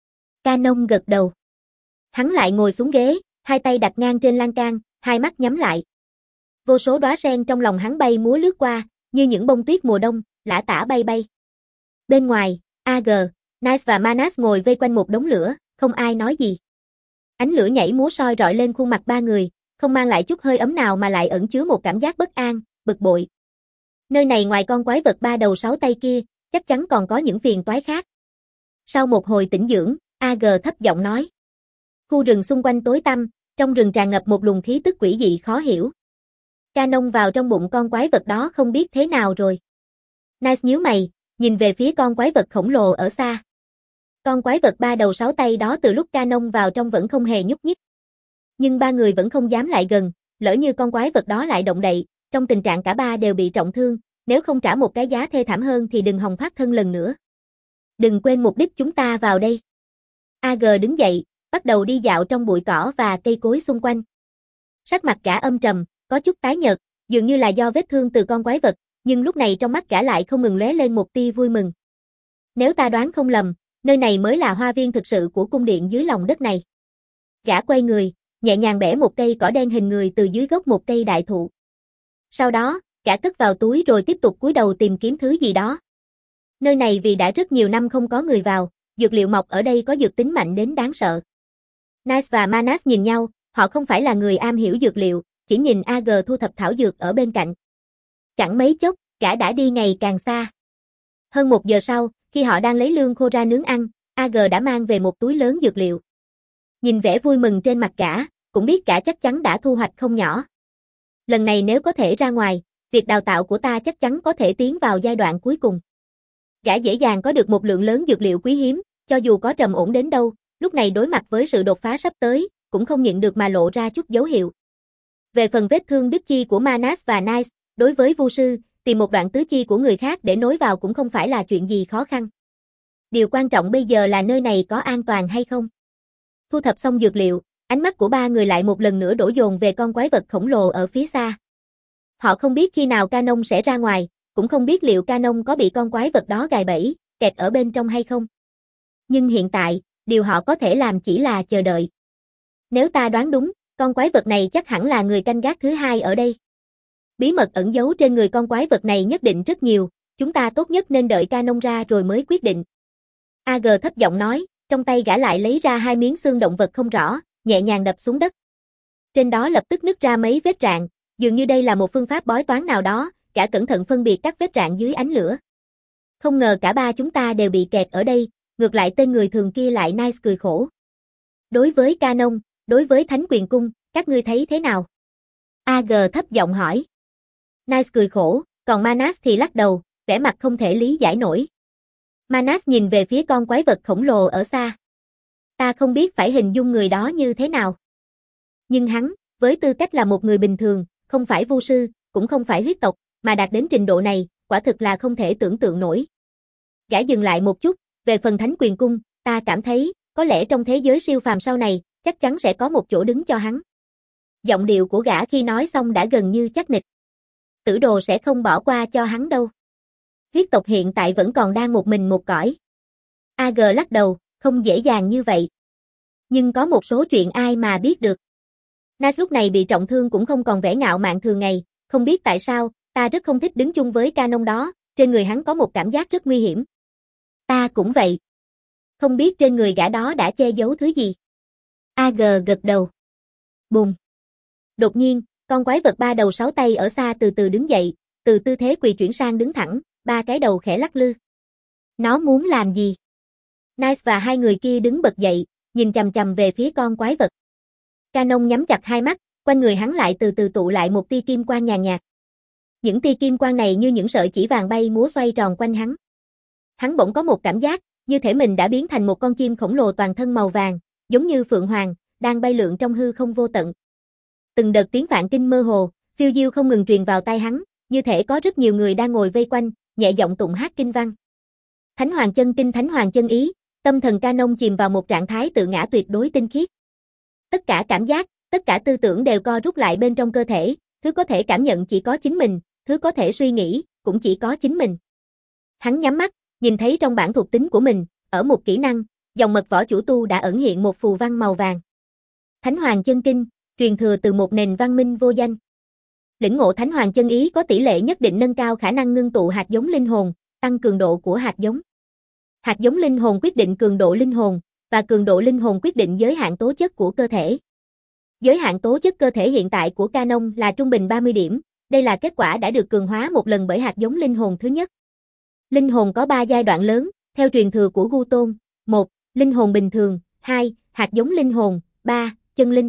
Canon gật đầu. Hắn lại ngồi xuống ghế, hai tay đặt ngang trên lan can, hai mắt nhắm lại. Vô số đóa sen trong lòng hắn bay múa lướt qua, như những bông tuyết mùa đông, lả tả bay bay. Bên ngoài, a giê, Nice và Manas ngồi vây quanh một đống lửa, không ai nói gì. Ánh lửa nhảy múa soi rọi lên khuôn mặt ba người, không mang lại chút hơi ấm nào mà lại ẩn chứa một cảm giác bất an, bực bội. Nơi này ngoài con quái vật ba đầu sáu tay kia, chắc chắn còn có những phiền toái khác. Sau một hồi tĩnh dưỡng, a giê thấp giọng nói. Khu rừng xung quanh tối tăm, trong rừng tràn ngập một luồng khí tức quỷ dị khó hiểu. Canon vào trong bụng con quái vật đó không biết thế nào rồi. Nice nhíu mày, nhìn về phía con quái vật khổng lồ ở xa. Con quái vật ba đầu sáu tay đó từ lúc Canon vào trong vẫn không hề nhúc nhích. Nhưng ba người vẫn không dám lại gần, lỡ như con quái vật đó lại động đậy, trong tình trạng cả ba đều bị trọng thương, nếu không trả một cái giá thê thảm hơn thì đừng hòng thoát thân lần nữa. Đừng quên mục đích chúng ta vào đây. a giê đứng dậy, bắt đầu đi dạo trong bụi cỏ và cây cối xung quanh. Sắc mặt gã âm trầm, có chút tái nhợt, dường như là do vết thương từ con quái vật, nhưng lúc này trong mắt gã lại không ngừng lóe lên một tia vui mừng. Nếu ta đoán không lầm, nơi này mới là hoa viên thực sự của cung điện dưới lòng đất này. Gã quay người, nhẹ nhàng bẻ một cây cỏ đen hình người từ dưới gốc một cây đại thụ. Sau đó, gã cất vào túi rồi tiếp tục cúi đầu tìm kiếm thứ gì đó. Nơi này vì đã rất nhiều năm không có người vào, dược liệu mọc ở đây có dược tính mạnh đến đáng sợ. Nice và Manas nhìn nhau, họ không phải là người am hiểu dược liệu, chỉ nhìn a giê thu thập thảo dược ở bên cạnh. Chẳng mấy chốc, gã đã đi ngày càng xa. Hơn một giờ sau, khi họ đang lấy lương khô ra nướng ăn, a giê đã mang về một túi lớn dược liệu. Nhìn vẻ vui mừng trên mặt gã, cũng biết gã chắc chắn đã thu hoạch không nhỏ. Lần này nếu có thể ra ngoài, việc đào tạo của ta chắc chắn có thể tiến vào giai đoạn cuối cùng. Gã dễ dàng có được một lượng lớn dược liệu quý hiếm, cho dù có trầm ổn đến đâu, lúc này đối mặt với sự đột phá sắp tới, cũng không nhịn được mà lộ ra chút dấu hiệu. Về phần vết thương đứt chi của Manas và Nice, đối với Vu sư, tìm một đoạn tứ chi của người khác để nối vào cũng không phải là chuyện gì khó khăn. Điều quan trọng bây giờ là nơi này có an toàn hay không. Thu thập xong dược liệu, ánh mắt của ba người lại một lần nữa đổ dồn về con quái vật khổng lồ ở phía xa. Họ không biết khi nào Canon sẽ ra ngoài, cũng không biết liệu Canon có bị con quái vật đó gài bẫy, kẹt ở bên trong hay không. Nhưng hiện tại, điều họ có thể làm chỉ là chờ đợi. Nếu ta đoán đúng, con quái vật này chắc hẳn là người canh gác thứ hai ở đây. Bí mật ẩn giấu trên người con quái vật này nhất định rất nhiều, chúng ta tốt nhất nên đợi Canon ra rồi mới quyết định. a giê thấp giọng nói, trong tay gã lại lấy ra hai miếng xương động vật không rõ, nhẹ nhàng đập xuống đất. Trên đó lập tức nứt ra mấy vết rạn, dường như đây là một phương pháp bói toán nào đó, gã cẩn thận phân biệt các vết rạn dưới ánh lửa. Không ngờ cả ba chúng ta đều bị kẹt ở đây, ngược lại tên người thường kia lại nice cười khổ. Đối với Canon, đối với Thánh Quyền Cung, các ngươi thấy thế nào? a giê thấp giọng hỏi. Nice cười khổ, còn Manas thì lắc đầu, vẻ mặt không thể lý giải nổi. Manas nhìn về phía con quái vật khổng lồ ở xa. Ta không biết phải hình dung người đó như thế nào. Nhưng hắn, với tư cách là một người bình thường, không phải vu sư, cũng không phải huyết tộc, mà đạt đến trình độ này, quả thực là không thể tưởng tượng nổi. Gã dừng lại một chút, về phần Thánh Quyền Cung, ta cảm thấy, có lẽ trong thế giới siêu phàm sau này, chắc chắn sẽ có một chỗ đứng cho hắn. Giọng điệu của gã khi nói xong đã gần như chắc nịch. Tử đồ sẽ không bỏ qua cho hắn đâu. Huyết tộc hiện tại vẫn còn đang một mình một cõi. a giê lắc đầu, không dễ dàng như vậy. Nhưng có một số chuyện ai mà biết được. Nas lúc này bị trọng thương cũng không còn vẻ ngạo mạn thường ngày, không biết tại sao, ta rất không thích đứng chung với Canon đó, trên người hắn có một cảm giác rất nguy hiểm. Ta cũng vậy. Không biết trên người gã đó đã che giấu thứ gì. a giê gật đầu. Bùm. Đột nhiên, con quái vật ba đầu sáu tay ở xa từ từ đứng dậy, từ tư thế quỳ chuyển sang đứng thẳng, ba cái đầu khẽ lắc lư. Nó muốn làm gì? Nice và hai người kia đứng bật dậy, nhìn chằm chằm về phía con quái vật. Canon nhắm chặt hai mắt, quanh người hắn lại từ từ tụ lại một tia kim quang nhàn nhạt. Những tia kim quang này như những sợi chỉ vàng bay múa xoay tròn quanh hắn. Hắn bỗng có một cảm giác, như thể mình đã biến thành một con chim khổng lồ toàn thân màu vàng, giống như phượng hoàng, đang bay lượn trong hư không vô tận. Từng đợt tiếng vạn kinh mơ hồ, phiêu diêu không ngừng truyền vào tai hắn, như thể có rất nhiều người đang ngồi vây quanh, nhẹ giọng tụng hát kinh văn. Thánh Hoàng chân kinh, Thánh Hoàng chân ý, tâm thần Canon chìm vào một trạng thái tự ngã tuyệt đối tinh khiết. Tất cả cảm giác, tất cả tư tưởng đều co rút lại bên trong cơ thể, thứ có thể cảm nhận chỉ có chính mình, thứ có thể suy nghĩ, cũng chỉ có chính mình. Hắn nhắm mắt, nhìn thấy trong bản thuộc tính của mình, ở một kỹ năng, dòng mật võ chủ tu đã ẩn hiện một phù văn màu vàng. Thánh Hoàng chân kinh, truyền thừa từ một nền văn minh vô danh. Lĩnh ngộ Thánh Hoàng chân ý có tỷ lệ nhất định nâng cao khả năng ngưng tụ hạt giống linh hồn, tăng cường độ của hạt giống. Hạt giống linh hồn quyết định cường độ linh hồn, và cường độ linh hồn quyết định giới hạn tố chất của cơ thể. Giới hạn tố chất cơ thể hiện tại của Canon là trung bình ba mươi điểm, đây là kết quả đã được cường hóa một lần bởi hạt giống linh hồn thứ nhất. Linh hồn có ba giai đoạn lớn, theo truyền thừa của Gu Tôn: một. Linh hồn bình thường, hai. Hạt giống linh hồn, ba. Chân linh.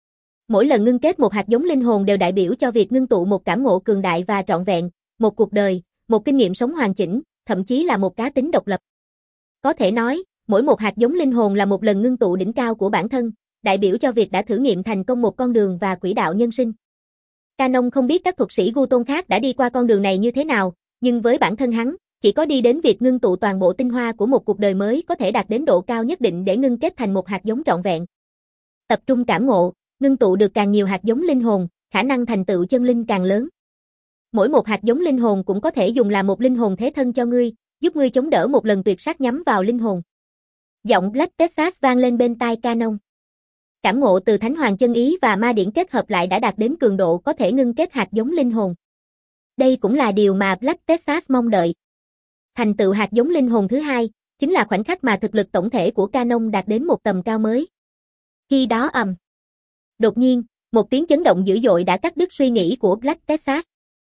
Mỗi lần ngưng kết một hạt giống linh hồn đều đại biểu cho việc ngưng tụ một cảm ngộ cường đại và trọn vẹn, một cuộc đời, một kinh nghiệm sống hoàn chỉnh, thậm chí là một cá tính độc lập. Có thể nói, mỗi một hạt giống linh hồn là một lần ngưng tụ đỉnh cao của bản thân, đại biểu cho việc đã thử nghiệm thành công một con đường và quỹ đạo nhân sinh. Canon không biết các thuật sĩ Gu Tôn khác đã đi qua con đường này như thế nào, nhưng với bản thân hắn, chỉ có đi đến việc ngưng tụ toàn bộ tinh hoa của một cuộc đời mới có thể đạt đến độ cao nhất định để ngưng kết thành một hạt giống trọn vẹn. Tập trung cảm ngộ, ngưng tụ được càng nhiều hạt giống linh hồn, khả năng thành tựu chân linh càng lớn. Mỗi một hạt giống linh hồn cũng có thể dùng làm một linh hồn thế thân cho ngươi, giúp ngươi chống đỡ một lần tuyệt sát nhắm vào linh hồn. Giọng Black Texas vang lên bên tai Canon. Cảm ngộ từ Thánh Hoàng chân ý và ma điển kết hợp lại đã đạt đến cường độ có thể ngưng kết hạt giống linh hồn. Đây cũng là điều mà Black Texas mong đợi. Thành tựu hạt giống linh hồn thứ hai, chính là khoảnh khắc mà thực lực tổng thể của Canon đạt đến một tầm cao mới. Khi đó ầm. Đột nhiên, một tiếng chấn động dữ dội đã cắt đứt suy nghĩ của Black Texas.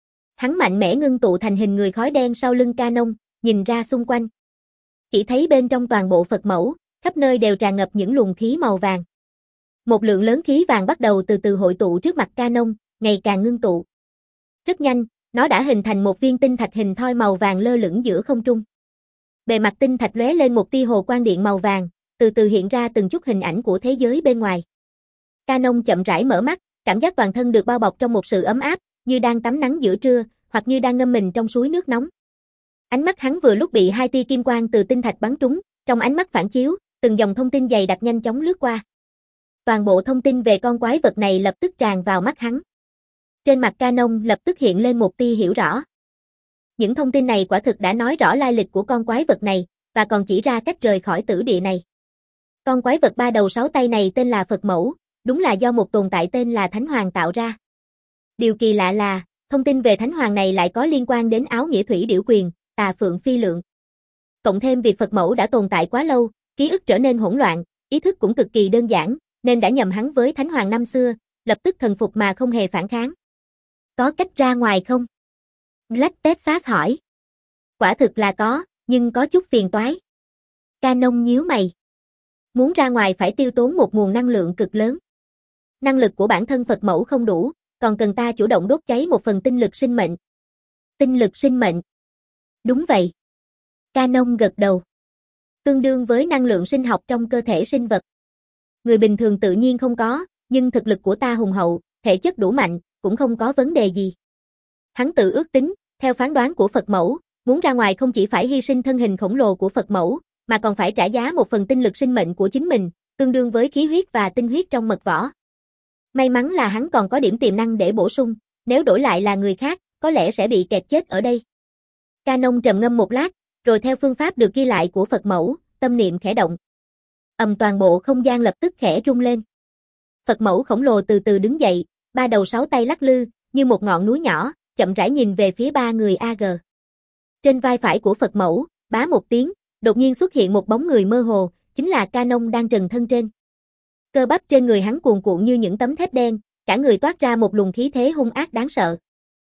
Hắn mạnh mẽ ngưng tụ thành hình người khói đen sau lưng Canon, nhìn ra xung quanh. Chỉ thấy bên trong toàn bộ Phật mẫu, khắp nơi đều tràn ngập những luồng khí màu vàng. Một lượng lớn khí vàng bắt đầu từ từ hội tụ trước mặt Canon, ngày càng ngưng tụ. Rất nhanh, nó đã hình thành một viên tinh thạch hình thoi màu vàng lơ lửng giữa không trung. Bề mặt tinh thạch lóe lên một tia hồ quang điện màu vàng, từ từ hiện ra từng chút hình ảnh của thế giới bên ngoài. Canon chậm rãi mở mắt, cảm giác toàn thân được bao bọc trong một sự ấm áp, như đang tắm nắng giữa trưa, hoặc như đang ngâm mình trong suối nước nóng. Ánh mắt hắn vừa lúc bị hai tia kim quang từ tinh thạch bắn trúng, trong ánh mắt phản chiếu, từng dòng thông tin dày đặc nhanh chóng lướt qua. Toàn bộ thông tin về con quái vật này lập tức tràn vào mắt hắn. Trên mặt Canon lập tức hiện lên một tia hiểu rõ. Những thông tin này quả thực đã nói rõ lai lịch của con quái vật này, và còn chỉ ra cách rời khỏi tử địa này. Con quái vật ba đầu sáu tay này tên là Phật Mẫu, đúng là do một tồn tại tên là Thánh Hoàng tạo ra. Điều kỳ lạ là, thông tin về Thánh Hoàng này lại có liên quan đến áo nghĩa thủy điểu quyền, tà phượng phi lượng. Cộng thêm việc Phật mẫu đã tồn tại quá lâu, ký ức trở nên hỗn loạn, ý thức cũng cực kỳ đơn giản, nên đã nhầm hắn với Thánh Hoàng năm xưa, lập tức thần phục mà không hề phản kháng. Có cách ra ngoài không? Black Texas hỏi. Quả thực là có, nhưng có chút phiền toái. Canon nhíu mày. Muốn ra ngoài phải tiêu tốn một nguồn năng lượng cực lớn. Năng lực của bản thân Phật mẫu không đủ, còn cần ta chủ động đốt cháy một phần tinh lực sinh mệnh. Tinh lực sinh mệnh. Đúng vậy. Canon gật đầu. Tương đương với năng lượng sinh học trong cơ thể sinh vật. Người bình thường tự nhiên không có, nhưng thực lực của ta hùng hậu, thể chất đủ mạnh, cũng không có vấn đề gì. Hắn tự ước tính, theo phán đoán của Phật mẫu, muốn ra ngoài không chỉ phải hy sinh thân hình khổng lồ của Phật mẫu, mà còn phải trả giá một phần tinh lực sinh mệnh của chính mình, tương đương với khí huyết và tinh huyết trong mật võ. May mắn là hắn còn có điểm tiềm năng để bổ sung, nếu đổi lại là người khác, có lẽ sẽ bị kẹt chết ở đây. Canon trầm ngâm một lát, rồi theo phương pháp được ghi lại của Phật mẫu, tâm niệm khẽ động. Ầm, toàn bộ không gian lập tức khẽ rung lên. Phật mẫu khổng lồ từ từ đứng dậy, ba đầu sáu tay lắc lư, như một ngọn núi nhỏ, chậm rãi nhìn về phía ba người a giê. Trên vai phải của Phật mẫu, bá một tiếng, đột nhiên xuất hiện một bóng người mơ hồ, chính là Canon đang trần thân trên. Cơ bắp trên người hắn cuồn cuộn như những tấm thép đen, cả người toát ra một luồng khí thế hung ác đáng sợ.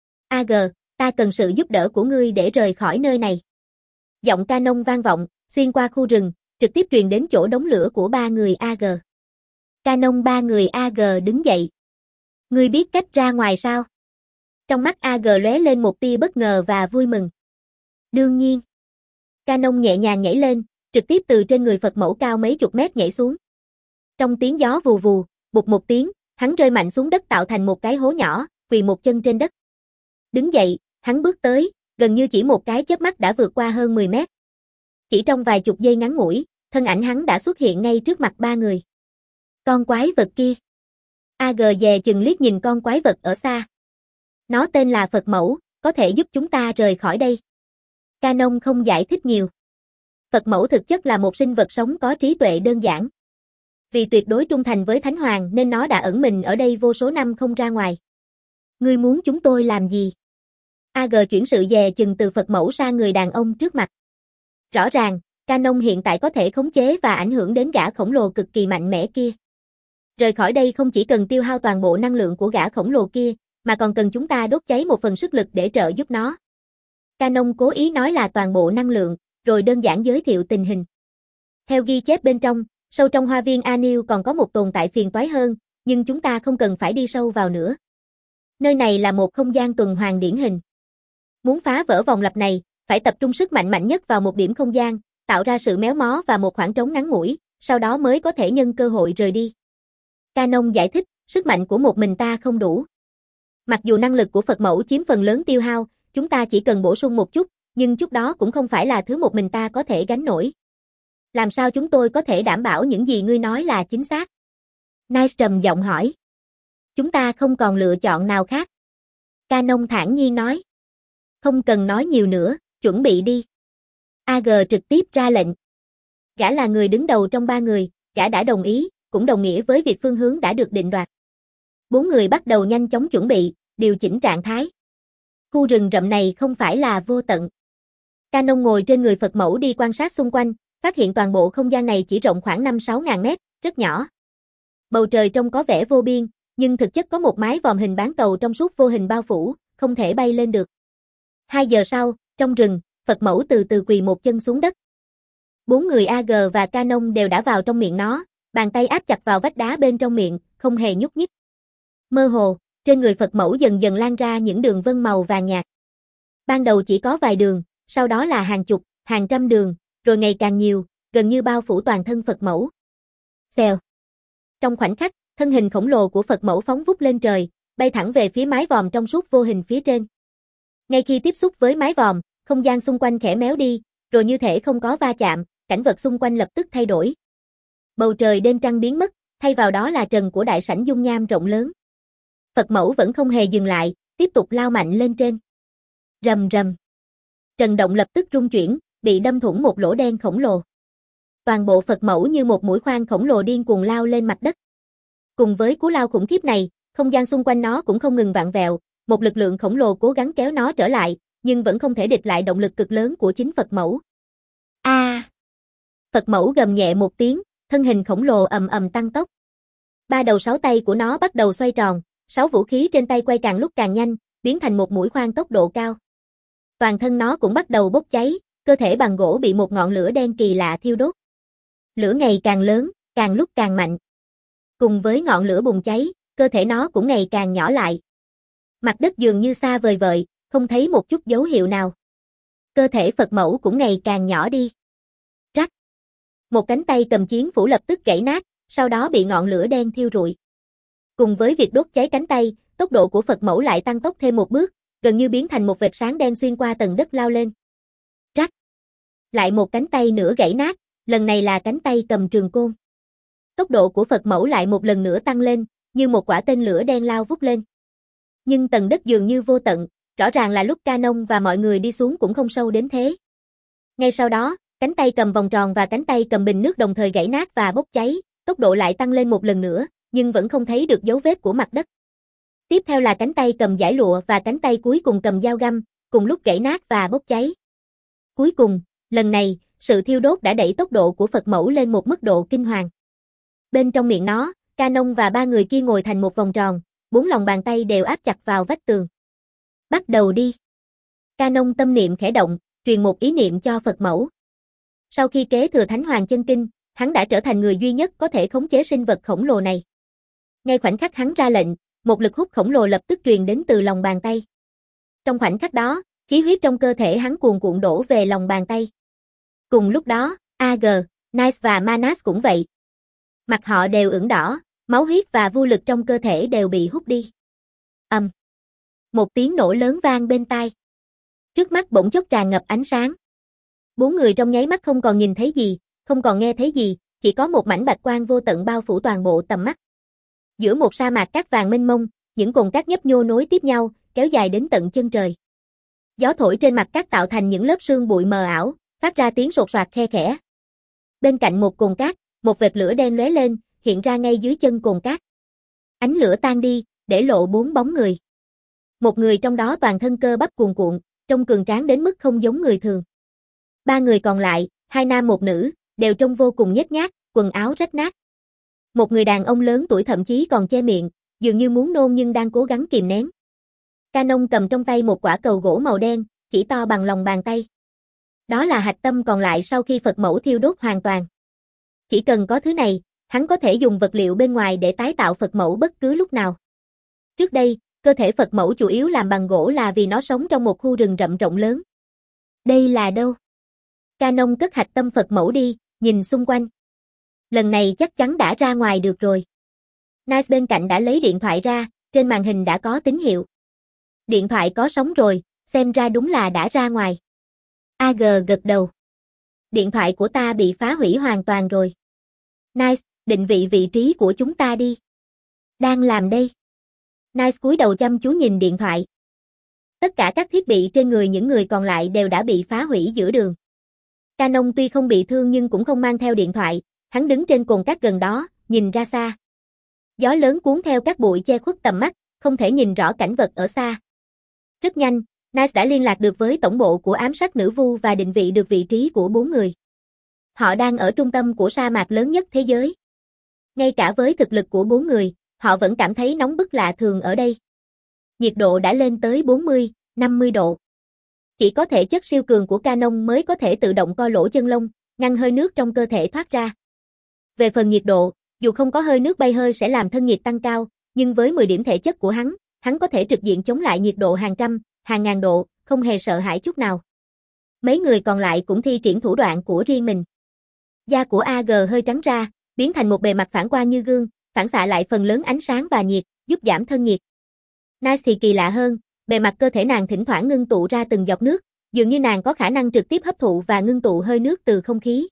a giê, ta cần sự giúp đỡ của ngươi để rời khỏi nơi này. Giọng Canon vang vọng, xuyên qua khu rừng, trực tiếp truyền đến chỗ đống lửa của ba người a giê. Canon ba người a giê đứng dậy. Ngươi biết cách ra ngoài sao? Trong mắt a giê lóe lên một tia bất ngờ và vui mừng. Đương nhiên. Canon nhẹ nhàng nhảy lên, trực tiếp từ trên người Phật mẫu cao mấy chục mét nhảy xuống. Trong tiếng gió vù vù, bụt một tiếng, hắn rơi mạnh xuống đất tạo thành một cái hố nhỏ, quỳ một chân trên đất. Đứng dậy, hắn bước tới, gần như chỉ một cái chớp mắt đã vượt qua hơn mười mét. Chỉ trong vài chục giây ngắn ngủi, thân ảnh hắn đã xuất hiện ngay trước mặt ba người. Con quái vật kia. a giê dè chừng liếc nhìn con quái vật ở xa. Nó tên là Phật mẫu, có thể giúp chúng ta rời khỏi đây. Canon không giải thích nhiều. Phật mẫu thực chất là một sinh vật sống có trí tuệ đơn giản. Vì tuyệt đối trung thành với Thánh Hoàng nên nó đã ẩn mình ở đây vô số năm không ra ngoài. Ngươi muốn chúng tôi làm gì? a giê chuyển sự dè chừng từ Phật mẫu sang người đàn ông trước mặt. Rõ ràng, Canon hiện tại có thể khống chế và ảnh hưởng đến gã khổng lồ cực kỳ mạnh mẽ kia. Rời khỏi đây không chỉ cần tiêu hao toàn bộ năng lượng của gã khổng lồ kia, mà còn cần chúng ta đốt cháy một phần sức lực để trợ giúp nó. Canon cố ý nói là toàn bộ năng lượng, rồi đơn giản giới thiệu tình hình. Theo ghi chép bên trong, sâu trong hoa viên Anil còn có một tồn tại phiền toái hơn, nhưng chúng ta không cần phải đi sâu vào nữa. Nơi này là một không gian tuần hoàn điển hình. Muốn phá vỡ vòng lặp này, phải tập trung sức mạnh mạnh nhất vào một điểm không gian, tạo ra sự méo mó và một khoảng trống ngắn ngủi, sau đó mới có thể nhân cơ hội rời đi. Canon giải thích, sức mạnh của một mình ta không đủ. Mặc dù năng lực của Phật mẫu chiếm phần lớn tiêu hao, chúng ta chỉ cần bổ sung một chút, nhưng chút đó cũng không phải là thứ một mình ta có thể gánh nổi. Làm sao chúng tôi có thể đảm bảo những gì ngươi nói là chính xác? Nice trầm giọng hỏi. Chúng ta không còn lựa chọn nào khác. Canon thản nhiên nói. Không cần nói nhiều nữa, chuẩn bị đi. a giê trực tiếp ra lệnh. Gã là người đứng đầu trong ba người, gã đã đồng ý, cũng đồng nghĩa với việc phương hướng đã được định đoạt. Bốn người bắt đầu nhanh chóng chuẩn bị, điều chỉnh trạng thái. Khu rừng rậm này không phải là vô tận. Canon ngồi trên người Phật mẫu đi quan sát xung quanh, phát hiện toàn bộ không gian này chỉ rộng khoảng năm sáu ngàn mét, rất nhỏ. Bầu trời trông có vẻ vô biên, nhưng thực chất có một mái vòm hình bán cầu trong suốt vô hình bao phủ, không thể bay lên được. Hai giờ sau, trong rừng, Phật mẫu từ từ quỳ một chân xuống đất. Bốn người a giê và Canon đều đã vào trong miệng nó, bàn tay áp chặt vào vách đá bên trong miệng, không hề nhúc nhích. Mơ hồ, trên người Phật mẫu dần dần lan ra những đường vân màu vàng nhạt. Ban đầu chỉ có vài đường, sau đó là hàng chục, hàng trăm đường, rồi ngày càng nhiều, gần như bao phủ toàn thân Phật mẫu. Xèo. Trong khoảnh khắc, thân hình khổng lồ của Phật mẫu phóng vút lên trời, bay thẳng về phía mái vòm trong suốt vô hình phía trên. Ngay khi tiếp xúc với mái vòm, không gian xung quanh khẽ méo đi, rồi như thể không có va chạm, cảnh vật xung quanh lập tức thay đổi. Bầu trời đêm trăng biến mất, thay vào đó là trần của đại sảnh dung nham rộng lớn. Phật mẫu vẫn không hề dừng lại, tiếp tục lao mạnh lên trên. Rầm rầm. Trần động lập tức rung chuyển, bị đâm thủng một lỗ đen khổng lồ. Toàn bộ Phật mẫu như một mũi khoan khổng lồ điên cuồng lao lên mặt đất. Cùng với cú lao khủng khiếp này, không gian xung quanh nó cũng không ngừng vặn vẹo, một lực lượng khổng lồ cố gắng kéo nó trở lại, nhưng vẫn không thể địch lại động lực cực lớn của chính Phật mẫu. A! À, Phật mẫu gầm nhẹ một tiếng, thân hình khổng lồ ầm ầm tăng tốc. Ba đầu sáu tay của nó bắt đầu xoay tròn, sáu vũ khí trên tay quay càng lúc càng nhanh, biến thành một mũi khoan tốc độ cao. Toàn thân nó cũng bắt đầu bốc cháy, cơ thể bằng gỗ bị một ngọn lửa đen kỳ lạ thiêu đốt. Lửa ngày càng lớn, càng lúc càng mạnh. Cùng với ngọn lửa bùng cháy, cơ thể nó cũng ngày càng nhỏ lại. Mặt đất dường như xa vời vợi, không thấy một chút dấu hiệu nào. Cơ thể Phật mẫu cũng ngày càng nhỏ đi. Rắc. Một cánh tay cầm chiến phủ lập tức gãy nát, sau đó bị ngọn lửa đen thiêu rụi. Cùng với việc đốt cháy cánh tay, tốc độ của Phật mẫu lại tăng tốc thêm một bước, gần như biến thành một vệt sáng đen xuyên qua tầng đất lao lên. Rắc. Lại một cánh tay nữa gãy nát, lần này là cánh tay cầm trường côn. Tốc độ của Phật mẫu lại một lần nữa tăng lên, như một quả tên lửa đen lao vút lên. Nhưng tầng đất dường như vô tận, rõ ràng là lúc Canon và mọi người đi xuống cũng không sâu đến thế. Ngay sau đó, cánh tay cầm vòng tròn và cánh tay cầm bình nước đồng thời gãy nát và bốc cháy, tốc độ lại tăng lên một lần nữa, nhưng vẫn không thấy được dấu vết của mặt đất. Tiếp theo là cánh tay cầm dải lụa và cánh tay cuối cùng cầm dao găm, cùng lúc gãy nát và bốc cháy. Cuối cùng, lần này, sự thiêu đốt đã đẩy tốc độ của Phật mẫu lên một mức độ kinh hoàng. Bên trong miệng nó, Canon và ba người kia ngồi thành một vòng tròn, bốn lòng bàn tay đều áp chặt vào vách tường. Bắt đầu đi. Canon tâm niệm khẽ động, truyền một ý niệm cho Phật mẫu. Sau khi kế thừa Thánh Hoàng Chân Kinh, hắn đã trở thành người duy nhất có thể khống chế sinh vật khổng lồ này. Ngay khoảnh khắc hắn ra lệnh, một lực hút khổng lồ lập tức truyền đến từ lòng bàn tay. Trong khoảnh khắc đó, khí huyết trong cơ thể hắn cuồn cuộn đổ về lòng bàn tay. Cùng lúc đó, a giê, Nice và Manas cũng vậy. Mặt họ đều ửng đỏ, máu huyết và vô lực trong cơ thể đều bị hút đi. Ầm. Um. Một tiếng nổ lớn vang bên tai. Trước mắt bỗng chốc tràn ngập ánh sáng. Bốn người trong nháy mắt không còn nhìn thấy gì, không còn nghe thấy gì, chỉ có một mảnh bạch quang vô tận bao phủ toàn bộ tầm mắt. Giữa một sa mạc cát vàng mênh mông, những cồn cát nhấp nhô nối tiếp nhau, kéo dài đến tận chân trời. Gió thổi trên mặt cát tạo thành những lớp sương bụi mờ ảo, phát ra tiếng sột soạt khe khẽ. Bên cạnh một cồn cát, một vệt lửa đen lóe lên, hiện ra ngay dưới chân cồn cát. Ánh lửa tan đi, để lộ bốn bóng người. Một người trong đó toàn thân cơ bắp cuồn cuộn, trông cường tráng đến mức không giống người thường. Ba người còn lại, hai nam một nữ, đều trông vô cùng nhếch nhác, quần áo rách nát. Một người đàn ông lớn tuổi thậm chí còn che miệng, dường như muốn nôn nhưng đang cố gắng kìm nén. Canon cầm trong tay một quả cầu gỗ màu đen, chỉ to bằng lòng bàn tay. Đó là hạch tâm còn lại sau khi Phật mẫu thiêu đốt hoàn toàn. Chỉ cần có thứ này, hắn có thể dùng vật liệu bên ngoài để tái tạo Phật mẫu bất cứ lúc nào. Trước đây, cơ thể Phật mẫu chủ yếu làm bằng gỗ là vì nó sống trong một khu rừng rậm rộng lớn. Đây là đâu? Canon cất hạch tâm Phật mẫu đi, nhìn xung quanh. Lần này chắc chắn đã ra ngoài được rồi. Nice bên cạnh đã lấy điện thoại ra, trên màn hình đã có tín hiệu. Điện thoại có sóng rồi, xem ra đúng là đã ra ngoài. a giê gật đầu. Điện thoại của ta bị phá hủy hoàn toàn rồi. Nice, định vị vị trí của chúng ta đi. Đang làm đây. Nice cúi đầu chăm chú nhìn điện thoại. Tất cả các thiết bị trên người những người còn lại đều đã bị phá hủy giữa đường. Canon tuy không bị thương nhưng cũng không mang theo điện thoại, hắn đứng trên cồn cát gần đó, nhìn ra xa. Gió lớn cuốn theo các bụi che khuất tầm mắt, không thể nhìn rõ cảnh vật ở xa. Rất nhanh, Nice đã liên lạc được với tổng bộ của ám sát nữ vu và định vị được vị trí của bốn người. Họ đang ở trung tâm của sa mạc lớn nhất thế giới. Ngay cả với thực lực của bốn người, họ vẫn cảm thấy nóng bức lạ thường ở đây. Nhiệt độ đã lên tới bốn mươi, năm mươi độ. Chỉ có thể chất siêu cường của Canon mới có thể tự động co lỗ chân lông, ngăn hơi nước trong cơ thể thoát ra. Về phần nhiệt độ, dù không có hơi nước bay hơi sẽ làm thân nhiệt tăng cao, nhưng với mười điểm thể chất của hắn, hắn có thể trực diện chống lại nhiệt độ hàng trăm, hàng ngàn độ, không hề sợ hãi chút nào. Mấy người còn lại cũng thi triển thủ đoạn của riêng mình. Da của a giê hơi trắng ra, biến thành một bề mặt phản quang như gương, phản xạ lại phần lớn ánh sáng và nhiệt, giúp giảm thân nhiệt. Nice thì kỳ lạ hơn, bề mặt cơ thể nàng thỉnh thoảng ngưng tụ ra từng giọt nước, dường như nàng có khả năng trực tiếp hấp thụ và ngưng tụ hơi nước từ không khí.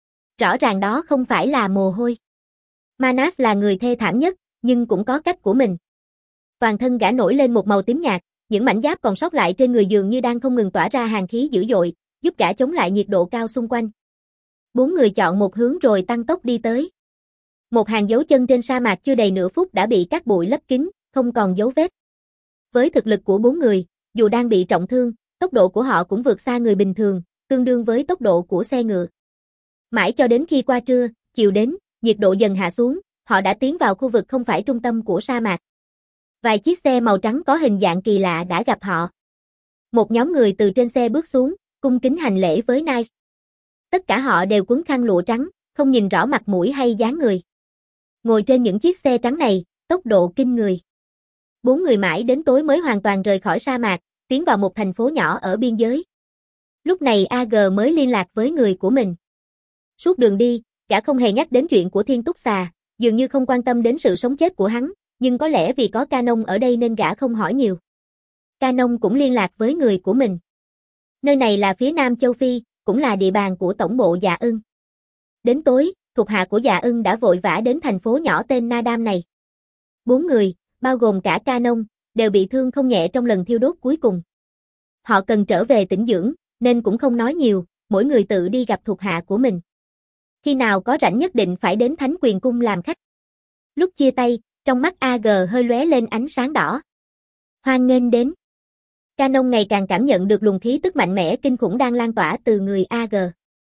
Rõ ràng đó không phải là mồ hôi. Manas là người thê thảm nhất, nhưng cũng có cách của mình. Toàn thân gã nổi lên một màu tím nhạt, những mảnh giáp còn sót lại trên người dường như đang không ngừng tỏa ra hàn khí dữ dội, giúp gã chống lại nhiệt độ cao xung quanh. Bốn người chọn một hướng rồi tăng tốc đi tới. Một hàng dấu chân trên sa mạc chưa đầy nửa phút đã bị các bụi lấp kín, không còn dấu vết. Với thực lực của bốn người, dù đang bị trọng thương, tốc độ của họ cũng vượt xa người bình thường, tương đương với tốc độ của xe ngựa. Mãi cho đến khi qua trưa, chiều đến, nhiệt độ dần hạ xuống, họ đã tiến vào khu vực không phải trung tâm của sa mạc. Vài chiếc xe màu trắng có hình dạng kỳ lạ đã gặp họ. Một nhóm người từ trên xe bước xuống, cung kính hành lễ với Nice. Tất cả họ đều quấn khăn lụa trắng, không nhìn rõ mặt mũi hay dáng người. Ngồi trên những chiếc xe trắng này, tốc độ kinh người. Bốn người mãi đến tối mới hoàn toàn rời khỏi sa mạc, tiến vào một thành phố nhỏ ở biên giới. Lúc này a giê mới liên lạc với người của mình. Suốt đường đi, gã không hề nhắc đến chuyện của Thiên Túc Xà, dường như không quan tâm đến sự sống chết của hắn, nhưng có lẽ vì có Canon ở đây nên gã không hỏi nhiều. Canon cũng liên lạc với người của mình. Nơi này là phía nam châu Phi, cũng là địa bàn của tổng bộ Dạ Ưng. Đến tối, thuộc hạ của Dạ Ưng đã vội vã đến thành phố nhỏ tên Nadam này. Bốn người, bao gồm cả Canon, đều bị thương không nhẹ trong lần thiêu đốt cuối cùng. Họ cần trở về tĩnh dưỡng, nên cũng không nói nhiều, mỗi người tự đi gặp thuộc hạ của mình. Khi nào có rảnh nhất định phải đến Thánh Quyền Cung làm khách. Lúc chia tay, trong mắt a giê hơi lóe lên ánh sáng đỏ. Hoan nghênh đến. Canon ngày càng cảm nhận được luồng khí tức mạnh mẽ kinh khủng đang lan tỏa từ người a giê.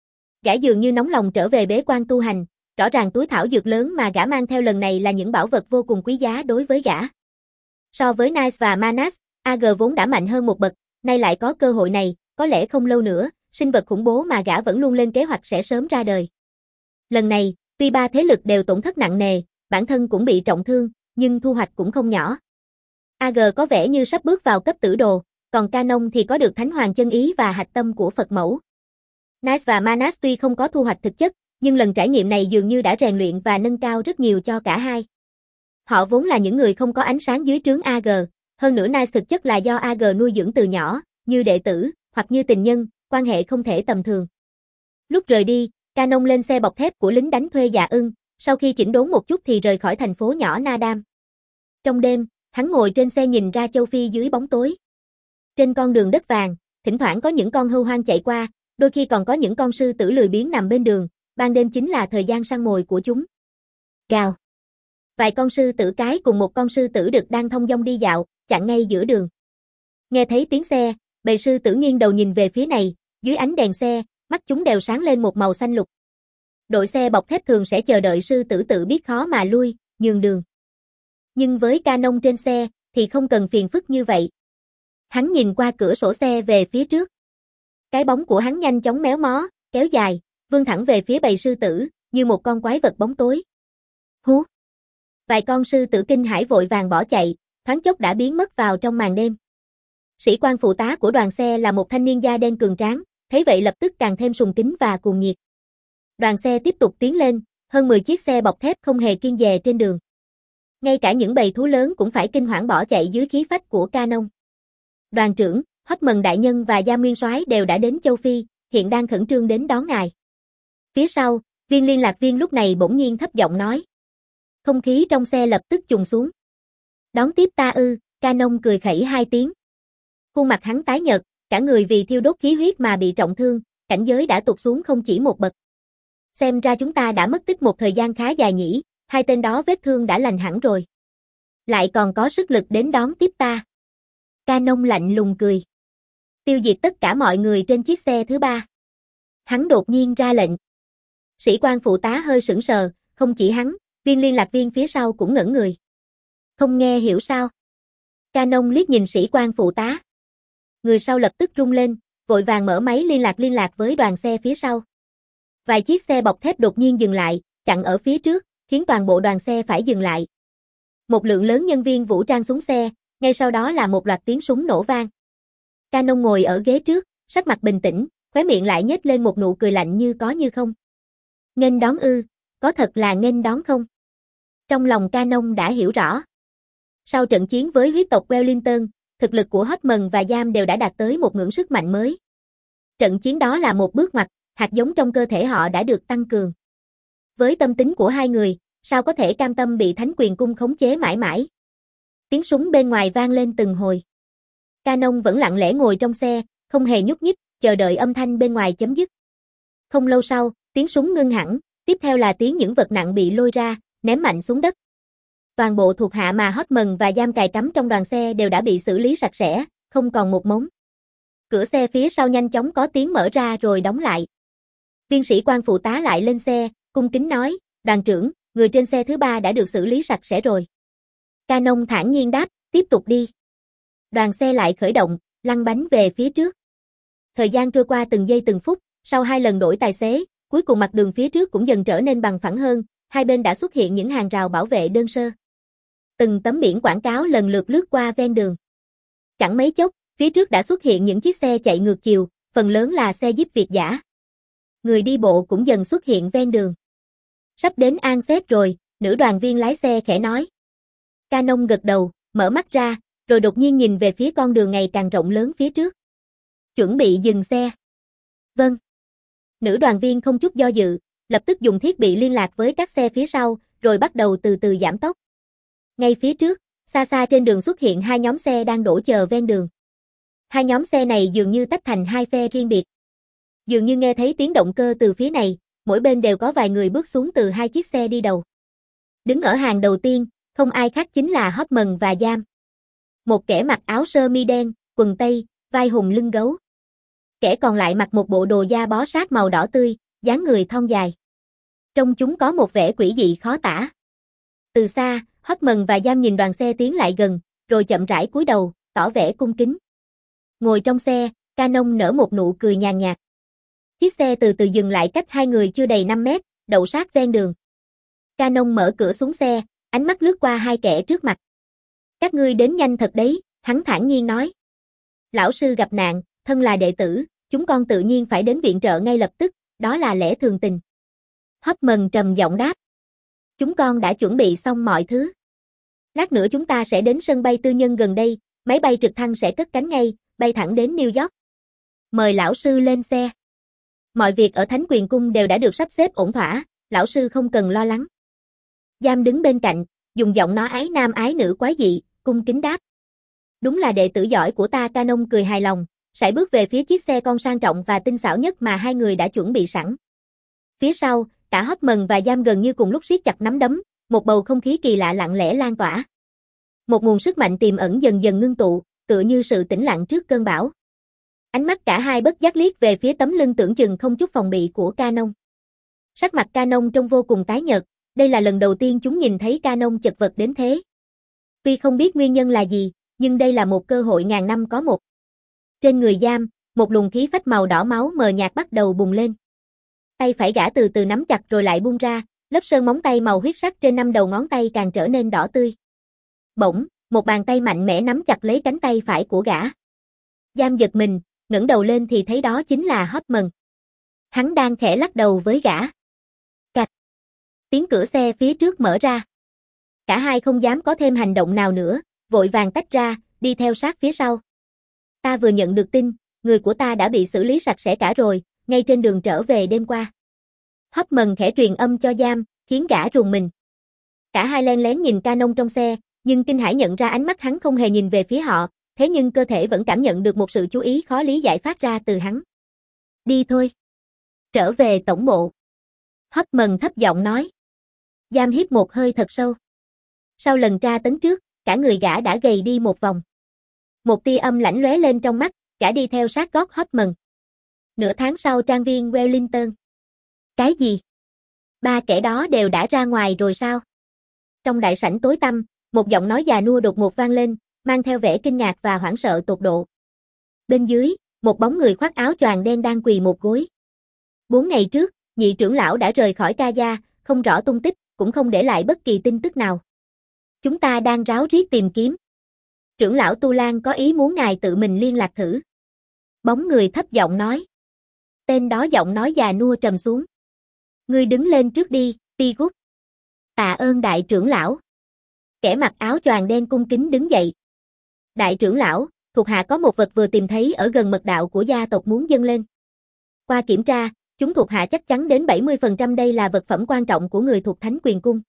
Gã dường như nóng lòng trở về bế quan tu hành, rõ ràng túi thảo dược lớn mà gã mang theo lần này là những bảo vật vô cùng quý giá đối với gã. So với Nice và Manas, a giê vốn đã mạnh hơn một bậc, nay lại có cơ hội này, có lẽ không lâu nữa, sinh vật khủng bố mà gã vẫn luôn lên kế hoạch sẽ sớm ra đời. Lần này, tuy ba thế lực đều tổn thất nặng nề, bản thân cũng bị trọng thương, nhưng thu hoạch cũng không nhỏ. a giê có vẻ như sắp bước vào cấp tử đồ, còn Canon thì có được Thánh Hoàng chân ý và hạch tâm của Phật mẫu. Nice và Manas tuy không có thu hoạch thực chất, nhưng lần trải nghiệm này dường như đã rèn luyện và nâng cao rất nhiều cho cả hai. Họ vốn là những người không có ánh sáng dưới trướng a giê, hơn nữa Nice thực chất là do a giê nuôi dưỡng từ nhỏ, như đệ tử, hoặc như tình nhân, quan hệ không thể tầm thường. Lúc rời đi, Canon lên xe bọc thép của lính đánh thuê Dạ Ưng, sau khi chỉnh đốn một chút thì rời khỏi thành phố nhỏ Nadam. Trong đêm, hắn ngồi trên xe nhìn ra châu Phi dưới bóng tối. Trên con đường đất vàng, thỉnh thoảng có những con hươu hoang chạy qua, đôi khi còn có những con sư tử lười biếng nằm bên đường, ban đêm chính là thời gian săn mồi của chúng. Gào. Vài con sư tử cái cùng một con sư tử đực đang thông dong đi dạo, chặn ngay giữa đường. Nghe thấy tiếng xe, bầy sư tử nghiêng đầu nhìn về phía này, dưới ánh đèn xe, mắt chúng đều sáng lên một màu xanh lục. Đội xe bọc thép thường sẽ chờ đợi sư tử tự biết khó mà lui, nhường đường. Nhưng với Canon trên xe, thì không cần phiền phức như vậy. Hắn nhìn qua cửa sổ xe về phía trước. Cái bóng của hắn nhanh chóng méo mó, kéo dài, vươn thẳng về phía bầy sư tử, như một con quái vật bóng tối. Hú! Vài con sư tử kinh hãi vội vàng bỏ chạy, thoáng chốc đã biến mất vào trong màn đêm. Sĩ quan phụ tá của đoàn xe là một thanh niên da đen cường tráng, thấy vậy lập tức càng thêm sùng kính và cuồng nhiệt. Đoàn xe tiếp tục tiến lên, hơn mười chiếc xe bọc thép không hề kiêng dè trên đường. Ngay cả những bầy thú lớn cũng phải kinh hoảng bỏ chạy dưới khí phách của Canon. Đoàn trưởng, Hoffman đại nhân và Gia Nguyên soái đều đã đến châu Phi, hiện đang khẩn trương đến đón ngài. Phía sau, viên liên lạc viên lúc này bỗng nhiên thấp giọng nói. Không khí trong xe lập tức trùng xuống. Đón tiếp ta ư, Canon cười khẩy hai tiếng. Khuôn mặt hắn tái nhợt, cả người vì thiêu đốt khí huyết mà bị trọng thương, cảnh giới đã tụt xuống không chỉ một bậc. Xem ra chúng ta đã mất tích một thời gian khá dài nhỉ, hai tên đó vết thương đã lành hẳn rồi. Lại còn có sức lực đến đón tiếp ta. Canon lạnh lùng cười. Tiêu diệt tất cả mọi người trên chiếc xe thứ ba. Hắn đột nhiên ra lệnh. Sĩ quan phụ tá hơi sững sờ, không chỉ hắn, viên liên lạc viên phía sau cũng ngẩn người. Không nghe hiểu sao? Canon liếc nhìn sĩ quan phụ tá. Người sau lập tức rung lên, vội vàng mở máy liên lạc liên lạc với đoàn xe phía sau. Vài chiếc xe bọc thép đột nhiên dừng lại, chặn ở phía trước, khiến toàn bộ đoàn xe phải dừng lại. Một lượng lớn nhân viên vũ trang xuống xe, ngay sau đó là một loạt tiếng súng nổ vang. Canon ngồi ở ghế trước, sắc mặt bình tĩnh, khóe miệng lại nhếch lên một nụ cười lạnh như có như không. Nghênh đón ư, có thật là nghênh đón không? Trong lòng Canon đã hiểu rõ. Sau trận chiến với huyết tộc Wellington, thực lực của Hoffman và Giam đều đã đạt tới một ngưỡng sức mạnh mới. Trận chiến đó là một bước ngoặt, hạt giống trong cơ thể họ đã được tăng cường. Với tâm tính của hai người, sao có thể cam tâm bị Thánh Quyền Cung khống chế mãi mãi? Tiếng súng bên ngoài vang lên từng hồi. Canon vẫn lặng lẽ ngồi trong xe, không hề nhúc nhích, chờ đợi âm thanh bên ngoài chấm dứt. Không lâu sau, tiếng súng ngưng hẳn, tiếp theo là tiếng những vật nặng bị lôi ra, ném mạnh xuống đất. Toàn bộ thuộc hạ mà Hoffman và Giam cài cắm trong đoàn xe đều đã bị xử lý sạch sẽ, không còn một mống. Cửa xe phía sau nhanh chóng có tiếng mở ra rồi đóng lại. Viên sĩ quan phụ tá lại lên xe, cung kính nói, đoàn trưởng, người trên xe thứ ba đã được xử lý sạch sẽ rồi. Canon thản nhiên đáp, tiếp tục đi. Đoàn xe lại khởi động, lăn bánh về phía trước. Thời gian trôi qua từng giây từng phút, sau hai lần đổi tài xế, cuối cùng mặt đường phía trước cũng dần trở nên bằng phẳng hơn, hai bên đã xuất hiện những hàng rào bảo vệ đơn sơ. Từng tấm biển quảng cáo lần lượt lướt qua ven đường. Chẳng mấy chốc, phía trước đã xuất hiện những chiếc xe chạy ngược chiều, phần lớn là xe Jeep Việt dã. Người đi bộ cũng dần xuất hiện ven đường. Sắp đến An Xếp rồi, nữ đoàn viên lái xe khẽ nói. Canon gật đầu, mở mắt ra, rồi đột nhiên nhìn về phía con đường ngày càng rộng lớn phía trước. Chuẩn bị dừng xe. Vâng. Nữ đoàn viên không chút do dự, lập tức dùng thiết bị liên lạc với các xe phía sau, rồi bắt đầu từ từ giảm tốc. Ngay phía trước, xa xa trên đường xuất hiện hai nhóm xe đang đổ chờ ven đường. Hai nhóm xe này dường như tách thành hai phe riêng biệt. Dường như nghe thấy tiếng động cơ từ phía này, mỗi bên đều có vài người bước xuống từ hai chiếc xe đi đầu. Đứng ở hàng đầu tiên, không ai khác chính là Hoffman và Giam. Một kẻ mặc áo sơ mi đen, quần tây, vai hùng lưng gấu. Kẻ còn lại mặc một bộ đồ da bó sát màu đỏ tươi, dáng người thon dài. Trông chúng có một vẻ quỷ dị khó tả. Từ xa, Hoffman và Giam nhìn đoàn xe tiến lại gần, rồi chậm rãi cúi đầu, tỏ vẻ cung kính. Ngồi trong xe, Canon nở một nụ cười nhàn nhạt. Chiếc xe từ từ dừng lại cách hai người chưa đầy năm mét, đậu sát ven đường. Canon mở cửa xuống xe, ánh mắt lướt qua hai kẻ trước mặt. Các ngươi đến nhanh thật đấy, hắn thản nhiên nói. Lão sư gặp nạn, thân là đệ tử, chúng con tự nhiên phải đến viện trợ ngay lập tức, đó là lẽ thường tình. Hoffman trầm giọng đáp. Chúng con đã chuẩn bị xong mọi thứ. Lát nữa chúng ta sẽ đến sân bay tư nhân gần đây, máy bay trực thăng sẽ cất cánh ngay, bay thẳng đến New York. Mời lão sư lên xe. Mọi việc ở Thánh Quyền Cung đều đã được sắp xếp ổn thỏa, lão sư không cần lo lắng. Giam đứng bên cạnh, dùng giọng nói ái nam ái nữ quái dị, cung kính đáp. Đúng là đệ tử giỏi của ta. Canon cười hài lòng, sải bước về phía chiếc xe con sang trọng và tinh xảo nhất mà hai người đã chuẩn bị sẵn. Phía sau, cả Hoffman và Giam gần như cùng lúc siết chặt nắm đấm, một bầu không khí kỳ lạ lặng lẽ lan tỏa. Một nguồn sức mạnh tiềm ẩn dần dần ngưng tụ, tựa như sự tĩnh lặng trước cơn bão. Ánh mắt cả hai bất giác liếc về phía tấm lưng tưởng chừng không chút phòng bị của Canon. Sắc mặt Canon trông vô cùng tái nhợt, đây là lần đầu tiên chúng nhìn thấy Canon chật vật đến thế. Tuy không biết nguyên nhân là gì, nhưng đây là một cơ hội ngàn năm có một. Trên người Giam, một luồng khí phách màu đỏ máu mờ nhạt bắt đầu bùng lên. Tay phải gã từ từ nắm chặt rồi lại buông ra, lớp sơn móng tay màu huyết sắc trên năm đầu ngón tay càng trở nên đỏ tươi. Bỗng, một bàn tay mạnh mẽ nắm chặt lấy cánh tay phải của gã. Giam giật mình, ngẩng đầu lên thì thấy đó chính là Hoffman. Hắn đang khẽ lắc đầu với gã. Cạch. Tiếng cửa xe phía trước mở ra. Cả hai không dám có thêm hành động nào nữa, vội vàng tách ra, đi theo sát phía sau. Ta vừa nhận được tin, người của ta đã bị xử lý sạch sẽ cả rồi, ngay trên đường trở về đêm qua. Hoffman khẽ truyền âm cho Giam, khiến gã rùng mình. Cả hai len lén nhìn Canon trong xe, nhưng kinh hãi nhận ra ánh mắt hắn không hề nhìn về phía họ, thế nhưng cơ thể vẫn cảm nhận được một sự chú ý khó lý giải phát ra từ hắn. Đi thôi. Trở về tổng bộ. Hoffman thấp giọng nói. Giam hít một hơi thật sâu. Sau lần tra tấn trước, cả người gã đã gầy đi một vòng. Một tia âm lãnh lóe lên trong mắt, gã đi theo sát gót Hoffman. Nửa tháng sau trang viên Wellington. Cái gì? Ba kẻ đó đều đã ra ngoài rồi sao? Trong đại sảnh tối tăm, một giọng nói già nua đột ngột vang lên, mang theo vẻ kinh ngạc và hoảng sợ tột độ. Bên dưới, một bóng người khoác áo choàng đen đang quỳ một gối. Bốn ngày trước, nhị trưởng lão đã rời khỏi Ca Gia, không rõ tung tích, cũng không để lại bất kỳ tin tức nào. Chúng ta đang ráo riết tìm kiếm. Trưởng lão Tu Lan có ý muốn ngài tự mình liên lạc thử. Bóng người thấp giọng nói. Tên đó giọng nói già nua trầm xuống. Ngươi đứng lên trước đi, Tigut. Tạ ơn đại trưởng lão. Kẻ mặc áo choàng đen cung kính đứng dậy. Đại trưởng lão, thuộc hạ có một vật vừa tìm thấy ở gần mật đạo của gia tộc muốn dâng lên. Qua kiểm tra, chúng thuộc hạ chắc chắn đến bảy mươi phần trăm đây là vật phẩm quan trọng của người thuộc Thánh Quyền Cung.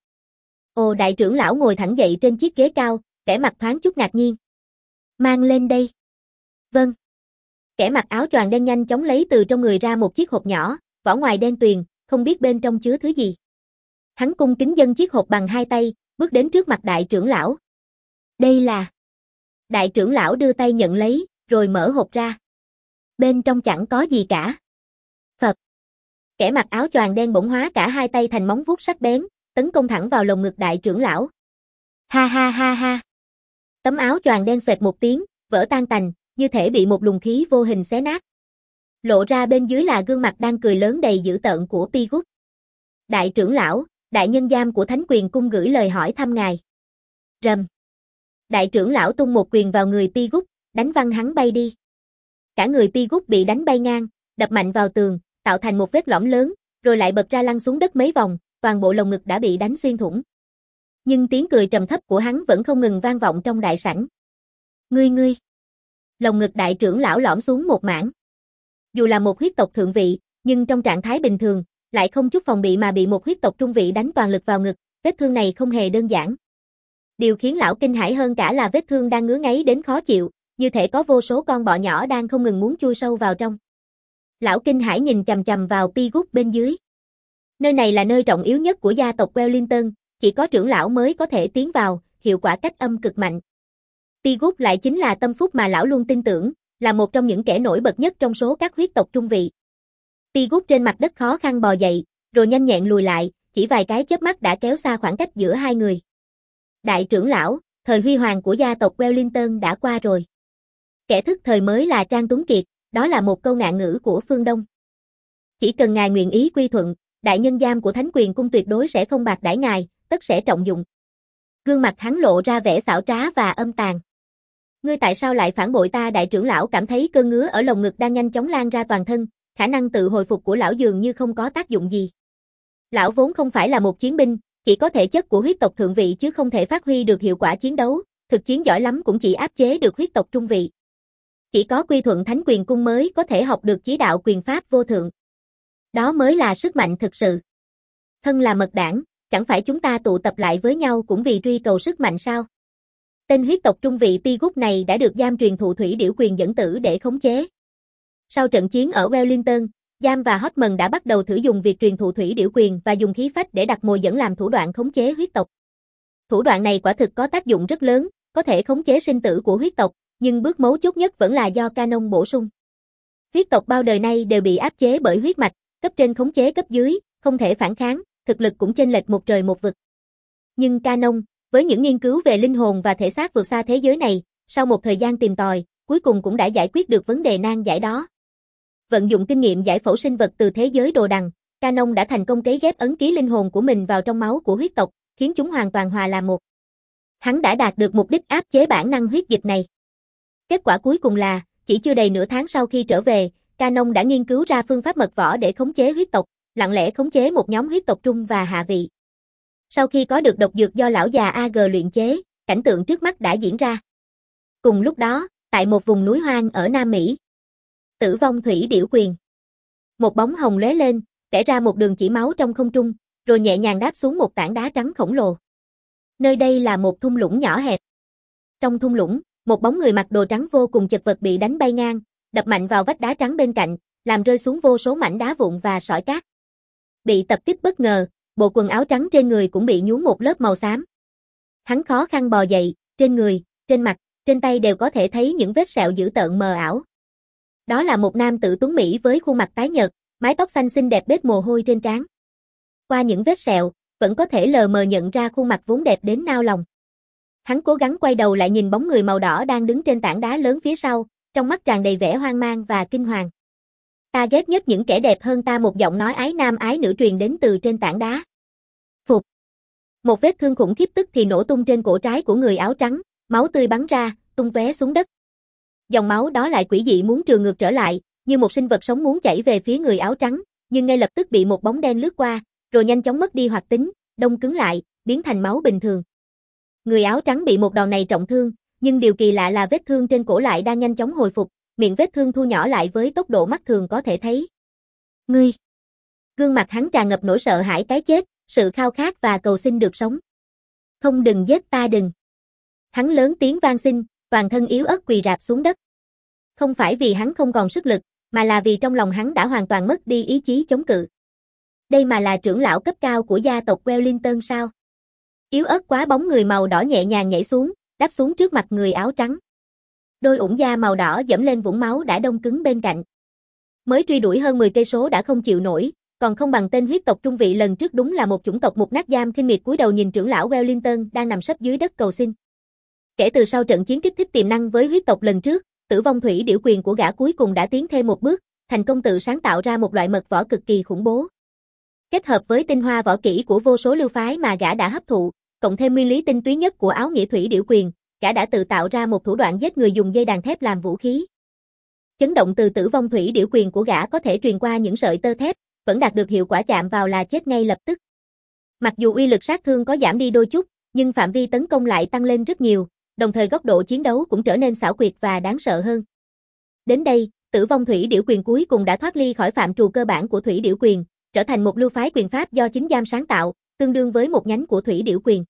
Ồ, đại trưởng lão ngồi thẳng dậy trên chiếc ghế cao, vẻ mặt thoáng chút ngạc nhiên. Mang lên đây. Vâng. Kẻ mặc áo choàng đen nhanh chóng lấy từ trong người ra một chiếc hộp nhỏ, vỏ ngoài đen tuyền, không biết bên trong chứa thứ gì. Hắn cung kính dâng chiếc hộp bằng hai tay, bước đến trước mặt đại trưởng lão. Đây là... Đại trưởng lão đưa tay nhận lấy, rồi mở hộp ra. Bên trong chẳng có gì cả. Phập. Kẻ mặc áo choàng đen bỗng hóa cả hai tay thành móng vuốt sắc bén, tấn công thẳng vào lồng ngực đại trưởng lão. Ha ha ha ha. Tấm áo choàng đen xoẹt một tiếng, vỡ tan tành, như thể bị một luồng khí vô hình xé nát. Lộ ra bên dưới là gương mặt đang cười lớn đầy dữ tợn của Pi Gúc. Đại trưởng lão, đại nhân giam của Thánh Quyền Cung gửi lời hỏi thăm ngài. Rầm. Đại trưởng lão tung một quyền vào người Pi Gúc, đánh văng hắn bay đi. Cả người Pi Gúc bị đánh bay ngang, đập mạnh vào tường, tạo thành một vết lõm lớn, rồi lại bật ra lăn xuống đất mấy vòng, toàn bộ lồng ngực đã bị đánh xuyên thủng. Nhưng tiếng cười trầm thấp của hắn vẫn không ngừng vang vọng trong đại sảnh. Ngươi ngươi. Lồng ngực đại trưởng lão lõm xuống một mảng. Dù là một huyết tộc thượng vị, nhưng trong trạng thái bình thường, lại không chút phòng bị mà bị một huyết tộc trung vị đánh toàn lực vào ngực, vết thương này không hề đơn giản. Điều khiến lão kinh hãi hơn cả là vết thương đang ngứa ngáy đến khó chịu, như thể có vô số con bọ nhỏ đang không ngừng muốn chui sâu vào trong. Lão kinh hãi nhìn chằm chằm vào Pi Gúc bên dưới. Nơi này là nơi trọng yếu nhất của gia tộc Wellington, chỉ có trưởng lão mới có thể tiến vào, hiệu quả cách âm cực mạnh. Pi Gúc lại chính là tâm phúc mà lão luôn tin tưởng, là một trong những kẻ nổi bật nhất trong số các huyết tộc trung vị. Pi Gúc trên mặt đất khó khăn bò dậy, rồi nhanh nhẹn lùi lại, chỉ vài cái chớp mắt đã kéo xa khoảng cách giữa hai người. Đại trưởng lão, thời huy hoàng của gia tộc Wellington đã qua rồi. Kẻ thức thời mới là Trang Tuấn Kiệt, đó là một câu ngạn ngữ của phương Đông. Chỉ cần ngài nguyện ý quy thuận, đại nhân giam của Thánh Quyền Cung tuyệt đối sẽ không bạc đãi ngài, tất sẽ trọng dụng. Gương mặt hắn lộ ra vẻ xảo trá và âm tàn. Ngươi tại sao lại phản bội ta? Đại trưởng lão cảm thấy cơn ngứa ở lồng ngực đang nhanh chóng lan ra toàn thân, khả năng tự hồi phục của lão dường như không có tác dụng gì. Lão vốn không phải là một chiến binh, chỉ có thể chất của huyết tộc thượng vị chứ không thể phát huy được hiệu quả chiến đấu, thực chiến giỏi lắm cũng chỉ áp chế được huyết tộc trung vị. Chỉ có quy thuận Thánh Quyền Cung mới có thể học được chí đạo quyền pháp vô thượng. Đó mới là sức mạnh thực sự. Thân là mật đảng, chẳng phải chúng ta tụ tập lại với nhau cũng vì truy cầu sức mạnh sao? Tên huyết tộc trung vị Pi Gúc này đã được Giam truyền thụ thủy điểu quyền dẫn tử để khống chế. Sau trận chiến ở Wellington, Giam và Hotman đã bắt đầu thử dùng việc truyền thụ thủy điểu quyền và dùng khí phách để đặt mồi dẫn làm thủ đoạn khống chế huyết tộc. Thủ đoạn này quả thực có tác dụng rất lớn, có thể khống chế sinh tử của huyết tộc, nhưng bước mấu chốt nhất vẫn là do canon bổ sung. Huyết tộc bao đời nay đều bị áp chế bởi huyết mạch, cấp trên khống chế cấp dưới, không thể phản kháng, thực lực cũng chênh lệch một trời một vực. Nhưng canon, với những nghiên cứu về linh hồn và thể xác vượt xa thế giới này, sau một thời gian tìm tòi, cuối cùng cũng đã giải quyết được vấn đề nan giải đó. Vận dụng kinh nghiệm giải phẫu sinh vật từ thế giới đồ đằng, canon đã thành công cấy ghép ấn ký linh hồn của mình vào trong máu của huyết tộc, khiến chúng hoàn toàn hòa làm một. Hắn đã đạt được mục đích áp chế bản năng huyết dịch này. Kết quả cuối cùng là, chỉ chưa đầy nửa tháng sau khi trở về, canon đã nghiên cứu ra phương pháp mật võ để khống chế huyết tộc, lặng lẽ khống chế một nhóm huyết tộc trung và hạ vị. Sau khi có được độc dược do lão già a giê luyện chế, cảnh tượng trước mắt đã diễn ra. Cùng lúc đó, tại một vùng núi hoang ở Nam Mỹ, Tử vong thủy điểu quyền. Một bóng hồng lóe lên, vẽ ra một đường chỉ máu trong không trung, rồi nhẹ nhàng đáp xuống một tảng đá trắng khổng lồ. Nơi đây là một thung lũng nhỏ hẹp. Trong thung lũng, một bóng người mặc đồ trắng vô cùng chật vật bị đánh bay ngang, đập mạnh vào vách đá trắng bên cạnh, làm rơi xuống vô số mảnh đá vụn và sỏi cát. Bị tập kích bất ngờ, bộ quần áo trắng trên người cũng bị nhuốm một lớp màu xám. Hắn khó khăn bò dậy, trên người, trên mặt, trên tay đều có thể thấy những vết sẹo dữ tợn mờ ảo. Đó là một nam tử tuấn mỹ với khuôn mặt tái nhợt, mái tóc xanh xinh đẹp bết mồ hôi trên trán. Qua những vết sẹo, vẫn có thể lờ mờ nhận ra khuôn mặt vốn đẹp đến nao lòng. Hắn cố gắng quay đầu lại nhìn bóng người màu đỏ đang đứng trên tảng đá lớn phía sau, trong mắt tràn đầy vẻ hoang mang và kinh hoàng. Ta ghét nhất những kẻ đẹp hơn ta, một giọng nói ái nam ái nữ truyền đến từ trên tảng đá. Phục. Một vết thương khủng khiếp tức thì nổ tung trên cổ trái của người áo trắng, máu tươi bắn ra, tung tóe xuống đất. Dòng máu đó lại quỷ dị muốn trườn ngược trở lại, như một sinh vật sống muốn chảy về phía người áo trắng, nhưng ngay lập tức bị một bóng đen lướt qua, rồi nhanh chóng mất đi hoạt tính, đông cứng lại, biến thành máu bình thường. Người áo trắng bị một đòn này trọng thương, nhưng điều kỳ lạ là vết thương trên cổ lại đang nhanh chóng hồi phục, miệng vết thương thu nhỏ lại với tốc độ mắt thường có thể thấy. Ngươi! Gương mặt hắn tràn ngập nỗi sợ hãi cái chết, sự khao khát và cầu xin được sống. Không, đừng giết ta, đừng! Hắn lớn tiếng van xin, toàn thân yếu ớt quỳ rạp xuống đất. Không phải vì hắn không còn sức lực, mà là vì trong lòng hắn đã hoàn toàn mất đi ý chí chống cự. Đây mà là trưởng lão cấp cao của gia tộc Wellington sao? Yếu ớt quá, bóng người màu đỏ nhẹ nhàng nhảy xuống, đáp xuống trước mặt người áo trắng. Đôi ủng da màu đỏ dẫm lên vũng máu đã đông cứng bên cạnh. mới truy đuổi hơn mười cây số đã không chịu nổi, còn không bằng tên huyết tộc trung vị lần trước đúng là một chủng tộc mục nát giam khinh miệt cúi đầu nhìn trưởng lão Wellington đang nằm sấp dưới đất cầu xin. Kể từ sau trận chiến kích thích tiềm năng với huyết tộc lần trước, Tử Vong Thủy Điểu Quyền của gã cuối cùng đã tiến thêm một bước, thành công tự sáng tạo ra một loại mật võ cực kỳ khủng bố. Kết hợp với tinh hoa võ kỹ của vô số lưu phái mà gã đã hấp thụ, cộng thêm nguyên lý tinh túy nhất của áo nghĩa Thủy Điểu Quyền, gã đã tự tạo ra một thủ đoạn giết người dùng dây đàn thép làm vũ khí. Chấn động từ Tử Vong Thủy Điểu Quyền của gã có thể truyền qua những sợi tơ thép, vẫn đạt được hiệu quả chạm vào là chết ngay lập tức. Mặc dù uy lực sát thương có giảm đi đôi chút, nhưng phạm vi tấn công lại tăng lên rất nhiều, đồng thời góc độ chiến đấu cũng trở nên xảo quyệt và đáng sợ hơn. Đến đây, Tử Vong Thủy Điểu Quyền cuối cùng đã thoát ly khỏi phạm trù cơ bản của Thủy Điểu Quyền, trở thành một lưu phái quyền pháp do chính giam sáng tạo, tương đương với một nhánh của Thủy Điểu Quyền.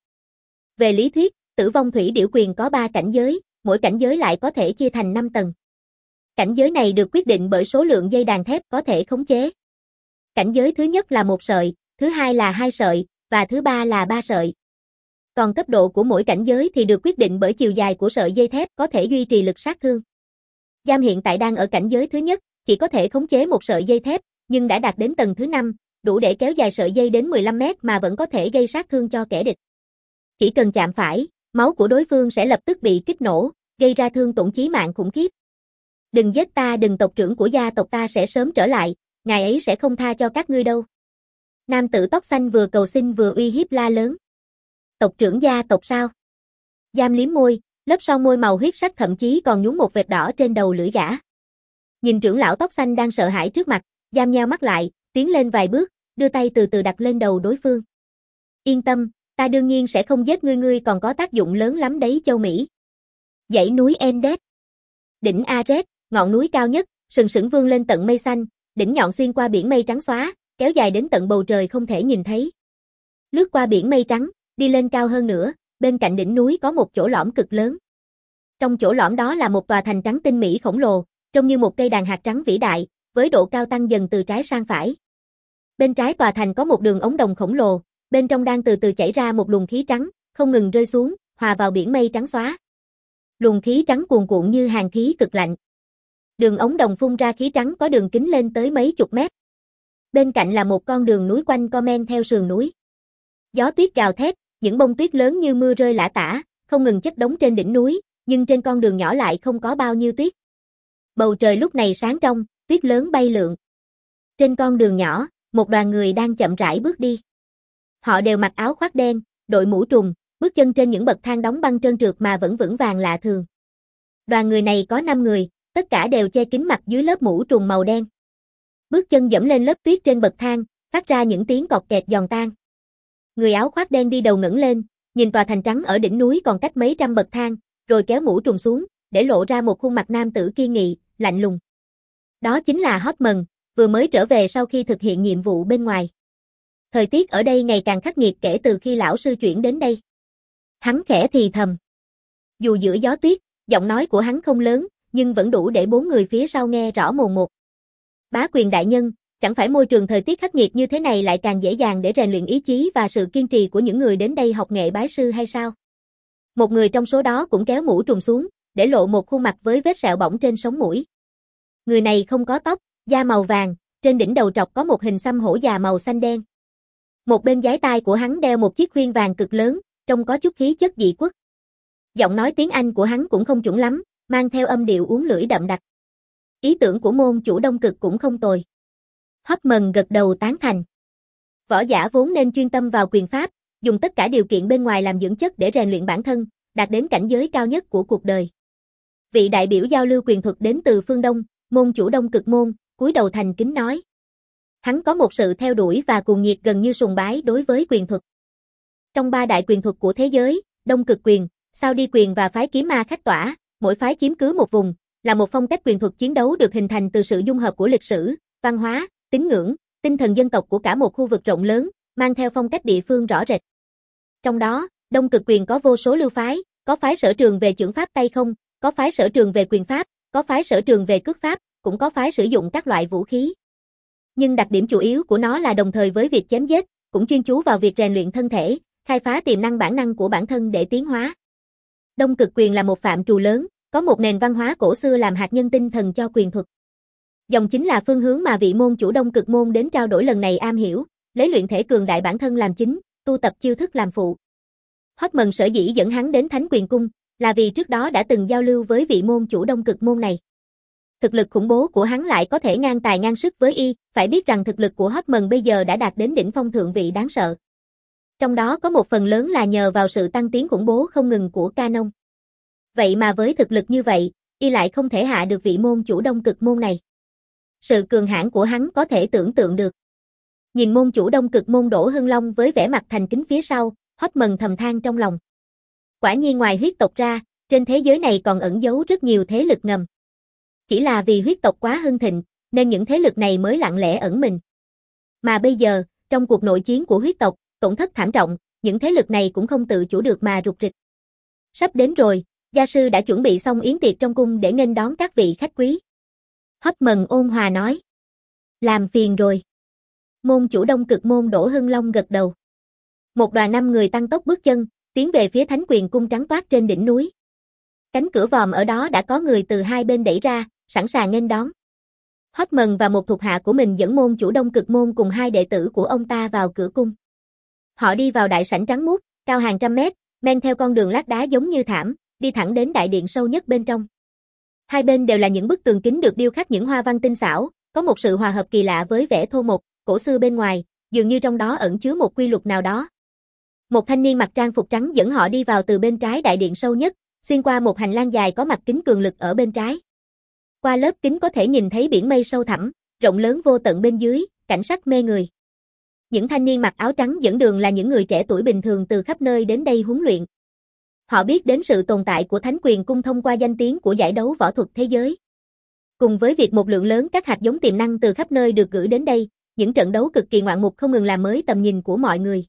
Về lý thuyết, Tử Vong Thủy Điểu Quyền có ba cảnh giới, mỗi cảnh giới lại có thể chia thành năm tầng. Cảnh giới này được quyết định bởi số lượng dây đàn thép có thể khống chế. Cảnh giới thứ nhất là một sợi, thứ hai là hai sợi, và thứ ba là ba sợi. Còn cấp độ của mỗi cảnh giới thì được quyết định bởi chiều dài của sợi dây thép có thể duy trì lực sát thương. Giam hiện tại đang ở cảnh giới thứ nhất, chỉ có thể khống chế một sợi dây thép, nhưng đã đạt đến tầng thứ năm, đủ để kéo dài sợi dây đến mười lăm mét mà vẫn có thể gây sát thương cho kẻ địch. Chỉ cần chạm phải, máu của đối phương sẽ lập tức bị kích nổ, gây ra thương tổn chí mạng khủng khiếp. Đừng giết ta, đừng, tộc trưởng của gia tộc ta sẽ sớm trở lại, ngài ấy sẽ không tha cho các ngươi đâu. Nam tử tóc xanh vừa cầu xin vừa uy hiếp la lớn. Tộc trưởng gia tộc sao? Giam liếm môi, lớp son môi màu huyết sắc thậm chí còn nhúng một vệt đỏ trên đầu lưỡi gã. Nhìn trưởng lão tóc xanh đang sợ hãi trước mặt, Giam nheo mắt lại, tiến lên vài bước, đưa tay từ từ đặt lên đầu đối phương. Yên tâm, ta đương nhiên sẽ không giết ngươi, ngươi còn có tác dụng lớn lắm đấy châu Mỹ. Dãy núi Endes. Đỉnh Ares, ngọn núi cao nhất, sừng sững vươn lên tận mây xanh, đỉnh nhọn xuyên qua biển mây trắng xóa, kéo dài đến tận bầu trời không thể nhìn thấy. Lướt qua biển mây trắng, đi lên cao hơn nữa, bên cạnh đỉnh núi có một chỗ lõm cực lớn. Trong chỗ lõm đó là một tòa thành trắng tinh mỹ khổng lồ, trông như một cây đàn hạt trắng vĩ đại, với độ cao tăng dần từ trái sang phải. Bên trái tòa thành có một đường ống đồng khổng lồ, bên trong đang từ từ chảy ra một luồng khí trắng, không ngừng rơi xuống, hòa vào biển mây trắng xóa. Luồng khí trắng cuồn cuộn như hàn khí cực lạnh. Đường ống đồng phun ra khí trắng có đường kính lên tới mấy chục mét. Bên cạnh là một con đường núi quanh co men theo sườn núi. Gió tuyết gào thét, những bông tuyết lớn như mưa rơi lả tả, không ngừng chất đống trên đỉnh núi, nhưng trên con đường nhỏ lại không có bao nhiêu tuyết. Bầu trời lúc này sáng trong, tuyết lớn bay lượn. Trên con đường nhỏ, một đoàn người đang chậm rãi bước đi. Họ đều mặc áo khoác đen, đội mũ trùm, bước chân trên những bậc thang đóng băng trơn trượt mà vẫn vững vàng lạ thường. Đoàn người này có năm người, tất cả đều che kín mặt dưới lớp mũ trùm màu đen. Bước chân dẫm lên lớp tuyết trên bậc thang, phát ra những tiếng cọt kẹt giòn tan. Người áo khoác đen đi đầu ngẩng lên, nhìn tòa thành trắng ở đỉnh núi còn cách mấy trăm bậc thang, rồi kéo mũ trùm xuống, để lộ ra một khuôn mặt nam tử kiên nghị, lạnh lùng. Đó chính là Hotman, vừa mới trở về sau khi thực hiện nhiệm vụ bên ngoài. Thời tiết ở đây ngày càng khắc nghiệt kể từ khi lão sư chuyển đến đây. Hắn khẽ thì thầm. Dù giữa gió tuyết, giọng nói của hắn không lớn, nhưng vẫn đủ để bốn người phía sau nghe rõ mồn một. Bá quyền đại nhân, chẳng phải môi trường thời tiết khắc nghiệt như thế này lại càng dễ dàng để rèn luyện ý chí và sự kiên trì của những người đến đây học nghệ bái sư hay sao? Một người trong số đó cũng kéo mũ trùm xuống, để lộ một khuôn mặt với vết sẹo bỏng trên sống mũi. Người này không có tóc, da màu vàng, trên đỉnh đầu trọc có một hình xăm hổ già màu xanh đen. Một bên giái tai của hắn đeo một chiếc khuyên vàng cực lớn, trông có chút khí chất dị quốc. Giọng nói tiếng Anh của hắn cũng không chuẩn lắm, mang theo âm điệu uốn lưỡi đậm đặc. Ý tưởng của môn chủ Đông Cực cũng không tồi. Hotman gật đầu tán thành. Võ giả vốn nên chuyên tâm vào quyền pháp, dùng tất cả điều kiện bên ngoài làm dưỡng chất để rèn luyện bản thân, đạt đến cảnh giới cao nhất của cuộc đời. Vị đại biểu giao lưu quyền thuật đến từ phương Đông, môn chủ Đông Cực môn, cúi đầu thành kính nói. Hắn có một sự theo đuổi và cuồng nhiệt gần như sùng bái đối với quyền thuật. Trong ba đại quyền thuật của thế giới, Đông Cực quyền, Sao Đi quyền và phái kiếm ma khách tỏa, mỗi phái chiếm cứ một vùng, là một phong cách quyền thuật chiến đấu được hình thành từ sự dung hợp của lịch sử, văn hóa, tín ngưỡng, tinh thần dân tộc của cả một khu vực rộng lớn, mang theo phong cách địa phương rõ rệt. Trong đó, Đông Cực quyền có vô số lưu phái, có phái sở trường về chưởng pháp tay không, có phái sở trường về quyền pháp, có phái sở trường về cước pháp, cũng có phái sử dụng các loại vũ khí. Nhưng đặc điểm chủ yếu của nó là đồng thời với việc chém giết, cũng chuyên chú vào việc rèn luyện thân thể, khai phá tiềm năng bản năng của bản thân để tiến hóa. Đông Cực quyền là một phạm trù lớn, có một nền văn hóa cổ xưa làm hạt nhân tinh thần cho quyền thuật. Dòng chính là phương hướng mà vị môn chủ Đông Cực môn đến trao đổi lần này am hiểu, lấy luyện thể cường đại bản thân làm chính, tu tập chiêu thức làm phụ. Hoffman sở dĩ dẫn hắn đến Thánh Quyền Cung, là vì trước đó đã từng giao lưu với vị môn chủ Đông Cực môn này. Thực lực khủng bố của hắn lại có thể ngang tài ngang sức với y, phải biết rằng thực lực của Hoffman bây giờ đã đạt đến đỉnh phong thượng vị đáng sợ. Trong đó có một phần lớn là nhờ vào sự tăng tiến khủng bố không ngừng của Canon. Vậy mà với thực lực như vậy, y lại không thể hạ được vị môn chủ Đông Cực môn này. Sự cường hãn của hắn có thể tưởng tượng được. Nhìn môn chủ Đông Cực môn Đỗ Hưng Long với vẻ mặt thành kính phía sau, Hoffman thầm than trong lòng. Quả nhiên ngoài huyết tộc ra, trên thế giới này còn ẩn giấu rất nhiều thế lực ngầm. Chỉ là vì huyết tộc quá hưng thịnh, nên những thế lực này mới lặng lẽ ẩn mình. Mà bây giờ, trong cuộc nội chiến của huyết tộc, tổn thất thảm trọng, những thế lực này cũng không tự chủ được mà rục rịch. Sắp đến rồi, gia sư đã chuẩn bị xong yến tiệc trong cung để nghênh đón các vị khách quý. Hoffman ôn hòa nói. Làm phiền rồi. Môn chủ Đông Cực môn Đỗ Hưng Long gật đầu. Một đoàn năm người tăng tốc bước chân, tiến về phía Thánh Quyền Cung trắng toát trên đỉnh núi. Cánh cửa vòm ở đó đã có người từ hai bên đẩy ra, sẵn sàng nghênh đón. Hoffman và một thuộc hạ của mình dẫn môn chủ Đông Cực môn cùng hai đệ tử của ông ta vào cửa cung. Họ đi vào đại sảnh trắng muốt, cao hàng trăm mét, men theo con đường lát đá giống như thảm, đi thẳng đến đại điện sâu nhất bên trong. Hai bên đều là những bức tường kính được điêu khắc những hoa văn tinh xảo, có một sự hòa hợp kỳ lạ với vẻ thô mộc, cổ xưa bên ngoài, dường như trong đó ẩn chứa một quy luật nào đó. Một thanh niên mặc trang phục trắng dẫn họ đi vào từ bên trái đại điện sâu nhất, xuyên qua một hành lang dài có mặt kính cường lực ở bên trái. Qua lớp kính có thể nhìn thấy biển mây sâu thẳm, rộng lớn vô tận bên dưới, cảnh sắc mê người. Những thanh niên mặc áo trắng dẫn đường là những người trẻ tuổi bình thường từ khắp nơi đến đây huấn luyện. Họ biết đến sự tồn tại của Thánh Quyền Cung thông qua danh tiếng của giải đấu võ thuật thế giới. Cùng với việc một lượng lớn các hạt giống tiềm năng từ khắp nơi được gửi đến đây, những trận đấu cực kỳ ngoạn mục không ngừng làm mới tầm nhìn của mọi người.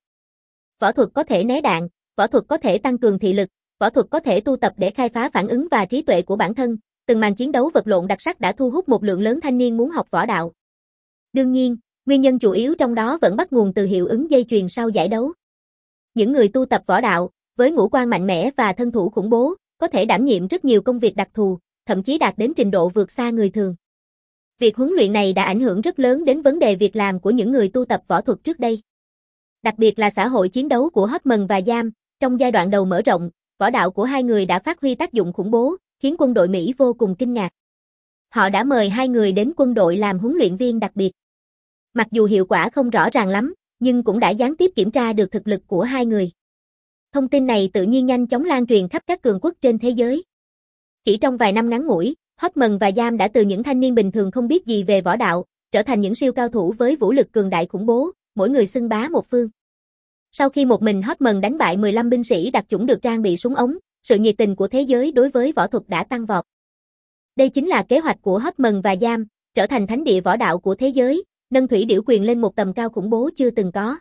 Võ thuật có thể né đạn, võ thuật có thể tăng cường thị lực, võ thuật có thể tu tập để khai phá phản ứng và trí tuệ của bản thân, từng màn chiến đấu vật lộn đặc sắc đã thu hút một lượng lớn thanh niên muốn học võ đạo. Đương nhiên, nguyên nhân chủ yếu trong đó vẫn bắt nguồn từ hiệu ứng dây chuyền sau giải đấu. Những người tu tập võ đạo, với ngũ quan mạnh mẽ và thân thủ khủng bố, có thể đảm nhiệm rất nhiều công việc đặc thù, thậm chí đạt đến trình độ vượt xa người thường. Việc huấn luyện này đã ảnh hưởng rất lớn đến vấn đề việc làm của những người tu tập võ thuật trước đây. Đặc biệt là xã hội chiến đấu của Hoffman và Giam, trong giai đoạn đầu mở rộng, võ đạo của hai người đã phát huy tác dụng khủng bố, khiến quân đội Mỹ vô cùng kinh ngạc. Họ đã mời hai người đến quân đội làm huấn luyện viên đặc biệt. Mặc dù hiệu quả không rõ ràng lắm, nhưng cũng đã gián tiếp kiểm tra được thực lực của hai người. Thông tin này tự nhiên nhanh chóng lan truyền khắp các cường quốc trên thế giới. Chỉ trong vài năm ngắn ngủi, Hoffman và Giam đã từ những thanh niên bình thường không biết gì về võ đạo, trở thành những siêu cao thủ với vũ lực cường đại khủng bố, mỗi người xưng bá một phương. Sau khi một mình Hoffman đánh bại mười lăm binh sĩ đặc chủng được trang bị súng ống, sự nhiệt tình của thế giới đối với võ thuật đã tăng vọt. Đây chính là kế hoạch của Hoffman và Giam, trở thành thánh địa võ đạo của thế giới, nâng thủy điểu quyền lên một tầm cao khủng bố chưa từng có.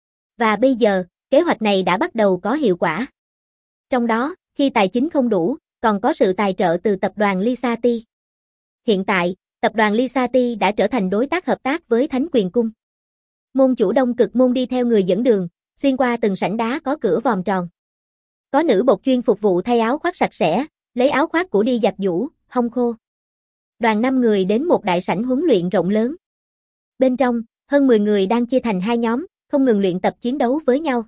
Và bây giờ, kế hoạch này đã bắt đầu có hiệu quả. Trong đó, khi tài chính không đủ, còn có sự tài trợ từ tập đoàn Lisati. Hiện tại, tập đoàn Lisati đã trở thành đối tác hợp tác với Thánh Quyền Cung. Môn chủ Đông Cực môn đi theo người dẫn đường, xuyên qua từng sảnh đá có cửa vòm tròn. Có nữ bột chuyên phục vụ thay áo khoác sạch sẽ, lấy áo khoác cũ đi giặt giũ, hong khô. Đoàn năm người đến một đại sảnh huấn luyện rộng lớn. Bên trong, hơn mười người đang chia thành hai nhóm, không ngừng luyện tập chiến đấu với nhau.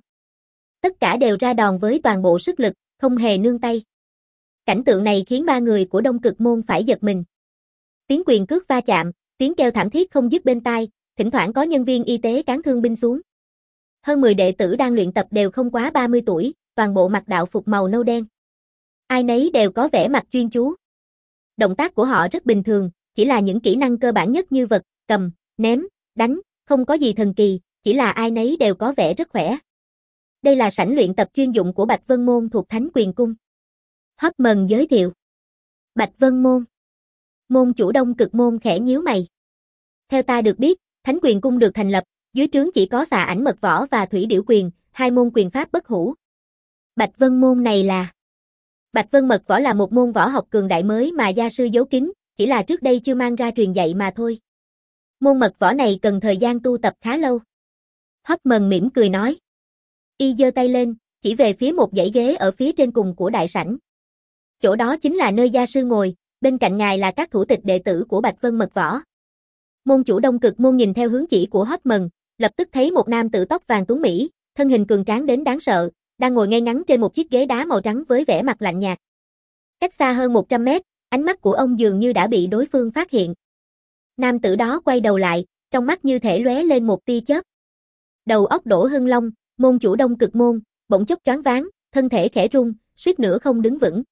Tất cả đều ra đòn với toàn bộ sức lực, không hề nương tay. Cảnh tượng này khiến ba người của Đông Cực môn phải giật mình. Tiếng quyền cước va chạm, tiếng kêu thảm thiết không dứt bên tai, thỉnh thoảng có nhân viên y tế cán thương binh xuống. Hơn mười đệ tử đang luyện tập đều không quá ba mươi tuổi, toàn bộ mặc đạo phục màu nâu đen. Ai nấy đều có vẻ mặt chuyên chú. Động tác của họ rất bình thường, chỉ là những kỹ năng cơ bản nhất như vật, cầm, ném, đánh, không có gì thần kỳ, chỉ là ai nấy đều có vẻ rất khỏe. Đây là sảnh luyện tập chuyên dụng của Bạch Vân Môn thuộc Thánh Quyền Cung. Hoffman giới thiệu. Bạch Vân Môn. Môn chủ Đông Cực môn khẽ nhíu mày. Theo ta được biết, Thánh Quyền Cung được thành lập, dưới trướng chỉ có Xà Ảnh Mật Võ và Thủy Điểu Quyền, hai môn quyền pháp bất hủ. Bạch Vân Môn này là... Bạch Vân Mật Võ là một môn võ học cường đại mới mà gia sư giấu kín, chỉ là trước đây chưa mang ra truyền dạy mà thôi. Môn mật võ này cần thời gian tu tập khá lâu. Hoffman mỉm cười nói. Y giơ tay lên, chỉ về phía một dãy ghế ở phía trên cùng của đại sảnh. Chỗ đó chính là nơi gia sư ngồi, bên cạnh ngài là các thủ tịch đệ tử của Bạch Vân Mật Võ. Môn chủ Đông Cực môn nhìn theo hướng chỉ của Hotman, lập tức thấy một nam tử tóc vàng tuấn mỹ, thân hình cường tráng đến đáng sợ, đang ngồi ngay ngắn trên một chiếc ghế đá màu trắng với vẻ mặt lạnh nhạt. Cách xa hơn một trăm mét, ánh mắt của ông dường như đã bị đối phương phát hiện. Nam tử đó quay đầu lại, trong mắt như thể lóe lên một tia chớp. Đầu óc Đỗ Hưng Long, môn chủ Đông Cực môn, bỗng chốc choáng váng, thân thể khẽ rung, suýt nữa không đứng vững.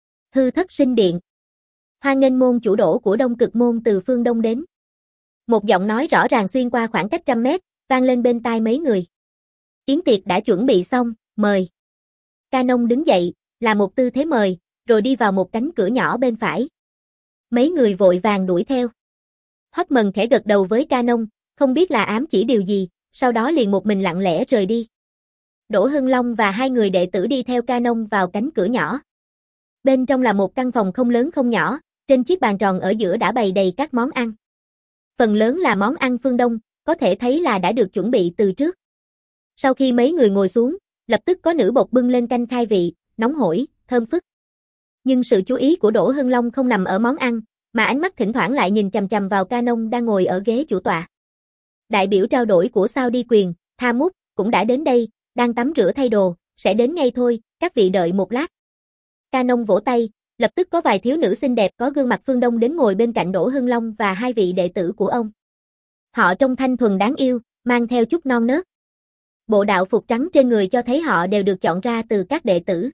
Hư Thất Sinh Điện. Hoan nghênh môn chủ Đỗ của Đông Cực môn từ phương Đông đến. Một giọng nói rõ ràng xuyên qua khoảng cách trăm mét, vang lên bên tai mấy người. Yến tiệc đã chuẩn bị xong, mời. Canon đứng dậy, làm một tư thế mời, rồi đi vào một cánh cửa nhỏ bên phải. Mấy người vội vàng đuổi theo. Hotman khẽ gật đầu với Canon, không biết là ám chỉ điều gì, sau đó liền một mình lặng lẽ rời đi. Đỗ Hưng Long và hai người đệ tử đi theo Canon vào cánh cửa nhỏ. Bên trong là một căn phòng không lớn không nhỏ, trên chiếc bàn tròn ở giữa đã bày đầy các món ăn. Phần lớn là món ăn phương Đông, có thể thấy là đã được chuẩn bị từ trước. Sau khi mấy người ngồi xuống, lập tức có nữ bột bưng lên canh khai vị, nóng hổi, thơm phức. Nhưng sự chú ý của Đỗ Hưng Long không nằm ở món ăn, mà ánh mắt thỉnh thoảng lại nhìn chằm chằm vào Canon đang ngồi ở ghế chủ tọa. Đại biểu trao đổi của sao đi quyền, Tha Mút, cũng đã đến đây, đang tắm rửa thay đồ, sẽ đến ngay thôi, các vị đợi một lát. Canon vỗ tay, lập tức có vài thiếu nữ xinh đẹp có gương mặt phương Đông đến ngồi bên cạnh Đỗ Hưng Long và hai vị đệ tử của ông. Họ trông thanh thuần đáng yêu, mang theo chút non nớt. Bộ đạo phục trắng trên người cho thấy họ đều được chọn ra từ các đệ tử.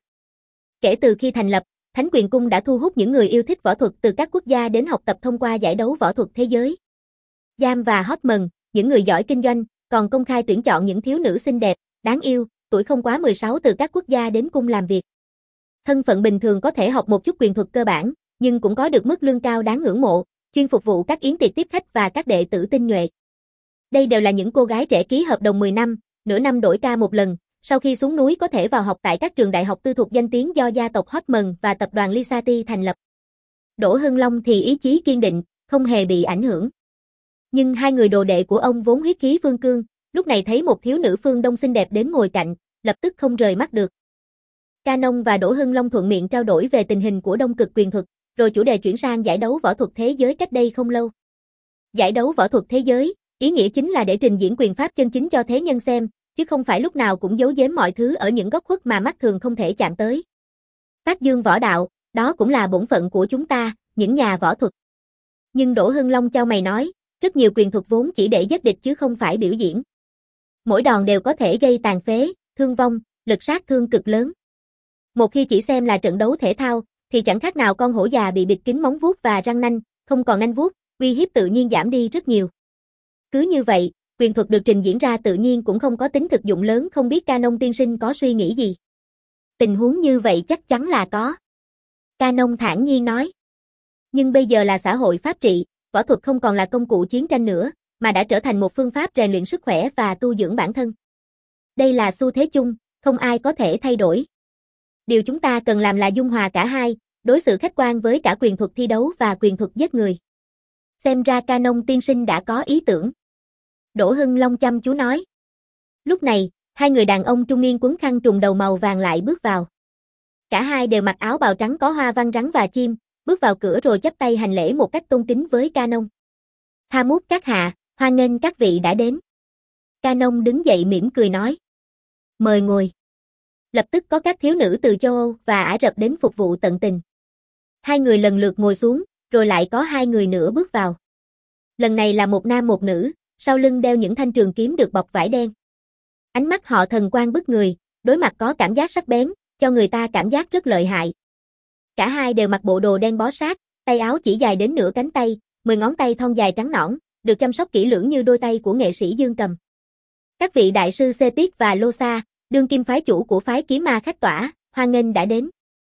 Kể từ khi thành lập, Thánh Quyền Cung đã thu hút những người yêu thích võ thuật từ các quốc gia đến học tập thông qua giải đấu võ thuật thế giới. Jam và Hotman, những người giỏi kinh doanh, còn công khai tuyển chọn những thiếu nữ xinh đẹp, đáng yêu, tuổi không quá mười sáu từ các quốc gia đến cung làm việc. Thân phận bình thường có thể học một chút quyền thuật cơ bản, nhưng cũng có được mức lương cao đáng ngưỡng mộ, chuyên phục vụ các yến tiệc tiếp khách và các đệ tử tinh nhuệ. Đây đều là những cô gái trẻ ký hợp đồng mười năm, nửa năm đổi ca một lần, sau khi xuống núi có thể vào học tại các trường đại học tư thục danh tiếng do gia tộc Hotman và tập đoàn Lisati thành lập. Đỗ Hưng Long thì ý chí kiên định, không hề bị ảnh hưởng. Nhưng hai người đồ đệ của ông vốn huyết khí phương cương, lúc này thấy một thiếu nữ phương Đông xinh đẹp đến ngồi cạnh, lập tức không rời mắt được. Canon và Đỗ Hưng Long thuận miệng trao đổi về tình hình của Đông Cực quyền thuật, rồi chủ đề chuyển sang giải đấu võ thuật thế giới cách đây không lâu. Giải đấu võ thuật thế giới, ý nghĩa chính là để trình diễn quyền pháp chân chính cho thế nhân xem, chứ không phải lúc nào cũng giấu giếm mọi thứ ở những góc khuất mà mắt thường không thể chạm tới. Phát dương võ đạo, đó cũng là bổn phận của chúng ta, những nhà võ thuật. Nhưng Đỗ Hưng Long chau mày nói, rất nhiều quyền thuật vốn chỉ để giết địch chứ không phải biểu diễn. Mỗi đòn đều có thể gây tàn phế, thương vong, lực sát thương cực lớn. Một khi chỉ xem là trận đấu thể thao, thì chẳng khác nào con hổ già bị bịt kín móng vuốt và răng nanh, không còn nanh vuốt, uy hiếp tự nhiên giảm đi rất nhiều. Cứ như vậy, quyền thuật được trình diễn ra tự nhiên cũng không có tính thực dụng lớn, không biết Canon tiên sinh có suy nghĩ gì. Tình huống như vậy chắc chắn là có. Canon thản nhiên nói. Nhưng bây giờ là xã hội pháp trị, võ thuật không còn là công cụ chiến tranh nữa, mà đã trở thành một phương pháp rèn luyện sức khỏe và tu dưỡng bản thân. Đây là xu thế chung, không ai có thể thay đổi. Điều chúng ta cần làm là dung hòa cả hai, đối xử khách quan với cả quyền thuật thi đấu và quyền thuật giết người. Xem ra Canon tiên sinh đã có ý tưởng. Đỗ Hưng Long chăm chú nói. Lúc này, hai người đàn ông trung niên quấn khăn trùm đầu màu vàng lại bước vào. Cả hai đều mặc áo bào trắng có hoa văn rắn và chim, bước vào cửa rồi chắp tay hành lễ một cách tôn kính với Canon. Tha Mút các hạ, hoan nghênh các vị đã đến. Canon đứng dậy mỉm cười nói. Mời ngồi. Lập tức có các thiếu nữ từ châu Âu và Ả Rập đến phục vụ tận tình. Hai người lần lượt ngồi xuống, rồi lại có hai người nữa bước vào. Lần này là một nam một nữ, sau lưng đeo những thanh trường kiếm được bọc vải đen. Ánh mắt họ thần quang bức người, đối mặt có cảm giác sắc bén, cho người ta cảm giác rất lợi hại. Cả hai đều mặc bộ đồ đen bó sát, tay áo chỉ dài đến nửa cánh tay, mười ngón tay thon dài trắng nõn, được chăm sóc kỹ lưỡng như đôi tay của nghệ sĩ Dương Cầm. Các vị đại sư Sepik và Losa, đương kim phái chủ của phái Kiếm Ma Khách Tỏa, hoan nghênh đã đến.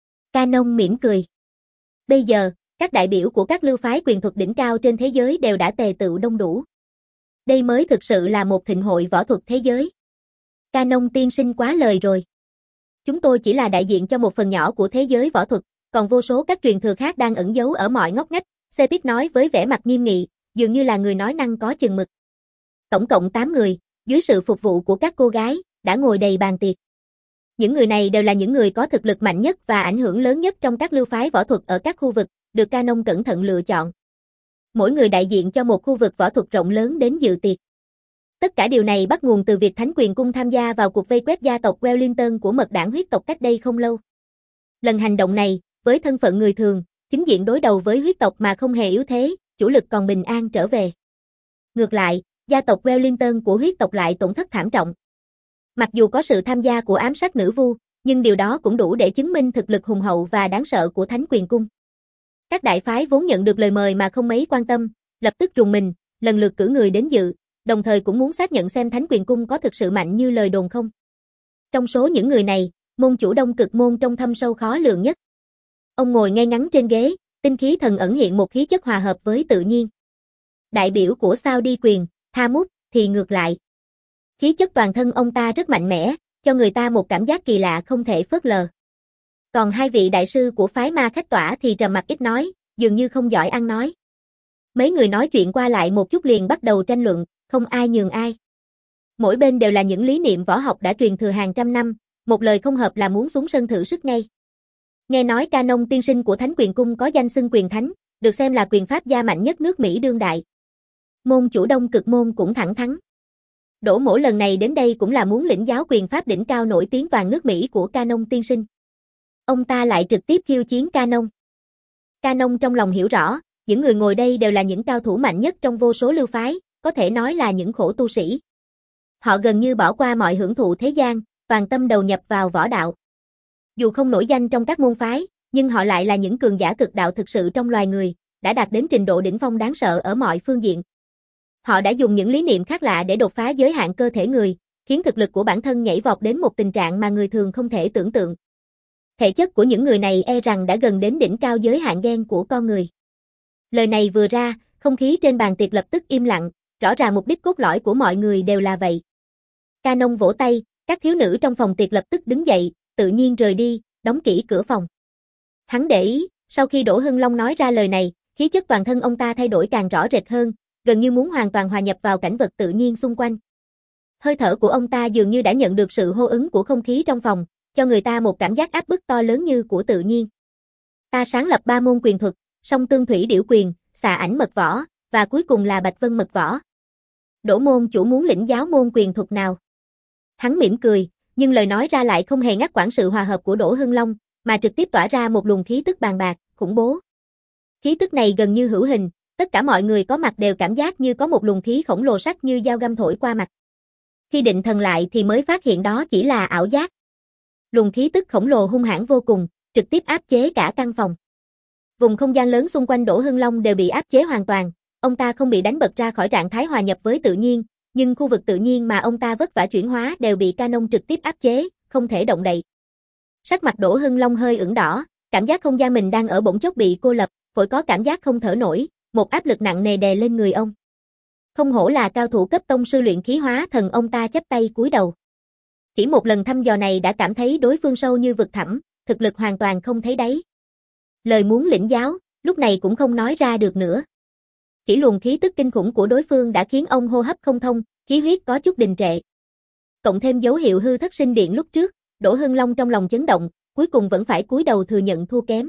Canon mỉm cười. Bây giờ, các đại biểu của các lưu phái quyền thuật đỉnh cao trên thế giới đều đã tề tựu đông đủ. Đây mới thực sự là một thịnh hội võ thuật thế giới. Canon tiên sinh quá lời rồi. Chúng tôi chỉ là đại diện cho một phần nhỏ của thế giới võ thuật, còn vô số các truyền thừa khác đang ẩn giấu ở mọi ngóc ngách, Sepik nói với vẻ mặt nghiêm nghị, dường như là người nói năng có chừng mực. Tổng cộng tám người, dưới sự phục vụ của các cô gái, đã ngồi đầy bàn tiệc. Những người này đều là những người có thực lực mạnh nhất và ảnh hưởng lớn nhất trong các lưu phái võ thuật ở các khu vực, được Canon cẩn thận lựa chọn. Mỗi người đại diện cho một khu vực võ thuật rộng lớn đến dự tiệc. Tất cả điều này bắt nguồn từ việc Thánh Quyền Cung tham gia vào cuộc vây quét gia tộc Wellington của mật đảng huyết tộc cách đây không lâu. Lần hành động này, với thân phận người thường, chính diện đối đầu với huyết tộc mà không hề yếu thế, chủ lực còn bình an trở về. Ngược lại, gia tộc Wellington của huyết tộc lại tổn thất thảm trọng. Mặc dù có sự tham gia của ám sát nữ vu, nhưng điều đó cũng đủ để chứng minh thực lực hùng hậu và đáng sợ của Thánh Quyền Cung. Các đại phái vốn nhận được lời mời mà không mấy quan tâm, lập tức rùng mình, lần lượt cử người đến dự, đồng thời cũng muốn xác nhận xem Thánh Quyền Cung có thực sự mạnh như lời đồn không. Trong số những người này, môn chủ Đông Cực môn trông thâm sâu khó lường nhất. Ông ngồi ngay ngắn trên ghế, tinh khí thần ẩn hiện một khí chất hòa hợp với tự nhiên. Đại biểu của sao đi quyền, Thamuz, thì ngược lại. Khí chất toàn thân ông ta rất mạnh mẽ, cho người ta một cảm giác kỳ lạ không thể phớt lờ. Còn hai vị đại sư của phái ma khách tỏa thì trầm mặc ít nói, dường như không giỏi ăn nói. Mấy người nói chuyện qua lại một chút liền bắt đầu tranh luận, không ai nhường ai. Mỗi bên đều là những lý niệm võ học đã truyền thừa hàng trăm năm, một lời không hợp là muốn xuống sân thử sức ngay. Nghe nói Canon tiên sinh của Thánh Quyền Cung có danh xưng quyền thánh, được xem là quyền pháp gia mạnh nhất nước Mỹ đương đại. Môn chủ Đông Cực môn cũng thẳng thắn. Đỗ Mỗ lần này đến đây cũng là muốn lĩnh giáo quyền pháp đỉnh cao nổi tiếng toàn nước Mỹ của Canon tiên sinh. Ông ta lại trực tiếp khiêu chiến Canon. Canon trong lòng hiểu rõ, những người ngồi đây đều là những cao thủ mạnh nhất trong vô số lưu phái, có thể nói là những khổ tu sĩ. Họ gần như bỏ qua mọi hưởng thụ thế gian, toàn tâm đầu nhập vào võ đạo. Dù không nổi danh trong các môn phái, nhưng họ lại là những cường giả cực đạo thực sự trong loài người, đã đạt đến trình độ đỉnh phong đáng sợ ở mọi phương diện. Họ đã dùng những lý niệm khác lạ để đột phá giới hạn cơ thể người, khiến thực lực của bản thân nhảy vọt đến một tình trạng mà người thường không thể tưởng tượng. Thể chất của những người này e rằng đã gần đến đỉnh cao giới hạn gen của con người. Lời này vừa ra, không khí trên bàn tiệc lập tức im lặng, rõ ràng mục đích cốt lõi của mọi người đều là vậy. Canon vỗ tay, các thiếu nữ trong phòng tiệc lập tức đứng dậy, tự nhiên rời đi, đóng kỹ cửa phòng. Hắn để ý, sau khi Đỗ Hưng Long nói ra lời này, khí chất toàn thân ông ta thay đổi càng rõ rệt hơn, gần như muốn hoàn toàn hòa nhập vào cảnh vật tự nhiên xung quanh. Hơi thở của ông ta dường như đã nhận được sự hô ứng của không khí trong phòng, cho người ta một cảm giác áp bức to lớn như của tự nhiên. Ta sáng lập ba môn quyền thuật, song tương thủy điểu quyền, xà ảnh mật võ, và cuối cùng là bạch vân mật võ. Đỗ môn chủ muốn lĩnh giáo môn quyền thuật nào? Hắn mỉm cười, nhưng lời nói ra lại không hề ngắt quãng sự hòa hợp của Đỗ Hưng Long, mà trực tiếp tỏa ra một luồng khí tức bàn bạc, khủng bố. Khí tức này gần như hữu hình, tất cả mọi người có mặt đều cảm giác như có một luồng khí khổng lồ sắc như dao găm thổi qua mặt. Khi định thần lại thì mới phát hiện đó chỉ là ảo giác. Luồng khí tức khổng lồ hung hãn vô cùng, trực tiếp áp chế cả căn phòng. Vùng không gian lớn xung quanh Đỗ Hưng Long đều bị áp chế hoàn toàn, ông ta không bị đánh bật ra khỏi trạng thái hòa nhập với tự nhiên, nhưng khu vực tự nhiên mà ông ta vất vả chuyển hóa đều bị Canon trực tiếp áp chế, không thể động đậy. Sắc mặt Đỗ Hưng Long hơi ửng đỏ, cảm giác không gian mình đang ở bỗng chốc bị cô lập, phổi có cảm giác không thở nổi, một áp lực nặng nề đè lên người ông. Không hổ là cao thủ cấp tông sư luyện khí hóa thần, ông ta chắp tay cúi đầu. Chỉ một lần thăm dò này đã cảm thấy đối phương sâu như vực thẳm, thực lực hoàn toàn không thấy đáy. Lời muốn lĩnh giáo, lúc này cũng không nói ra được nữa. Chỉ luồng khí tức kinh khủng của đối phương đã khiến ông hô hấp không thông, khí huyết có chút đình trệ. Cộng thêm dấu hiệu hư thất sinh điện lúc trước, Đỗ Hưng Long trong lòng chấn động, cuối cùng vẫn phải cúi đầu thừa nhận thua kém.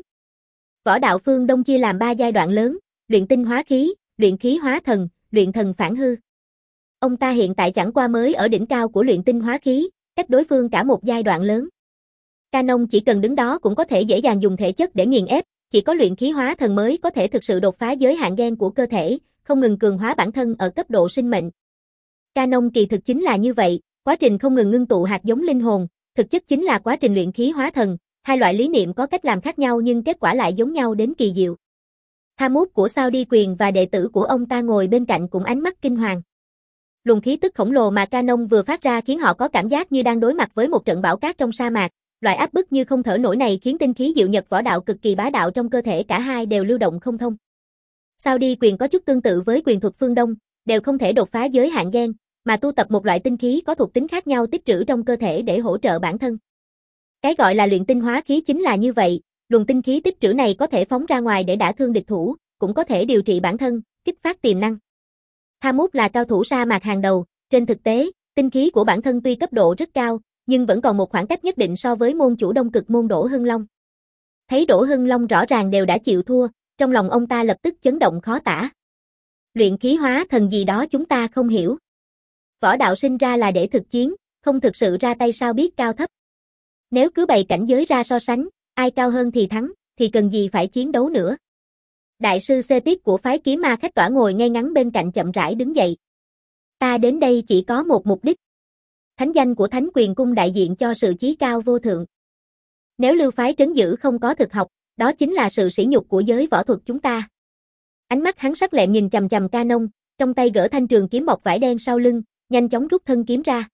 Võ đạo phương Đông chia làm ba giai đoạn lớn, luyện tinh hóa khí, luyện khí hóa thần, luyện thần phản hư. Ông ta hiện tại chẳng qua mới ở đỉnh cao của luyện tinh hóa khí, cách đối phương cả một giai đoạn lớn. Canon chỉ cần đứng đó cũng có thể dễ dàng dùng thể chất để nghiền ép, chỉ có luyện khí hóa thần mới có thể thực sự đột phá giới hạn gen của cơ thể, không ngừng cường hóa bản thân ở cấp độ sinh mệnh. Canon kỳ thực chính là như vậy, quá trình không ngừng ngưng tụ hạt giống linh hồn, thực chất chính là quá trình luyện khí hóa thần, hai loại lý niệm có cách làm khác nhau nhưng kết quả lại giống nhau đến kỳ diệu. Thamuz của sao đi quyền và đệ tử của ông ta ngồi bên cạnh cũng ánh mắt kinh hoàng. Luồng khí tức khổng lồ mà Canon vừa phát ra khiến họ có cảm giác như đang đối mặt với một trận bão cát trong sa mạc. Loại áp bức như không thở nổi này khiến tinh khí diệu nhật võ đạo cực kỳ bá đạo trong cơ thể cả hai đều lưu động không thông. Sao đi quyền có chút tương tự với quyền thuật phương Đông, đều không thể đột phá giới hạn gen, mà tu tập một loại tinh khí có thuộc tính khác nhau tích trữ trong cơ thể để hỗ trợ bản thân. Cái gọi là luyện tinh hóa khí chính là như vậy, luồng tinh khí tích trữ này có thể phóng ra ngoài để đả thương địch thủ, cũng có thể điều trị bản thân, kích phát tiềm năng. Thamuz là cao thủ sa mạc hàng đầu, trên thực tế, tinh khí của bản thân tuy cấp độ rất cao, nhưng vẫn còn một khoảng cách nhất định so với môn chủ Đông Cực môn Đỗ Hưng Long. Thấy Đỗ Hưng Long rõ ràng đều đã chịu thua, trong lòng ông ta lập tức chấn động khó tả. Luyện khí hóa thần gì đó chúng ta không hiểu. Võ đạo sinh ra là để thực chiến, không thực sự ra tay sao biết cao thấp. Nếu cứ bày cảnh giới ra so sánh, ai cao hơn thì thắng, thì cần gì phải chiến đấu nữa. Đại sư Xê Tiết của phái Kiếm Ma Khách Tỏa ngồi ngay ngắn bên cạnh chậm rãi đứng dậy. Ta đến đây chỉ có một mục đích. Thánh danh của Thánh Quyền Cung đại diện cho sự chí cao vô thượng. Nếu lưu phái trấn giữ không có thực học, đó chính là sự sỉ nhục của giới võ thuật chúng ta. Ánh mắt hắn sắc lẹm nhìn chằm chằm Canon, trong tay gỡ thanh trường kiếm bọc vải đen sau lưng, nhanh chóng rút thân kiếm ra.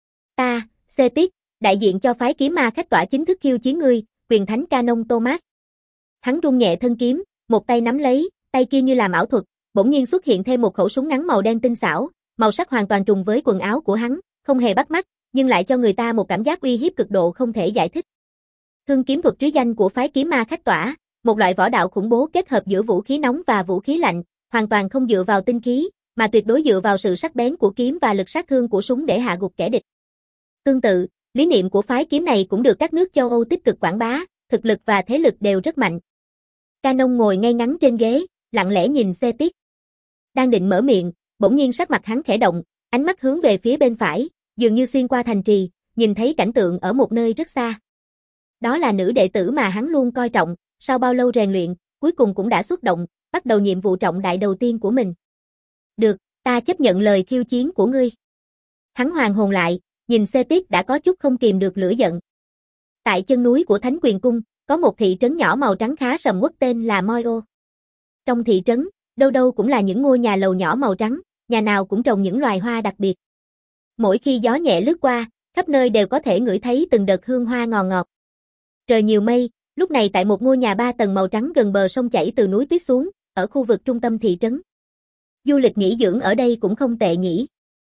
Ta, Xê Tiết, đại diện cho phái Kiếm Ma Khách Tỏa chính thức khiêu chiến ngươi, Quyền Thánh Canon Thomas. Hắn rung nhẹ thân kiếm, một tay nắm lấy, tay kia như làm ảo thuật, bỗng nhiên xuất hiện thêm một khẩu súng ngắn màu đen tinh xảo, màu sắc hoàn toàn trùng với quần áo của hắn, không hề bắt mắt, nhưng lại cho người ta một cảm giác uy hiếp cực độ không thể giải thích. Thương kiếm thuật trứ danh của phái Kiếm Ma Khách Tỏa, một loại võ đạo khủng bố kết hợp giữa vũ khí nóng và vũ khí lạnh, hoàn toàn không dựa vào tinh khí, mà tuyệt đối dựa vào sự sắc bén của kiếm và lực sát thương của súng để hạ gục kẻ địch. Tương tự, lý niệm của phái kiếm này cũng được các nước châu Âu tích cực quảng bá, thực lực và thế lực đều rất mạnh. Canon ngồi ngay ngắn trên ghế, lặng lẽ nhìn Xê Tiết. Đang định mở miệng, bỗng nhiên sắc mặt hắn khẽ động, ánh mắt hướng về phía bên phải, dường như xuyên qua thành trì, nhìn thấy cảnh tượng ở một nơi rất xa. Đó là nữ đệ tử mà hắn luôn coi trọng, sau bao lâu rèn luyện, cuối cùng cũng đã xuất động, bắt đầu nhiệm vụ trọng đại đầu tiên của mình. Được, ta chấp nhận lời khiêu chiến của ngươi. Hắn hoàn hồn lại, nhìn Xê Tiết đã có chút không kìm được lửa giận. Tại chân núi của Thánh Quyền Cung, có một thị trấn nhỏ màu trắng khá sầm uất tên là Moio. Trong thị trấn, đâu đâu cũng là những ngôi nhà lầu nhỏ màu trắng, nhà nào cũng trồng những loài hoa đặc biệt. Mỗi khi gió nhẹ lướt qua, khắp nơi đều có thể ngửi thấy từng đợt hương hoa ngọt ngọt. Trời nhiều mây, lúc này tại một ngôi nhà ba tầng màu trắng gần bờ sông chảy từ núi tuyết xuống, ở khu vực trung tâm thị trấn. Du lịch nghỉ dưỡng ở đây cũng không tệ nhỉ.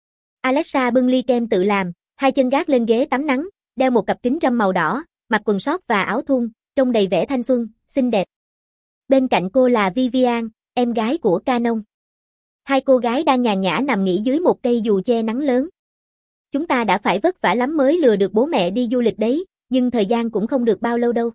Alexa bưng ly kem tự làm, hai chân gác lên ghế tắm nắng, đeo một cặp kính râm màu đỏ, mặc quần sót và áo thun, trông đầy vẻ thanh xuân, xinh đẹp. Bên cạnh cô là Vivian, em gái của Canon. Hai cô gái đang nhàn nhã nằm nghỉ dưới một cây dù che nắng lớn. Chúng ta đã phải vất vả lắm mới lừa được bố mẹ đi du lịch đấy, nhưng thời gian cũng không được bao lâu đâu.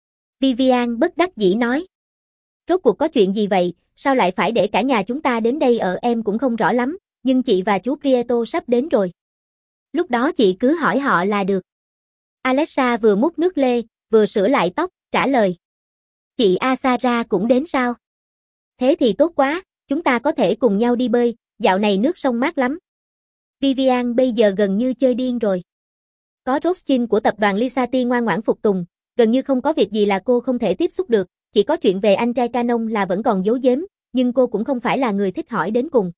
Vivian bất đắc dĩ nói. Rốt cuộc có chuyện gì vậy, sao lại phải để cả nhà chúng ta đến đây ở em cũng không rõ lắm, nhưng chị và chú Prieto sắp đến rồi. Lúc đó chị cứ hỏi họ là được. Alexa vừa múc nước lê, vừa sửa lại tóc, trả lời. Chị Asara cũng đến sao? Thế thì tốt quá, chúng ta có thể cùng nhau đi bơi, dạo này nước sông mát lắm. Vivian bây giờ gần như chơi điên rồi. Có Rothschild của tập đoàn Lisati ngoan ngoãn phục tùng, gần như không có việc gì là cô không thể tiếp xúc được, chỉ có chuyện về anh trai Canon là vẫn còn giấu giếm, nhưng cô cũng không phải là người thích hỏi đến cùng.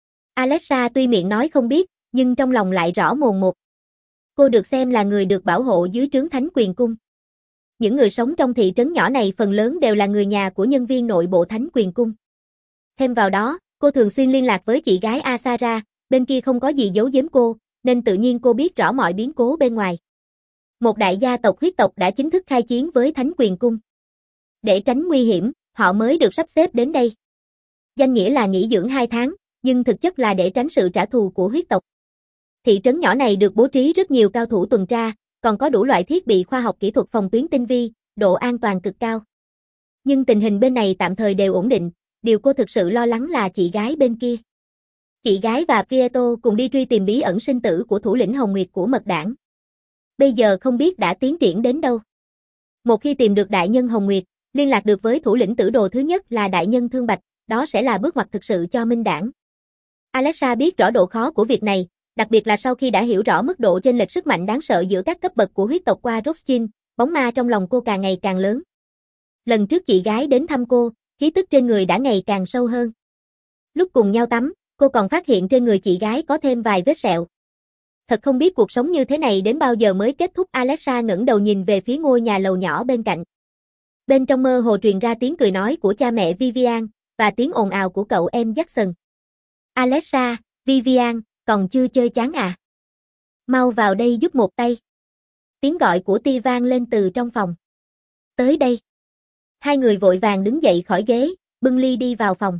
Alexa tuy miệng nói không biết, nhưng trong lòng lại rõ mồn một. Cô được xem là người được bảo hộ dưới trướng Thánh Quyền Cung. Những người sống trong thị trấn nhỏ này phần lớn đều là người nhà của nhân viên nội bộ Thánh Quyền Cung. Thêm vào đó, cô thường xuyên liên lạc với chị gái Asara, bên kia không có gì giấu giếm cô, nên tự nhiên cô biết rõ mọi biến cố bên ngoài. Một đại gia tộc huyết tộc đã chính thức khai chiến với Thánh Quyền Cung. Để tránh nguy hiểm, họ mới được sắp xếp đến đây. Danh nghĩa là nghỉ dưỡng hai tháng, nhưng thực chất là để tránh sự trả thù của huyết tộc. Thị trấn nhỏ này được bố trí rất nhiều cao thủ tuần tra, còn có đủ loại thiết bị khoa học kỹ thuật phòng tuyến tinh vi, độ an toàn cực cao. Nhưng tình hình bên này tạm thời đều ổn định, điều cô thực sự lo lắng là chị gái bên kia. Chị gái và Prieto cùng đi truy tìm bí ẩn sinh tử của thủ lĩnh Hồng Nguyệt của Mật Đảng. Bây giờ không biết đã tiến triển đến đâu. Một khi tìm được đại nhân Hồng Nguyệt, liên lạc được với thủ lĩnh tử đồ thứ nhất là đại nhân Thương Bạch, đó sẽ là bước ngoặt thực sự cho Minh Đảng. Alexa biết rõ độ khó của việc này, đặc biệt là sau khi đã hiểu rõ mức độ chênh lệch sức mạnh đáng sợ giữa các cấp bậc của huyết tộc qua Rothschild, bóng ma trong lòng cô càng ngày càng lớn. Lần trước chị gái đến thăm cô, khí tức trên người đã ngày càng sâu hơn. Lúc cùng nhau tắm, cô còn phát hiện trên người chị gái có thêm vài vết sẹo. Thật không biết cuộc sống như thế này đến bao giờ mới kết thúc. Alexa ngẩng đầu nhìn về phía ngôi nhà lầu nhỏ bên cạnh. Bên trong mơ hồ truyền ra tiếng cười nói của cha mẹ Vivian, và tiếng ồn ào của cậu em Jackson. Alexa, Vivian, còn chưa chơi chán à? Mau vào đây giúp một tay. Tiếng gọi của Ti vang lên từ trong phòng. Tới đây. Hai người vội vàng đứng dậy khỏi ghế, bưng ly đi vào phòng.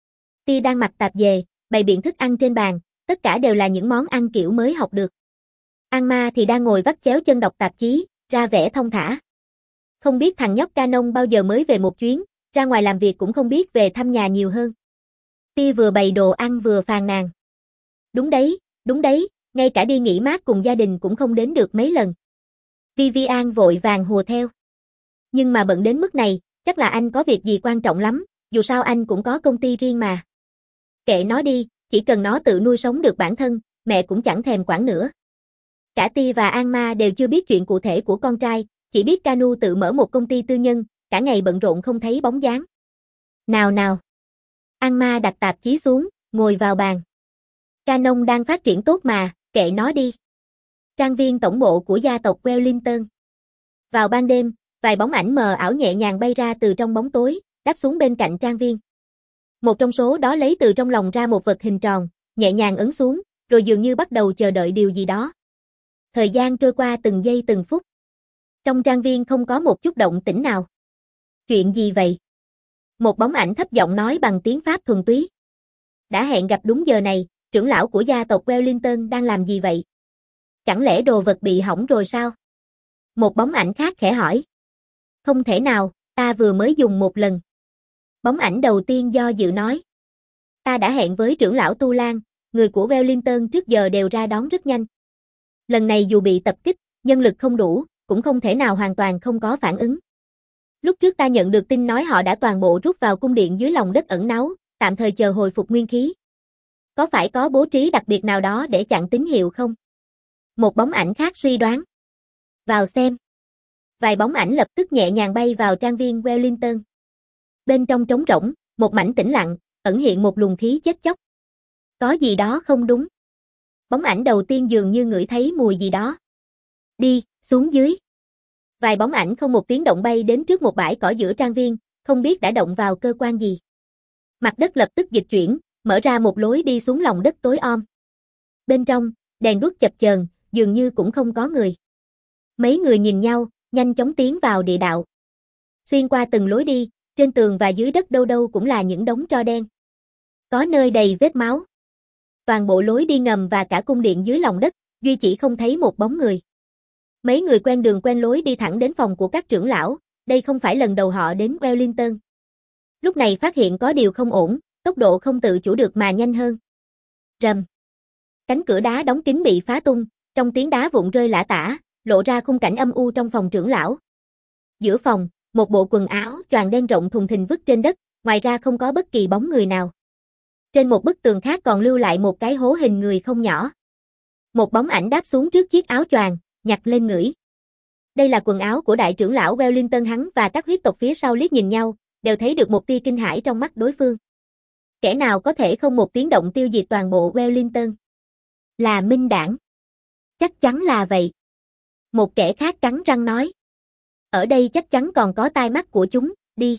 Ti đang mặc tạp dề, bày biện thức ăn trên bàn, tất cả đều là những món ăn kiểu mới học được. Alma thì đang ngồi vắt chéo chân đọc tạp chí, ra vẻ thong thả. Không biết thằng nhóc Canon bao giờ mới về một chuyến, ra ngoài làm việc cũng không biết về thăm nhà nhiều hơn. Tia vừa bày đồ ăn vừa phàn nàn. Đúng đấy, đúng đấy, ngay cả đi nghỉ mát cùng gia đình cũng không đến được mấy lần. Vivian vội vàng hùa theo. Nhưng mà bận đến mức này, chắc là anh có việc gì quan trọng lắm, dù sao anh cũng có công ty riêng mà. Kệ nó đi, chỉ cần nó tự nuôi sống được bản thân, mẹ cũng chẳng thèm quản nữa. Cả Tia và Alma đều chưa biết chuyện cụ thể của con trai, chỉ biết Canu tự mở một công ty tư nhân, cả ngày bận rộn không thấy bóng dáng. Nào nào. Alma đặt tạp chí xuống, ngồi vào bàn. Canon đang phát triển tốt mà, kệ nó đi. Trang viên tổng bộ của gia tộc Wellington. Vào ban đêm, vài bóng ảnh mờ ảo nhẹ nhàng bay ra từ trong bóng tối, đáp xuống bên cạnh trang viên. Một trong số đó lấy từ trong lòng ra một vật hình tròn, nhẹ nhàng ấn xuống, rồi dường như bắt đầu chờ đợi điều gì đó. Thời gian trôi qua từng giây từng phút. Trong trang viên không có một chút động tĩnh nào. Chuyện gì vậy? Một bóng ảnh thấp giọng nói bằng tiếng Pháp thuần túy. Đã hẹn gặp đúng giờ này, trưởng lão của gia tộc Wellington đang làm gì vậy? Chẳng lẽ đồ vật bị hỏng rồi sao? Một bóng ảnh khác khẽ hỏi. Không thể nào, ta vừa mới dùng một lần. Bóng ảnh đầu tiên do dự nói. Ta đã hẹn với trưởng lão Tu Lan, người của Wellington trước giờ đều ra đón rất nhanh. Lần này dù bị tập kích, nhân lực không đủ, cũng không thể nào hoàn toàn không có phản ứng. Lúc trước ta nhận được tin nói họ đã toàn bộ rút vào cung điện dưới lòng đất ẩn náu, tạm thời chờ hồi phục nguyên khí. Có phải có bố trí đặc biệt nào đó để chặn tín hiệu không? Một bóng ảnh khác suy đoán. Vào xem. Vài bóng ảnh lập tức nhẹ nhàng bay vào trang viên Wellington. Bên trong trống rỗng, một mảnh tĩnh lặng, ẩn hiện một luồng khí chết chóc. Có gì đó không đúng. Bóng ảnh đầu tiên dường như ngửi thấy mùi gì đó. Đi, xuống dưới. Vài bóng ảnh không một tiếng động bay đến trước một bãi cỏ giữa trang viên, không biết đã động vào cơ quan gì. Mặt đất lập tức dịch chuyển, mở ra một lối đi xuống lòng đất tối om. Bên trong, đèn đuốc chập chờn, dường như cũng không có người. Mấy người nhìn nhau, nhanh chóng tiến vào địa đạo. Xuyên qua từng lối đi, trên tường và dưới đất đâu đâu cũng là những đống tro đen. Có nơi đầy vết máu. Toàn bộ lối đi ngầm và cả cung điện dưới lòng đất, duy chỉ không thấy một bóng người. Mấy người quen đường quen lối đi thẳng đến phòng của các trưởng lão, đây không phải lần đầu họ đến Wellington. Lúc này phát hiện có điều không ổn, tốc độ không tự chủ được mà nhanh hơn. Rầm. Cánh cửa đá đóng kín bị phá tung, trong tiếng đá vụn rơi lả tả, lộ ra khung cảnh âm u trong phòng trưởng lão. Giữa phòng, một bộ quần áo choàng đen rộng thùng thình vứt trên đất, ngoài ra không có bất kỳ bóng người nào. Trên một bức tường khác còn lưu lại một cái hố hình người không nhỏ. Một bóng ảnh đáp xuống trước chiếc áo choàng, nhặt lên ngửi. Đây là quần áo của đại trưởng lão Wellington. Hắn và các huyết tộc phía sau liếc nhìn nhau, đều thấy được một tia kinh hãi trong mắt đối phương. Kẻ nào có thể không một tiếng động tiêu diệt toàn bộ Wellington? Là Minh Đảng. Chắc chắn là vậy. Một kẻ khác cắn răng nói. Ở đây chắc chắn còn có tai mắt của chúng, đi.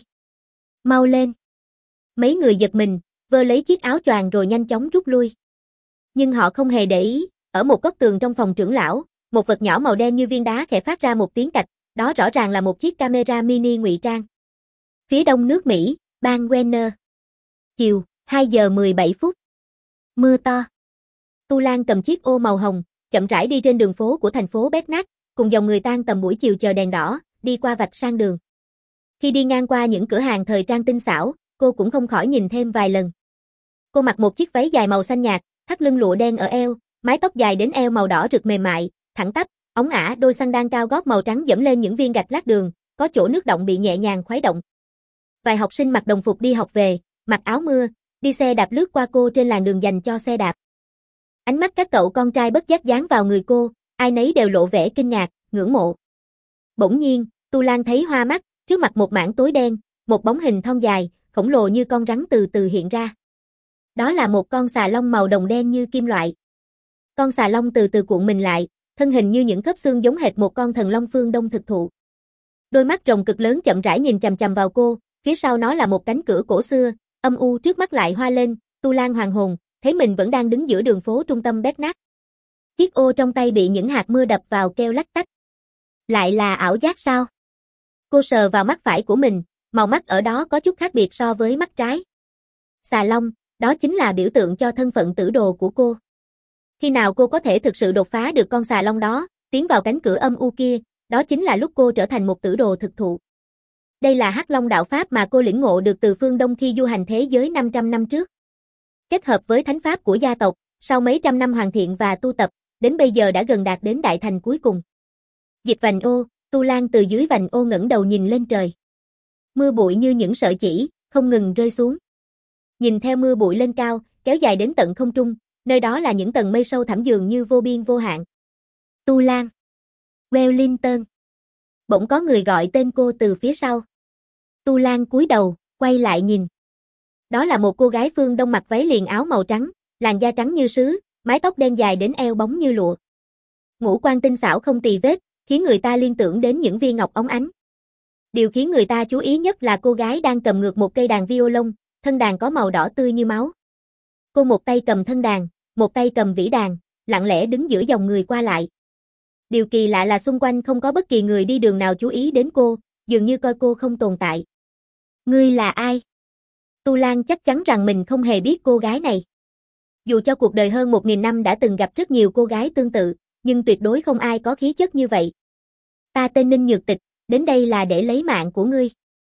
Mau lên. Mấy người giật mình, vơ lấy chiếc áo choàng rồi nhanh chóng rút lui. Nhưng họ không hề để ý, ở một góc tường trong phòng trưởng lão, một vật nhỏ màu đen như viên đá khẽ phát ra một tiếng cạch, đó rõ ràng là một chiếc camera mini ngụy trang. Phía đông nước Mỹ, bang Wenner. Chiều, hai giờ mười bảy phút. Mưa to. Tu Lan cầm chiếc ô màu hồng, chậm rãi đi trên đường phố của thành phố Bernard, cùng dòng người tan tầm buổi chiều chờ đèn đỏ, đi qua vạch sang đường. Khi đi ngang qua những cửa hàng thời trang tinh xảo, cô cũng không khỏi nhìn thêm vài lần. Cô mặc một chiếc váy dài màu xanh nhạt, thắt lưng lụa đen ở eo, mái tóc dài đến eo màu đỏ rực mềm mại, thẳng tắp, óng ả, đôi xăng đan cao gót màu trắng dẫm lên những viên gạch lát đường, có chỗ nước động bị nhẹ nhàng khuấy động. Vài học sinh mặc đồng phục đi học về, mặc áo mưa, đi xe đạp lướt qua cô trên làn đường dành cho xe đạp. Ánh mắt các cậu con trai bất giác dán vào người cô, ai nấy đều lộ vẻ kinh ngạc, ngưỡng mộ. Bỗng nhiên, Tu Lan thấy hoa mắt, trước mặt một mảng tối đen, một bóng hình thon dài, khổng lồ như con rắn từ từ hiện ra. Đó là một con xà long màu đồng đen như kim loại. Con xà long từ từ cuộn mình lại, thân hình như những khớp xương giống hệt một con thần long phương Đông thực thụ. Đôi mắt rồng cực lớn chậm rãi nhìn chằm chằm vào cô, phía sau nó là một cánh cửa cổ xưa, âm u trước mắt lại hoa lên, Tu Lan hoàng hồn, thấy mình vẫn đang đứng giữa đường phố trung tâm Bernard. Chiếc ô trong tay bị những hạt mưa đập vào kêu lách tách. Lại là ảo giác sao? Cô sờ vào mắt phải của mình, màu mắt ở đó có chút khác biệt so với mắt trái. Xà long, đó chính là biểu tượng cho thân phận tử đồ của cô. Khi nào cô có thể thực sự đột phá được con xà long đó, tiến vào cánh cửa âm u kia, đó chính là lúc cô trở thành một tử đồ thực thụ. Đây là Hắc Long đạo pháp mà cô lĩnh ngộ được từ phương Đông khi du hành thế giới năm trăm năm trước. Kết hợp với thánh pháp của gia tộc, sau mấy trăm năm hoàn thiện và tu tập, đến bây giờ đã gần đạt đến đại thành cuối cùng. Dịch vành ô, Tu Lan từ dưới vành ô ngẩng đầu nhìn lên trời. Mưa bụi như những sợi chỉ, không ngừng rơi xuống. Nhìn theo mưa bụi lên cao, kéo dài đến tận không trung, nơi đó là những tầng mây sâu thẳm dường như vô biên vô hạn. Tu Lan. Wellington. Bỗng có người gọi tên cô từ phía sau. Tu Lan cúi đầu, quay lại nhìn. Đó là một cô gái phương Đông mặc váy liền áo màu trắng, làn da trắng như sứ, mái tóc đen dài đến eo bóng như lụa. Ngũ quan tinh xảo không tì vết, khiến người ta liên tưởng đến những viên ngọc óng ánh. Điều khiến người ta chú ý nhất là cô gái đang cầm ngược một cây đàn violon, thân đàn có màu đỏ tươi như máu. Cô một tay cầm thân đàn, một tay cầm vĩ đàn, lặng lẽ đứng giữa dòng người qua lại. Điều kỳ lạ là xung quanh không có bất kỳ người đi đường nào chú ý đến cô, dường như coi cô không tồn tại. Ngươi là ai? Tu Lan chắc chắn rằng mình không hề biết cô gái này. Dù cho cuộc đời hơn một nghìn năm đã từng gặp rất nhiều cô gái tương tự, nhưng tuyệt đối không ai có khí chất như vậy. Ta tên Ninh Nhược Tịch, đến đây là để lấy mạng của ngươi.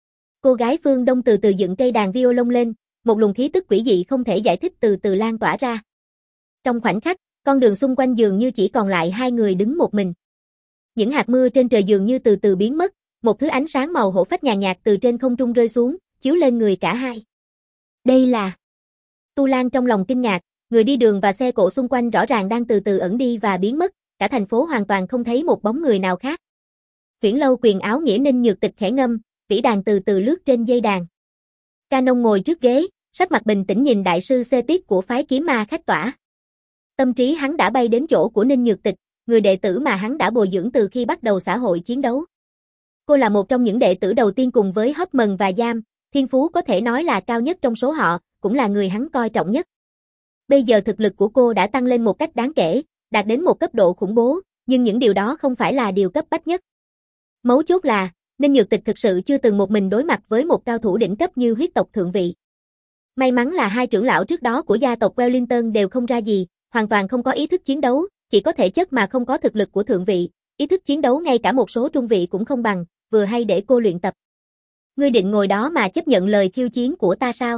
Cô gái phương Đông từ từ dựng cây đàn violon lên, một luồng khí tức quỷ dị không thể giải thích từ từ lan tỏa ra. Trong khoảnh khắc, con đường xung quanh dường như chỉ còn lại hai người đứng một mình. Những hạt mưa trên trời dường như từ từ biến mất, một thứ ánh sáng màu hổ phách nhàn nhạt từ trên không trung rơi xuống, chiếu lên người cả hai. Đây là... Tu Lan trong lòng kinh ngạc, người đi đường và xe cộ xung quanh rõ ràng đang từ từ ẩn đi và biến mất, cả thành phố hoàn toàn không thấy một bóng người nào khác. Huyễn Lâu quyền áo nghĩa Ninh Nhược Tịch khẽ ngâm, vĩ đàn từ từ lướt trên dây đàn. Canon ngồi trước ghế, sắc mặt bình tĩnh nhìn đại sư xê pít của phái kiếm ma khách tỏa. Tâm trí hắn đã bay đến chỗ của Ninh Nhược Tịch, người đệ tử mà hắn đã bồi dưỡng từ khi bắt đầu xã hội chiến đấu. Cô là một trong những đệ tử đầu tiên cùng với Hấp Mần và Giam, thiên phú có thể nói là cao nhất trong số họ, cũng là người hắn coi trọng nhất. Bây giờ thực lực của cô đã tăng lên một cách đáng kể, đạt đến một cấp độ khủng bố, nhưng những điều đó không phải là điều cấp bách nhất. Mấu chốt là, Ninh Nhược Tịch thực sự chưa từng một mình đối mặt với một cao thủ đỉnh cấp như huyết tộc thượng vị. May mắn là hai trưởng lão trước đó của gia tộc Wellington đều không ra gì, hoàn toàn không có ý thức chiến đấu, chỉ có thể chất mà không có thực lực của thượng vị, ý thức chiến đấu ngay cả một số trung vị cũng không bằng, vừa hay để cô luyện tập. Ngươi định ngồi đó mà chấp nhận lời khiêu chiến của ta sao?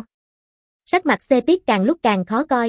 Sắc mặt xê pít càng lúc càng khó coi.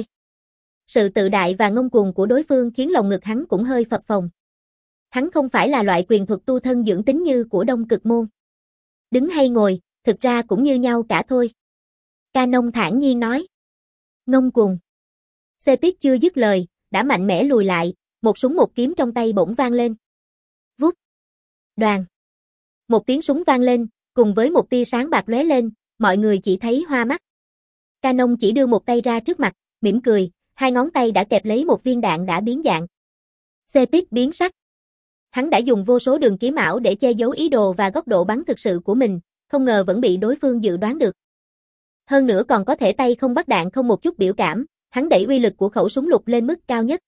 Sự tự đại và ngông cuồng của đối phương khiến lòng ngực hắn cũng hơi phập phồng. Hắn không phải là loại quyền thuật tu thân dưỡng tính như của Đông Cực Môn. Đứng hay ngồi, thực ra cũng như nhau cả thôi. Canon thản nhiên nói. Ngông cuồng. Xê pít chưa dứt lời, đã mạnh mẽ lùi lại, một súng một kiếm trong tay bỗng vang lên. Vút. Đoàn. Một tiếng súng vang lên, cùng với một tia sáng bạc lóe lên, mọi người chỉ thấy hoa mắt. Canon chỉ đưa một tay ra trước mặt, mỉm cười, hai ngón tay đã kẹp lấy một viên đạn đã biến dạng. Xê pít biến sắc. Hắn đã dùng vô số đường kiếm ảo để che giấu ý đồ và góc độ bắn thực sự của mình, không ngờ vẫn bị đối phương dự đoán được. Hơn nữa còn có thể tay không bắt đạn không một chút biểu cảm, hắn đẩy uy lực của khẩu súng lục lên mức cao nhất.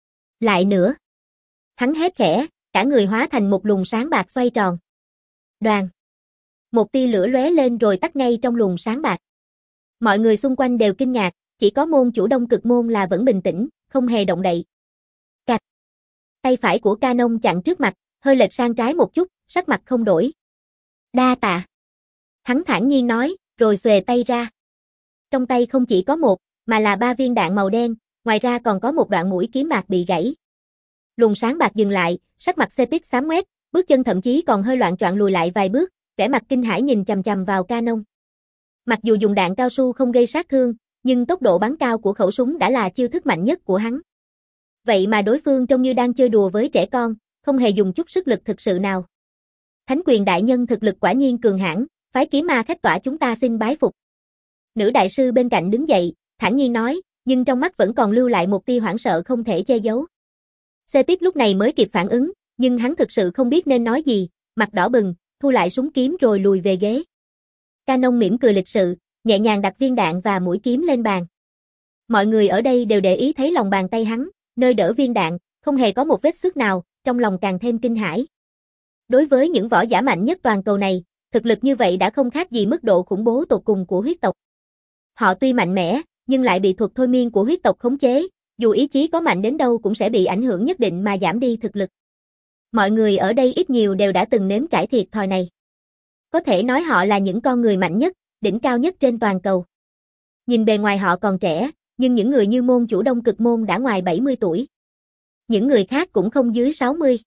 Lại nữa. Hắn hét khẽ, cả người hóa thành một luồng sáng bạc xoay tròn. Đoàn. Một tia lửa lóe lên rồi tắt ngay trong luồng sáng bạc. Mọi người xung quanh đều kinh ngạc, chỉ có môn chủ Đông Cực Môn là vẫn bình tĩnh, không hề động đậy. Cạch. Tay phải của Canon chặn trước mặt, hơi lệch sang trái một chút, sắc mặt không đổi. Đa tạ. Hắn thản nhiên nói, rồi xuề tay ra. Trong tay không chỉ có một, mà là ba viên đạn màu đen, ngoài ra còn có một đoạn mũi kiếm bạc bị gãy. Luồng sáng bạc dừng lại, sắc mặt xê pít xám ngoét, bước chân thậm chí còn hơi loạn choạng lùi lại vài bước, vẻ mặt kinh hãi nhìn chằm chằm vào Canon. Mặc dù dùng đạn cao su không gây sát thương, nhưng tốc độ bắn cao của khẩu súng đã là chiêu thức mạnh nhất của hắn. Vậy mà đối phương trông như đang chơi đùa với trẻ con, không hề dùng chút sức lực thực sự nào. Thánh quyền đại nhân thực lực quả nhiên cường hãn, phái kiếm ma khách tỏa chúng ta xin bái phục. Nữ đại sư bên cạnh đứng dậy, thản nhiên nói, nhưng trong mắt vẫn còn lưu lại một tia hoảng sợ không thể che giấu. Xê pít lúc này mới kịp phản ứng, nhưng hắn thực sự không biết nên nói gì, mặt đỏ bừng, thu lại súng kiếm rồi lùi về ghế. Canon mỉm cười lịch sự, nhẹ nhàng đặt viên đạn và mũi kiếm lên bàn. Mọi người ở đây đều để ý thấy lòng bàn tay hắn, nơi đỡ viên đạn, không hề có một vết xước nào, trong lòng càng thêm kinh hãi. Đối với những võ giả mạnh nhất toàn cầu này, thực lực như vậy đã không khác gì mức độ khủng bố tột cùng của huyết tộc. Họ tuy mạnh mẽ, nhưng lại bị thuật thôi miên của huyết tộc khống chế, dù ý chí có mạnh đến đâu cũng sẽ bị ảnh hưởng nhất định mà giảm đi thực lực. Mọi người ở đây ít nhiều đều đã từng nếm trải thiệt thòi này. Có thể nói họ là những con người mạnh nhất, đỉnh cao nhất trên toàn cầu. Nhìn bề ngoài họ còn trẻ, nhưng những người như môn chủ Đông Cực Môn đã ngoài bảy mươi tuổi. Những người khác cũng không dưới sáu mươi.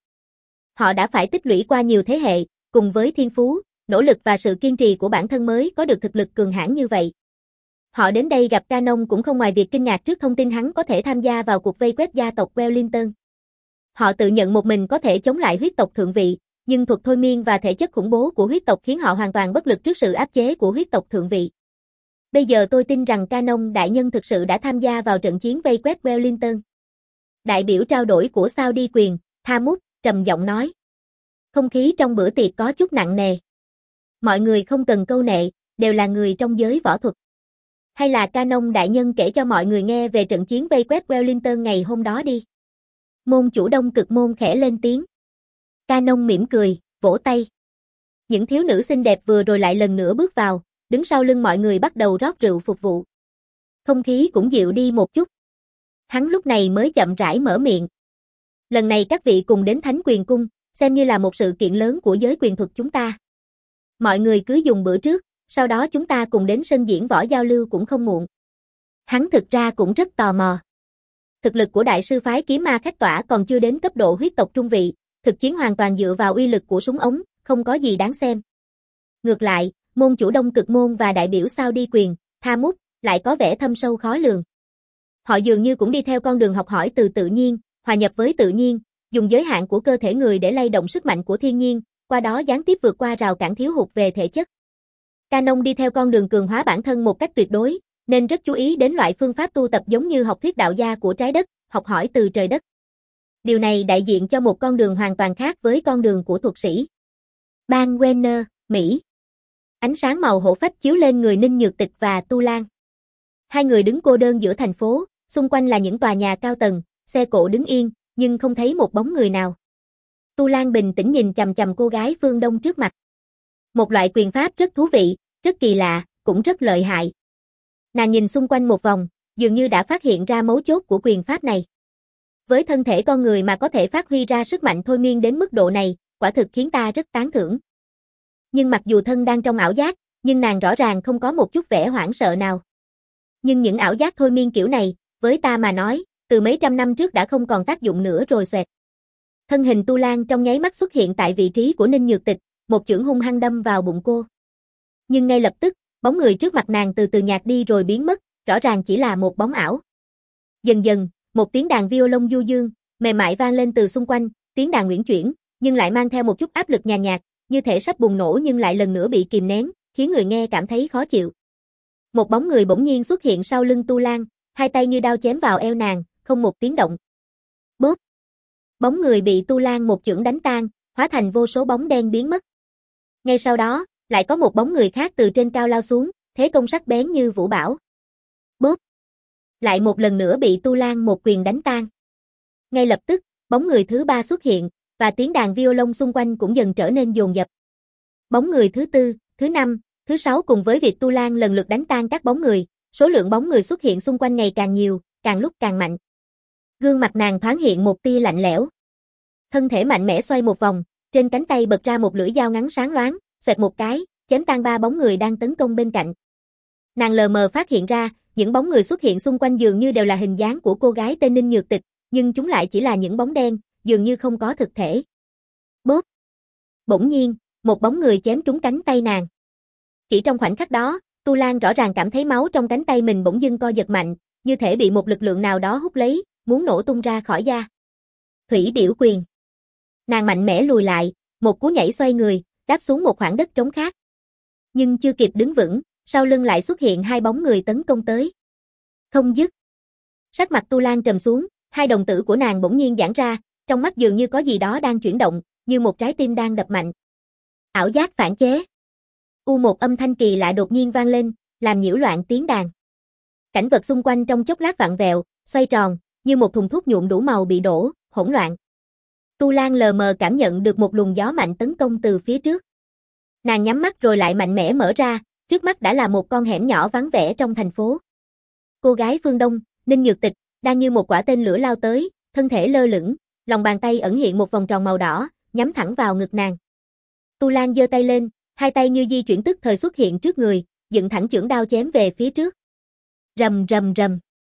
Họ đã phải tích lũy qua nhiều thế hệ, cùng với thiên phú, nỗ lực và sự kiên trì của bản thân mới có được thực lực cường hãn như vậy. Họ đến đây gặp Canon cũng không ngoài việc kinh ngạc trước thông tin hắn có thể tham gia vào cuộc vây quét gia tộc Wellington. Họ tự nhận một mình có thể chống lại huyết tộc thượng vị, nhưng thuật thôi miên và thể chất khủng bố của huyết tộc khiến họ hoàn toàn bất lực trước sự áp chế của huyết tộc thượng vị. Bây giờ tôi tin rằng Canon đại nhân thực sự đã tham gia vào trận chiến vây quét Wellington. Đại biểu trao đổi của sao đi quyền, Thamut, trầm giọng nói. Không khí trong bữa tiệc có chút nặng nề. Mọi người không cần câu nệ, đều là người trong giới võ thuật. Hay là Canon đại nhân kể cho mọi người nghe về trận chiến vây quét Wellington ngày hôm đó đi. Môn chủ Đông Cực Môn khẽ lên tiếng. Canon mỉm cười, vỗ tay. Những thiếu nữ xinh đẹp vừa rồi lại lần nữa bước vào, đứng sau lưng mọi người bắt đầu rót rượu phục vụ. Không khí cũng dịu đi một chút. Hắn lúc này mới chậm rãi mở miệng. Lần này các vị cùng đến Thánh Quyền Cung, xem như là một sự kiện lớn của giới quyền thuật chúng ta. Mọi người cứ dùng bữa trước, sau đó chúng ta cùng đến sân diễn võ giao lưu cũng không muộn. Hắn thực ra cũng rất tò mò. Thực lực của đại sư phái kiếm ma khách tỏa còn chưa đến cấp độ huyết tộc trung vị, thực chiến hoàn toàn dựa vào uy lực của súng ống, không có gì đáng xem. Ngược lại, môn chủ Đông Cực Môn và đại biểu sao đi quyền, Thamut, lại có vẻ thâm sâu khó lường. Họ dường như cũng đi theo con đường học hỏi từ tự nhiên, hòa nhập với tự nhiên, dùng giới hạn của cơ thể người để lay động sức mạnh của thiên nhiên, qua đó gián tiếp vượt qua rào cản thiếu hụt về thể chất. Canon đi theo con đường cường hóa bản thân một cách tuyệt đối, nên rất chú ý đến loại phương pháp tu tập giống như học thuyết đạo gia của trái đất, học hỏi từ trời đất. Điều này đại diện cho một con đường hoàn toàn khác với con đường của thuật sĩ. Bang Wenner, Mỹ. Ánh sáng màu hổ phách chiếu lên người Ninh Nhược Tịch và Tu Lan. Hai người đứng cô đơn giữa thành phố, xung quanh là những tòa nhà cao tầng, xe cộ đứng yên, nhưng không thấy một bóng người nào. Tu Lan bình tĩnh nhìn chằm chằm cô gái phương Đông trước mặt. Một loại quyền pháp rất thú vị, rất kỳ lạ, cũng rất lợi hại. Nàng nhìn xung quanh một vòng, dường như đã phát hiện ra mấu chốt của quyền pháp này. Với thân thể con người mà có thể phát huy ra sức mạnh thôi miên đến mức độ này, quả thực khiến ta rất tán thưởng. Nhưng mặc dù thân đang trong ảo giác, nhưng nàng rõ ràng không có một chút vẻ hoảng sợ nào. Nhưng những ảo giác thôi miên kiểu này, với ta mà nói, từ mấy trăm năm trước đã không còn tác dụng nữa rồi xoẹt. Thân hình Tu Lan trong nháy mắt xuất hiện tại vị trí của Ninh Nhược Tịch, một chưởng hung hăng đâm vào bụng cô. Nhưng ngay lập tức, bóng người trước mặt nàng từ từ nhạt đi rồi biến mất, rõ ràng chỉ là một bóng ảo. Dần dần, một tiếng đàn violon du dương, mềm mại vang lên từ xung quanh, tiếng đàn uyển chuyển, nhưng lại mang theo một chút áp lực nhàn nhạt, như thể sắp bùng nổ nhưng lại lần nữa bị kìm nén, khiến người nghe cảm thấy khó chịu. Một bóng người bỗng nhiên xuất hiện sau lưng Tu Lan, hai tay như đao chém vào eo nàng, không một tiếng động. Bốp! Bóng người bị Tu Lan một chưởng đánh tan, hóa thành vô số bóng đen biến mất. Ngay sau đó, lại có một bóng người khác từ trên cao lao xuống, thế công sắc bén như vũ bão. Bốp! Lại một lần nữa bị Tu Lan một quyền đánh tan. Ngay lập tức, bóng người thứ ba xuất hiện, và tiếng đàn violon xung quanh cũng dần trở nên dồn dập. Bóng người thứ tư, thứ năm, thứ sáu cùng với việc Tu Lan lần lượt đánh tan các bóng người, số lượng bóng người xuất hiện xung quanh ngày càng nhiều, càng lúc càng mạnh. Gương mặt nàng thoáng hiện một tia lạnh lẽo. Thân thể mạnh mẽ xoay một vòng, trên cánh tay bật ra một lưỡi dao ngắn sáng loáng, xoẹt một cái, chém tan ba bóng người đang tấn công bên cạnh. Nàng lờ mờ phát hiện ra, những bóng người xuất hiện xung quanh dường như đều là hình dáng của cô gái tên Ninh Nhược Tịch, nhưng chúng lại chỉ là những bóng đen, dường như không có thực thể. Bốp! Bỗng nhiên, một bóng người chém trúng cánh tay nàng. Chỉ trong khoảnh khắc đó, Tu Lan rõ ràng cảm thấy máu trong cánh tay mình bỗng dưng co giật mạnh, như thể bị một lực lượng nào đó hút lấy, muốn nổ tung ra khỏi da. Thủy Điểu Quyền. Nàng mạnh mẽ lùi lại, một cú nhảy xoay người, đáp xuống một khoảng đất trống khác. Nhưng chưa kịp đứng vững, sau lưng lại xuất hiện hai bóng người tấn công tới. Không dứt. Sắc mặt Tu Lan trầm xuống, hai đồng tử của nàng bỗng nhiên giãn ra, trong mắt dường như có gì đó đang chuyển động, như một trái tim đang đập mạnh. Ảo giác phản chế. U một âm thanh kỳ lạ đột nhiên vang lên, làm nhiễu loạn tiếng đàn. Cảnh vật xung quanh trong chốc lát vặn vẹo, xoay tròn, như một thùng thuốc nhuộm đủ màu bị đổ, hỗn loạn. Tu Lan lờ mờ cảm nhận được một luồng gió mạnh tấn công từ phía trước. Nàng nhắm mắt rồi lại mạnh mẽ mở ra, trước mắt đã là một con hẻm nhỏ vắng vẻ trong thành phố. Cô gái phương Đông, Ninh Nhược Tịch, đang như một quả tên lửa lao tới, thân thể lơ lửng, lòng bàn tay ẩn hiện một vòng tròn màu đỏ, nhắm thẳng vào ngực nàng. Tu Lan giơ tay lên, hai tay như di chuyển tức thời xuất hiện trước người, dựng thẳng chưởng đao chém về phía trước. Rầm rầm rầm.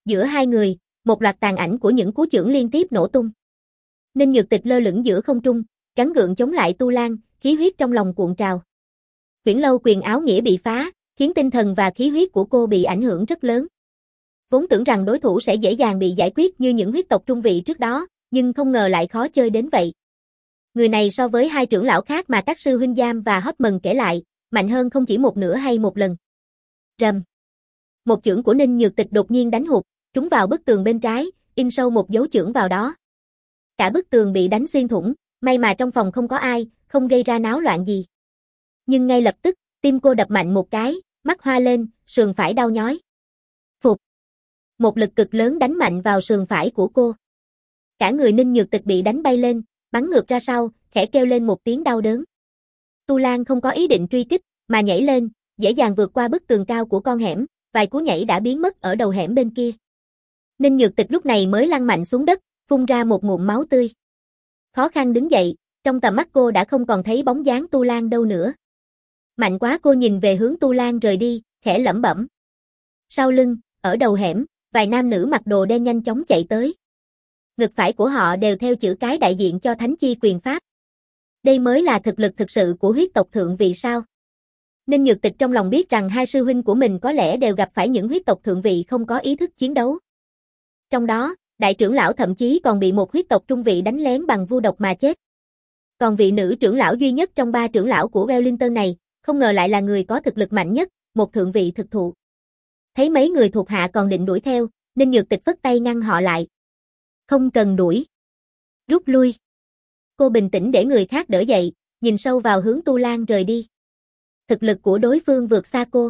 Giữa hai người, một loạt tàn ảnh của những cú chưởng liên tiếp nổ tung. Ninh Nhược Tịch lơ lửng giữa không trung, gắng gượng chống lại Tu Lan, khí huyết trong lòng cuộn trào. Huyễn Lâu quyền áo nghĩa bị phá, khiến tinh thần và khí huyết của cô bị ảnh hưởng rất lớn. Vốn tưởng rằng đối thủ sẽ dễ dàng bị giải quyết như những huyết tộc trung vị trước đó, nhưng không ngờ lại khó chơi đến vậy. Người này so với hai trưởng lão khác mà các sư huynh Giam và Hoffman kể lại, mạnh hơn không chỉ một nửa hay một lần. Rầm. Một chưởng của Ninh Nhược Tịch đột nhiên đánh hụt, trúng vào bức tường bên trái, in sâu một dấu chưởng vào đó. Cả bức tường bị đánh xuyên thủng, may mà trong phòng không có ai, không gây ra náo loạn gì. Nhưng ngay lập tức, tim cô đập mạnh một cái, mắt hoa lên, sườn phải đau nhói. Phục. Một lực cực lớn đánh mạnh vào sườn phải của cô. Cả người Ninh Nhược Tịch bị đánh bay lên, bắn ngược ra sau, khẽ kêu lên một tiếng đau đớn. Tu Lan không có ý định truy kích, mà nhảy lên, dễ dàng vượt qua bức tường cao của con hẻm, vài cú nhảy đã biến mất ở đầu hẻm bên kia. Ninh Nhược Tịch lúc này mới lăn mạnh xuống đất, phun ra một ngụm máu tươi. Khó khăn đứng dậy, trong tầm mắt cô đã không còn thấy bóng dáng Tu Lan đâu nữa. Mạnh quá cô nhìn về hướng Tu Lan rời đi, khẽ lẩm bẩm. Sau lưng, ở đầu hẻm, vài nam nữ mặc đồ đen nhanh chóng chạy tới. Ngực phải của họ đều theo chữ cái đại diện cho Thánh Chi Quyền Pháp. Đây mới là thực lực thực sự của huyết tộc thượng vị sao? Ninh Nhược Tịch trong lòng biết rằng hai sư huynh của mình có lẽ đều gặp phải những huyết tộc thượng vị không có ý thức chiến đấu. Trong đó, đại trưởng lão thậm chí còn bị một huyết tộc trung vị đánh lén bằng vu độc mà chết. Còn vị nữ trưởng lão duy nhất trong ba trưởng lão của Wellington này, không ngờ lại là người có thực lực mạnh nhất, một thượng vị thực thụ. Thấy mấy người thuộc hạ còn định đuổi theo, Ninh Nhược Tịch phất tay ngăn họ lại. Không cần đuổi. Rút lui. Cô bình tĩnh để người khác đỡ dậy, nhìn sâu vào hướng Tu Lan rời đi. Thực lực của đối phương vượt xa cô.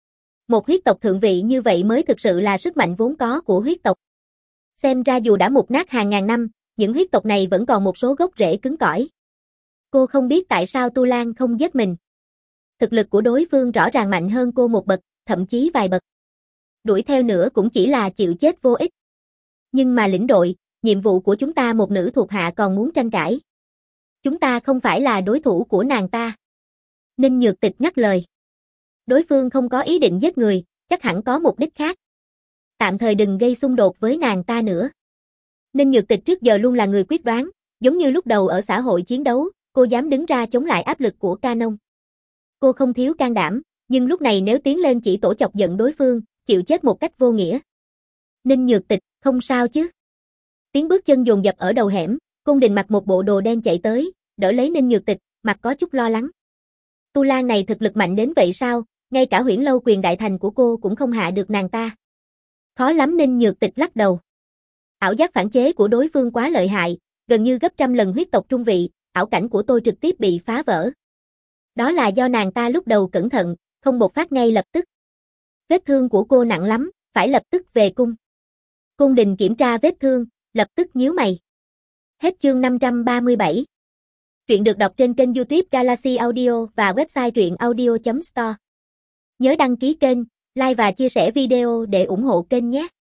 Một huyết tộc thượng vị như vậy mới thực sự là sức mạnh vốn có của huyết tộc. Xem ra dù đã mục nát hàng ngàn năm, những huyết tộc này vẫn còn một số gốc rễ cứng cỏi. Cô không biết tại sao Tu Lan không giết mình. Thực lực của đối phương rõ ràng mạnh hơn cô một bậc, thậm chí vài bậc. Đuổi theo nữa cũng chỉ là chịu chết vô ích. Nhưng mà lĩnh đội, nhiệm vụ của chúng ta một nữ thuộc hạ còn muốn tranh cãi. Chúng ta không phải là đối thủ của nàng ta. Ninh Nhược Tịch ngắt lời. Đối phương không có ý định giết người, chắc hẳn có mục đích khác. Tạm thời đừng gây xung đột với nàng ta nữa. Ninh Nhược Tịch trước giờ luôn là người quyết đoán, giống như lúc đầu ở xã hội chiến đấu, cô dám đứng ra chống lại áp lực của Canon. Cô không thiếu can đảm, nhưng lúc này nếu tiến lên chỉ tổ chọc giận đối phương, chịu chết một cách vô nghĩa. Ninh Nhược Tịch, không sao chứ? Tiếng bước chân dồn dập ở đầu hẻm, Cung Đình mặc một bộ đồ đen chạy tới, đỡ lấy Ninh Nhược Tịch, mặt có chút lo lắng. Tu Lan này thực lực mạnh đến vậy sao, ngay cả Huyễn Lâu quyền đại thành của cô cũng không hạ được nàng ta. Khó lắm. Ninh Nhược Tịch lắc đầu. Ảo giác phản chế của đối phương quá lợi hại, gần như gấp trăm lần huyết tộc trung vị, ảo cảnh của tôi trực tiếp bị phá vỡ. Đó là do nàng ta lúc đầu cẩn thận, không bộc phát ngay lập tức. Vết thương của cô nặng lắm, phải lập tức về cung. Cung Đình kiểm tra vết thương, lập tức nhíu mày. Hết chương năm trăm ba mươi bảy. Truyện được đọc trên kênh YouTube Galaxy Audio và website truyện audio chấm store. Nhớ đăng ký kênh, like và chia sẻ video để ủng hộ kênh nhé.